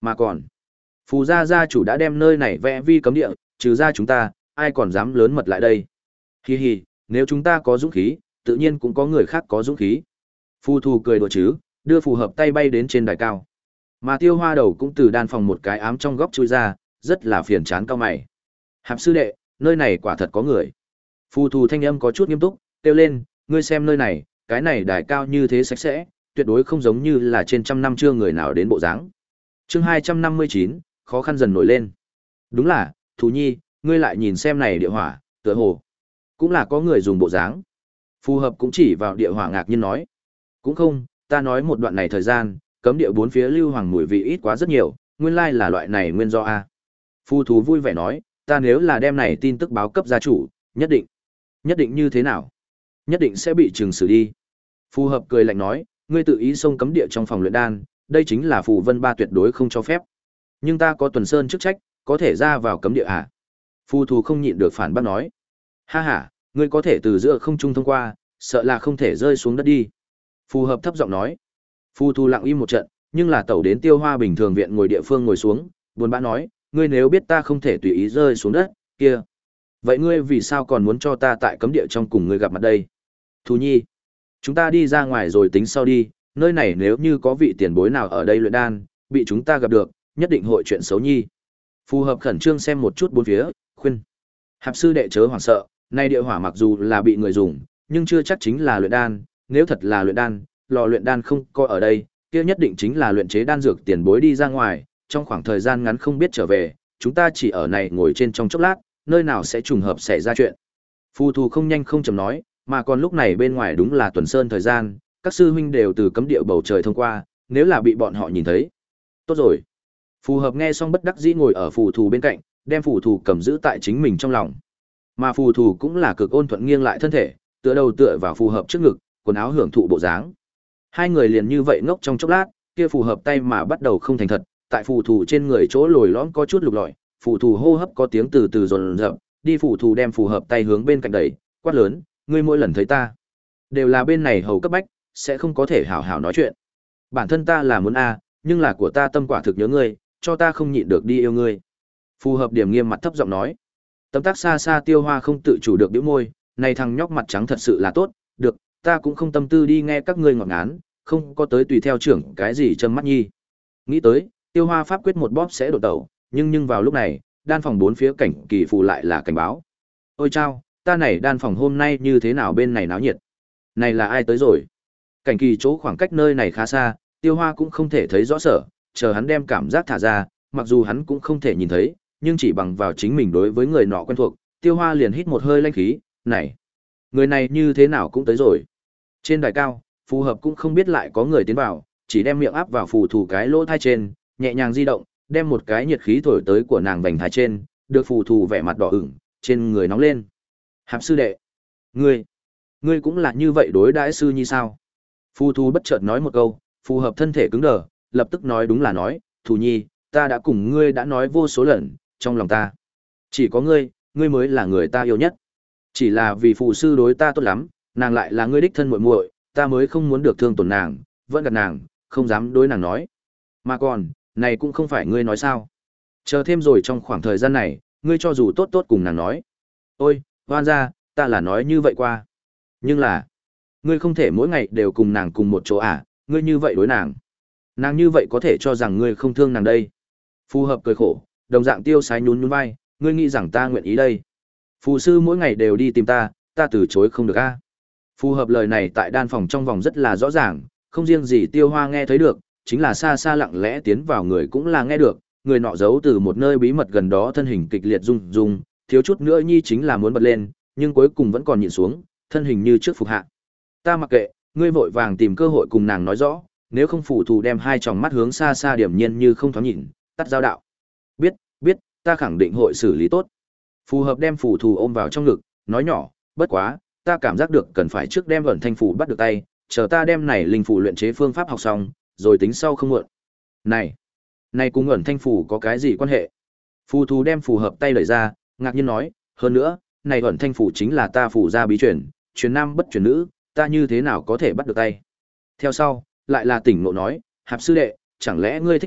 Mà còn, phù gia gia chủ đã đem nơi này vẽ vi cấm địa, trừ ra chúng ta, ai còn dám lớn mật lại đây. Hi hi, nếu chúng ta có dũng khí, tự nhiên cũng có người khác có dũng khí. Phù thù cười đùa chứ, đưa phù hợp tay bay đến trên đài cao. Mà Tiêu Hoa đầu cũng từ đan phòng một cái ám trong góc chui ra, rất là phiền chán cao mày. Hạp sư đệ, nơi này quả thật có người. Phù thù thanh âm có chút nghiêm túc, kêu lên, ngươi xem nơi này, cái này đài cao như thế sạch sẽ, tuyệt đối không giống như là trên trăm năm chưa người nào đến bộ dáng. Chương hai trăm năm mươi chín, khó khăn dần nổi lên. Đúng là, Thù Nhi, ngươi lại nhìn xem này địa hỏa, tựa hồ cũng là có người dùng bộ dáng. Phù hợp cũng chỉ vào địa hỏa ngạc nhiên nói, cũng không, ta nói một đoạn này thời gian, cấm địa bốn phía lưu hoàng mùi vị ít quá rất nhiều, nguyên lai là loại này nguyên do a. Phù thú vui vẻ nói, ta nếu là đem này tin tức báo cấp gia chủ, nhất định, nhất định như thế nào? Nhất định sẽ bị trừng xử đi. Phù hợp cười lạnh nói, ngươi tự ý xông cấm địa trong phòng luyện đan, đây chính là phù vân ba tuyệt đối không cho phép. Nhưng ta có tuần sơn chức trách, có thể ra vào cấm địa à? Phù thù không nhịn được phản bác nói, ha ha, ngươi có thể từ giữa không trung thông qua, sợ là không thể rơi xuống đất đi. Phù hợp thấp giọng nói. Phù thù lặng im một trận, nhưng là tẩu đến Tiêu Hoa bình thường viện ngồi địa phương ngồi xuống, buồn bã nói, ngươi nếu biết ta không thể tùy ý rơi xuống đất, kia, vậy ngươi vì sao còn muốn cho ta tại cấm địa trong cùng ngươi gặp mặt đây? Thù Nhi, chúng ta đi ra ngoài rồi tính sau đi, nơi này nếu như có vị tiền bối nào ở đây luyện đan, bị chúng ta gặp được, nhất định hội chuyện xấu nhi. Phù hợp khẩn trương xem một chút bốn phía, khuyên. Hạp sư đệ chớ hoảng sợ, nay địa hỏa mặc dù là bị người dùng, nhưng chưa chắc chính là luyện đan, nếu thật là luyện đan, lò luyện đan không có ở đây, kia nhất định chính là luyện chế đan dược tiền bối đi ra ngoài, trong khoảng thời gian ngắn không biết trở về, chúng ta chỉ ở này ngồi trên trong chốc lát, nơi nào sẽ trùng hợp xảy ra chuyện. Phù thù không nhanh không chậm nói, mà còn lúc này bên ngoài đúng là tuần sơn thời gian, các sư huynh đều từ cấm địa bầu trời thông qua, nếu là bị bọn họ nhìn thấy. Tốt rồi. Phù hợp nghe xong bất đắc dĩ ngồi ở phù thù bên cạnh, đem phù thù cầm giữ tại chính mình trong lòng. Mà phù thù cũng là cực ôn thuận nghiêng lại thân thể, tựa đầu tựa vào phù hợp trước ngực, quần áo hưởng thụ bộ dáng. Hai người liền như vậy ngốc trong chốc lát, kia phù hợp tay mà bắt đầu không thành thật, tại phù thù trên người chỗ lồi lõm có chút lục lọi, phù thù hô hấp có tiếng từ từ dồn dập, đi phù thù đem phù hợp tay hướng bên cạnh đẩy, quát lớn, ngươi mỗi lần thấy ta, đều là bên này hầu cấp bách, sẽ không có thể hảo hảo nói chuyện. Bản thân ta là muốn a, nhưng là của ta tâm quả thực nhớ ngươi, cho ta không nhịn được đi yêu ngươi. Phù hợp điểm nghiêm mặt thấp giọng nói. Tấm tác xa xa Tiêu Hoa không tự chủ được bĩu môi, này thằng nhóc mặt trắng thật sự là tốt, được, ta cũng không tâm tư đi nghe các ngươi ngọt ngán, không có tới tùy theo trưởng cái gì châm mắt nhi. Nghĩ tới, Tiêu Hoa pháp quyết một bóp sẽ đột tẩu, nhưng nhưng vào lúc này, đan phòng bốn phía cảnh kỳ phù lại là cảnh báo. Ôi chao, ta này đan phòng hôm nay như thế nào bên này náo nhiệt. Này là ai tới rồi? Cảnh kỳ chỗ khoảng cách nơi này khá xa, Tiêu Hoa cũng không thể thấy rõ sở, chờ hắn đem cảm giác thả ra, mặc dù hắn cũng không thể nhìn thấy, nhưng chỉ bằng vào chính mình đối với người nọ quen thuộc, Tiêu Hoa liền hít một hơi lanh khí, này, người này như thế nào cũng tới rồi. Trên đài cao, phù hợp cũng không biết lại có người tiến vào, chỉ đem miệng áp vào phù thủ cái lỗ thai trên, nhẹ nhàng di động, đem một cái nhiệt khí thổi tới của nàng vành thái trên, được phù thủ vẻ mặt đỏ ửng, trên người nóng lên. Hạp sư đệ, ngươi, ngươi cũng là như vậy đối đãi sư như sao? Phù thủ bất chợt nói một câu, phù hợp thân thể cứng đờ, lập tức nói đúng là nói, Thủ Nhi, ta đã cùng ngươi đã nói vô số lần, trong lòng ta, chỉ có ngươi, ngươi mới là người ta yêu nhất. Chỉ là vì phù sư đối ta tốt lắm, nàng lại là ngươi đích thân muội muội, ta mới không muốn được thương tổn nàng, vẫn gạt nàng, không dám đối nàng nói. Mà còn, này cũng không phải ngươi nói sao? Chờ thêm rồi trong khoảng thời gian này, ngươi cho dù tốt tốt cùng nàng nói. Ôi, hoan ra, ta là nói như vậy qua. Nhưng là, ngươi không thể mỗi ngày đều cùng nàng cùng một chỗ à, ngươi như vậy đối nàng. Nàng như vậy có thể cho rằng ngươi không thương nàng đây. Phù hợp cười khổ, đồng dạng tiêu sái nhún nhún vai, ngươi nghĩ rằng ta nguyện ý đây. Phù sư mỗi ngày đều đi tìm ta, ta từ chối không được a. Phù hợp lời này tại đan phòng trong vòng rất là rõ ràng, không riêng gì Tiêu Hoa nghe thấy được, chính là xa xa lặng lẽ tiến vào người cũng là nghe được, người nọ giấu từ một nơi bí mật gần đó thân hình kịch liệt rung rung, thiếu chút nữa nhi chính là muốn bật lên, nhưng cuối cùng vẫn còn nhịn xuống, thân hình như trước phục hạ. Ta mặc kệ, ngươi vội vàng tìm cơ hội cùng nàng nói rõ, nếu không phù thù đem hai tròng mắt hướng xa xa điểm nhiên như không thoáng nhìn, tắt giao đạo. Biết, biết, ta khẳng định hội xử lý tốt. Phù hợp đem phù thù ôm vào trong ngực, nói nhỏ, bất quá, ta cảm giác được cần phải trước đem ẩn thanh phù bắt được tay, chờ ta đem này linh phù luyện chế phương pháp học xong, rồi tính sau không muộn. Này, này cùng ẩn thanh phù có cái gì quan hệ? Phù thù đem phù hợp tay đẩy ra, ngạc nhiên nói, hơn nữa, này ẩn thanh phù chính là ta phù gia bí truyền, truyền nam bất truyền nữ, ta như thế nào có thể bắt được tay? Theo sau, lại là tỉnh ngộ nói, Hạp sư đệ, chẳng lẽ ngươi thích ta,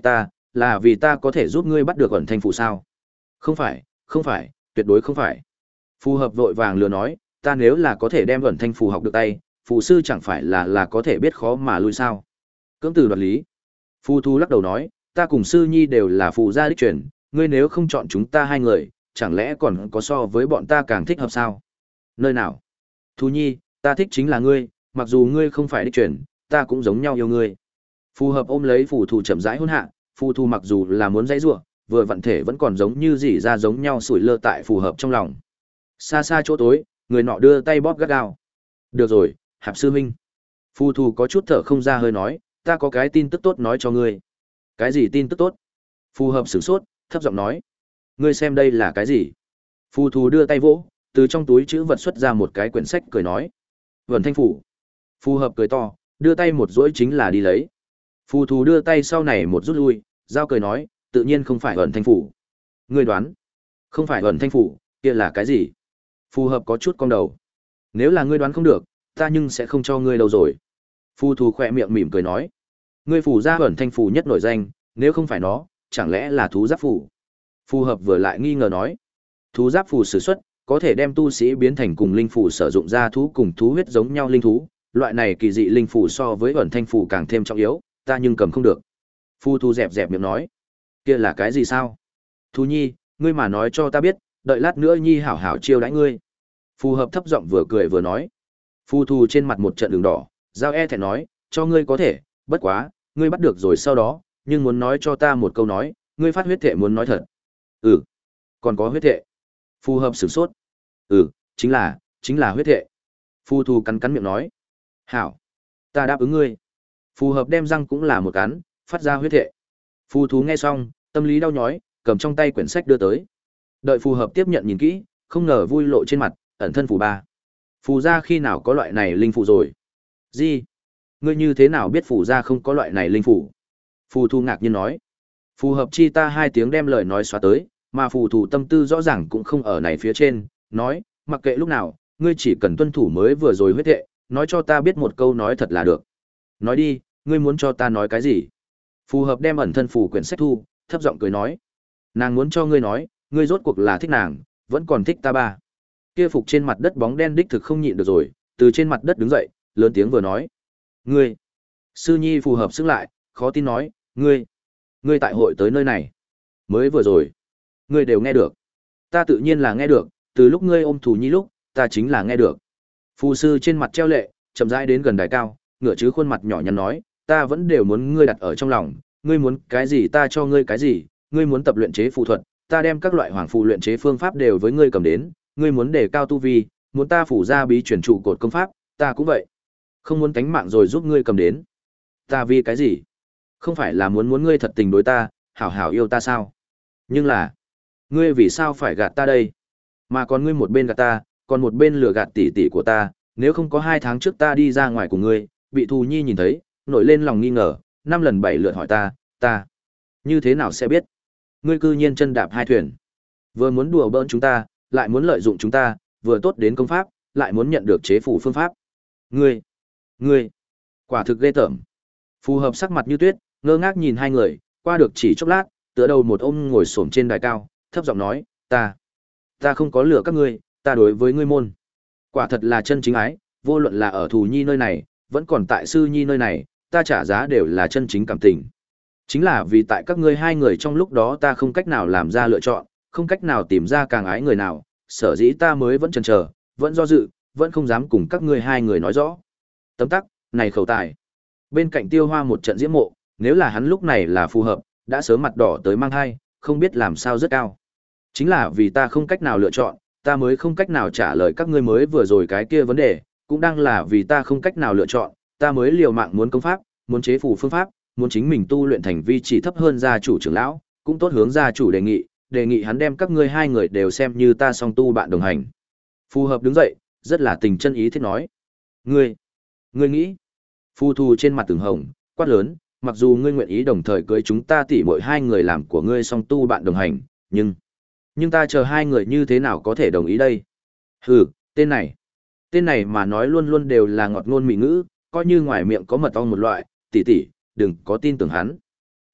là vì ta có thể giúp ngươi bắt được ẩn thanh phù sao? Không phải, không phải, tuyệt đối không phải. Phù hợp vội vàng lừa nói, ta nếu là có thể đem ẩn thanh phù học được tay, phù sư chẳng phải là là có thể biết khó mà lui sao? Cưỡng từ đoạt lý. Phù thu lắc đầu nói, ta cùng sư nhi đều là phù gia đích truyền, ngươi nếu không chọn chúng ta hai người, chẳng lẽ còn có so với bọn ta càng thích hợp sao? Nơi nào? Thu nhi, ta thích chính là ngươi, mặc dù ngươi không phải đích truyền, ta cũng giống nhau yêu ngươi. Phù hợp ôm lấy phù thù chậm rãi hôn hạ, phù thù mặc dù là muốn dãy rủa, vừa vận thể vẫn còn giống như dỉ ra giống nhau sủi lơ tại phù hợp trong lòng. Xa xa chỗ tối, người nọ đưa tay bóp gắt gao. Được rồi, Hạp sư huynh. Phù thù có chút thở không ra hơi nói, ta có cái tin tức tốt nói cho ngươi. Cái gì tin tức tốt? Phù hợp sửng sốt, thấp giọng nói. Ngươi xem đây là cái gì? Phù thù đưa tay vỗ, từ trong túi chữ vật xuất ra một cái quyển sách cười nói. Vẩn thanh phủ. Phù hợp cười to, đưa tay một rỗi chính là đi lấy. Phù thù đưa tay sau này một rút lui, giao cười nói, tự nhiên không phải ẩn thanh phủ. Ngươi đoán, không phải ẩn thanh phủ, kia là cái gì? Phù hợp có chút cong đầu. Nếu là ngươi đoán không được, ta nhưng sẽ không cho ngươi đâu rồi. Phù thù khỏe miệng mỉm cười nói, ngươi phủ ra ẩn thanh phủ nhất nổi danh, nếu không phải nó, chẳng lẽ là thú giáp phủ? Phù hợp vừa lại nghi ngờ nói, thú giáp phủ sử xuất, có thể đem tu sĩ biến thành cùng linh phủ sử dụng ra thú cùng thú huyết giống nhau linh thú, loại này kỳ dị linh phủ so với ẩn thanh phủ càng thêm trọng yếu, ta nhưng cầm không được. Phu thu dẹp dẹp miệng nói, kia là cái gì sao? Thu nhi, ngươi mà nói cho ta biết, đợi lát nữa nhi hảo hảo chiêu đãi ngươi. Phù hợp thấp giọng vừa cười vừa nói. Phu thu trên mặt một trận đường đỏ, giao e thẹn nói, cho ngươi có thể, bất quá, ngươi bắt được rồi sau đó, nhưng muốn nói cho ta một câu nói, ngươi phát huyết thệ muốn nói thật. Ừ, còn có huyết thệ. Phù hợp sửng sốt. Ừ, chính là, chính là huyết thệ. Phu thu cắn cắn miệng nói. Hảo, ta đáp ứng ngươi. Phù hợp đem răng cũng là một cắn, phát ra huyết thệ. Phù thú nghe xong, tâm lý đau nhói, cầm trong tay quyển sách đưa tới. Đợi phù hợp tiếp nhận nhìn kỹ, không ngờ vui lộ trên mặt, ẩn thân phù ba. Phù gia khi nào có loại này linh phù rồi? Gì? Ngươi như thế nào biết phù gia không có loại này linh phù? Phù thu ngạc nhiên nói. Phù hợp chi ta hai tiếng đem lời nói xóa tới, mà phù thủ tâm tư rõ ràng cũng không ở này phía trên, nói, mặc kệ lúc nào, ngươi chỉ cần tuân thủ mới vừa rồi huyết thệ, nói cho ta biết một câu nói thật là được. Nói đi, ngươi muốn cho ta nói cái gì? Phù hợp đem ẩn thân phù quyển sách thu, thấp giọng cười nói. Nàng muốn cho ngươi nói, ngươi rốt cuộc là thích nàng, vẫn còn thích ta ba. Kia phục trên mặt đất bóng đen đích thực không nhịn được rồi, từ trên mặt đất đứng dậy, lớn tiếng vừa nói. Ngươi! Sư nhi phù hợp xứng lại, khó tin nói, ngươi! Ngươi tại hội tới nơi này. Mới vừa rồi. Ngươi đều nghe được. Ta tự nhiên là nghe được, từ lúc ngươi ôm thù nhi lúc, ta chính là nghe được. Phù sư trên mặt treo lệ, chậm rãi đến gần đài cao, ngửa chứ khuôn mặt nhỏ nhắn nói, ta vẫn đều muốn ngươi đặt ở trong lòng, ngươi muốn cái gì ta cho ngươi cái gì, ngươi muốn tập luyện chế phù thuật, ta đem các loại hoàng phù luyện chế phương pháp đều với ngươi cầm đến, ngươi muốn đề cao tu vi, muốn ta phủ ra bí truyền trụ cột công pháp, ta cũng vậy. Không muốn tánh mạng rồi giúp ngươi cầm đến. Ta vì cái gì? Không phải là muốn muốn ngươi thật tình đối ta, hảo hảo yêu ta sao? Nhưng là, ngươi vì sao phải gạt ta đây? Mà còn ngươi một bên gạt ta, còn một bên lừa gạt tỷ tỷ của ta, nếu không có hai tháng trước ta đi ra ngoài cùng ngươi, bị Thù Nhi nhìn thấy, nổi lên lòng nghi ngờ, năm lần bảy lượt hỏi ta, ta như thế nào sẽ biết? Ngươi cư nhiên chân đạp hai thuyền, vừa muốn đùa bỡn chúng ta, lại muốn lợi dụng chúng ta, vừa tốt đến công pháp, lại muốn nhận được chế phủ phương pháp. Ngươi, ngươi, quả thực ghê tởm. Phù hợp sắc mặt như tuyết, ngơ ngác nhìn hai người, qua được chỉ chốc lát, tựa đầu một ôm ngồi xổm trên đài cao, thấp giọng nói, ta, ta không có lừa các ngươi, ta đối với ngươi môn. Quả thật là chân chính ái, vô luận là ở Thù Nhi nơi này, vẫn còn tại Sư Nhi nơi này, ta trả giá đều là chân chính cảm tình. Chính là vì tại các ngươi hai người trong lúc đó ta không cách nào làm ra lựa chọn, không cách nào tìm ra càng ái người nào, sở dĩ ta mới vẫn chần chờ, vẫn do dự, vẫn không dám cùng các ngươi hai người nói rõ. Tấm tắc, này khẩu tài. Bên cạnh Tiêu Hoa một trận diễm mộ, nếu là hắn lúc này là phù hợp, đã sớm mặt đỏ tới mang hai, không biết làm sao rất cao. Chính là vì ta không cách nào lựa chọn, ta mới không cách nào trả lời các ngươi mới vừa rồi cái kia vấn đề, cũng đang là vì ta không cách nào lựa chọn, ta mới liều mạng muốn công pháp, muốn chế phù phương pháp, muốn chính mình tu luyện thành vi chỉ thấp hơn gia chủ trưởng lão, cũng tốt hướng gia chủ đề nghị, đề nghị hắn đem các ngươi hai người đều xem như ta song tu bạn đồng hành. Phù hợp đứng dậy, rất là tình chân ý thiết nói. Ngươi, ngươi nghĩ? Phu Thu trên mặt từng hồng, quát lớn, mặc dù ngươi nguyện ý đồng thời cưới chúng ta tỉ mỗi hai người làm của ngươi song tu bạn đồng hành, nhưng, nhưng ta chờ hai người như thế nào có thể đồng ý đây? Hừ, tên này, tên này mà nói luôn luôn đều là ngọt ngôn mị ngữ, coi như ngoài miệng có mật ong một loại, tỷ tỷ, đừng có tin tưởng hắn.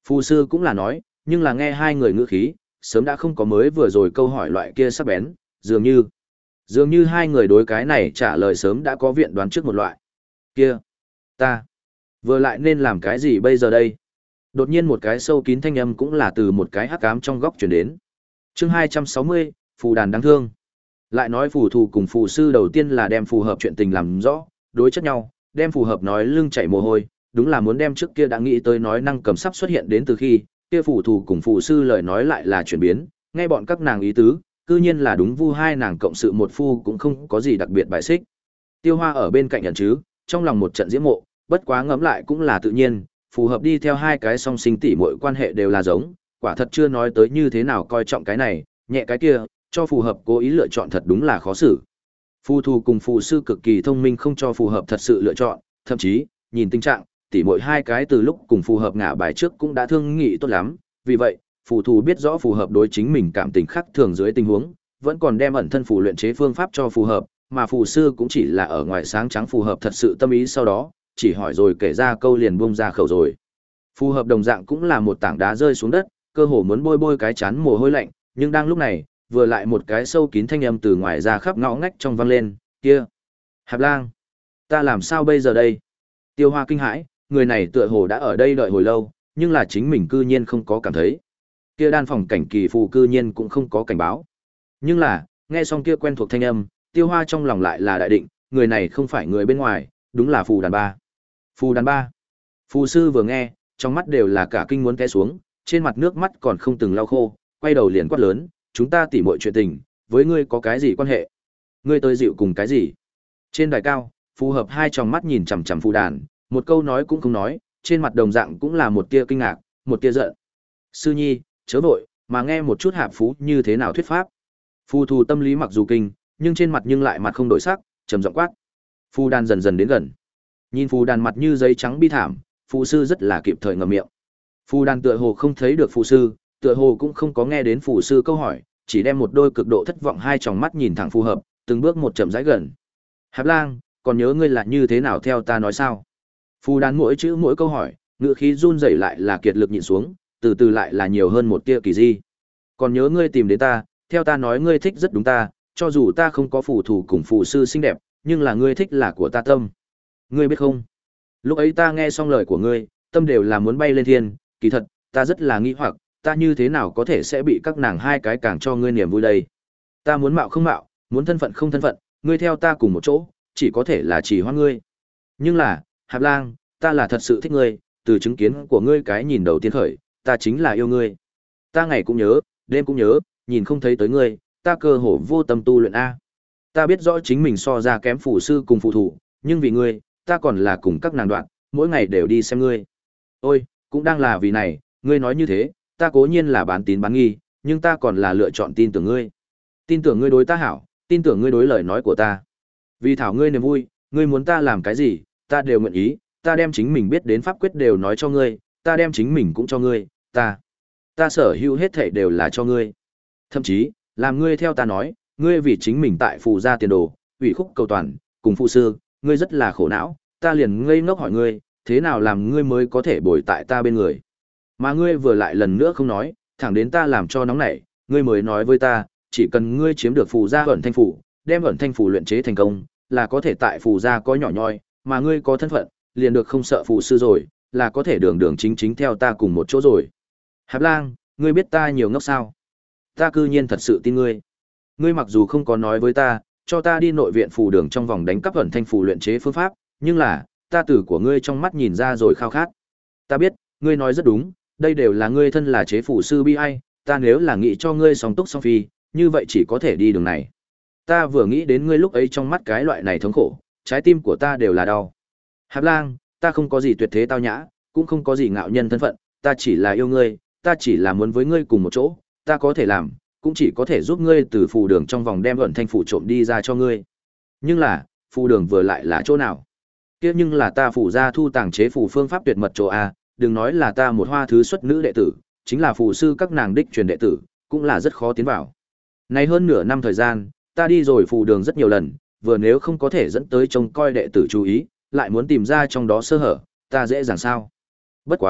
Phù sư cũng là nói, nhưng là nghe hai người ngữ khí, sớm đã không có mới vừa rồi câu hỏi loại kia sắc bén, dường như dường như hai người đối cái này trả lời sớm đã có viện đoán trước một loại. Kia, ta vừa lại nên làm cái gì bây giờ đây? Đột nhiên một cái sâu kín thanh âm cũng là từ một cái hắc ám trong góc truyền đến. Chương hai trăm sáu mươi, phù đàn đáng thương. Lại nói phù thù cùng phù sư đầu tiên là đem phù hợp chuyện tình làm rõ, đối chất nhau, đem phù hợp nói lưng chảy mồ hôi, đúng là muốn đem trước kia đã nghĩ tới nói năng cầm sắp xuất hiện đến từ khi, kia phù thù cùng phù sư lời nói lại là chuyển biến, nghe bọn các nàng ý tứ, cư nhiên là đúng vu hai nàng cộng sự một phu cũng không có gì đặc biệt bài xích. Tiêu Hoa ở bên cạnh nhận chứ, trong lòng một trận diễm mộ, bất quá ngẫm lại cũng là tự nhiên, phù hợp đi theo hai cái song sinh tỷ muội quan hệ đều là giống, quả thật chưa nói tới như thế nào coi trọng cái này, nhẹ cái kia, cho phù hợp cố ý lựa chọn thật đúng là khó xử. Phù thù cùng phù sư cực kỳ thông minh không cho phù hợp thật sự lựa chọn, thậm chí, nhìn tình trạng, tỷ muội hai cái từ lúc cùng phù hợp ngả bài trước cũng đã thương nghị tốt lắm, vì vậy, phù thù biết rõ phù hợp đối chính mình cảm tình khác thường dưới tình huống, vẫn còn đem ẩn thân phù luyện chế phương pháp cho phù hợp, mà phù sư cũng chỉ là ở ngoài sáng trắng phù hợp thật sự tâm ý sau đó, chỉ hỏi rồi kể ra câu liền buông ra khẩu rồi. Phù hợp đồng dạng cũng là một tảng đá rơi xuống đất, cơ hồ muốn bôi bôi cái chán mồ hôi lạnh, nhưng đang lúc này, vừa lại một cái sâu kín thanh âm từ ngoài ra khắp ngõ ngách trong vang lên, kia, Hạp Lang, ta làm sao bây giờ đây? Tiêu Hoa kinh hãi, người này tựa hồ đã ở đây đợi hồi lâu, nhưng là chính mình cư nhiên không có cảm thấy. Kia đan phòng cảnh kỳ phù cư nhiên cũng không có cảnh báo. Nhưng là, nghe xong kia quen thuộc thanh âm, Tiêu Hoa trong lòng lại là đại định, người này không phải người bên ngoài, đúng là phù đàn ba. Phù đàn ba. Phù sư vừa nghe, trong mắt đều là cả kinh muốn té xuống, trên mặt nước mắt còn không từng lau khô, quay đầu liền quát lớn, chúng ta tỉ muội chuyện tình, với ngươi có cái gì quan hệ? Ngươi tới dịu cùng cái gì? Trên đài cao, phù hợp hai tròng mắt nhìn chằm chằm phù đàn, một câu nói cũng không nói, trên mặt đồng dạng cũng là một tia kinh ngạc, một tia giận. Sư nhi, chớ vội, mà nghe một chút Hạp Phú như thế nào thuyết pháp. Phù thù tâm lý mặc dù kinh, nhưng trên mặt nhưng lại mặt không đổi sắc, trầm giọng quát. Phù đàn dần dần đến gần. Nhìn phù đàn mặt như giấy trắng bi thảm, phù sư rất là kịp thời ngậm miệng. Phù đàn tựa hồ không thấy được phù sư, tựa hồ cũng không có nghe đến phù sư câu hỏi, chỉ đem một đôi cực độ thất vọng hai tròng mắt nhìn thẳng phù hợp, từng bước một chậm rãi gần. Hạp Lang, còn nhớ ngươi là như thế nào theo ta nói sao? Phù đàn mỗi chữ mỗi câu hỏi, ngữ khí run rẩy lại là kiệt lực nhịn xuống, từ từ lại là nhiều hơn một tia kỳ di. Còn nhớ ngươi tìm đến ta, theo ta nói ngươi thích rất đúng ta, cho dù ta không có phù thủ cùng phù sư xinh đẹp, nhưng là ngươi thích là của ta tâm. Ngươi biết không? Lúc ấy ta nghe xong lời của ngươi, tâm đều là muốn bay lên thiên, kỳ thật, ta rất là nghi hoặc, ta như thế nào có thể sẽ bị các nàng hai cái càng cho ngươi niềm vui đây? Ta muốn mạo không mạo, muốn thân phận không thân phận, ngươi theo ta cùng một chỗ, chỉ có thể là chỉ hoan ngươi. Nhưng là, Hạp Lang, ta là thật sự thích ngươi, từ chứng kiến của ngươi cái nhìn đầu tiên khởi, ta chính là yêu ngươi. Ta ngày cũng nhớ, đêm cũng nhớ, nhìn không thấy tới ngươi, ta cơ hồ vô tâm tu luyện a. Ta biết rõ chính mình so ra kém phù sư cùng phù thủ, nhưng vì ngươi, ta còn là cùng các nàng đoạn, mỗi ngày đều đi xem ngươi. Ôi, cũng đang là vì này, ngươi nói như thế, ta cố nhiên là bán tín bán nghi, nhưng ta còn là lựa chọn tin tưởng ngươi. Tin tưởng ngươi đối ta hảo, tin tưởng ngươi đối lời nói của ta. Vì thảo ngươi niềm vui, ngươi muốn ta làm cái gì, ta đều nguyện ý, ta đem chính mình biết đến pháp quyết đều nói cho ngươi, ta đem chính mình cũng cho ngươi, ta. Ta sở hữu hết thảy đều là cho ngươi. Thậm chí, làm ngươi theo ta nói, ngươi vì chính mình tại phù gia tiền đồ, ủy khúc cầu toàn, cùng phụ sư, ngươi rất là khổ não, ta liền ngây ngốc hỏi ngươi, thế nào làm ngươi mới có thể bồi tại ta bên người. Mà ngươi vừa lại lần nữa không nói, thẳng đến ta làm cho nóng nảy, ngươi mới nói với ta, chỉ cần ngươi chiếm được phù gia ẩn thanh phủ, đem ẩn thanh phủ luyện chế thành công, là có thể tại phù gia có nhỏ nhoi, mà ngươi có thân phận, liền được không sợ phù sư rồi, là có thể đường đường chính chính theo ta cùng một chỗ rồi. Hạp Lang, ngươi biết ta nhiều ngốc sao? Ta cư nhiên thật sự tin ngươi. Ngươi mặc dù không có nói với ta, cho ta đi nội viện phù đường trong vòng đánh cắp ẩn thanh phù luyện chế phương pháp, nhưng là, ta từ của ngươi trong mắt nhìn ra rồi khao khát. Ta biết, ngươi nói rất đúng, đây đều là ngươi thân là chế phù sư bi ai, ta nếu là nghĩ cho ngươi song túc song phi, như vậy chỉ có thể đi đường này. Ta vừa nghĩ đến ngươi lúc ấy trong mắt cái loại này thống khổ, trái tim của ta đều là đau. Hạp Lang, ta không có gì tuyệt thế tao nhã, cũng không có gì ngạo nhân thân phận, ta chỉ là yêu ngươi, ta chỉ là muốn với ngươi cùng một chỗ, ta có thể làm, cũng chỉ có thể giúp ngươi từ phù đường trong vòng đem ẩn thanh phủ trộm đi ra cho ngươi. Nhưng là, phù đường vừa lại là chỗ nào? Kia nhưng là ta phủ gia thu tàng chế phù phương pháp tuyệt mật chỗ a, đừng nói là ta một hoa thứ xuất nữ đệ tử, chính là phù sư các nàng đích truyền đệ tử, cũng là rất khó tiến vào. Nay hơn nửa năm thời gian, ta đi rồi phù đường rất nhiều lần, vừa nếu không có thể dẫn tới trông coi đệ tử chú ý, lại muốn tìm ra trong đó sơ hở, ta dễ dàng sao? Bất quá,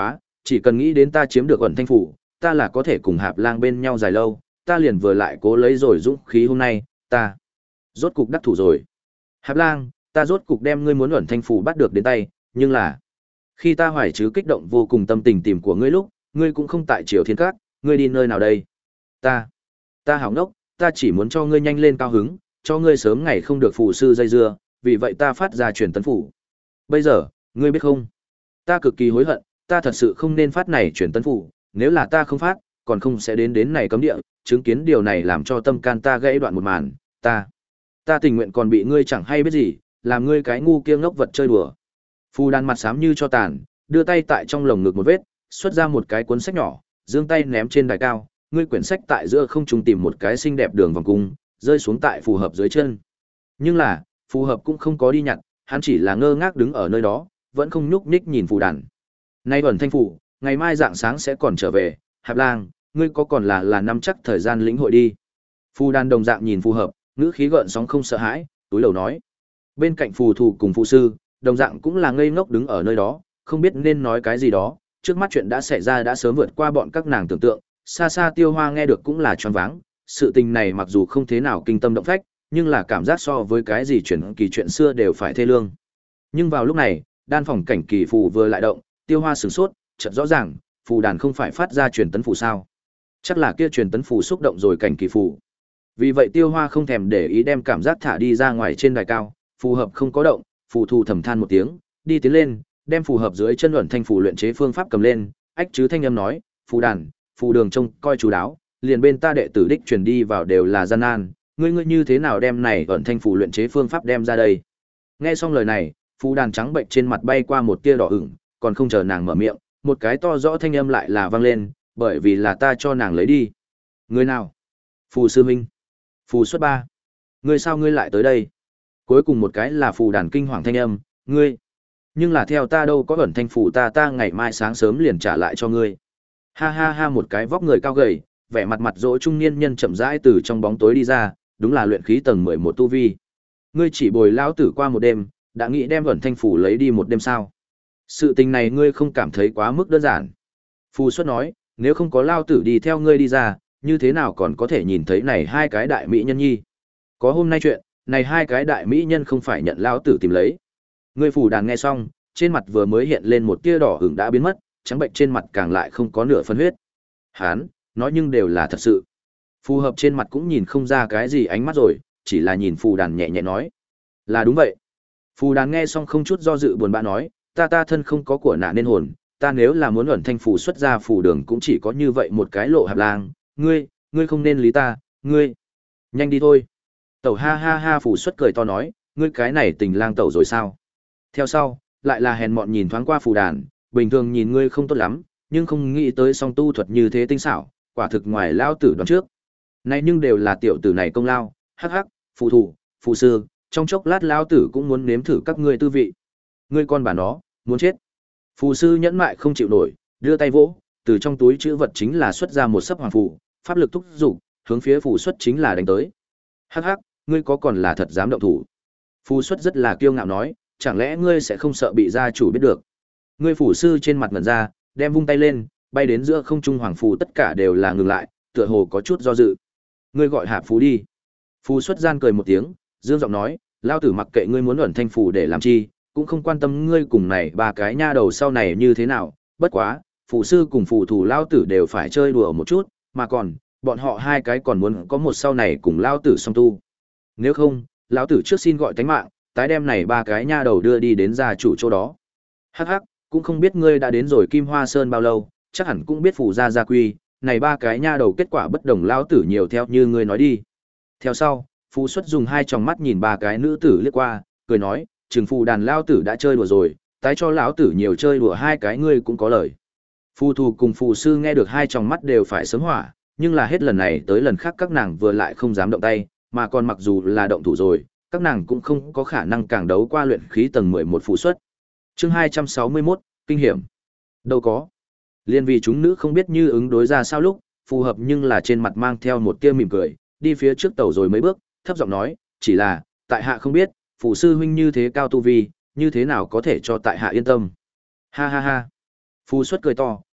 Chỉ cần nghĩ đến ta chiếm được ẩn thanh phủ, ta là có thể cùng Hạp Lang bên nhau dài lâu, ta liền vừa lại cố lấy rồi dũng khí hôm nay, ta rốt cục đắc thủ rồi. Hạp Lang, ta rốt cục đem ngươi muốn ẩn thanh phủ bắt được đến tay, nhưng là khi ta hoài chứ kích động vô cùng tâm tình tìm của ngươi lúc, ngươi cũng không tại Triều Thiên Các, ngươi đi nơi nào đây? Ta, ta hảo ngốc, ta chỉ muốn cho ngươi nhanh lên cao hứng, cho ngươi sớm ngày không được phù sư dây dưa, vì vậy ta phát ra truyền tấn phủ. Bây giờ, ngươi biết không? Ta cực kỳ hối hận, ta thật sự không nên phát này truyền tấn phủ, nếu là ta không phát, còn không sẽ đến đến này cấm địa, chứng kiến điều này làm cho tâm can ta gãy đoạn một màn, ta, ta tình nguyện còn bị ngươi chẳng hay biết gì, làm ngươi cái ngu kia ngốc vật chơi đùa. Phù Đàn mặt xám như cho tàn, đưa tay tại trong lồng ngực một vết, xuất ra một cái cuốn sách nhỏ, giương tay ném trên đài cao, ngươi quyển sách tại giữa không trung tìm một cái xinh đẹp đường vòng cung, rơi xuống tại phù hợp dưới chân. Nhưng là, phù hợp cũng không có đi nhặt, hắn chỉ là ngơ ngác đứng ở nơi đó, vẫn không nhúc nhích nhìn Phù Đàn. Nay ẩn thanh phủ, ngày mai dạng sáng sẽ còn trở về, Hạp Lang, ngươi có còn là là nắm chắc thời gian lĩnh hội đi. Phù Đàn đồng dạng nhìn phù hợp, ngữ khí gợn sóng không sợ hãi, túi đầu nói. Bên cạnh phù thủ cùng phù sư, đồng dạng cũng là ngây ngốc đứng ở nơi đó, không biết nên nói cái gì đó, trước mắt chuyện đã xảy ra đã sớm vượt qua bọn các nàng tưởng tượng, xa xa Tiêu Hoa nghe được cũng là choáng váng, sự tình này mặc dù không thế nào kinh tâm động phách, nhưng là cảm giác so với cái gì chuyện kỳ chuyện xưa đều phải thê lương. Nhưng vào lúc này, đan phòng cảnh kỳ phù vừa lại động, Tiêu Hoa sửng sốt, chợt rõ ràng, Phù Đàn không phải phát ra truyền tấn phù sao? Chắc là kia truyền tấn phù xúc động rồi cảnh kỳ phù. Vì vậy Tiêu Hoa không thèm để ý đem cảm giác thả đi ra ngoài trên đài cao, phù hợp không có động, phù thủ thầm than một tiếng, đi tiến lên, đem phù hợp dưới chân luận thanh phù luyện chế phương pháp cầm lên, ách chứ thanh âm nói, Phù Đàn, phù đường trông coi chú đáo, liền bên ta đệ tử đích truyền đi vào đều là gian nan, ngươi ngươi như thế nào đem này ẩn thanh phù luyện chế phương pháp đem ra đây? Nghe xong lời này, Phù Đàn trắng bệnh trên mặt bay qua một tia đỏ ửng, còn không chờ nàng mở miệng, một cái to rõ thanh âm lại là vang lên, bởi vì là ta cho nàng lấy đi. Người nào? Phù sư huynh. Phù xuất ba. Ngươi sao ngươi lại tới đây? Cuối cùng một cái là Phù Đàn kinh hoàng thanh âm, ngươi. Nhưng là theo ta đâu có ẩn thanh phù ta ta ngày mai sáng sớm liền trả lại cho ngươi. Ha ha ha, một cái vóc người cao gầy, vẻ mặt mặt dỗ trung niên nhân chậm rãi từ trong bóng tối đi ra, đúng là luyện khí tầng mười một tu vi. Ngươi chỉ bồi lão tử qua một đêm, đã nghĩ đem ẩn thanh phù lấy đi một đêm sao? Sự tình này ngươi không cảm thấy quá mức đơn giản. Phù xuất nói, nếu không có lao tử đi theo ngươi đi ra, như thế nào còn có thể nhìn thấy này hai cái đại mỹ nhân nhi? Có hôm nay chuyện, này hai cái đại mỹ nhân không phải nhận lao tử tìm lấy. Ngươi Phù Đàn nghe xong, trên mặt vừa mới hiện lên một tia đỏ ửng đã biến mất, trắng bệnh trên mặt càng lại không có nửa phân huyết. Hán, nói nhưng đều là thật sự. Phù hợp trên mặt cũng nhìn không ra cái gì ánh mắt rồi, chỉ là nhìn Phù Đàn nhẹ nhẹ nói. Là đúng vậy. Phù Đàn nghe xong không chút do dự buồn bã nói, ta ta thân không có của nạ nên hồn, ta nếu là muốn ẩn thanh phù xuất ra phù đường cũng chỉ có như vậy một cái lộ Hạp Lang, ngươi, ngươi không nên lý ta, ngươi. Nhanh đi thôi. Tẩu ha ha ha, phù xuất cười to nói, ngươi cái này tình lang tẩu rồi sao? Theo sau, lại là hèn mọn nhìn thoáng qua Phù Đàn, bình thường nhìn ngươi không tốt lắm, nhưng không nghĩ tới song tu thuật như thế tinh xảo, quả thực ngoài lao tử đoán trước. Này nhưng đều là tiểu tử này công lao, hắc hắc, phù thủ, phù sư, trong chốc lát lao tử cũng muốn nếm thử các ngươi tư vị. Ngươi con bà nó, muốn chết. Phù sư nhẫn mại không chịu nổi, đưa tay vỗ, từ trong túi chữ vật chính là xuất ra một sấp hoàng phù, pháp lực thúc dục, hướng phía phù xuất chính là đánh tới. Hắc hắc, ngươi có còn là thật dám động thủ? Phù xuất rất là kiêu ngạo nói, chẳng lẽ ngươi sẽ không sợ bị gia chủ biết được? Ngươi phù sư trên mặt ngẩn ra, đem vung tay lên, bay đến giữa không trung hoàng phù tất cả đều là ngừng lại, tựa hồ có chút do dự. Ngươi gọi Hạp Phú đi. Phù xuất gian cười một tiếng, dương giọng nói, lao tử mặc kệ ngươi muốn ẩn thanh phù để làm chi, cũng không quan tâm ngươi cùng này ba cái nha đầu sau này như thế nào, bất quá, phù sư cùng phù thủ lao tử đều phải chơi đùa một chút, mà còn, bọn họ hai cái còn muốn có một sau này cùng lao tử song tu. Nếu không, lão tử trước xin gọi tánh mạng, tái đem này ba cái nha đầu đưa đi đến gia chủ chỗ đó. Hắc hắc, cũng không biết ngươi đã đến rồi Kim Hoa Sơn bao lâu, chắc hẳn cũng biết phù gia gia quy, này ba cái nha đầu kết quả bất đồng lao tử nhiều theo như ngươi nói đi. Theo sau, phù xuất dùng hai tròng mắt nhìn ba cái nữ tử liếc qua, cười nói, Trừng Phù Đàn lao tử đã chơi đùa rồi, tái cho lão tử nhiều chơi đùa hai cái ngươi cũng có lời. Phù thủ cùng phù sư nghe được hai tròng mắt đều phải sớm hỏa, nhưng là hết lần này tới lần khác các nàng vừa lại không dám động tay, mà còn mặc dù là động thủ rồi, các nàng cũng không có khả năng càng đấu qua luyện khí tầng mười một phù xuất. Chương hai trăm sáu mươi mốt, kinh hiểm. Đâu có. Liên vì chúng nữ không biết như ứng đối ra sao lúc, phù hợp nhưng là trên mặt mang theo một tia mỉm cười, đi phía trước tàu rồi mấy bước, thấp giọng nói, chỉ là, tại hạ không biết, phù sư huynh như thế cao tu vi, như thế nào có thể cho tại hạ yên tâm. Ha ha ha. Phù xuất cười to,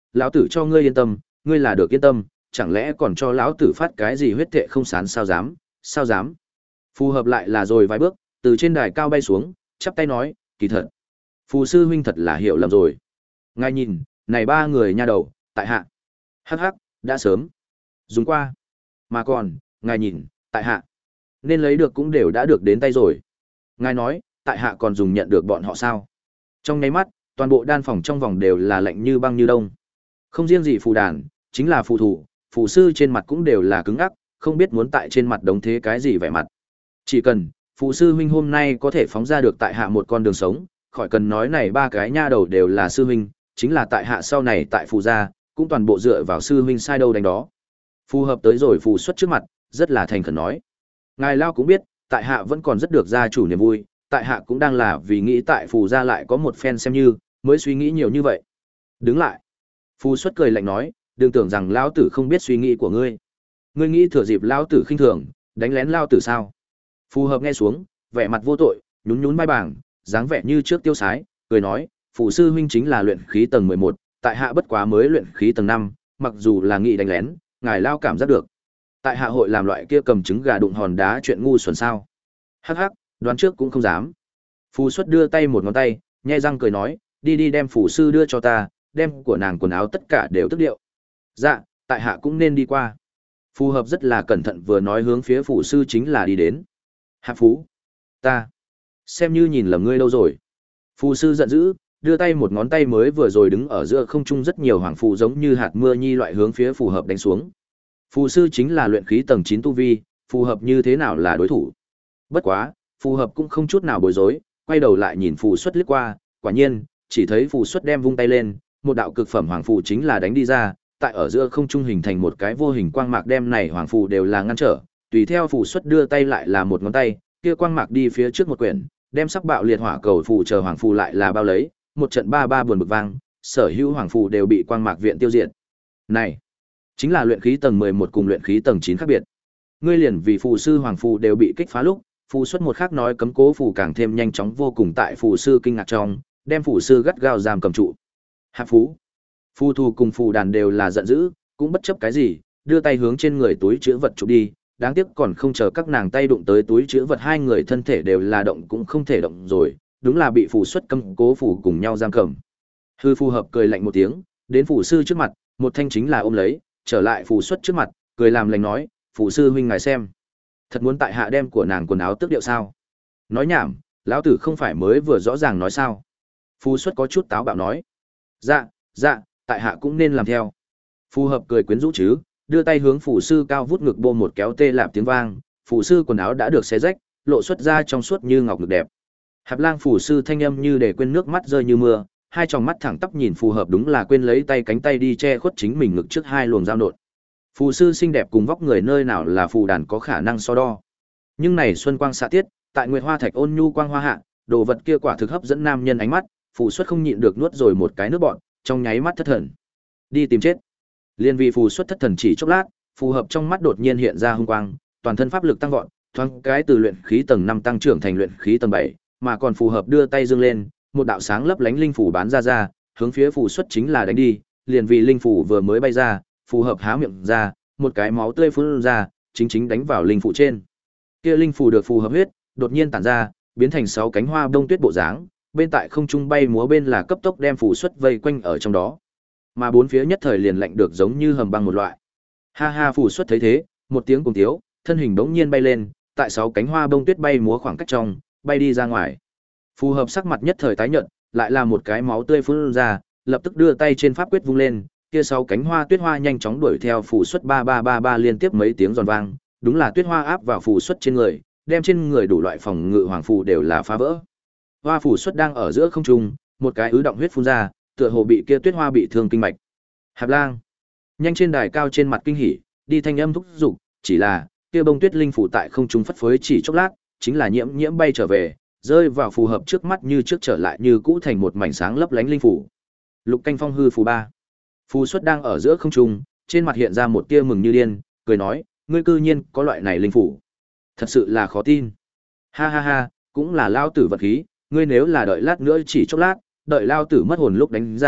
lão tử cho ngươi yên tâm, ngươi là được yên tâm, chẳng lẽ còn cho lão tử phát cái gì huyết thệ không sán sao dám, sao dám. Phù hợp lại là rồi vài bước, từ trên đài cao bay xuống, chắp tay nói, kỳ thật. Phù sư huynh thật là hiểu lầm rồi. Ngài nhìn, này ba người nha đầu, tại hạ. Hắc hắc, đã sớm. Dùng qua. Mà còn, ngài nhìn, tại hạ. Nên lấy được cũng đều đã được đến tay rồi. Ngài nói, tại hạ còn dùng nhận được bọn họ sao? Trong nháy mắt, toàn bộ đan phòng trong vòng đều là lạnh như băng như đông. Không riêng gì phù đàn, chính là phù thủ, phù sư trên mặt cũng đều là cứng ngắc, không biết muốn tại trên mặt đống thế cái gì vẻ mặt. Chỉ cần, phù sư huynh hôm nay có thể phóng ra được tại hạ một con đường sống, khỏi cần nói này ba cái nha đầu đều là sư huynh, chính là tại hạ sau này tại phù gia, cũng toàn bộ dựa vào sư huynh sai đâu đánh đó. Phù hợp tới rồi phù xuất trước mặt, rất là thành khẩn nói. Ngài Lao cũng biết, tại hạ vẫn còn rất được gia chủ niềm vui, tại hạ cũng đang là vì nghĩ tại phù gia lại có một phen xem như, mới suy nghĩ nhiều như vậy. Đứng lại. Phù xuất cười lạnh nói, đừng tưởng rằng lão tử không biết suy nghĩ của ngươi. Ngươi nghĩ thừa dịp lão tử khinh thường, đánh lén lão tử sao? Phù hợp nghe xuống, vẻ mặt vô tội, nhún nhún vai bảng, dáng vẻ như trước tiêu sái, cười nói, phù sư huynh chính là luyện khí tầng mười một, tại hạ bất quá mới luyện khí tầng năm, mặc dù là nghị đánh lén, ngài lao cảm giác được. Tại hạ hội làm loại kia cầm trứng gà đụng hòn đá chuyện ngu xuẩn sao? Hắc hắc, đoán trước cũng không dám. Phù xuất đưa tay một ngón tay, nhe răng cười nói, đi đi đem phù sư đưa cho ta, đem của nàng quần áo tất cả đều tức điệu. Dạ, tại hạ cũng nên đi qua. Phù hợp rất là cẩn thận vừa nói hướng phía phù sư chính là đi đến. Hạ phú, ta, xem như nhìn lầm ngươi đâu rồi. Phù sư giận dữ, đưa tay một ngón tay mới vừa rồi đứng ở giữa không trung rất nhiều hoàng phù giống như hạt mưa nhi loại hướng phía phù hợp đánh xuống. Phù sư chính là luyện khí tầng chín tu vi, phù hợp như thế nào là đối thủ. Bất quá, phù hợp cũng không chút nào bối rối, quay đầu lại nhìn phù xuất liếc qua, quả nhiên, chỉ thấy phù xuất đem vung tay lên, một đạo cực phẩm hoàng phù chính là đánh đi ra, tại ở giữa không trung hình thành một cái vô hình quang mạc đem này hoàng phù đều là ngăn trở, tùy theo phù xuất đưa tay lại là một ngón tay, kia quang mạc đi phía trước một quyển, đem sắc bạo liệt hỏa cầu phù chờ hoàng phù lại là bao lấy, một trận ba ba buồn bực vang, sở hữu hoàng phù đều bị quang mạc viện tiêu diệt. Này, chính là luyện khí tầng mười một cùng luyện khí tầng chín khác biệt. Ngươi liền vì phù sư hoàng phù đều bị kích phá lúc, phù xuất một khác nói cấm cố phù càng thêm nhanh chóng vô cùng tại phù sư kinh ngạc trong, đem phù sư gắt gao giam cầm trụ. Hạp phú, phù thù cùng phù đàn đều là giận dữ, cũng bất chấp cái gì, đưa tay hướng trên người túi chứa vật chụp đi, đáng tiếc còn không chờ các nàng tay đụng tới túi chứa vật hai người thân thể đều là động cũng không thể động rồi, đúng là bị phù xuất cấm cố phù cùng nhau giam cầm. Hư phù hợp cười lạnh một tiếng, đến phù sư trước mặt, một thanh chính là ôm lấy, trở lại phù xuất trước mặt, cười làm lành nói, phù sư huynh ngài xem, thật muốn tại hạ đem của nàng quần áo tước điệu sao? Nói nhảm, lão tử không phải mới vừa rõ ràng nói sao? Phù xuất có chút táo bạo nói, dạ, dạ, tại hạ cũng nên làm theo. Phù hợp cười quyến rũ chứ, đưa tay hướng phù sư cao vút ngực bô một kéo tê lạp tiếng vang, phù sư quần áo đã được xé rách, lộ xuất ra trong suốt như ngọc ngực đẹp. Hạp lang phù sư thanh âm như để quên nước mắt rơi như mưa, hai tròng mắt thẳng tắp nhìn phù hợp đúng là quên lấy tay cánh tay đi che khuất chính mình ngực trước hai luồng dao nộn. Phù sư xinh đẹp cùng vóc người nơi nào là phù đàn có khả năng so đo. Nhưng này xuân quang xạ tiết, tại nguyệt hoa thạch ôn nhu quang hoa hạ, đồ vật kia quả thực hấp dẫn nam nhân ánh mắt, phù xuất không nhịn được nuốt rồi một cái nước bọn, trong nháy mắt thất thần. Đi tìm chết. Liên vị phù xuất thất thần chỉ chốc lát, phù hợp trong mắt đột nhiên hiện ra hung quang, toàn thân pháp lực tăng vọt, thoáng cái từ luyện khí tầng năm tăng trưởng thành luyện khí tầng bảy, mà còn phù hợp đưa tay dương lên, một đạo sáng lấp lánh linh phủ bán ra ra, hướng phía phù xuất chính là đánh đi, liền vì linh phủ vừa mới bay ra, phù hợp há miệng ra, một cái máu tươi phun ra, chính chính đánh vào linh phủ trên. Kia linh phủ được phù hợp huyết, đột nhiên tản ra, biến thành sáu cánh hoa bông tuyết bộ dáng, bên tại không trung bay múa bên là cấp tốc đem phù xuất vây quanh ở trong đó. Mà bốn phía nhất thời liền lạnh được giống như hầm băng một loại. Ha ha, phù xuất thấy thế, một tiếng cùng tiếu, thân hình bỗng nhiên bay lên, tại sáu cánh hoa bông tuyết bay múa khoảng cách trong, bay đi ra ngoài. Phù hợp sắc mặt nhất thời tái nhợt, lại là một cái máu tươi phun ra, lập tức đưa tay trên pháp quyết vung lên, kia sáu cánh hoa tuyết hoa nhanh chóng đuổi theo phù xuất ba ba ba ba liên tiếp mấy tiếng giòn vang, đúng là tuyết hoa áp vào phù xuất trên người, đem trên người đủ loại phòng ngự hoàng phù đều là phá vỡ. Hoa phù xuất đang ở giữa không trung, một cái ứ động huyết phun ra, tựa hồ bị kia tuyết hoa bị thương kinh mạch. Hạp lang, nhanh trên đài cao trên mặt kinh hỉ, đi thanh âm thúc giục, chỉ là kia bông tuyết linh phủ tại không trung phất phới chỉ chốc lát, chính là nhiễm nhiễm bay trở về, rơi vào phù hợp trước mắt như trước trở lại như cũ thành một mảnh sáng lấp lánh linh phủ. Lục canh phong hư phù ba. Phù xuất đang ở giữa không trung, trên mặt hiện ra một tia mừng như điên, cười nói, ngươi cư nhiên có loại này linh phủ. Thật sự là khó tin. Ha ha ha, cũng là lao tử vật khí, ngươi nếu là đợi lát nữa chỉ chốc lát, đợi lao tử mất hồn lúc đánh ra,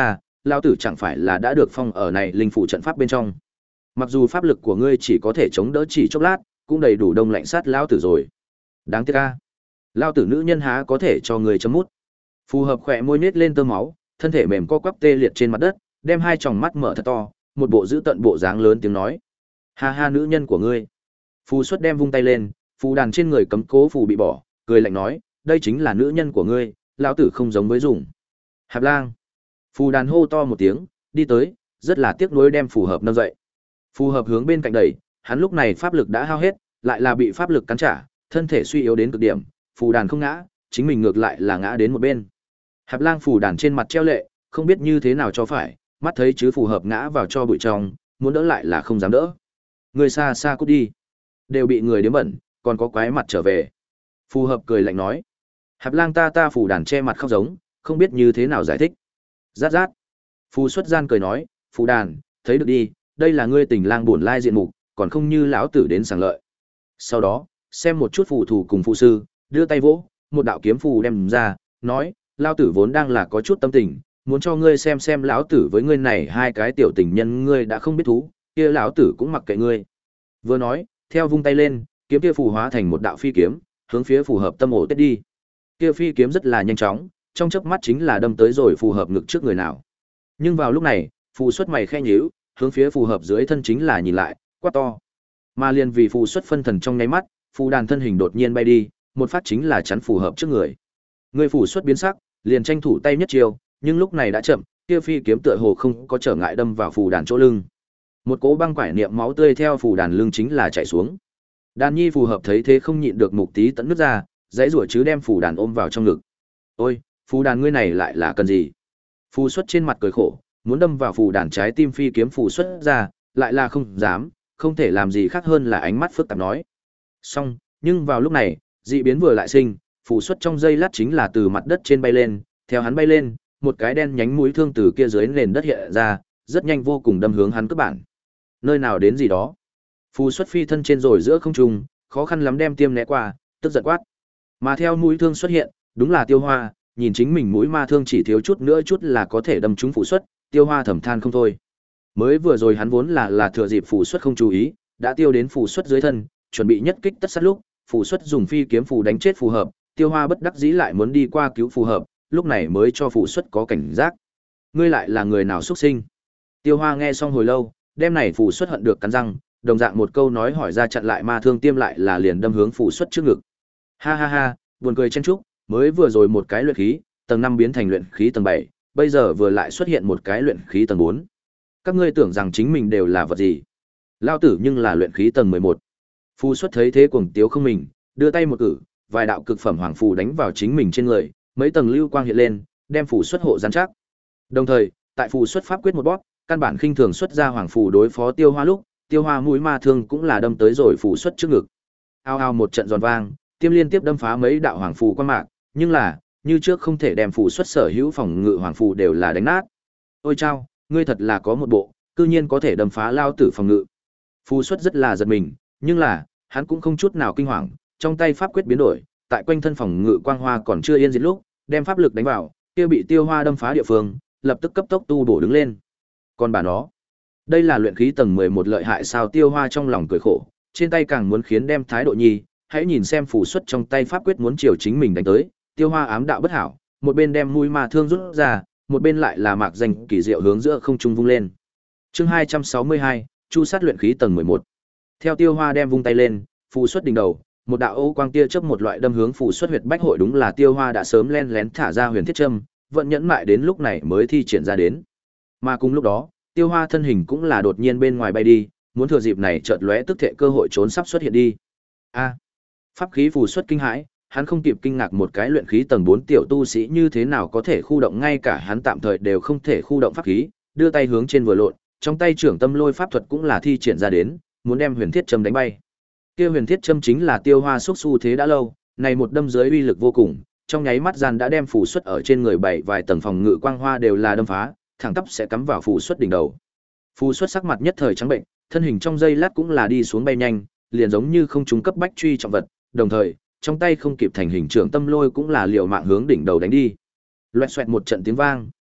lao tử chẳng phải là đã được phong ở này linh phủ trận pháp bên trong. Mặc dù pháp lực của ngươi chỉ có thể chống đỡ chỉ chốc lát, cũng đầy đủ đông lạnh sát lao tử rồi. Đáng tiếc a, lao tử nữ nhân há có thể cho người chấm mút. Phù Hợp khỏe môi nết lên tơ máu, thân thể mềm co quắp tê liệt trên mặt đất, đem hai tròng mắt mở thật to, một bộ giữ tận bộ dáng lớn tiếng nói: ha ha, nữ nhân của ngươi. Phù Xuất đem vung tay lên, phù đàn trên người cấm cố phù bị bỏ, cười lạnh nói: đây chính là nữ nhân của ngươi, lão tử không giống với dùng. Hạp Lang. Phù đàn hô to một tiếng, đi tới, rất là tiếc nuối đem Phù Hợp nâng dậy. Phù Hợp hướng bên cạnh đẩy, hắn lúc này pháp lực đã hao hết, lại là bị pháp lực cắn trả, thân thể suy yếu đến cực điểm, phù đàn không ngã, chính mình ngược lại là ngã đến một bên. Hạp Lang phù đàn trên mặt treo lệ, không biết như thế nào cho phải, mắt thấy chứ Phù Hợp ngã vào cho bụi trong, muốn đỡ lại là không dám đỡ. Người xa xa cút đi, đều bị người đếm bẩn, còn có quái mặt trở về. Phù Hợp cười lạnh nói. Hạp Lang ta ta phù đàn che mặt khóc giống, không biết như thế nào giải thích. Rát rát. Phù Xuất gian cười nói, phù đàn, thấy được đi, đây là ngươi tình lang buồn lai diện mục, còn không như lão tử đến sảng lợi. Sau đó, xem một chút phù thủ cùng phù sư, đưa tay vỗ, một đạo kiếm phù đem ra, nói, lão tử vốn đang là có chút tâm tình, muốn cho ngươi xem xem lão tử với ngươi này hai cái tiểu tình nhân ngươi đã không biết thú, kia lão tử cũng mặc kệ ngươi. Vừa nói, theo vung tay lên, kiếm kia phù hóa thành một đạo phi kiếm, hướng phía Phù Hợp tâm ổ tết đi. Kia phi kiếm rất là nhanh chóng, trong chớp mắt chính là đâm tới rồi Phù Hợp ngực trước người nào. Nhưng vào lúc này, Phù Xuất mày khẽ nhíu, hướng phía Phù Hợp dưới thân chính là nhìn lại, quát to. Mà liền vì Phù Xuất phân thần trong nháy mắt, phù đàn thân hình đột nhiên bay đi, một phát chính là chắn Phù Hợp trước người. Người Phù Xuất biến sắc, liền tranh thủ tay nhất chiêu, nhưng lúc này đã chậm, kia phi kiếm tựa hồ không có trở ngại đâm vào phù đàn chỗ lưng. Một cỗ băng quải niệm máu tươi theo phù đàn lưng chính là chảy xuống. Đàn Nhi Phù Hợp thấy thế không nhịn được mục tí tận nước ra, dãy rủa chứ đem phù đàn ôm vào trong ngực. Ôi, phù đàn ngươi này lại là cần gì? Phù Xuất trên mặt cười khổ, muốn đâm vào phù đàn trái tim phi kiếm Phù Xuất ra, lại là không dám, không thể làm gì khác hơn là ánh mắt phức tạp nói. Xong, nhưng vào lúc này, dị biến vừa lại sinh, Phù Xuất trong giây lát chính là từ mặt đất trên bay lên, theo hắn bay lên, một cái đen nhánh mũi thương từ kia dưới nền đất hiện ra, rất nhanh vô cùng đâm hướng hắn cướp bản. Nơi nào đến gì đó. Phù Xuất phi thân trên rồi giữa không trung, khó khăn lắm đem tiêm né qua, tức giận quát. Mà theo mũi thương xuất hiện, đúng là Tiêu Hoa, nhìn chính mình mũi ma thương chỉ thiếu chút nữa chút là có thể đâm trúng Phù Xuất, Tiêu Hoa thầm than không thôi. Mới vừa rồi hắn vốn là là thừa dịp Phù Xuất không chú ý, đã tiêu đến Phù Xuất dưới thân, chuẩn bị nhất kích tất sát lúc, Phù Xuất dùng phi kiếm phù đánh chết Phù Hợp, Tiêu Hoa bất đắc dĩ lại muốn đi qua cứu Phù Hợp, lúc này mới cho Phù Xuất có cảnh giác. Ngươi lại là người nào xuất sinh? Tiêu Hoa nghe xong hồi lâu, đêm này Phù Xuất hận được cắn răng, đồng dạng một câu nói hỏi ra chặn lại ma thương tiêm lại là liền đâm hướng Phù Xuất trước ngực. Ha ha ha, buồn cười chen chúc, mới vừa rồi một cái luyện khí, tầng năm biến thành luyện khí tầng bảy, bây giờ vừa lại xuất hiện một cái luyện khí tầng bốn. Các ngươi tưởng rằng chính mình đều là vật gì? Lao tử nhưng là luyện khí tầng mười một. Phù Xuất thấy thế cuồng tiếu không mình, đưa tay một cử, vài đạo cực phẩm hoàng phù đánh vào chính mình trên người, mấy tầng lưu quang hiện lên, đem Phù Xuất hộ gián chắc. Đồng thời, tại Phù Xuất pháp quyết một bóp, căn bản khinh thường xuất ra hoàng phù đối phó Tiêu Hoa lúc, Tiêu Hoa mũi ma thương cũng là đâm tới rồi Phù Xuất trước ngực. Ao ao một trận giòn vang, tiêm liên tiếp đâm phá mấy đạo hoàng phù quan mạc, nhưng là, như trước không thể đem Phù Xuất sở hữu phòng ngự hoàng phù đều là đánh nát. Ôi chao, ngươi thật là có một bộ, cư nhiên có thể đâm phá lao tử phòng ngự. Phù Xuất rất là giật mình, nhưng là, hắn cũng không chút nào kinh hoàng, trong tay pháp quyết biến đổi, tại quanh thân phòng ngự quang hoa còn chưa yên diệt lúc, đem pháp lực đánh vào, kia bị Tiêu Hoa đâm phá địa phương, lập tức cấp tốc tu bổ đứng lên. Còn bà nó, đây là luyện khí tầng mười một lợi hại sao? Tiêu Hoa trong lòng cười khổ, trên tay càng muốn khiến đem thái độ nhi, hãy nhìn xem Phù Xuất trong tay pháp quyết muốn chiều chính mình đánh tới, Tiêu Hoa ám đạo bất hảo, một bên đem mũi ma thương rút ra, một bên lại là mạc danh kỳ diệu hướng giữa không trung vung lên. Chương hai trăm sáu mươi hai, chu sát luyện khí tầng mười một. Theo Tiêu Hoa đem vung tay lên, Phù Xuất đỉnh đầu, một đạo ô quang tia chớp một loại đâm hướng Phù Xuất huyệt bách hội, đúng là Tiêu Hoa đã sớm len lén thả ra huyền thiết châm, vẫn nhẫn mại đến lúc này mới thi triển ra đến. Mà cùng lúc đó, Tiêu Hoa thân hình cũng là đột nhiên bên ngoài bay đi, muốn thừa dịp này chợt lóe tức thệ cơ hội trốn sắp xuất hiện đi. A! Pháp khí Phù Xuất kinh hãi, hắn không kịp kinh ngạc một cái luyện khí tầng bốn tiểu tu sĩ như thế nào có thể khu động, ngay cả hắn tạm thời đều không thể khu động pháp khí, đưa tay hướng trên vừa lộn, trong tay trưởng tâm lôi pháp thuật cũng là thi triển ra đến, muốn đem huyền thiết châm đánh bay. Kia huyền thiết châm chính là Tiêu Hoa xúc xu thế đã lâu, này một đâm dưới uy lực vô cùng, trong nháy mắt gian đã đem Phù Xuất ở trên người bảy vài tầng phòng ngự quang hoa đều là đâm phá, thẳng tắp sẽ cắm vào Phù Xuất đỉnh đầu. Phù Xuất sắc mặt nhất thời trắng bệnh, thân hình trong giây lát cũng là đi xuống bay nhanh, liền giống như không trúng cấp bách truy trọng vật, đồng thời, trong tay không kịp thành hình trưởng tâm lôi cũng là liều mạng hướng đỉnh đầu đánh đi. Loẹt xoẹt một trận tiếng vang,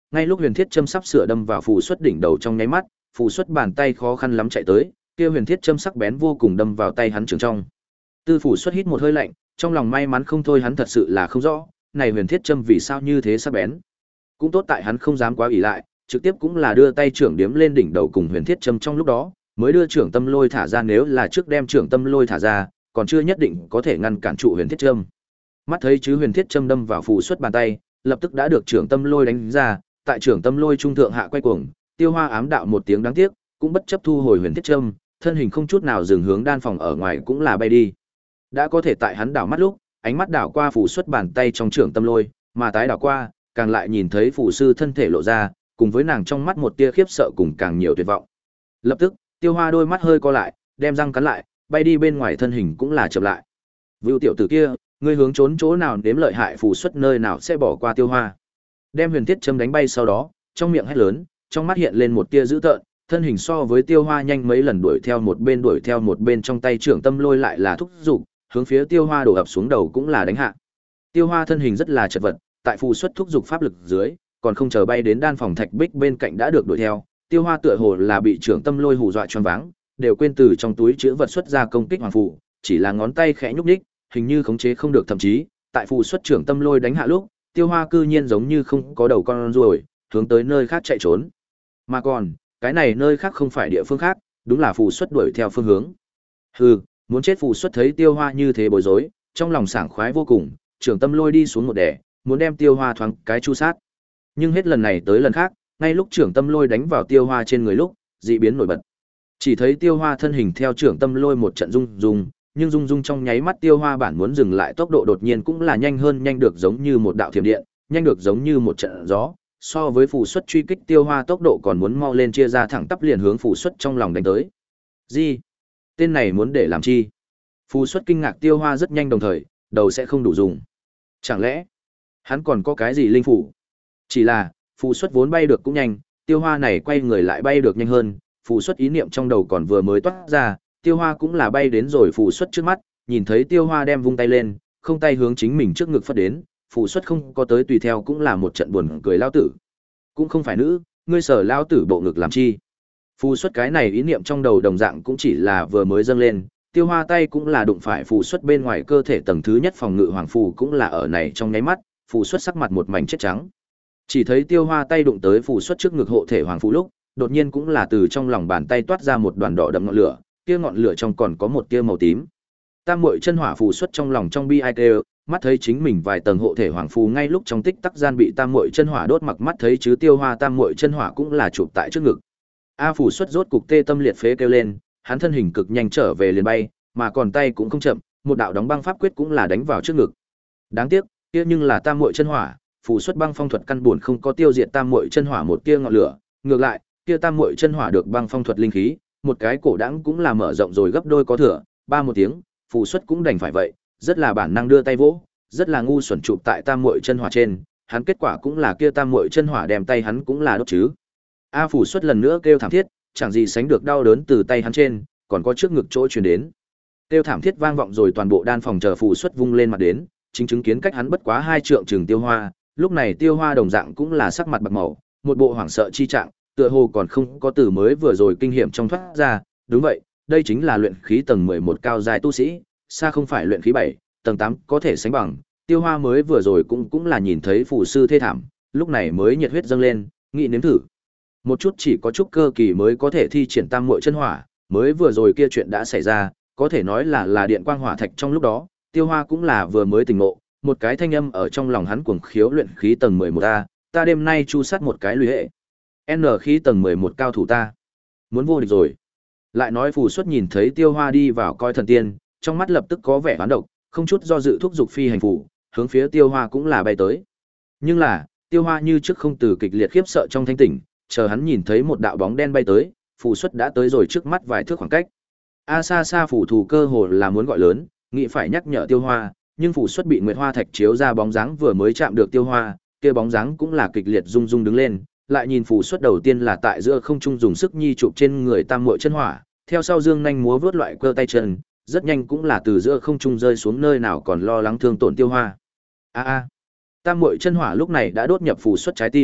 ngay lúc huyền thiết châm sắp sửa đâm vào phù xuất đỉnh đầu trong nháy mắt, phù xuất bàn tay khó khăn lắm chạy tới, kia huyền thiết châm sắc bén vô cùng đâm vào tay hắn trường trong. Tư Phủ xuất hít một hơi lạnh, trong lòng may mắn không thôi, hắn thật sự là không rõ, này huyền thiết châm vì sao như thế sắc bén. Cũng tốt tại hắn không dám quá ỷ lại, trực tiếp cũng là đưa tay trưởng điếm lên đỉnh đầu cùng huyền thiết châm trong lúc đó, mới đưa trưởng tâm lôi thả ra, nếu là trước đem trưởng tâm lôi thả ra, còn chưa nhất định có thể ngăn cản trụ huyền thiết châm. Mắt thấy chứ huyền thiết châm đâm vào Phù xuất bàn tay, lập tức đã được trưởng tâm lôi đánh ra, tại trưởng tâm lôi trung thượng hạ quay cuồng, Tiêu Hoa ám đạo một tiếng đáng tiếc, cũng bất chấp thu hồi huyền thiết châm, thân hình không chút nào dừng hướng đan phòng ở ngoài cũng là bay đi. Đã có thể tại hắn đảo mắt lúc, ánh mắt đảo qua Phù xuất bàn tay trong trưởng tâm lôi, mà tái đảo qua, càng lại nhìn thấy phù sư thân thể lộ ra, cùng với nàng trong mắt một tia khiếp sợ cùng càng nhiều tuyệt vọng. Lập tức, Tiêu Hoa đôi mắt hơi co lại, đem răng cắn lại, bay đi bên ngoài, thân hình cũng là chậm lại. Vưu tiểu tử kia, ngươi hướng trốn chỗ nào đếm lợi hại phù xuất nơi nào sẽ bỏ qua Tiêu Hoa. Đem huyền thiết châm đánh bay sau đó, trong miệng hét lớn, trong mắt hiện lên một tia dữ tợn, thân hình so với Tiêu Hoa nhanh mấy lần, đuổi theo một bên đuổi theo một bên, trong tay trưởng tâm lôi lại là thúc giục, hướng phía Tiêu Hoa đổ ập xuống đầu cũng là đánh hạ. Tiêu Hoa thân hình rất là chật vật, tại phù xuất thúc giục pháp lực dưới, còn không chờ bay đến đan phòng thạch bích bên cạnh đã được đuổi theo. Tiêu Hoa tựa hồ là bị trưởng tâm lôi hù dọa choáng váng, đều quên từ trong túi chứa vật xuất ra công kích hoàng phù, chỉ là ngón tay khẽ nhúc nhích, hình như khống chế không được, thậm chí tại phù xuất trưởng tâm lôi đánh hạ lúc, Tiêu Hoa cư nhiên giống như không có đầu con ruồi, hướng tới nơi khác chạy trốn. Mà còn, cái này nơi khác không phải địa phương khác, đúng là phù xuất đuổi theo phương hướng. Hừ, muốn chết. Phù xuất thấy Tiêu Hoa như thế bối rối, trong lòng sảng khoái vô cùng, trưởng tâm lôi đi xuống một đẻ, muốn đem Tiêu Hoa thoáng cái chu sát. Nhưng hết lần này tới lần khác, ngay lúc trưởng tâm lôi đánh vào Tiêu Hoa trên người lúc, dị biến nổi bật. Chỉ thấy Tiêu Hoa thân hình theo trưởng tâm lôi một trận rung rung, nhưng rung rung trong nháy mắt Tiêu Hoa bản muốn dừng lại tốc độ đột nhiên cũng là nhanh hơn, nhanh được giống như một đạo thiểm điện, nhanh được giống như một trận gió, so với phù xuất truy kích Tiêu Hoa tốc độ còn muốn mau lên, chia ra thẳng tắp liền hướng phù xuất trong lòng đánh tới. Gì? Tên này muốn để làm chi? Phù xuất kinh ngạc, Tiêu Hoa rất nhanh đồng thời, đầu sẽ không đủ dùng. Chẳng lẽ hắn còn có cái gì linh phủ? Chỉ là, phù xuất vốn bay được cũng nhanh, Tiêu Hoa này quay người lại bay được nhanh hơn, phù xuất ý niệm trong đầu còn vừa mới toát ra, Tiêu Hoa cũng là bay đến rồi phù xuất trước mắt, nhìn thấy Tiêu Hoa đem vung tay lên, không tay hướng chính mình trước ngực phất đến, phù xuất không có tới tùy theo cũng là một trận buồn cười, lao tử. Cũng không phải nữ, ngươi sở lao tử bộ ngực làm chi? Phù xuất cái này ý niệm trong đầu đồng dạng cũng chỉ là vừa mới dâng lên, Tiêu Hoa tay cũng là đụng phải phù xuất bên ngoài cơ thể tầng thứ nhất phòng ngự hoàng phù, cũng là ở này trong nháy mắt, phù xuất sắc mặt một mảnh chết trắng. Chỉ thấy Tiêu Hoa tay đụng tới phù xuất trước ngực hộ thể hoàng phù lúc, đột nhiên cũng là từ trong lòng bàn tay toát ra một đoàn đỏ đậm ngọn lửa, kia ngọn lửa trong còn có một tia màu tím. Tam muội chân hỏa phù xuất trong lòng trong bi ai kêu, mắt thấy chính mình vài tầng hộ thể hoàng phù ngay lúc trong tích tắc gian bị tam muội chân hỏa đốt mặc, mắt thấy chứ Tiêu Hoa tam muội chân hỏa cũng là chụp tại trước ngực. A phù xuất rốt cục tê tâm liệt phế kêu lên, hắn thân hình cực nhanh trở về liền bay, mà còn tay cũng không chậm, một đạo đóng băng pháp quyết cũng là đánh vào trước ngực. Đáng tiếc, kia nhưng là tam muội chân hỏa, phù xuất băng phong thuật căn buồn không có tiêu diệt tam muội chân hỏa một tia ngọn lửa, ngược lại, kia tam muội chân hỏa được băng phong thuật linh khí, một cái cổ đãng cũng là mở rộng rồi gấp đôi có thừa, ba một tiếng, phù xuất cũng đành phải vậy, rất là bản năng đưa tay vỗ, rất là ngu xuẩn chụp tại tam muội chân hỏa trên, hắn kết quả cũng là kia tam muội chân hỏa đem tay hắn cũng là đốt chứ. A phù xuất lần nữa kêu thảm thiết, chẳng gì sánh được đau đớn từ tay hắn trên, còn có trước ngực chỗ truyền đến. Kêu thảm thiết vang vọng rồi toàn bộ đan phòng, chờ phù xuất vung lên mặt đến, chính chứng kiến cách hắn bất quá hai trượng chừng Tiêu Hoa, lúc này Tiêu Hoa đồng dạng cũng là sắc mặt bạc màu, một bộ hoảng sợ chi trạng, tựa hồ còn không có từ mới vừa rồi kinh nghiệm trong thoát ra, đúng vậy, đây chính là luyện khí tầng mười một cao giai tu sĩ, xa không phải luyện khí bảy, tầng tám có thể sánh bằng. Tiêu Hoa mới vừa rồi cũng cũng là nhìn thấy phù sư thê thảm, lúc này mới nhiệt huyết dâng lên, nghĩ nếm thử. Một chút chỉ có chút cơ kỳ mới có thể thi triển tam muội chân hỏa, mới vừa rồi kia chuyện đã xảy ra, có thể nói là là điện quang hỏa thạch trong lúc đó, Tiêu Hoa cũng là vừa mới tỉnh ngộ, một cái thanh âm ở trong lòng hắn cuồng khiếu, luyện khí tầng mười một a, ta đêm nay chu sát một cái lùi hệ. N khí tầng mười một cao thủ ta. Muốn vô địch rồi. Lại nói phù xuất nhìn thấy Tiêu Hoa đi vào coi thần tiên, trong mắt lập tức có vẻ hoán độc, không chút do dự thúc giục phi hành phủ, hướng phía Tiêu Hoa cũng là bay tới. Nhưng là, Tiêu Hoa như trước không từ kịch liệt khiếp sợ trong thanh tỉnh, chờ hắn nhìn thấy một đạo bóng đen bay tới, phù xuất đã tới rồi trước mắt vài thước khoảng cách. A xa xa phủ thủ cơ hồ là muốn gọi lớn, nghĩ phải nhắc nhở Tiêu Hoa, nhưng phù xuất bị nguyệt hoa thạch chiếu ra bóng dáng vừa mới chạm được Tiêu Hoa, kia bóng dáng cũng là kịch liệt rung rung đứng lên, lại nhìn phù xuất đầu tiên là tại giữa không trung dùng sức nhi chụp trên người tam muội chân hỏa, theo sau dương nhanh múa vớt loại cơ tay chân, rất nhanh cũng là từ giữa không trung rơi xuống nơi nào còn lo lắng thương tổn Tiêu Hoa. A a. Tam muội chân hỏa lúc này đã đốt nhập phù xuất trái tim,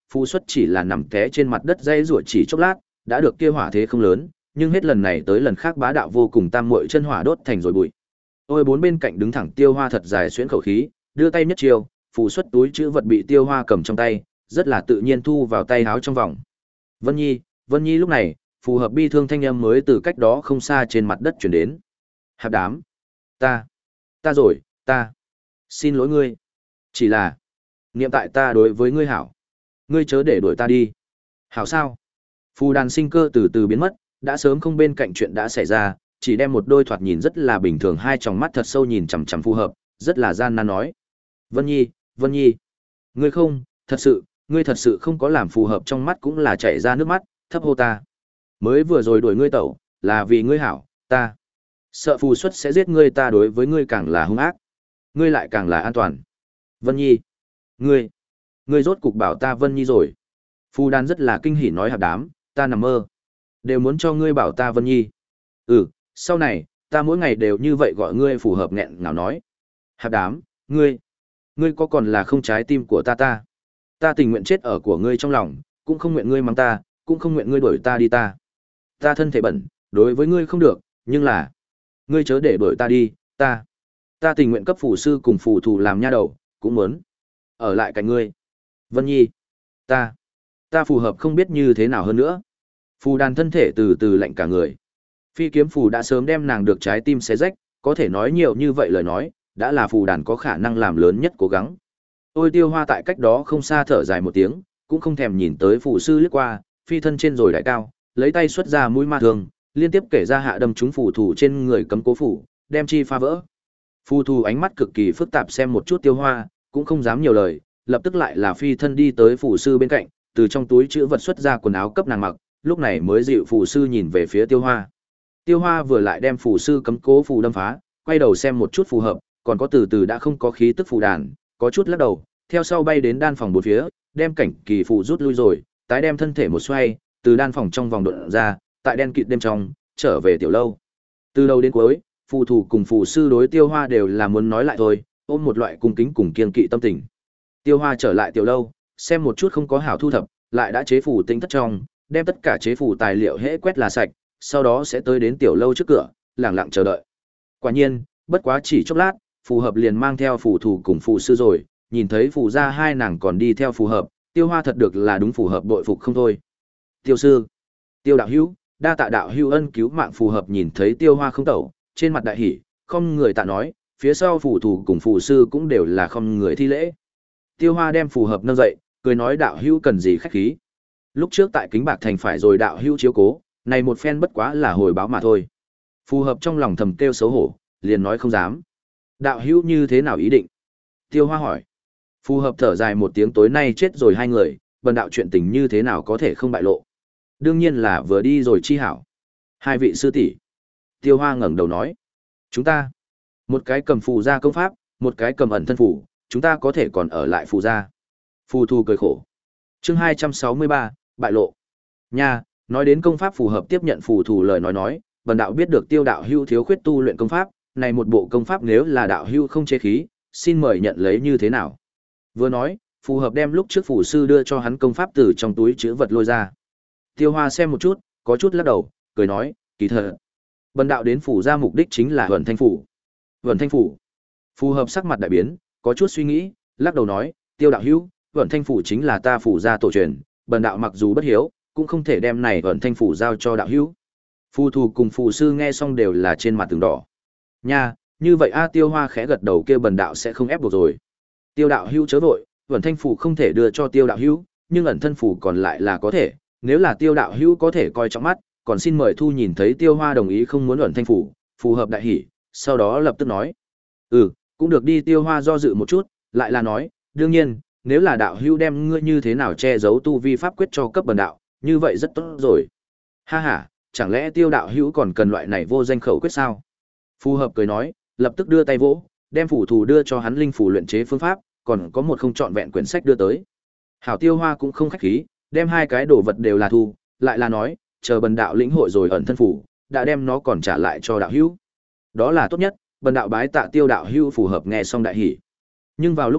Phù Xuất chỉ là nằm té trên mặt đất dây rủa chỉ chốc lát, đã được kia hỏa thế không lớn, nhưng hết lần này tới lần khác bá đạo vô cùng tam muội chân hỏa đốt thành rồi bụi. Ôi bốn bên cạnh đứng thẳng Tiêu Hoa thật dài xuyễn khẩu khí, đưa tay nhất chiều, Phù Xuất túi chữ vật bị Tiêu Hoa cầm trong tay, rất là tự nhiên thu vào tay áo trong vòng. Vân Nhi, Vân Nhi lúc này, phù hợp bi thương thanh âm mới từ cách đó không xa trên mặt đất chuyển đến. Hạp đám, ta, ta rồi, ta, xin lỗi ngươi. Chỉ là, niệm tại ta đối với ngươi hảo. Ngươi chớ để đuổi ta đi. Hảo sao? Phù đàn sinh cơ từ từ biến mất, đã sớm không bên cạnh chuyện đã xảy ra, chỉ đem một đôi thoạt nhìn rất là bình thường hai tròng mắt thật sâu nhìn chằm chằm phù hợp, rất là gian nan nói. Vân Nhi, Vân Nhi, ngươi không, thật sự, ngươi thật sự không có làm phù hợp trong mắt cũng là chảy ra nước mắt, thấp hô ta. Mới vừa rồi đuổi ngươi tẩu, là vì ngươi hảo, ta. Sợ phù xuất sẽ giết ngươi ta đối với ngươi càng là hung ác. Ngươi lại càng là an toàn. Vân Nhi, ngươi, ngươi rốt cục bảo ta Vân Nhi rồi. Phù đàn rất là kinh hỉ nói hạp đám, ta nằm mơ. Đều muốn cho ngươi bảo ta Vân Nhi. Ừ, sau này, ta mỗi ngày đều như vậy gọi ngươi phù hợp nghẹn ngào nói. Hạp đám, ngươi, ngươi có còn là không trái tim của ta ta. Ta tình nguyện chết ở của ngươi trong lòng, cũng không nguyện ngươi mắng ta, cũng không nguyện ngươi đuổi ta đi ta. Ta thân thể bẩn, đối với ngươi không được, nhưng là, ngươi chớ để đuổi ta đi, ta. Ta tình nguyện cấp phù sư cùng phù thù làm nha đầu, cũng muốn ở lại cạnh ngươi. Vân Nhi, ta, ta phù hợp không biết như thế nào hơn nữa. Phù đàn thân thể từ từ lạnh cả người. Phi kiếm phù đã sớm đem nàng được trái tim xé rách, có thể nói nhiều như vậy lời nói, đã là phù đàn có khả năng làm lớn nhất cố gắng. Ôi Tiêu Hoa tại cách đó không xa thở dài một tiếng, cũng không thèm nhìn tới phù sư liếc qua, phi thân trên rồi đại cao, lấy tay xuất ra mũi ma thường, liên tiếp kể ra hạ đâm trúng phù thủ trên người cấm cố phủ, đem chi phá vỡ. Phù thủ ánh mắt cực kỳ phức tạp xem một chút Tiêu Hoa, cũng không dám nhiều lời, lập tức lại là phi thân đi tới phù sư bên cạnh, từ trong túi chữ vật xuất ra quần áo cấp nàng mặc, lúc này mới dịu phù sư nhìn về phía Tiêu Hoa. Tiêu Hoa vừa lại đem phù sư cấm cố phù đâm phá, quay đầu xem một chút phù hợp, còn có từ từ đã không có khí tức phù đàn, có chút lắc đầu, theo sau bay đến đan phòng bốn phía, đem cảnh kỳ phù rút lui rồi, tái đem thân thể một xoay, từ đan phòng trong vòng độn ra, tại đen kịt đêm trong, trở về tiểu lâu. Từ đầu đến cuối, phù thủ cùng phù sư đối Tiêu Hoa đều là muốn nói lại thôi, ôm một loại cung kính cùng kiên kỵ tâm tình. Tiêu Hoa trở lại tiểu lâu, xem một chút không có hảo thu thập, lại đã chế phù tinh thất trong, đem tất cả chế phù tài liệu hễ quét là sạch, sau đó sẽ tới đến tiểu lâu trước cửa, lặng lặng chờ đợi. Quả nhiên, bất quá chỉ chốc lát, phù hợp liền mang theo phù thủ cùng phù sư rồi, nhìn thấy phù gia hai nàng còn đi theo phù hợp, Tiêu Hoa thật được là đúng phù hợp bội phục không thôi. Tiêu sư, Tiêu đạo hữu, đa tạ đạo hữu ân cứu mạng. Phù hợp nhìn thấy Tiêu Hoa không tẩu, trên mặt đại hỉ, không người tạ nói, phía sau phù thủ cùng phù sư cũng đều là không người thi lễ. Tiêu Hoa đem phù hợp nâng dậy, cười nói đạo hữu cần gì khách khí. Lúc trước tại Kính Bạc Thành phải rồi đạo hữu chiếu cố, này một phen bất quá là hồi báo mà thôi. Phù hợp trong lòng thầm kêu xấu hổ, liền nói không dám. Đạo hữu như thế nào ý định? Tiêu Hoa hỏi. Phù hợp thở dài một tiếng tối nay chết rồi hai người, bần đạo chuyện tình như thế nào có thể không bại lộ. Đương nhiên là vừa đi rồi chi hảo. Hai vị sư tỷ. Tiêu Hoa ngẩng đầu nói. Chúng ta. Một cái cầm phù gia công pháp, một cái cầm ẩn thân phù, chúng ta có thể còn ở lại phù gia. Phù thu cười khổ. Chương hai trăm sáu mươi ba, bại lộ. Nha, nói đến công pháp phù hợp tiếp nhận phù thù lời nói nói, bần đạo biết được Tiêu đạo hữu thiếu khuyết tu luyện công pháp, này một bộ công pháp nếu là đạo hữu không chế khí, xin mời nhận lấy như thế nào. Vừa nói, phù hợp đem lúc trước phù sư đưa cho hắn công pháp từ trong túi chữ vật lôi ra. Tiêu Hoa xem một chút, có chút lắc đầu, cười nói, kỳ thật, bần đạo đến phủ ra mục đích chính là Vẩn Thanh phủ. Vẩn Thanh phủ. Phù hợp sắc mặt đại biến, có chút suy nghĩ, lắc đầu nói, Tiêu đạo hữu, Vẩn Thanh phủ chính là ta phủ gia tổ truyền, bần đạo mặc dù bất hiếu, cũng không thể đem này Vẩn Thanh phủ giao cho đạo hữu. Phù thù cùng phù sư nghe xong đều là trên mặt từng đỏ. Nha, như vậy a Tiêu Hoa khẽ gật đầu, kêu bần đạo sẽ không ép buộc rồi. Tiêu đạo hữu chớ vội, Vẩn Thanh phủ không thể đưa cho Tiêu đạo hữu, nhưng ẩn thân phủ còn lại là có thể, nếu là Tiêu đạo hữu có thể coi trọng mắt, còn xin mời thu. Nhìn thấy Tiêu Hoa đồng ý không muốn ẩn thanh phủ, phù hợp đại hỉ, sau đó lập tức nói, ừ, cũng được đi. Tiêu Hoa do dự một chút, lại là nói, đương nhiên, nếu là đạo hữu đem ngươi như thế nào che giấu tu vi pháp quyết cho cấp bần đạo, như vậy rất tốt rồi. Ha ha, chẳng lẽ Tiêu đạo hữu còn cần loại này vô danh khẩu quyết sao? Phù hợp cười nói, lập tức đưa tay vỗ, đem phủ thù đưa cho hắn linh phủ luyện chế phương pháp, còn có một không trọn vẹn quyển sách đưa tới. Hảo Tiêu Hoa cũng không khách khí, đem hai cái đồ vật đều là thu, lại là nói, chờ bần đạo lĩnh hội rồi ẩn thân phủ, đã đem nó còn trả lại cho đạo hữu. Đó là tốt nhất, bần đạo bái tạ Tiêu đạo hữu. Phù hợp nghe xong đại hỉ. Nhưng vào lúc này,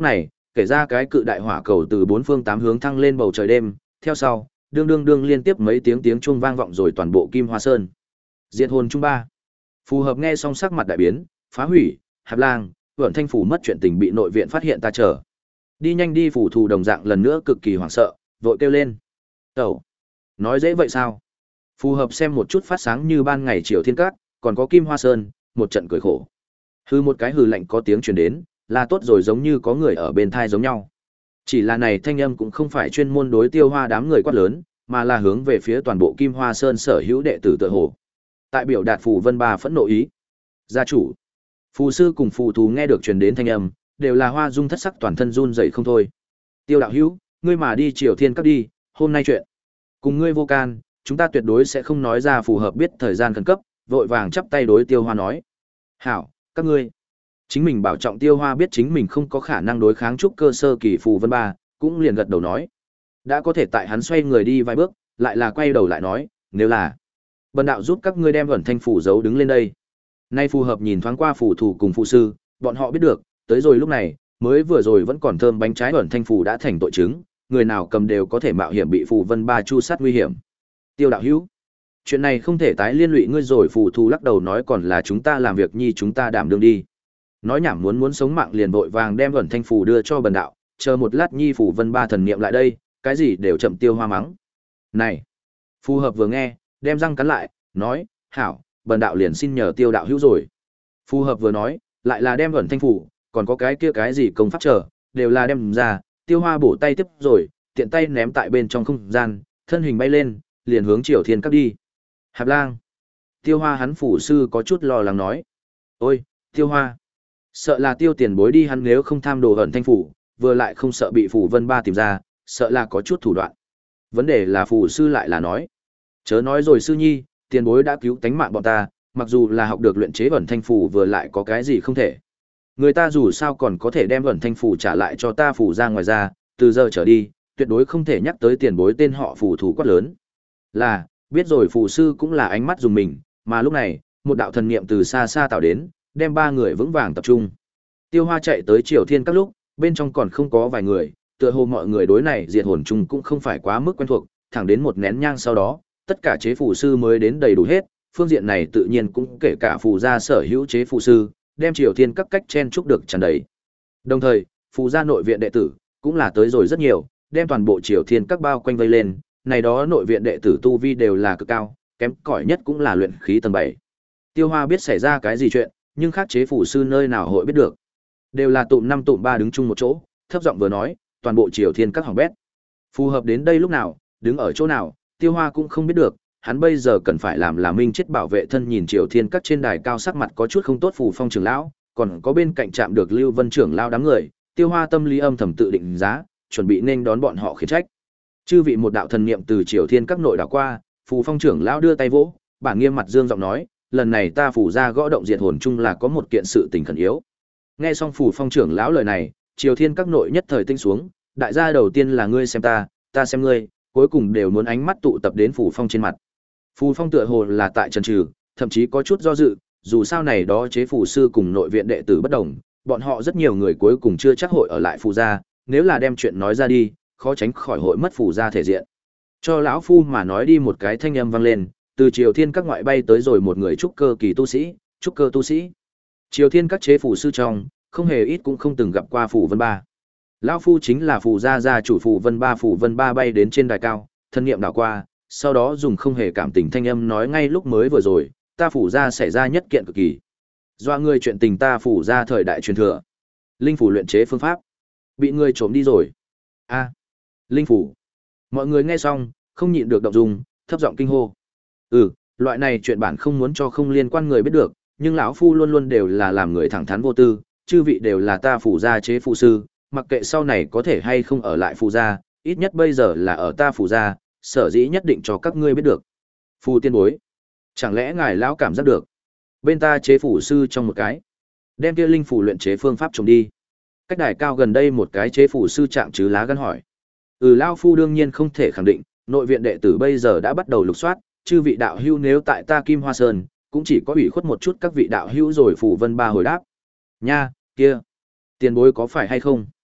kể ra cái cự đại hỏa cầu từ bốn phương tám hướng thăng lên bầu trời đêm, theo sau, đương đương đương liên tiếp mấy tiếng tiếng chuông vang vọng rồi toàn bộ Kim Hoa Sơn. Diệt hồn trung ba. Phù hợp nghe xong sắc mặt đại biến, phá hủy, Hạp Lang, Vượn Thanh phủ mất chuyện tình bị nội viện phát hiện ta chờ. Đi nhanh đi phủ thù đồng dạng lần nữa cực kỳ hoảng sợ, vội kêu lên. Tẩu. Nói dễ vậy sao? Phù hợp xem một chút phát sáng như ban ngày Triều Thiên Cát, còn có Kim Hoa Sơn, một trận cười khổ. Hư một cái hừ lạnh có tiếng truyền đến, là tốt rồi, giống như có người ở bên thai giống nhau. Chỉ là này thanh âm cũng không phải chuyên môn đối Tiêu Hoa đám người quát lớn, mà là hướng về phía toàn bộ Kim Hoa Sơn sở hữu đệ tử tựa hồ. Tại biểu đạt Phù Vân Ba phẫn nộ ý. Gia chủ, phù sư cùng phù thú nghe được truyền đến thanh âm, đều là hoa dung thất sắc, toàn thân run rẩy không thôi. Tiêu đạo hữu, ngươi mà đi Triều Thiên Các đi, hôm nay chuyện cùng ngươi vô can, chúng ta tuyệt đối sẽ không nói ra, phù hợp biết thời gian khẩn cấp, vội vàng chắp tay đối Tiêu Hoa nói. Hảo, các ngươi. Chính mình bảo trọng. Tiêu Hoa biết chính mình không có khả năng đối kháng trúc cơ sơ kỳ Phù Vân Ba, cũng liền gật đầu nói. Đã có thể tại hắn xoay người đi vài bước, lại là quay đầu lại nói, nếu là bần đạo giúp các ngươi đem Ẩn Thanh phủ giấu đứng lên đây. Nay phù hợp nhìn thoáng qua phù thủ cùng phù sư, bọn họ biết được, tới rồi lúc này, mới vừa rồi vẫn còn thơm bánh trái Ẩn Thanh phủ đã thành tội chứng, người nào cầm đều có thể mạo hiểm bị Phù Vân Ba chu sát nguy hiểm. Tiêu đạo hữu, chuyện này không thể tái liên lụy ngươi rồi. Phù thủ lắc đầu nói, còn là chúng ta làm việc nhi chúng ta đảm đương đi. Nói nhảm muốn muốn sống mạng liền vội vàng đem Ẩn Thanh phủ đưa cho bần đạo, chờ một lát nhi Phù Vân Ba thần niệm lại đây, cái gì đều chậm. Tiêu Hoa mắng. Này, phù hợp vừa nghe, đem răng cắn lại, nói, hảo, bần đạo liền xin nhờ Tiêu đạo hữu rồi. Phù hợp vừa nói, lại là đem Ẩn Thanh phủ, còn có cái kia cái gì công pháp chờ, đều là đem ra. Tiêu Hoa bổ tay tiếp rồi, tiện tay ném tại bên trong không gian, thân hình bay lên, liền hướng Triều Thiên Các đi. Hạp Lang. Tiêu Hoa hắn phủ sư có chút lo lắng nói. Ôi, Tiêu Hoa. Sợ là Tiêu tiền bối đi, hắn nếu không tham đồ Ẩn Thanh phủ, vừa lại không sợ bị Phù Vân Ba tìm ra, sợ là có chút thủ đoạn. Vấn đề là phủ sư lại là nói. Chớ nói rồi sư nhi, tiền bối đã cứu tánh mạng bọn ta, mặc dù là học được luyện chế Ẩn Thanh phủ vừa lại có cái gì không thể. Người ta dù sao còn có thể đem Ẩn Thanh phủ trả lại cho ta phủ ra ngoài ra, từ giờ trở đi, tuyệt đối không thể nhắc tới tiền bối tên họ phủ thủ quát lớn. Là, biết rồi. Phủ sư cũng là ánh mắt dùng mình, mà lúc này, một đạo thần niệm từ xa xa tạo đến, đem ba người vững vàng tập trung. Tiêu Hoa chạy tới Triều Thiên Các lúc, bên trong còn không có vài người, tựa hồ mọi người đối này diệt hồn chung cũng không phải quá mức quen thuộc, thẳng đến một nén nhang sau đó, tất cả chế phù sư mới đến đầy đủ hết, phương diện này tự nhiên cũng kể cả phù gia sở hữu chế phù sư, đem Triều Thiên Các cách chen chúc được tràn đầy. Đồng thời, phù gia nội viện đệ tử cũng là tới rồi rất nhiều, đem toàn bộ Triều Thiên Các bao quanh vây lên, này đó nội viện đệ tử tu vi đều là cực cao, kém cỏi nhất cũng là luyện khí tầng bảy. Tiêu Hoa biết xảy ra cái gì chuyện, nhưng khác chế phù sư nơi nào hội biết được. Đều là tụm năm tụm ba đứng chung một chỗ, thấp giọng vừa nói, toàn bộ Triều Thiên Các hỏng bét. Phù hợp đến đây lúc nào, đứng ở chỗ nào, Tiêu Hoa cũng không biết được, hắn bây giờ cần phải làm là minh chết bảo vệ thân. Nhìn Triều Thiên Các trên đài cao sắc mặt có chút không tốt Phù Phong trưởng lão, còn có bên cạnh chạm được Lưu Vân trưởng lão đám người, Tiêu Hoa tâm lý âm thầm tự định giá, chuẩn bị nên đón bọn họ khiển trách. Chư vị, một đạo thần niệm từ Triều Thiên Các nội đảo qua, Phù Phong trưởng lão đưa tay vỗ, bản nghiêm mặt dương giọng nói, lần này ta phủ ra gõ động diệt hồn chung là có một kiện sự tình khẩn yếu. Nghe xong Phù Phong trưởng lão lời này, Triều Thiên Các nội nhất thời tinh xuống, đại gia đầu tiên là ngươi xem ta, ta xem ngươi, cuối cùng đều muốn ánh mắt tụ tập đến Phù Phong trên mặt. Phù Phong tựa hồ là tại chần chừ, thậm chí có chút do dự, dù sao này đó chế phù sư cùng nội viện đệ tử bất đồng, bọn họ rất nhiều người cuối cùng chưa chắc hội ở lại phù gia, nếu là đem chuyện nói ra đi, khó tránh khỏi hội mất phù gia thể diện. Cho lão phu mà nói đi. Một cái thanh âm vang lên, từ Triều Thiên Các ngoại bay tới rồi một người trúc cơ kỳ tu sĩ, trúc cơ tu sĩ. Triều Thiên Các chế phù sư trong, không hề ít cũng không từng gặp qua Phù Vân Ba. Lão phu chính là Phù gia gia chủ Phù Vân Ba. Phù Vân Ba bay đến trên đài cao, thân niệm đảo qua, sau đó dùng không hề cảm tình thanh âm nói, ngay lúc mới vừa rồi, ta Phù gia xảy ra nhất kiện cực kỳ doa người chuyện tình. Ta Phù gia thời đại truyền thừa linh phủ luyện chế phương pháp bị người trộm đi rồi. A, linh phủ. Mọi người nghe xong, không nhịn được động dung, thấp giọng kinh hô. Ừ, loại này chuyện bản không muốn cho không liên quan người biết được, nhưng lão phu luôn luôn đều là làm người thẳng thắn vô tư, chư vị đều là ta Phù gia chế phù sư, mặc kệ sau này có thể hay không ở lại Phù gia, ít nhất bây giờ là ở ta Phù gia, sở dĩ nhất định cho các ngươi biết được. Phù tiên bối, chẳng lẽ ngài lão cảm giác được bên ta chế phù sư trong một cái đem kia linh phủ luyện chế phương pháp trồng đi? Cách đài cao gần đây một cái chế phù sư trạng chứ lá gan hỏi. Ừ, lão phu đương nhiên không thể khẳng định, nội viện đệ tử bây giờ đã bắt đầu lục soát, chư vị đạo hữu nếu tại ta Kim Hoa Sơn, cũng chỉ có ủy khuất một chút các vị đạo hữu rồi. Phù Vân Ba hồi đáp. Nha, kia, tiền bối có phải hay không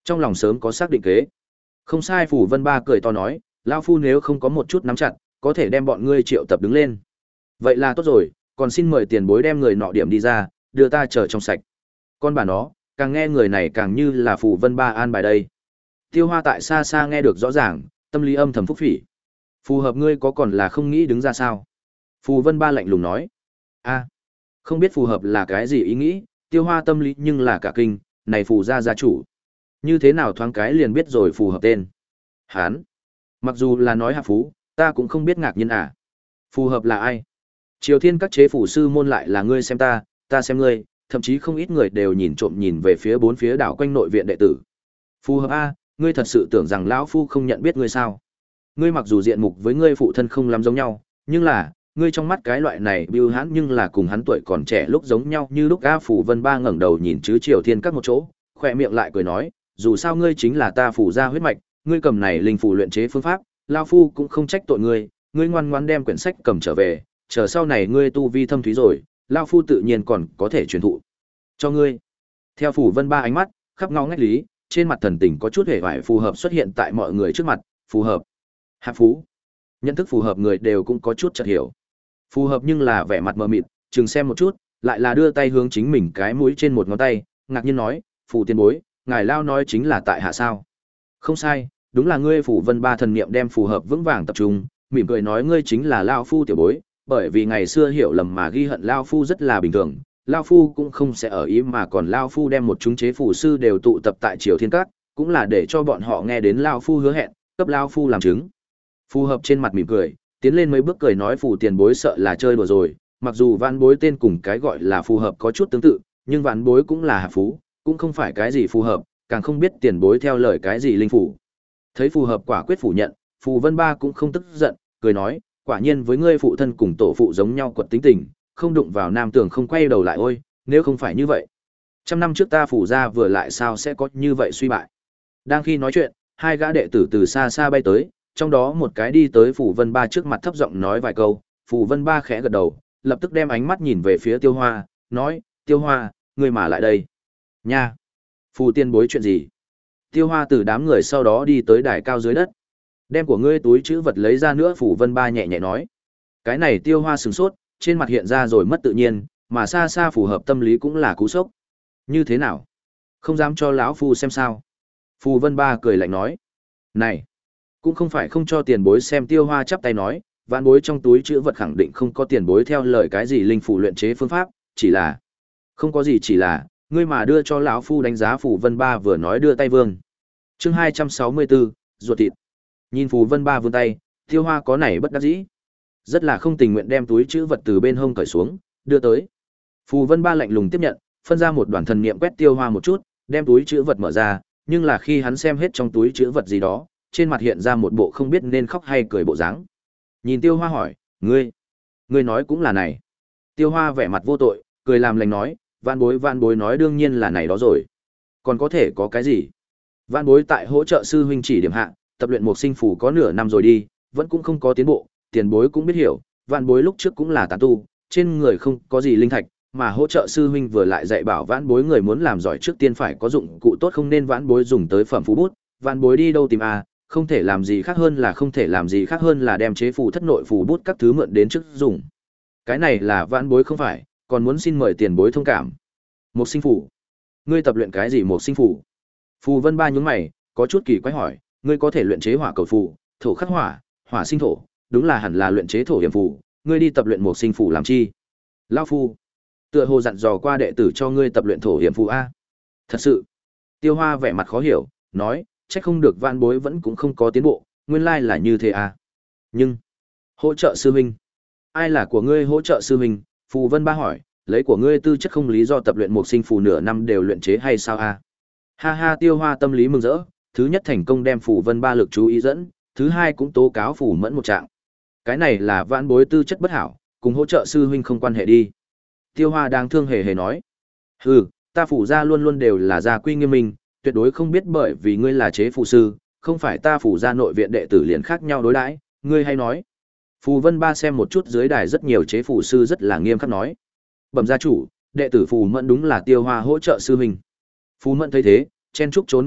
trong lòng sớm có xác định kế. Không sai, Phủ Vân Ba cười to nói, lão phu nếu không có một chút nắm chặt, có thể đem bọn ngươi triệu tập đứng lên. Vậy là tốt rồi, còn xin mời tiền bối đem người nọ điểm đi ra, đưa ta chờ trong sạch. Con bà nó, càng nghe người này càng như là Phủ Vân Ba an bài đây. Tiêu Hoa tại xa xa nghe được rõ ràng, tâm lý âm thầm phúc phỉ. Phù hợp ngươi có còn là không nghĩ đứng ra sao? Phù Vân Ba lạnh lùng nói. A, không biết phù hợp là cái gì ý nghĩ, Tiêu Hoa tâm lý nhưng là cả kinh, này phù gia gia chủ. Như thế nào thoáng cái liền biết rồi phù hợp tên. Hán, mặc dù là nói hạ phú, ta cũng không biết ngạc nhiên à. Phù hợp là ai? Triều Thiên các chế phủ sư môn lại là ngươi xem ta, ta xem ngươi, thậm chí không ít người đều nhìn trộm nhìn về phía bốn phía đảo quanh nội viện đệ tử. Phù hợp a, ngươi thật sự tưởng rằng lão phu không nhận biết ngươi sao? Ngươi mặc dù diện mục với ngươi phụ thân không lắm giống nhau, nhưng là, ngươi trong mắt cái loại này bưu hãn nhưng là cùng hắn tuổi còn trẻ lúc giống nhau như lúc A. Phủ Vân Ba ngẩng đầu nhìn chứ Triều Thiên các một chỗ, khỏe miệng lại cười nói, dù sao ngươi chính là ta phủ gia huyết mạch, ngươi cầm này linh phủ luyện chế phương pháp, lão phu cũng không trách tội ngươi, ngươi ngoan ngoãn đem quyển sách cầm trở về, chờ sau này ngươi tu vi thâm thúy rồi, lão phu tự nhiên còn có thể truyền thụ cho ngươi. Theo Phủ Vân Ba ánh mắt, khắp ngõ ngách lý, trên mặt thần tình có chút hề vải phù hợp xuất hiện tại mọi người trước mặt, phù hợp. Hạp phú. Nhận thức phù hợp người đều cũng có chút chợt hiểu. Phù hợp nhưng là vẻ mặt mờ mịt, chừng xem một chút, lại là đưa tay hướng chính mình cái mũi trên một ngón tay, ngạc nhiên nói, phù tiên bối, ngài lao nói chính là tại hạ sao? Không sai, đúng là ngươi. Phủ Vân Ba thần niệm đem phù hợp vững vàng tập trung, mỉm cười nói, ngươi chính là lao phu tiểu bối, bởi vì ngày xưa hiểu lầm mà ghi hận lao phu rất là bình thường, lao phu cũng không sẽ ở ý mà còn lao phu đem một chúng chế phù sư đều tụ tập tại Triều Thiên Các, cũng là để cho bọn họ nghe đến lao phu hứa hẹn, cấp lao phu làm chứng. Phù hợp trên mặt mỉm cười, tiến lên mấy bước cười nói, phù tiền bối sợ là chơi đùa rồi, mặc dù vạn bối tên cùng cái gọi là phù hợp có chút tương tự, nhưng vạn bối cũng là hạ phú, cũng không phải cái gì phù hợp, càng không biết tiền bối theo lời cái gì linh phủ. Thấy phù hợp quả quyết phủ nhận, Phù Vân Ba cũng không tức giận, cười nói, quả nhiên với ngươi phụ thân cùng tổ phụ giống nhau quật tính tình, không đụng vào nam tường không quay đầu lại, ôi, nếu không phải như vậy, trăm năm trước ta phủ ra vừa lại sao sẽ có như vậy suy bại. Đang khi nói chuyện, hai gã đệ tử từ xa xa bay tới, trong đó một cái đi tới Phù Vân Ba trước mặt thấp giọng nói vài câu, Phù Vân Ba khẽ gật đầu, lập tức đem ánh mắt nhìn về phía Tiêu Hoa, nói, Tiêu Hoa, ngươi mà lại đây. Nha! Phù tiên bối chuyện gì? Tiêu Hoa từ đám người sau đó đi tới đài cao dưới đất. Đem của ngươi túi chữ vật lấy ra nữa, Phù Vân Ba nhẹ nhẹ nói. Cái này Tiêu Hoa sửng sốt, trên mặt hiện ra rồi mất tự nhiên, mà xa xa phù hợp tâm lý cũng là cú sốc. Như thế nào? Không dám cho lão phu xem sao? Phù Vân Ba cười lạnh nói. Này! Cũng không phải không cho tiền bối xem. Tiêu Hoa chắp tay nói, vạn bối trong túi chữ vật khẳng định không có tiền bối theo lời cái gì linh phủ luyện chế phương pháp, chỉ là không có gì, chỉ là ngươi mà đưa cho lão phu đánh giá. Phù Vân Ba vừa nói đưa tay vương. Chương hai trăm sáu mươi bốn, ruột thịt. Nhìn Phù Vân Ba vươn tay, Tiêu Hoa có nảy bất đắc dĩ, rất là không tình nguyện đem túi chữ vật từ bên hông cởi xuống, đưa tới. Phù Vân Ba lạnh lùng tiếp nhận, phân ra một đoàn thần niệm quét Tiêu Hoa một chút, đem túi chữ vật mở ra, nhưng là khi hắn xem hết trong túi chữ vật gì đó, trên mặt hiện ra một bộ không biết nên khóc hay cười bộ dáng. Nhìn Tiêu Hoa hỏi, ngươi, ngươi nói cũng là này. Tiêu Hoa vẻ mặt vô tội, cười làm lành nói, vạn bối vạn bối nói đương nhiên là này đó rồi. Còn có thể có cái gì? Vạn bối tại hỗ trợ sư huynh chỉ điểm hạ, tập luyện một sinh phủ có nửa năm rồi đi, vẫn cũng không có tiến bộ, tiền bối cũng biết hiểu, vạn bối lúc trước cũng là tán tu, trên người không có gì linh thạch, mà hỗ trợ sư huynh vừa lại dạy bảo vãn bối người muốn làm giỏi trước tiên phải có dụng cụ tốt, không nên vãn bối dùng tới phẩm phú bút, vãn bối đi đâu tìm à, không thể làm gì khác hơn là không thể làm gì khác hơn là đem chế phù thất nội phù bút các thứ mượn đến trước dùng. Cái này là vãn bối không phải, còn muốn xin mời tiền bối thông cảm. Một sinh phủ? Ngươi tập luyện cái gì một sinh phủ? Phù Vân Ba nhướng mày, có chút kỳ quái hỏi, ngươi có thể luyện chế hỏa cầu phù, thổ khắc hỏa, hỏa sinh thổ, đúng là hẳn là luyện chế thổ hiểm phù, ngươi đi tập luyện một sinh phủ làm chi? Lão phu tựa hồ dặn dò qua đệ tử cho ngươi tập luyện thổ hiểm phù a. Thật sự? Tiêu Hoa vẻ mặt khó hiểu, nói, chắc không được vạn bối vẫn cũng không có tiến bộ, nguyên lai là như thế à. Nhưng, hỗ trợ sư huynh, ai là của ngươi hỗ trợ sư huynh? Phù Vân Ba hỏi, lấy của ngươi tư chất không lý do tập luyện một sinh phù nửa năm đều luyện chế hay sao à? Ha ha. Tiêu Hoa tâm lý mừng rỡ, thứ nhất thành công đem Phù Vân Ba lực chú ý dẫn, thứ hai cũng tố cáo Phù Mẫn một trạng. Cái này là vạn bối tư chất bất hảo, cùng hỗ trợ sư huynh không quan hệ đi. Tiêu Hoa đang thương hề hề nói, hừ, ta phủ gia luôn luôn đều là gia quy nghiêm minh, tuyệt đối không biết bởi vì ngươi là chế phù sư, không phải ta phủ gia nội viện đệ tử liền khác nhau đối đãi, ngươi hay nói. Phù Vân Ba xem một chút dưới đài rất nhiều chế phù sư rất là nghiêm khắc nói, bẩm gia chủ, đệ tử Phù Mẫn đúng là Tiêu Hoa hỗ trợ sư huynh. Phù Mẫn thấy thế, chen chúc trốn vài bước,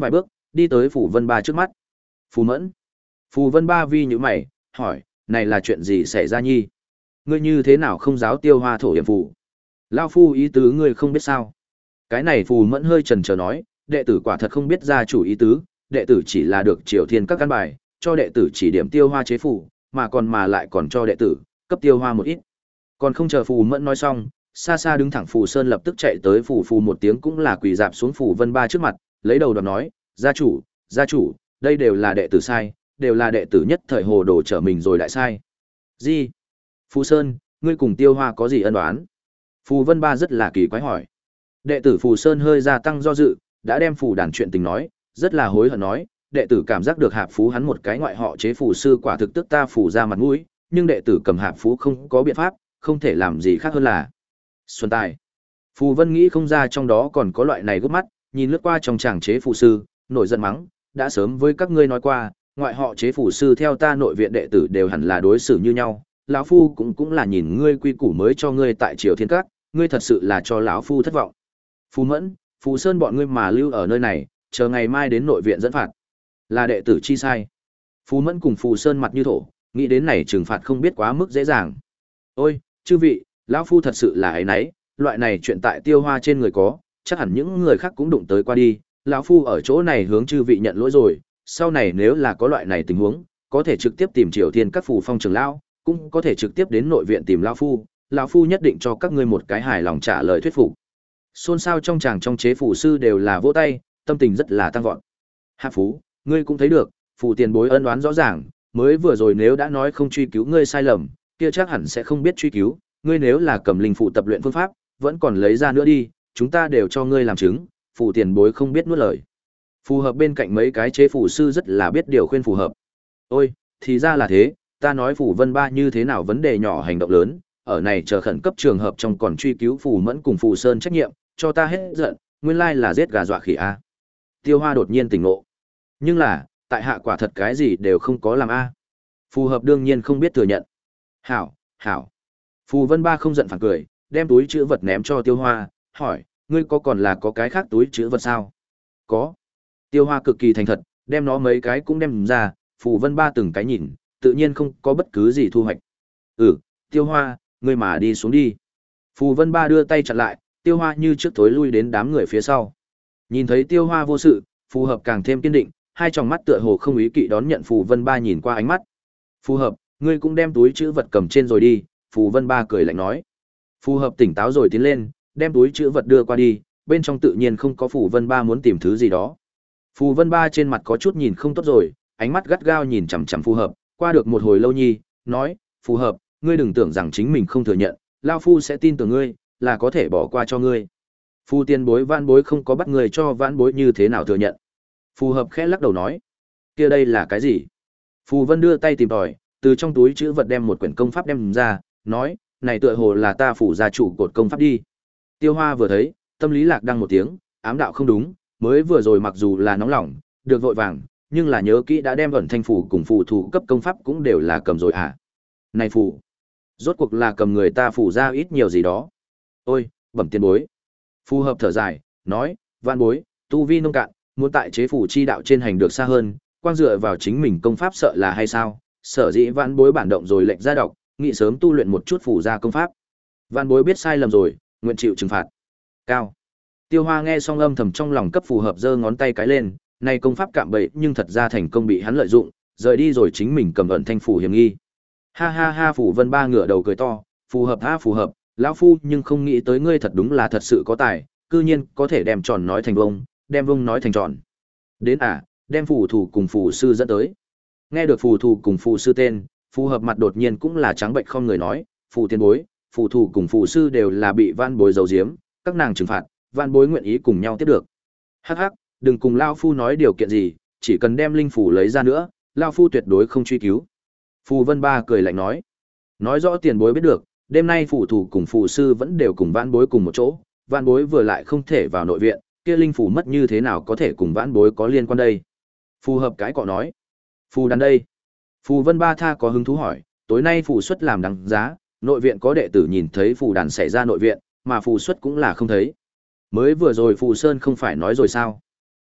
đi tới Phù Vân Ba trước mắt. Phù Mẫn. Phù Vân Ba vi như mày, hỏi, này là chuyện gì xảy ra nhi? Ngươi như thế nào không giáo Tiêu Hoa thổ hiểm phù? Lao phu ý tứ ngươi không biết sao? Cái này Phù Mẫn hơi chần chờ nói, đệ tử quả thật không biết gia chủ ý tứ, đệ tử chỉ là được Triều Thiên các căn bài, cho đệ tử chỉ điểm Tiêu Hoa chế phù, mà còn mà lại còn cho đệ tử cấp Tiêu Hoa một ít. Còn không chờ Phù Mẫn nói xong, xa xa đứng thẳng Phù Sơn lập tức chạy tới phù phù một tiếng cũng là quỳ dạp xuống Phù Vân Ba trước mặt, lấy đầu đoạt nói, gia chủ, gia chủ, đây đều là đệ tử sai, đều là đệ tử nhất thời hồ đồ trở mình rồi đại sai. Gì? Phù Sơn, ngươi cùng Tiêu Hoa có gì ân oán? Phù Vân Ba rất là kỳ quái hỏi. Đệ tử Phù Sơn hơi gia tăng do dự, đã đem phù đàn chuyện tình nói, rất là hối hận nói, đệ tử cảm giác được Hạp Phú hắn một cái ngoại họ chế phù sư quả thực tức ta phù ra mặt mũi, nhưng đệ tử cầm Hạp Phú không có biện pháp, không thể làm gì khác hơn là Xuân Tài. Phù Vân nghĩ không ra trong đó còn có loại này gấp mắt, nhìn lướt qua trong chàng chế phù sư, nổi giận mắng, đã sớm với các ngươi nói qua, ngoại họ chế phù sư theo ta nội viện đệ tử đều hẳn là đối xử như nhau, lão phu cũng cũng là nhìn ngươi quy củ mới cho ngươi tại Triều Thiên Các, ngươi thật sự là cho lão phu thất vọng. Phù Mẫn, Phù Sơn bọn ngươi mà lưu ở nơi này, chờ ngày mai đến nội viện dẫn phạt. Là đệ tử chi sai. Phù Mẫn cùng Phù Sơn mặt như thổ, nghĩ đến này trừng phạt không biết quá mức dễ dàng. Ôi, chư vị, lão phu thật sự là ấy nấy, loại này chuyện tại Tiêu Hoa trên người có, chắc hẳn những người khác cũng đụng tới qua đi, lão phu ở chỗ này hướng chư vị nhận lỗi rồi, sau này nếu là có loại này tình huống, có thể trực tiếp tìm Triều Thiên các phù phong trưởng lão, cũng có thể trực tiếp đến nội viện tìm lão phu, lão phu nhất định cho các ngươi một cái hài lòng trả lời thuyết phục. Xôn xao trong chàng trong chế phù sư đều là vỗ tay, tâm tình rất là tăng vọt. Hạp Phú, ngươi cũng thấy được, phù tiền bối ân oán rõ ràng, mới vừa rồi nếu đã nói không truy cứu ngươi sai lầm, kia chắc hẳn sẽ không biết truy cứu, ngươi nếu là cầm linh phụ tập luyện phương pháp, vẫn còn lấy ra nữa đi, chúng ta đều cho ngươi làm chứng, phù tiền bối không biết nuốt lời. Phù hợp bên cạnh mấy cái chế phù sư rất là biết điều khuyên phù hợp. Ôi, thì ra là thế, ta nói phù Vân Ba như thế nào vấn đề nhỏ hành động lớn, ở này chờ khẩn cấp trường hợp trong còn truy cứu phù Mẫn cùng phù Sơn trách nhiệm, cho ta hết giận, nguyên lai là giết gà dọa khỉ a. Tiêu Hoa đột nhiên tỉnh ngộ. Nhưng là, tại hạ quả thật cái gì đều không có làm a. Phù hợp đương nhiên không biết thừa nhận. Hảo, hảo. Phù Vân Ba không giận phản cười, đem túi chữ vật ném cho Tiêu Hoa, hỏi, ngươi có còn là có cái khác túi chữ vật sao? Có. Tiêu Hoa cực kỳ thành thật, đem nó mấy cái cũng đem ra, Phù Vân Ba từng cái nhìn, tự nhiên không có bất cứ gì thu hoạch. Ừ, Tiêu Hoa, ngươi mà đi xuống đi. Phù Vân Ba đưa tay chặn lại, Tiêu Hoa như trước tối lui đến đám người phía sau. Nhìn thấy Tiêu Hoa vô sự, Phù Hợp càng thêm kiên định, hai tròng mắt tựa hồ không ý kỵ đón nhận Phù Vân Ba nhìn qua ánh mắt. Phù Hợp, ngươi cũng đem túi chữ vật cầm trên rồi đi, Phù Vân Ba cười lạnh nói. Phù Hợp tỉnh táo rồi tiến lên, đem túi chữ vật đưa qua đi, bên trong tự nhiên không có Phù Vân Ba muốn tìm thứ gì đó. Phù Vân Ba trên mặt có chút nhìn không tốt rồi, ánh mắt gắt gao nhìn chằm chằm Phù Hợp, qua được một hồi lâu nhi, nói, Phù Hợp, ngươi đừng tưởng rằng chính mình không thừa nhận, lao phu sẽ tin tưởng ngươi, là có thể bỏ qua cho ngươi. Phù tiền bối vãn bối không có bắt người cho vãn bối như thế nào thừa nhận. Phù Hợp khẽ lắc đầu nói, kia đây là cái gì? Phù Vân đưa tay tìm tòi, từ trong túi chữ vật đem một quyển công pháp đem ra, nói, này tựa hồ là ta phủ gia chủ cột công pháp đi. Tiêu Hoa vừa thấy, tâm lý lạc đăng một tiếng, ám đạo không đúng, mới vừa rồi mặc dù là nóng lòng, được vội vàng, nhưng là nhớ kỹ đã đem ẩn thanh phủ cùng phù thủ cấp công pháp cũng đều là cầm rồi à. Này phù, rốt cuộc là cầm người ta phủ ra ít nhiều gì đó. Ôi, bẩm tiền bối. Phù Hợp thở dài, nói, vạn bối, tu vi nông cạn, muốn tại chế phủ chi đạo trên hành được xa hơn, quang dựa vào chính mình công pháp sợ là hay sao, sở dĩ vạn bối bản động rồi lệnh ra đọc, nghị sớm tu luyện một chút phủ ra công pháp. Vạn bối biết sai lầm rồi, nguyện chịu trừng phạt. Cao. Tiêu Hoa nghe xong âm thầm trong lòng cấp Phù Hợp giơ ngón tay cái lên, này công pháp cạm bẫy nhưng thật ra thành công bị hắn lợi dụng, rời đi rồi chính mình cầm ẩn thanh phủ hiểm nghi. Ha ha ha, Phù Vân Ba ngửa đầu cười to, Phù Hợp ha Phù Hợp, lão phu nhưng không nghĩ tới ngươi thật đúng là thật sự có tài, cư nhiên có thể đem tròn nói thành vông, đem vông nói thành tròn. Đến à, đem phù thủ cùng phù sư dẫn tới. Nghe được phù thủ cùng phù sư tên, Phù Hợp mặt đột nhiên cũng là trắng bệnh không người nói, phù tiên bối, phù thủ cùng phù sư đều là bị van bối giấu giếm, các nàng trừng phạt, van bối nguyện ý cùng nhau tiếp được. Hắc hắc, đừng cùng lão phu nói điều kiện gì, chỉ cần đem linh phủ lấy ra nữa, lão phu tuyệt đối không truy cứu. Phù Vân Ba cười lạnh nói, nói rõ tiền bối biết được, đêm nay phù thủ cùng phù sư vẫn đều cùng vãn bối cùng một chỗ, vãn bối vừa lại không thể vào nội viện, kia linh phủ mất như thế nào có thể cùng vãn bối có liên quan đây? Phù Hợp cái cọ nói, phù đàn đây. Phù Vân Ba tha có hứng thú hỏi, tối nay phù xuất làm đăng giá, nội viện có đệ tử nhìn thấy phù đàn xảy ra nội viện, mà phù xuất cũng là không thấy. Mới vừa rồi phù Sơn không phải nói rồi sao?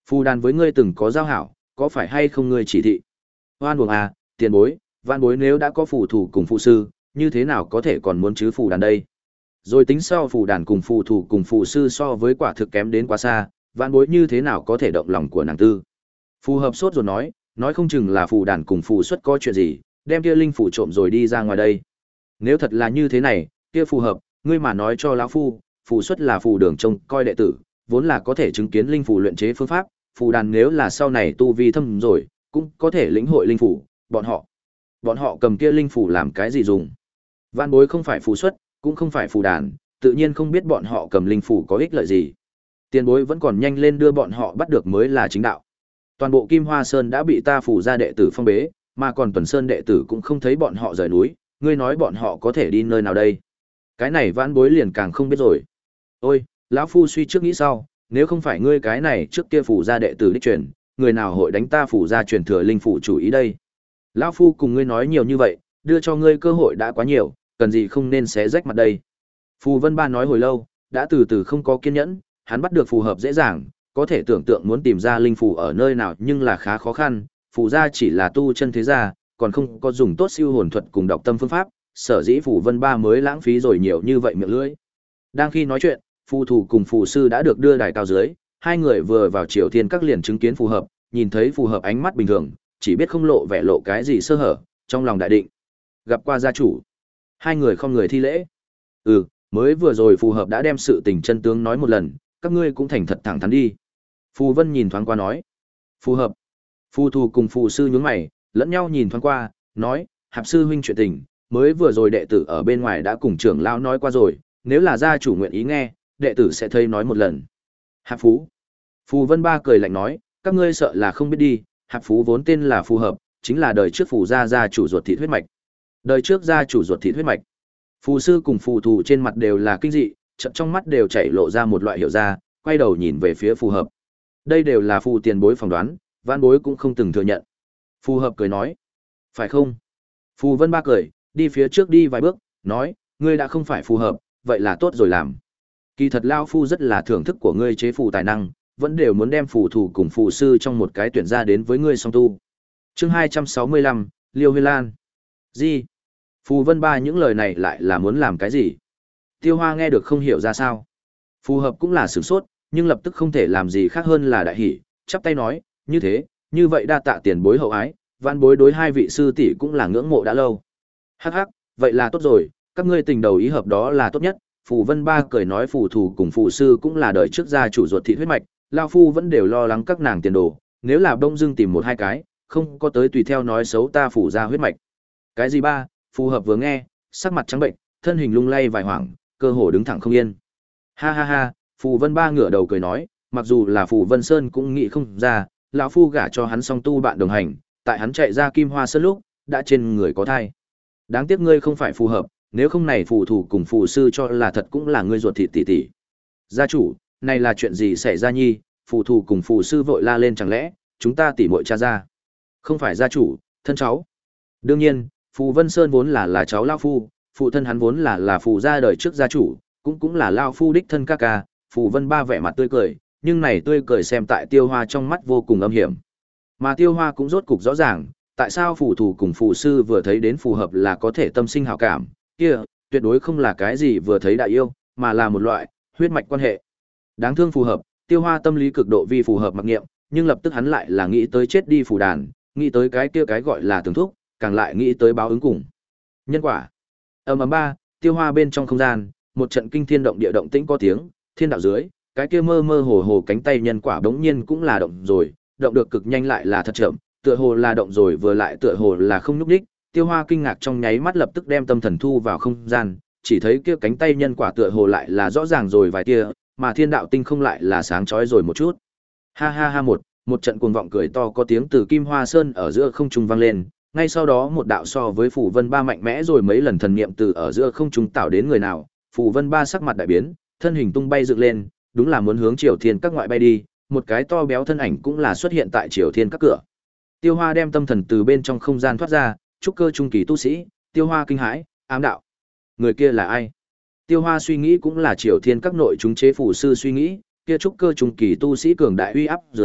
Phù đàn với ngươi từng có giao hảo, có phải hay không ngươi chỉ thị? Hoan uổng à, tiền bối, vạn bối nếu đã có phù thủ cùng phụ sư, như thế nào có thể còn muốn chứ phù đàn đây? Rồi tính sau phù đàn cùng phù thủ cùng phù sư so với quả thực kém đến quá xa, vạn bối như thế nào có thể động lòng của nàng tư? Phù hợp sốt rồi nói, nói không chừng là phù đàn cùng phù xuất có chuyện gì, đem kia linh phủ trộm rồi đi ra ngoài đây. Nếu thật là như thế này, kia phù hợp, ngươi mà nói cho lão phu, phù xuất là phù đường trông coi đệ tử, vốn là có thể chứng kiến linh phủ luyện chế phương pháp, phù đàn nếu là sau này tu vi thâm rồi, cũng có thể lĩnh hội linh phủ, bọn họ, bọn họ cầm kia linh phủ làm cái gì dùng? Vạn bối không phải phù xuất, cũng không phải phù đàn, tự nhiên không biết bọn họ cầm linh phủ có ích lợi gì. Tiền bối vẫn còn nhanh lên đưa bọn họ bắt được mới là chính đạo. Toàn bộ Kim Hoa Sơn đã bị ta phủ ra đệ tử phong bế, mà còn Tuần Sơn đệ tử cũng không thấy bọn họ rời núi, ngươi nói bọn họ có thể đi nơi nào đây? Cái này vãn bối liền càng không biết rồi. Ôi, lão phu suy trước nghĩ sau, nếu không phải ngươi cái này trước kia phủ ra đệ tử đích truyền, người nào hội đánh ta phủ ra truyền thừa linh phủ chủ ý đây? Lão phu cùng ngươi nói nhiều như vậy, đưa cho ngươi cơ hội đã quá nhiều, cần gì không nên xé rách mặt đây. Phù Vân Ba nói hồi lâu, đã từ từ không có kiên nhẫn, hắn bắt được phù hợp dễ dàng, có thể tưởng tượng muốn tìm ra linh phù ở nơi nào nhưng là khá khó khăn, phù gia chỉ là tu chân thế gia, còn không có dùng tốt siêu hồn thuật cùng đọc tâm phương pháp, sở dĩ Phù Vân Ba mới lãng phí rồi nhiều như vậy miệng lưỡi. Đang khi nói chuyện, phù thủ cùng phù sư đã được đưa đài cao dưới, hai người vừa vào Triều Thiên Các liền chứng kiến phù hợp, nhìn thấy phù hợp ánh mắt bình thường, chỉ biết không lộ vẻ lộ cái gì sơ hở, trong lòng đại định. Gặp qua gia chủ, hai người không người thi lễ. Ừ, mới vừa rồi phù hợp đã đem sự tình chân tướng nói một lần, các ngươi cũng thành thật thẳng thắn đi. Phù Vân nhìn thoáng qua nói. Phù hợp. Phù thủ cùng phù sư nhướng mày, lẫn nhau nhìn thoáng qua, nói, Hạp sư huynh chuyện tình, mới vừa rồi đệ tử ở bên ngoài đã cùng trưởng lão nói qua rồi, nếu là gia chủ nguyện ý nghe, đệ tử sẽ thấy nói một lần. Hạp Phú. Phù Vân Ba cười lạnh nói, các ngươi sợ là không biết đi, Hạp Phú vốn tên là Phù Hợp, chính là đời trước phù gia gia chủ ruột thịt huyết mạch. Đời trước gia chủ ruột thịt huyết mạch. Phù sư cùng phù thủ trên mặt đều là kinh dị, chợt trong mắt đều chảy lộ ra một loại hiểu ra, quay đầu nhìn về phía Phù Hợp. Đây đều là phù tiền bối phỏng đoán, vãn bối cũng không từng thừa nhận. Phù Hợp cười nói, phải không? Phù Vân Ba cười, đi phía trước đi vài bước, nói, ngươi đã không phải phù hợp, vậy là tốt rồi làm. Kỳ thật lao phu rất là thưởng thức của ngươi chế phù tài năng, vẫn đều muốn đem phù thủ cùng phù sư trong một cái tuyển ra đến với ngươi song tu. Chương hai trăm sáu mươi lăm, Liêu Huy Lan. Gì? Phù Vân Ba những lời này lại là muốn làm cái gì? Tiêu Hoa nghe được không hiểu ra sao. Phù hợp cũng là sửng sốt, nhưng lập tức không thể làm gì khác hơn là đại hỉ, chắp tay nói, như thế, như vậy đa tạ tiền bối hậu ái, vãn bối đối hai vị sư tỷ cũng là ngưỡng mộ đã lâu. Hắc hắc, vậy là tốt rồi, các ngươi tình đầu ý hợp đó là tốt nhất. Phù Vân Ba cười nói phù thủ cùng phù sư cũng là đời trước gia chủ ruột thịt huyết mạch, lao phu vẫn đều lo lắng các nàng tiền đồ, nếu là bông dưng tìm một hai cái, không có tới tùy theo nói xấu ta phù gia huyết mạch. Cái gì ba? Phù hợp vừa nghe, sắc mặt trắng bệnh, thân hình lung lay vài hoảng, cơ hồ đứng thẳng không yên. Ha ha ha, Phù Vân Ba ngửa đầu cười nói, mặc dù là Phù Vân Sơn cũng nghĩ không ra, lão phu gả cho hắn song tu bạn đồng hành, tại hắn chạy ra Kim Hoa Sơn lúc, đã trên người có thai. Đáng tiếc ngươi không phải phù hợp, nếu không này phù thủ cùng phù sư cho là thật cũng là ngươi ruột thịt tỷ tỷ. Gia chủ, này là chuyện gì xảy ra nhi? Phù thủ cùng phù sư vội la lên, chẳng lẽ chúng ta tỉ muội cha ra? Không phải gia chủ, thân cháu. Đương nhiên, Phù Vân Sơn vốn là là cháu lão phu, phụ thân hắn vốn là là phù gia đời trước gia chủ, cũng cũng là lão phu đích thân ca ca. Phù Vân Ba vẻ mặt tươi cười, nhưng này tươi cười xem tại Tiêu Hoa trong mắt vô cùng âm hiểm. Mà Tiêu Hoa cũng rốt cục rõ ràng, tại sao phù thủ cùng phù sư vừa thấy đến phù hợp là có thể tâm sinh hảo cảm, kia tuyệt đối không là cái gì vừa thấy đã yêu, mà là một loại huyết mạch quan hệ. Đáng thương phù hợp, Tiêu Hoa tâm lý cực độ vi phù hợp mặc niệm, nhưng lập tức hắn lại là nghĩ tới chết đi phù đàn, nghĩ tới cái kia cái gọi là tưởng thúc, càng lại nghĩ tới báo ứng cùng nhân quả. Ầm ầm ba, Tiêu Hoa bên trong không gian, một trận kinh thiên động địa động tĩnh có tiếng, thiên đạo dưới, cái kia mơ mơ hồ hồ cánh tay nhân quả bỗng nhiên cũng là động rồi, động được cực nhanh lại là thật chậm, tựa hồ là động rồi vừa lại tựa hồ là không nhúc nhích. Tiêu Hoa kinh ngạc trong nháy mắt lập tức đem tâm thần thu vào không gian, chỉ thấy kia cánh tay nhân quả tựa hồ lại là rõ ràng rồi vài tia, mà thiên đạo tinh không lại là sáng chói rồi một chút. Ha ha ha một, một trận cuồng vọng cười to có tiếng từ Kim Hoa Sơn ở giữa không trung vang lên, ngay sau đó một đạo so với Phù Vân Ba mạnh mẽ rồi mấy lần thần niệm từ ở giữa không trung tạo đến người nào, Phù Vân Ba sắc mặt đại biến, thân hình tung bay dựng lên, đúng là muốn hướng Triều Thiên Các ngoại bay đi, một cái to béo thân ảnh cũng là xuất hiện tại Triều Thiên Các cửa. Tiêu Hoa đem tâm thần từ bên trong không gian thoát ra, trúc cơ trung kỳ tu sĩ, Tiêu Hoa kinh hãi, ám đạo. Người kia là ai? Tiêu Hoa suy nghĩ cũng là Triều Thiên Các nội chúng chế phù sư suy nghĩ, kia trúc cơ trung kỳ tu sĩ cường đại uy áp dưới,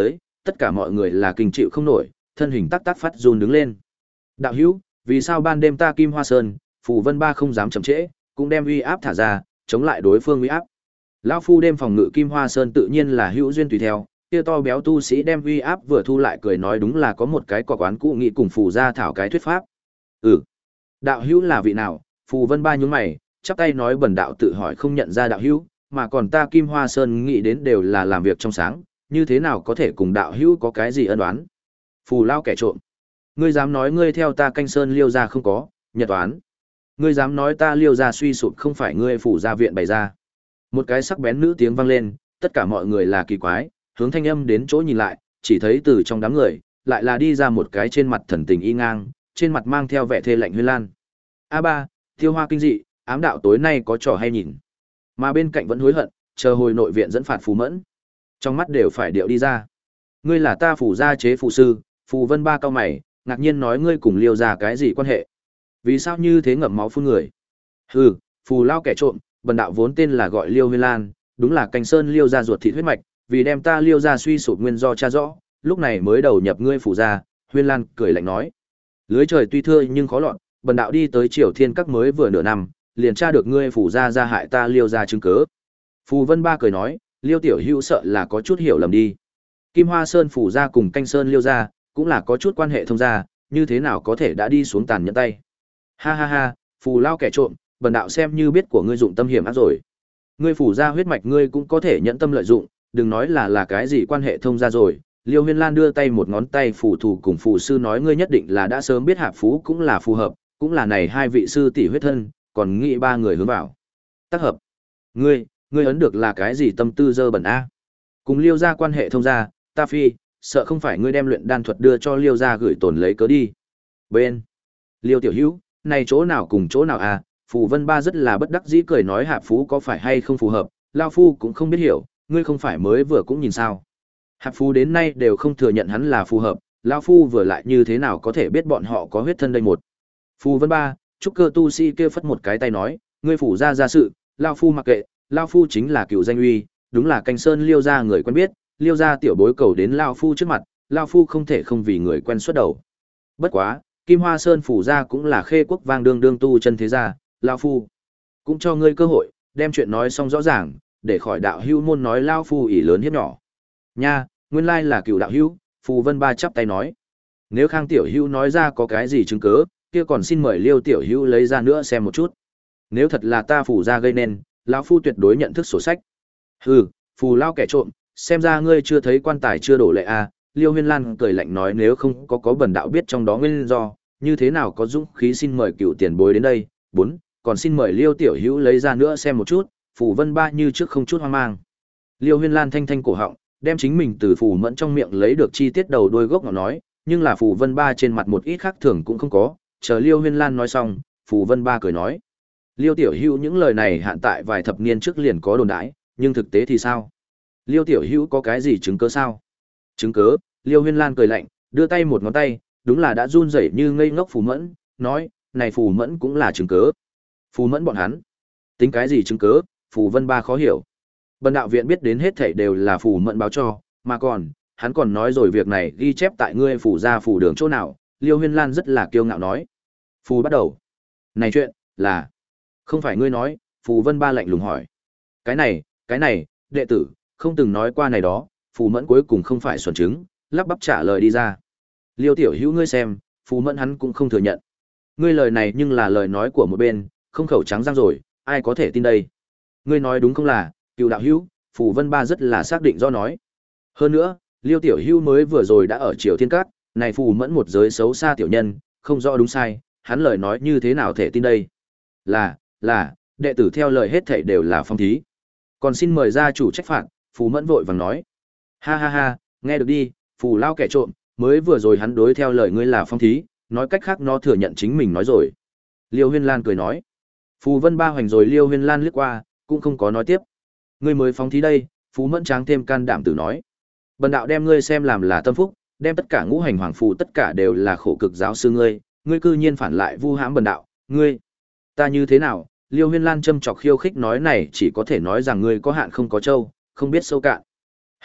tất cả mọi người là kinh chịu không nổi, thân hình tắc tắc phát run đứng lên. Đạo hữu, vì sao ban đêm ta Kim Hoa Sơn, Phù Vân Ba không dám chậm trễ, cũng đem uy áp thả ra, chống lại đối phương uy áp. Lão phu đêm phòng ngự Kim Hoa Sơn tự nhiên là hữu duyên tùy theo, kia to béo tu sĩ đem uy áp vừa thu lại cười nói đúng là có một cái quả quán cũ nghị cùng phù gia thảo cái thuyết pháp. Ừ. Đạo hữu là vị nào? Phù Vân Ba nhún mày, chắp tay nói bần đạo tự hỏi không nhận ra đạo hữu, mà còn ta Kim Hoa Sơn nghĩ đến đều là làm việc trong sáng, như thế nào có thể cùng đạo hữu có cái gì ân oán? Phù lao kẻ trộm. Ngươi dám nói ngươi theo ta Canh Sơn Liêu gia không có, nhật oán. Ngươi dám nói ta Liêu gia suy sụp không phải ngươi phủ gia viện bày ra. Một cái sắc bén nữ tiếng vang lên, tất cả mọi người là kỳ quái, hướng thanh âm đến chỗ nhìn lại, chỉ thấy từ trong đám người, lại là đi ra một cái trên mặt thần tình y ngang, trên mặt mang theo vẻ thê lạnh Huyên Lan. A ba, Tiêu Hoa kinh dị, ám đạo tối nay có trò hay nhìn. Mà bên cạnh vẫn hối hận, chờ hồi nội viện dẫn phạt Phù Mẫn. Trong mắt đều phải điệu đi ra. Ngươi là ta phủ gia chế phụ sư, Phù Vân Ba cao mày, ngạc nhiên nói ngươi cùng Liêu gia cái gì quan hệ? Vì sao như thế ngậm máu phun người? Hừ, phù lao kẻ trộm, bần đạo vốn tên là gọi Liêu Huyên Lan, đúng là Canh Sơn Liêu gia ruột thịt huyết mạch, vì đem ta Liêu gia suy sụp nguyên do tra rõ, lúc này mới đầu nhập ngươi phủ gia. Huyên Lan cười lạnh nói. Lưới trời tuy thưa nhưng khó lọt, bần đạo đi tới Triều Thiên Các mới vừa nửa năm, liền tra được ngươi phủ gia gia hại ta Liêu gia chứng cớ. Phù Vân Ba cười nói, Liêu tiểu hữu sợ là có chút hiểu lầm đi. Kim Hoa Sơn phủ gia cùng Canh Sơn Liêu gia cũng là có chút quan hệ thông gia, như thế nào có thể đã đi xuống tàn nhẫn tay. Ha ha ha, phù lao kẻ trộm, bần đạo xem như biết của ngươi dụng tâm hiểm ác rồi. Ngươi phủ gia huyết mạch ngươi cũng có thể nhẫn tâm lợi dụng, đừng nói là là cái gì quan hệ thông gia rồi. Liêu Huyên Lan đưa tay một ngón tay phù thủ cùng phù sư nói ngươi nhất định là đã sớm biết Hạp Phú cũng là phù hợp, cũng là này hai vị sư tỷ huyết thân, còn nghĩ ba người hướng vào. Tác hợp. Ngươi, ngươi ấn được là cái gì tâm tư dơ bẩn a? Cùng Liêu gia quan hệ thông gia, ta phi, sợ không phải ngươi đem luyện đan thuật đưa cho Liêu gia gửi tổn lấy cớ đi. Bên. Liêu tiểu hữu, này chỗ nào cùng chỗ nào à? Phù Vân Ba rất là bất đắc dĩ cười nói Hạp Phú có phải hay không phù hợp, lao phu cũng không biết hiểu, ngươi không phải mới vừa cũng nhìn sao? Hạp Phú đến nay đều không thừa nhận hắn là phù hợp, lao phu vừa lại như thế nào có thể biết bọn họ có huyết thân đây một. Phù Vân Ba, trúc cơ tu sĩ kia phất một cái tay nói, ngươi phủ gia gia sự, lao phu mặc kệ, lao phu chính là cựu danh uy, đúng là Canh Sơn Liêu gia người quen biết, Liêu gia tiểu bối cầu đến lao phu trước mặt, lao phu không thể không vì người quen xuất đầu. Bất quá, Kim Hoa Sơn phủ gia cũng là khê quốc vang đương đương tu chân thế gia, lao phu cũng cho ngươi cơ hội, đem chuyện nói xong rõ ràng, để khỏi đạo hữu môn nói lao phu ỷ lớn hiếp nhỏ. Nha, nguyên lai là cựu đạo hữu, Phù Vân Ba chắp tay nói. Nếu Khang tiểu hữu nói ra có cái gì chứng cớ, kia còn xin mời Liêu tiểu hữu lấy ra nữa xem một chút. Nếu thật là ta phủ gia gây nên, lão phu tuyệt đối nhận thức sổ sách. Hừ, phù lao kẻ trộm, xem ra ngươi chưa thấy quan tài chưa đổ lệ à? Liêu Huyên Lan cười lạnh nói nếu không có có bần đạo biết trong đó nguyên do, như thế nào có dũng khí xin mời cựu tiền bối đến đây. Bốn, còn xin mời Liêu tiểu hữu lấy ra nữa xem một chút. Phù Vân Ba như trước không chút hoang mang. Liêu Huyên Lan thanh thanh cổ họng, đem chính mình từ Phù Mẫn trong miệng lấy được chi tiết đầu đuôi gốc ngọn nói, nhưng là Phù Vân Ba trên mặt một ít khác thường cũng không có. Chờ Liêu Huyên Lan nói xong, Phù Vân Ba cười nói, Liêu tiểu hữu những lời này hạn tại vài thập niên trước liền có đồn đãi, nhưng thực tế thì sao? Liêu tiểu hữu có cái gì chứng cớ sao? Chứng cớ? Liêu Huyên Lan cười lạnh, đưa tay một ngón tay, đúng là đã run rẩy như ngây ngốc Phù Mẫn, nói, này Phù Mẫn cũng là chứng cớ. Phù Mẫn bọn hắn, tính cái gì chứng cớ? Phù Vân Ba khó hiểu. Bần đạo viện biết đến hết thảy đều là Phù Mẫn báo cho, mà còn, hắn còn nói rồi việc này ghi chép tại ngươi phủ gia phủ đường chỗ nào? Liêu Huyên Lan rất là kiêu ngạo nói. Phù bắt đầu. Này chuyện, là... Không phải ngươi nói, Phù Vân Ba lạnh lùng hỏi. Cái này, cái này, đệ tử, không từng nói qua này đó, Phù Mẫn cuối cùng không phải xuẩn trứng, lắp bắp trả lời đi ra. Liêu tiểu hữu ngươi xem, Phù Mẫn hắn cũng không thừa nhận. Ngươi lời này nhưng là lời nói của một bên, không khẩu trắng răng rồi, ai có thể tin đây? Ngươi nói đúng không là, cựu đạo hữu, Phù Vân Ba rất là xác định do nói. Hơn nữa, Liêu tiểu hữu mới vừa rồi đã ở Triều Thiên Các, này Phù Mẫn một giới xấu xa tiểu nhân, không rõ đúng sai, hắn lời nói như thế nào thể tin đây? Là, là, đệ tử theo lời hết thảy đều là phong thí. Còn xin mời gia chủ trách phạt, Phù Mẫn vội vàng nói. Ha ha ha, nghe được đi, Phù lao kẻ trộm, mới vừa rồi hắn đối theo lời ngươi là phong thí, nói cách khác nó thừa nhận chính mình nói rồi. Liêu Huyên Lan cười nói. Phù Vân Ba hoành rồi Liêu Huyên Lan liếc qua, cũng không có nói tiếp. Ngươi mới phong thí đây, Phù Mẫn tráng thêm can đảm tử nói. Bần đạo đem ngươi xem làm là tâm phúc, đem tất cả ngũ hành hoàng phù tất cả đều là khổ cực giáo sư ngươi, ngươi cư nhiên phản lại vu hãm bần đạo, ngươi, ta như thế nào? Liêu Huyên Lan châm chọc khiêu khích nói này chỉ có thể nói rằng ngươi có hạn không có trâu, không biết sâu cạn. Hừ,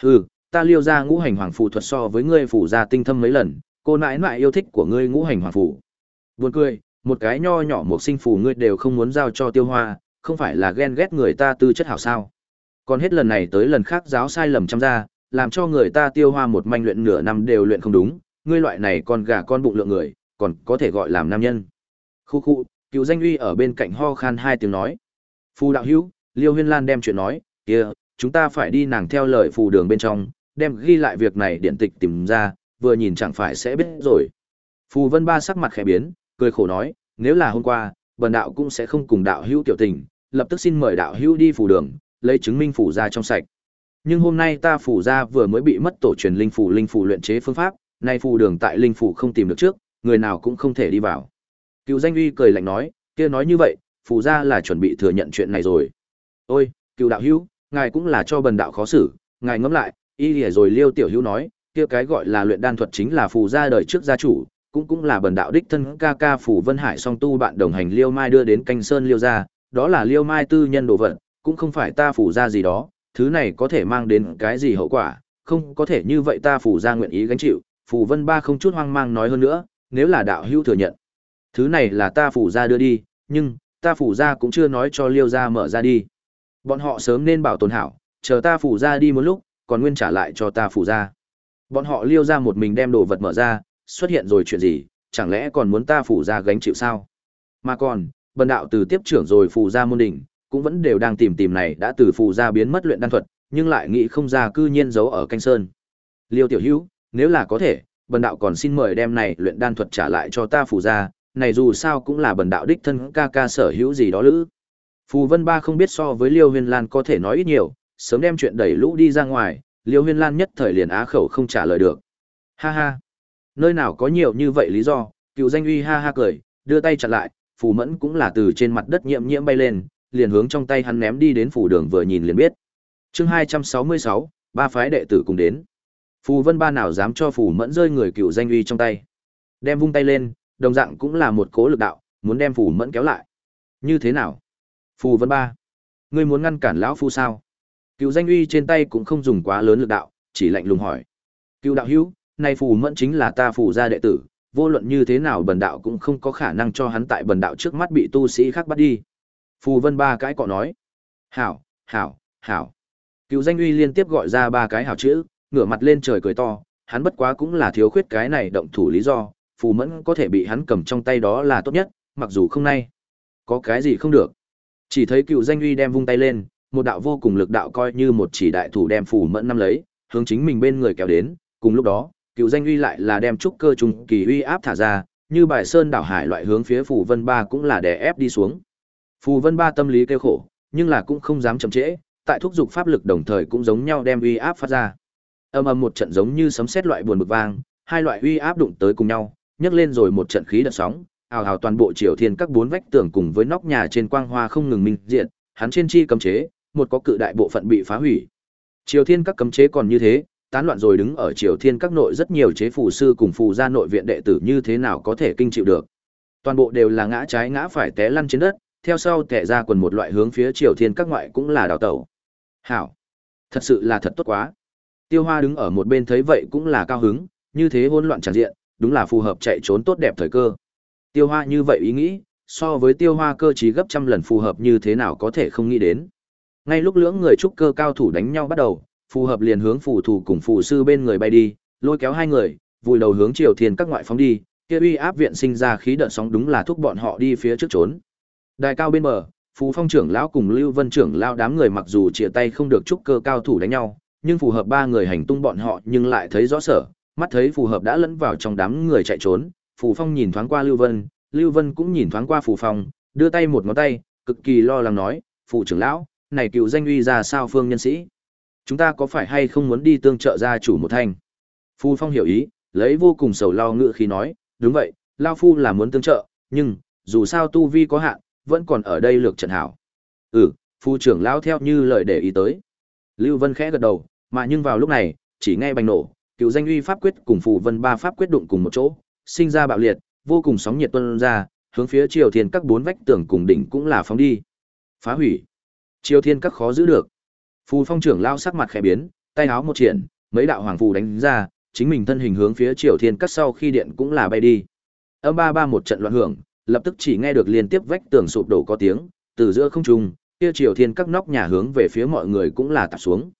ta Liêu gia ngũ hành hoàng phù thuật so với ngươi phủ gia tinh thâm mấy lần, cô nãi nãi yêu thích của ngươi ngũ hành hoàng phù. Buồn cười, một cái nho nhỏ một sinh phù ngươi đều không muốn giao cho Tiêu Hoa, không phải là ghen ghét người ta tư chất hảo sao? Còn hết lần này tới lần khác giáo sai lầm trăm ra, làm cho người ta Tiêu Hoa một manh luyện nửa năm đều luyện không đúng, ngươi loại này con gà con bụng lượng người, còn có thể gọi làm nam nhân. Khu khu, Cựu Danh Uy ở bên cạnh ho khan hai tiếng nói. Phù đạo hữu, Liêu Huyên Lan đem chuyện nói, kia, chúng ta phải đi nàng theo lời phù đường bên trong, đem ghi lại việc này điện tịch tìm ra, vừa nhìn chẳng phải sẽ biết rồi. Phù Vân Ba sắc mặt khẽ biến, cười khổ nói, nếu là hôm qua, bần đạo cũng sẽ không cùng đạo hữu tiểu tình, lập tức xin mời đạo hữu đi phù đường, lấy chứng minh phù gia trong sạch. Nhưng hôm nay ta phù gia vừa mới bị mất tổ truyền linh phù linh phù luyện chế phương pháp, nay phù đường tại linh phù không tìm được trước, người nào cũng không thể đi vào. Cựu Danh Uy cười lạnh nói, kia nói như vậy, phù gia là chuẩn bị thừa nhận chuyện này rồi. Ôi, Cựu đạo hữu, ngài cũng là cho bần đạo khó xử, ngài ngẫm lại, y lìa rồi Liêu tiểu hữu nói, kia cái gọi là luyện đan thuật chính là phù gia đời trước gia chủ, cũng cũng là bần đạo đích thân ca ca phù Vân Hải song tu bạn đồng hành Liêu Mai đưa đến canh sơn Liêu gia, đó là Liêu Mai tư nhân đồ vật, cũng không phải ta phù gia gì đó, thứ này có thể mang đến cái gì hậu quả, không có thể như vậy ta phù gia nguyện ý gánh chịu. Phù Vân Ba không chút hoang mang nói hơn nữa, nếu là đạo hữu thừa nhận, thứ này là ta phù gia đưa đi, nhưng ta phù gia cũng chưa nói cho Liêu gia mở ra đi. Bọn họ sớm nên bảo tồn hảo, chờ ta phù gia đi một lúc, còn nguyên trả lại cho ta phù gia. Bọn họ Liêu gia một mình đem đồ vật mở ra, xuất hiện rồi chuyện gì, chẳng lẽ còn muốn ta phù gia gánh chịu sao? Mà còn, bần đạo từ tiếp trưởng rồi phù gia môn đỉnh, cũng vẫn đều đang tìm tìm này đã từ phù gia biến mất luyện đan thuật, nhưng lại nghĩ không ra cư nhiên giấu ở canh sơn. Liêu tiểu hữu, nếu là có thể, bần đạo còn xin mời đem này luyện đan thuật trả lại cho ta phù gia, này dù sao cũng là bần đạo đích thân ca ca sở hữu gì đó lữ. Phù Vân Ba không biết so với Liêu Huyên Lan có thể nói ít nhiều, sớm đem chuyện đẩy lũ đi ra ngoài, Liêu Huyên Lan nhất thời liền á khẩu không trả lời được. Ha ha, nơi nào có nhiều như vậy lý do, Cựu Danh Uy ha ha cười, đưa tay chặn lại, Phù Mẫn cũng là từ trên mặt đất nhiễm nhiễm bay lên, liền hướng trong tay hắn ném đi đến phủ đường vừa nhìn liền biết. Chương hai trăm sáu mươi sáu, ba phái đệ tử cùng đến. Phù Vân Ba nào dám cho Phù Mẫn rơi người Cựu Danh Uy trong tay. Đem vung tay lên, đồng dạng cũng là một cố lực đạo, muốn đem Phù Mẫn kéo lại. Như thế nào? Phù Vân Ba, ngươi muốn ngăn cản lão phu sao? Cựu Danh Uy trên tay cũng không dùng quá lớn lực đạo, chỉ lạnh lùng hỏi. Cựu đạo hữu, nay Phù Mẫn chính là ta Phù gia đệ tử, vô luận như thế nào bần đạo cũng không có khả năng cho hắn tại bần đạo trước mắt bị tu sĩ khác bắt đi. Phù Vân Ba cãi cọ nói. Hảo, hảo, hảo. Cựu Danh Uy liên tiếp gọi ra ba cái hảo chữ, ngửa mặt lên trời cười to, hắn bất quá cũng là thiếu khuyết cái này động thủ lý do, Phù Mẫn có thể bị hắn cầm trong tay đó là tốt nhất, mặc dù không nay. Có cái gì không được. Chỉ thấy Cựu Danh Uy đem vung tay lên, một đạo vô cùng lực đạo coi như một chỉ đại thủ đem Phù Mẫn nắm lấy, hướng chính mình bên người kéo đến, cùng lúc đó, Cựu Danh Uy lại là đem trúc cơ trùng kỳ uy áp thả ra, như bài sơn đảo hải loại hướng phía Phù Vân Ba cũng là đè ép đi xuống. Phù Vân Ba tâm lý kêu khổ, nhưng là cũng không dám chậm trễ, tại thúc dục pháp lực đồng thời cũng giống nhau đem uy áp phát ra. Âm ầm một trận giống như sấm sét loại buồn bực vang, hai loại uy áp đụng tới cùng nhau, nhấc lên rồi một trận khí đợt sóng, ào ào toàn bộ Triều Thiên các bốn vách tường cùng với nóc nhà trên quang hoa không ngừng minh diện, hắn trên chi cấm chế, một có cự đại bộ phận bị phá hủy. Triều Thiên các cấm chế còn như thế, tán loạn rồi đứng ở Triều Thiên các nội rất nhiều chế phù sư cùng phù gia nội viện đệ tử như thế nào có thể kinh chịu được. Toàn bộ đều là ngã trái ngã phải té lăn trên đất, theo sau tẻ ra quần một loại hướng phía Triều Thiên các ngoại cũng là đào tẩu. Hảo, thật sự là thật tốt quá. Tiêu Hoa đứng ở một bên thấy vậy cũng là cao hứng, như thế hỗn loạn tràn diện, đúng là phù hợp chạy trốn tốt đẹp thời cơ. Tiêu Hoa như vậy ý nghĩ, so với Tiêu Hoa cơ trí gấp trăm lần phù hợp như thế nào có thể không nghĩ đến. Ngay lúc lưỡng người trúc cơ cao thủ đánh nhau bắt đầu, phù hợp liền hướng phù thủ cùng phù sư bên người bay đi, lôi kéo hai người, vùi đầu hướng Triều Thiên các ngoại phóng đi, kia uy áp viện sinh ra khí đợt sóng đúng là thúc bọn họ đi phía trước trốn. Đài cao bên bờ, Phù Phong trưởng lão cùng Lưu Vân trưởng lão đám người mặc dù chia tay không được trúc cơ cao thủ đánh nhau, nhưng phù hợp ba người hành tung bọn họ nhưng lại thấy rõ sở, mắt thấy phù hợp đã lẫn vào trong đám người chạy trốn, Phù Phong nhìn thoáng qua Lưu Vân, Lưu Vân cũng nhìn thoáng qua Phù Phong, đưa tay một ngón tay, cực kỳ lo lắng nói, "Phù trưởng lão, này Cựu Danh Uy ra sao phương nhân sĩ? Chúng ta có phải hay không muốn đi tương trợ gia chủ một thanh?" Phù Phong hiểu ý, lấy vô cùng sầu lo ngự khí nói, "Đúng vậy, lão phu là muốn tương trợ, nhưng dù sao tu vi có hạn, vẫn còn ở đây lược trận hảo." "Ừ, Phù trưởng lão theo như lời để ý tới." Lưu Vân khẽ gật đầu, mà nhưng vào lúc này, chỉ nghe bành nổ, Cựu Danh Uy pháp quyết cùng Phù Vân ba pháp quyết đụng cùng một chỗ, sinh ra bạo liệt, vô cùng sóng nhiệt tuôn ra, hướng phía Triều Thiên các bốn vách tường cùng đỉnh cũng là phóng đi. Phá hủy. Triều Thiên các khó giữ được. Phù Phong trưởng lao sắc mặt khẽ biến, tay áo một triển, mấy đạo hoàng phù đánh ra, chính mình thân hình hướng phía Triều Thiên Các sau khi điện cũng là bay đi. Âm ba ba một trận loạn hưởng, lập tức chỉ nghe được liên tiếp vách tường sụp đổ có tiếng, từ giữa không trung, kia Triều Thiên Các nóc nhà hướng về phía mọi người cũng là tạt xuống.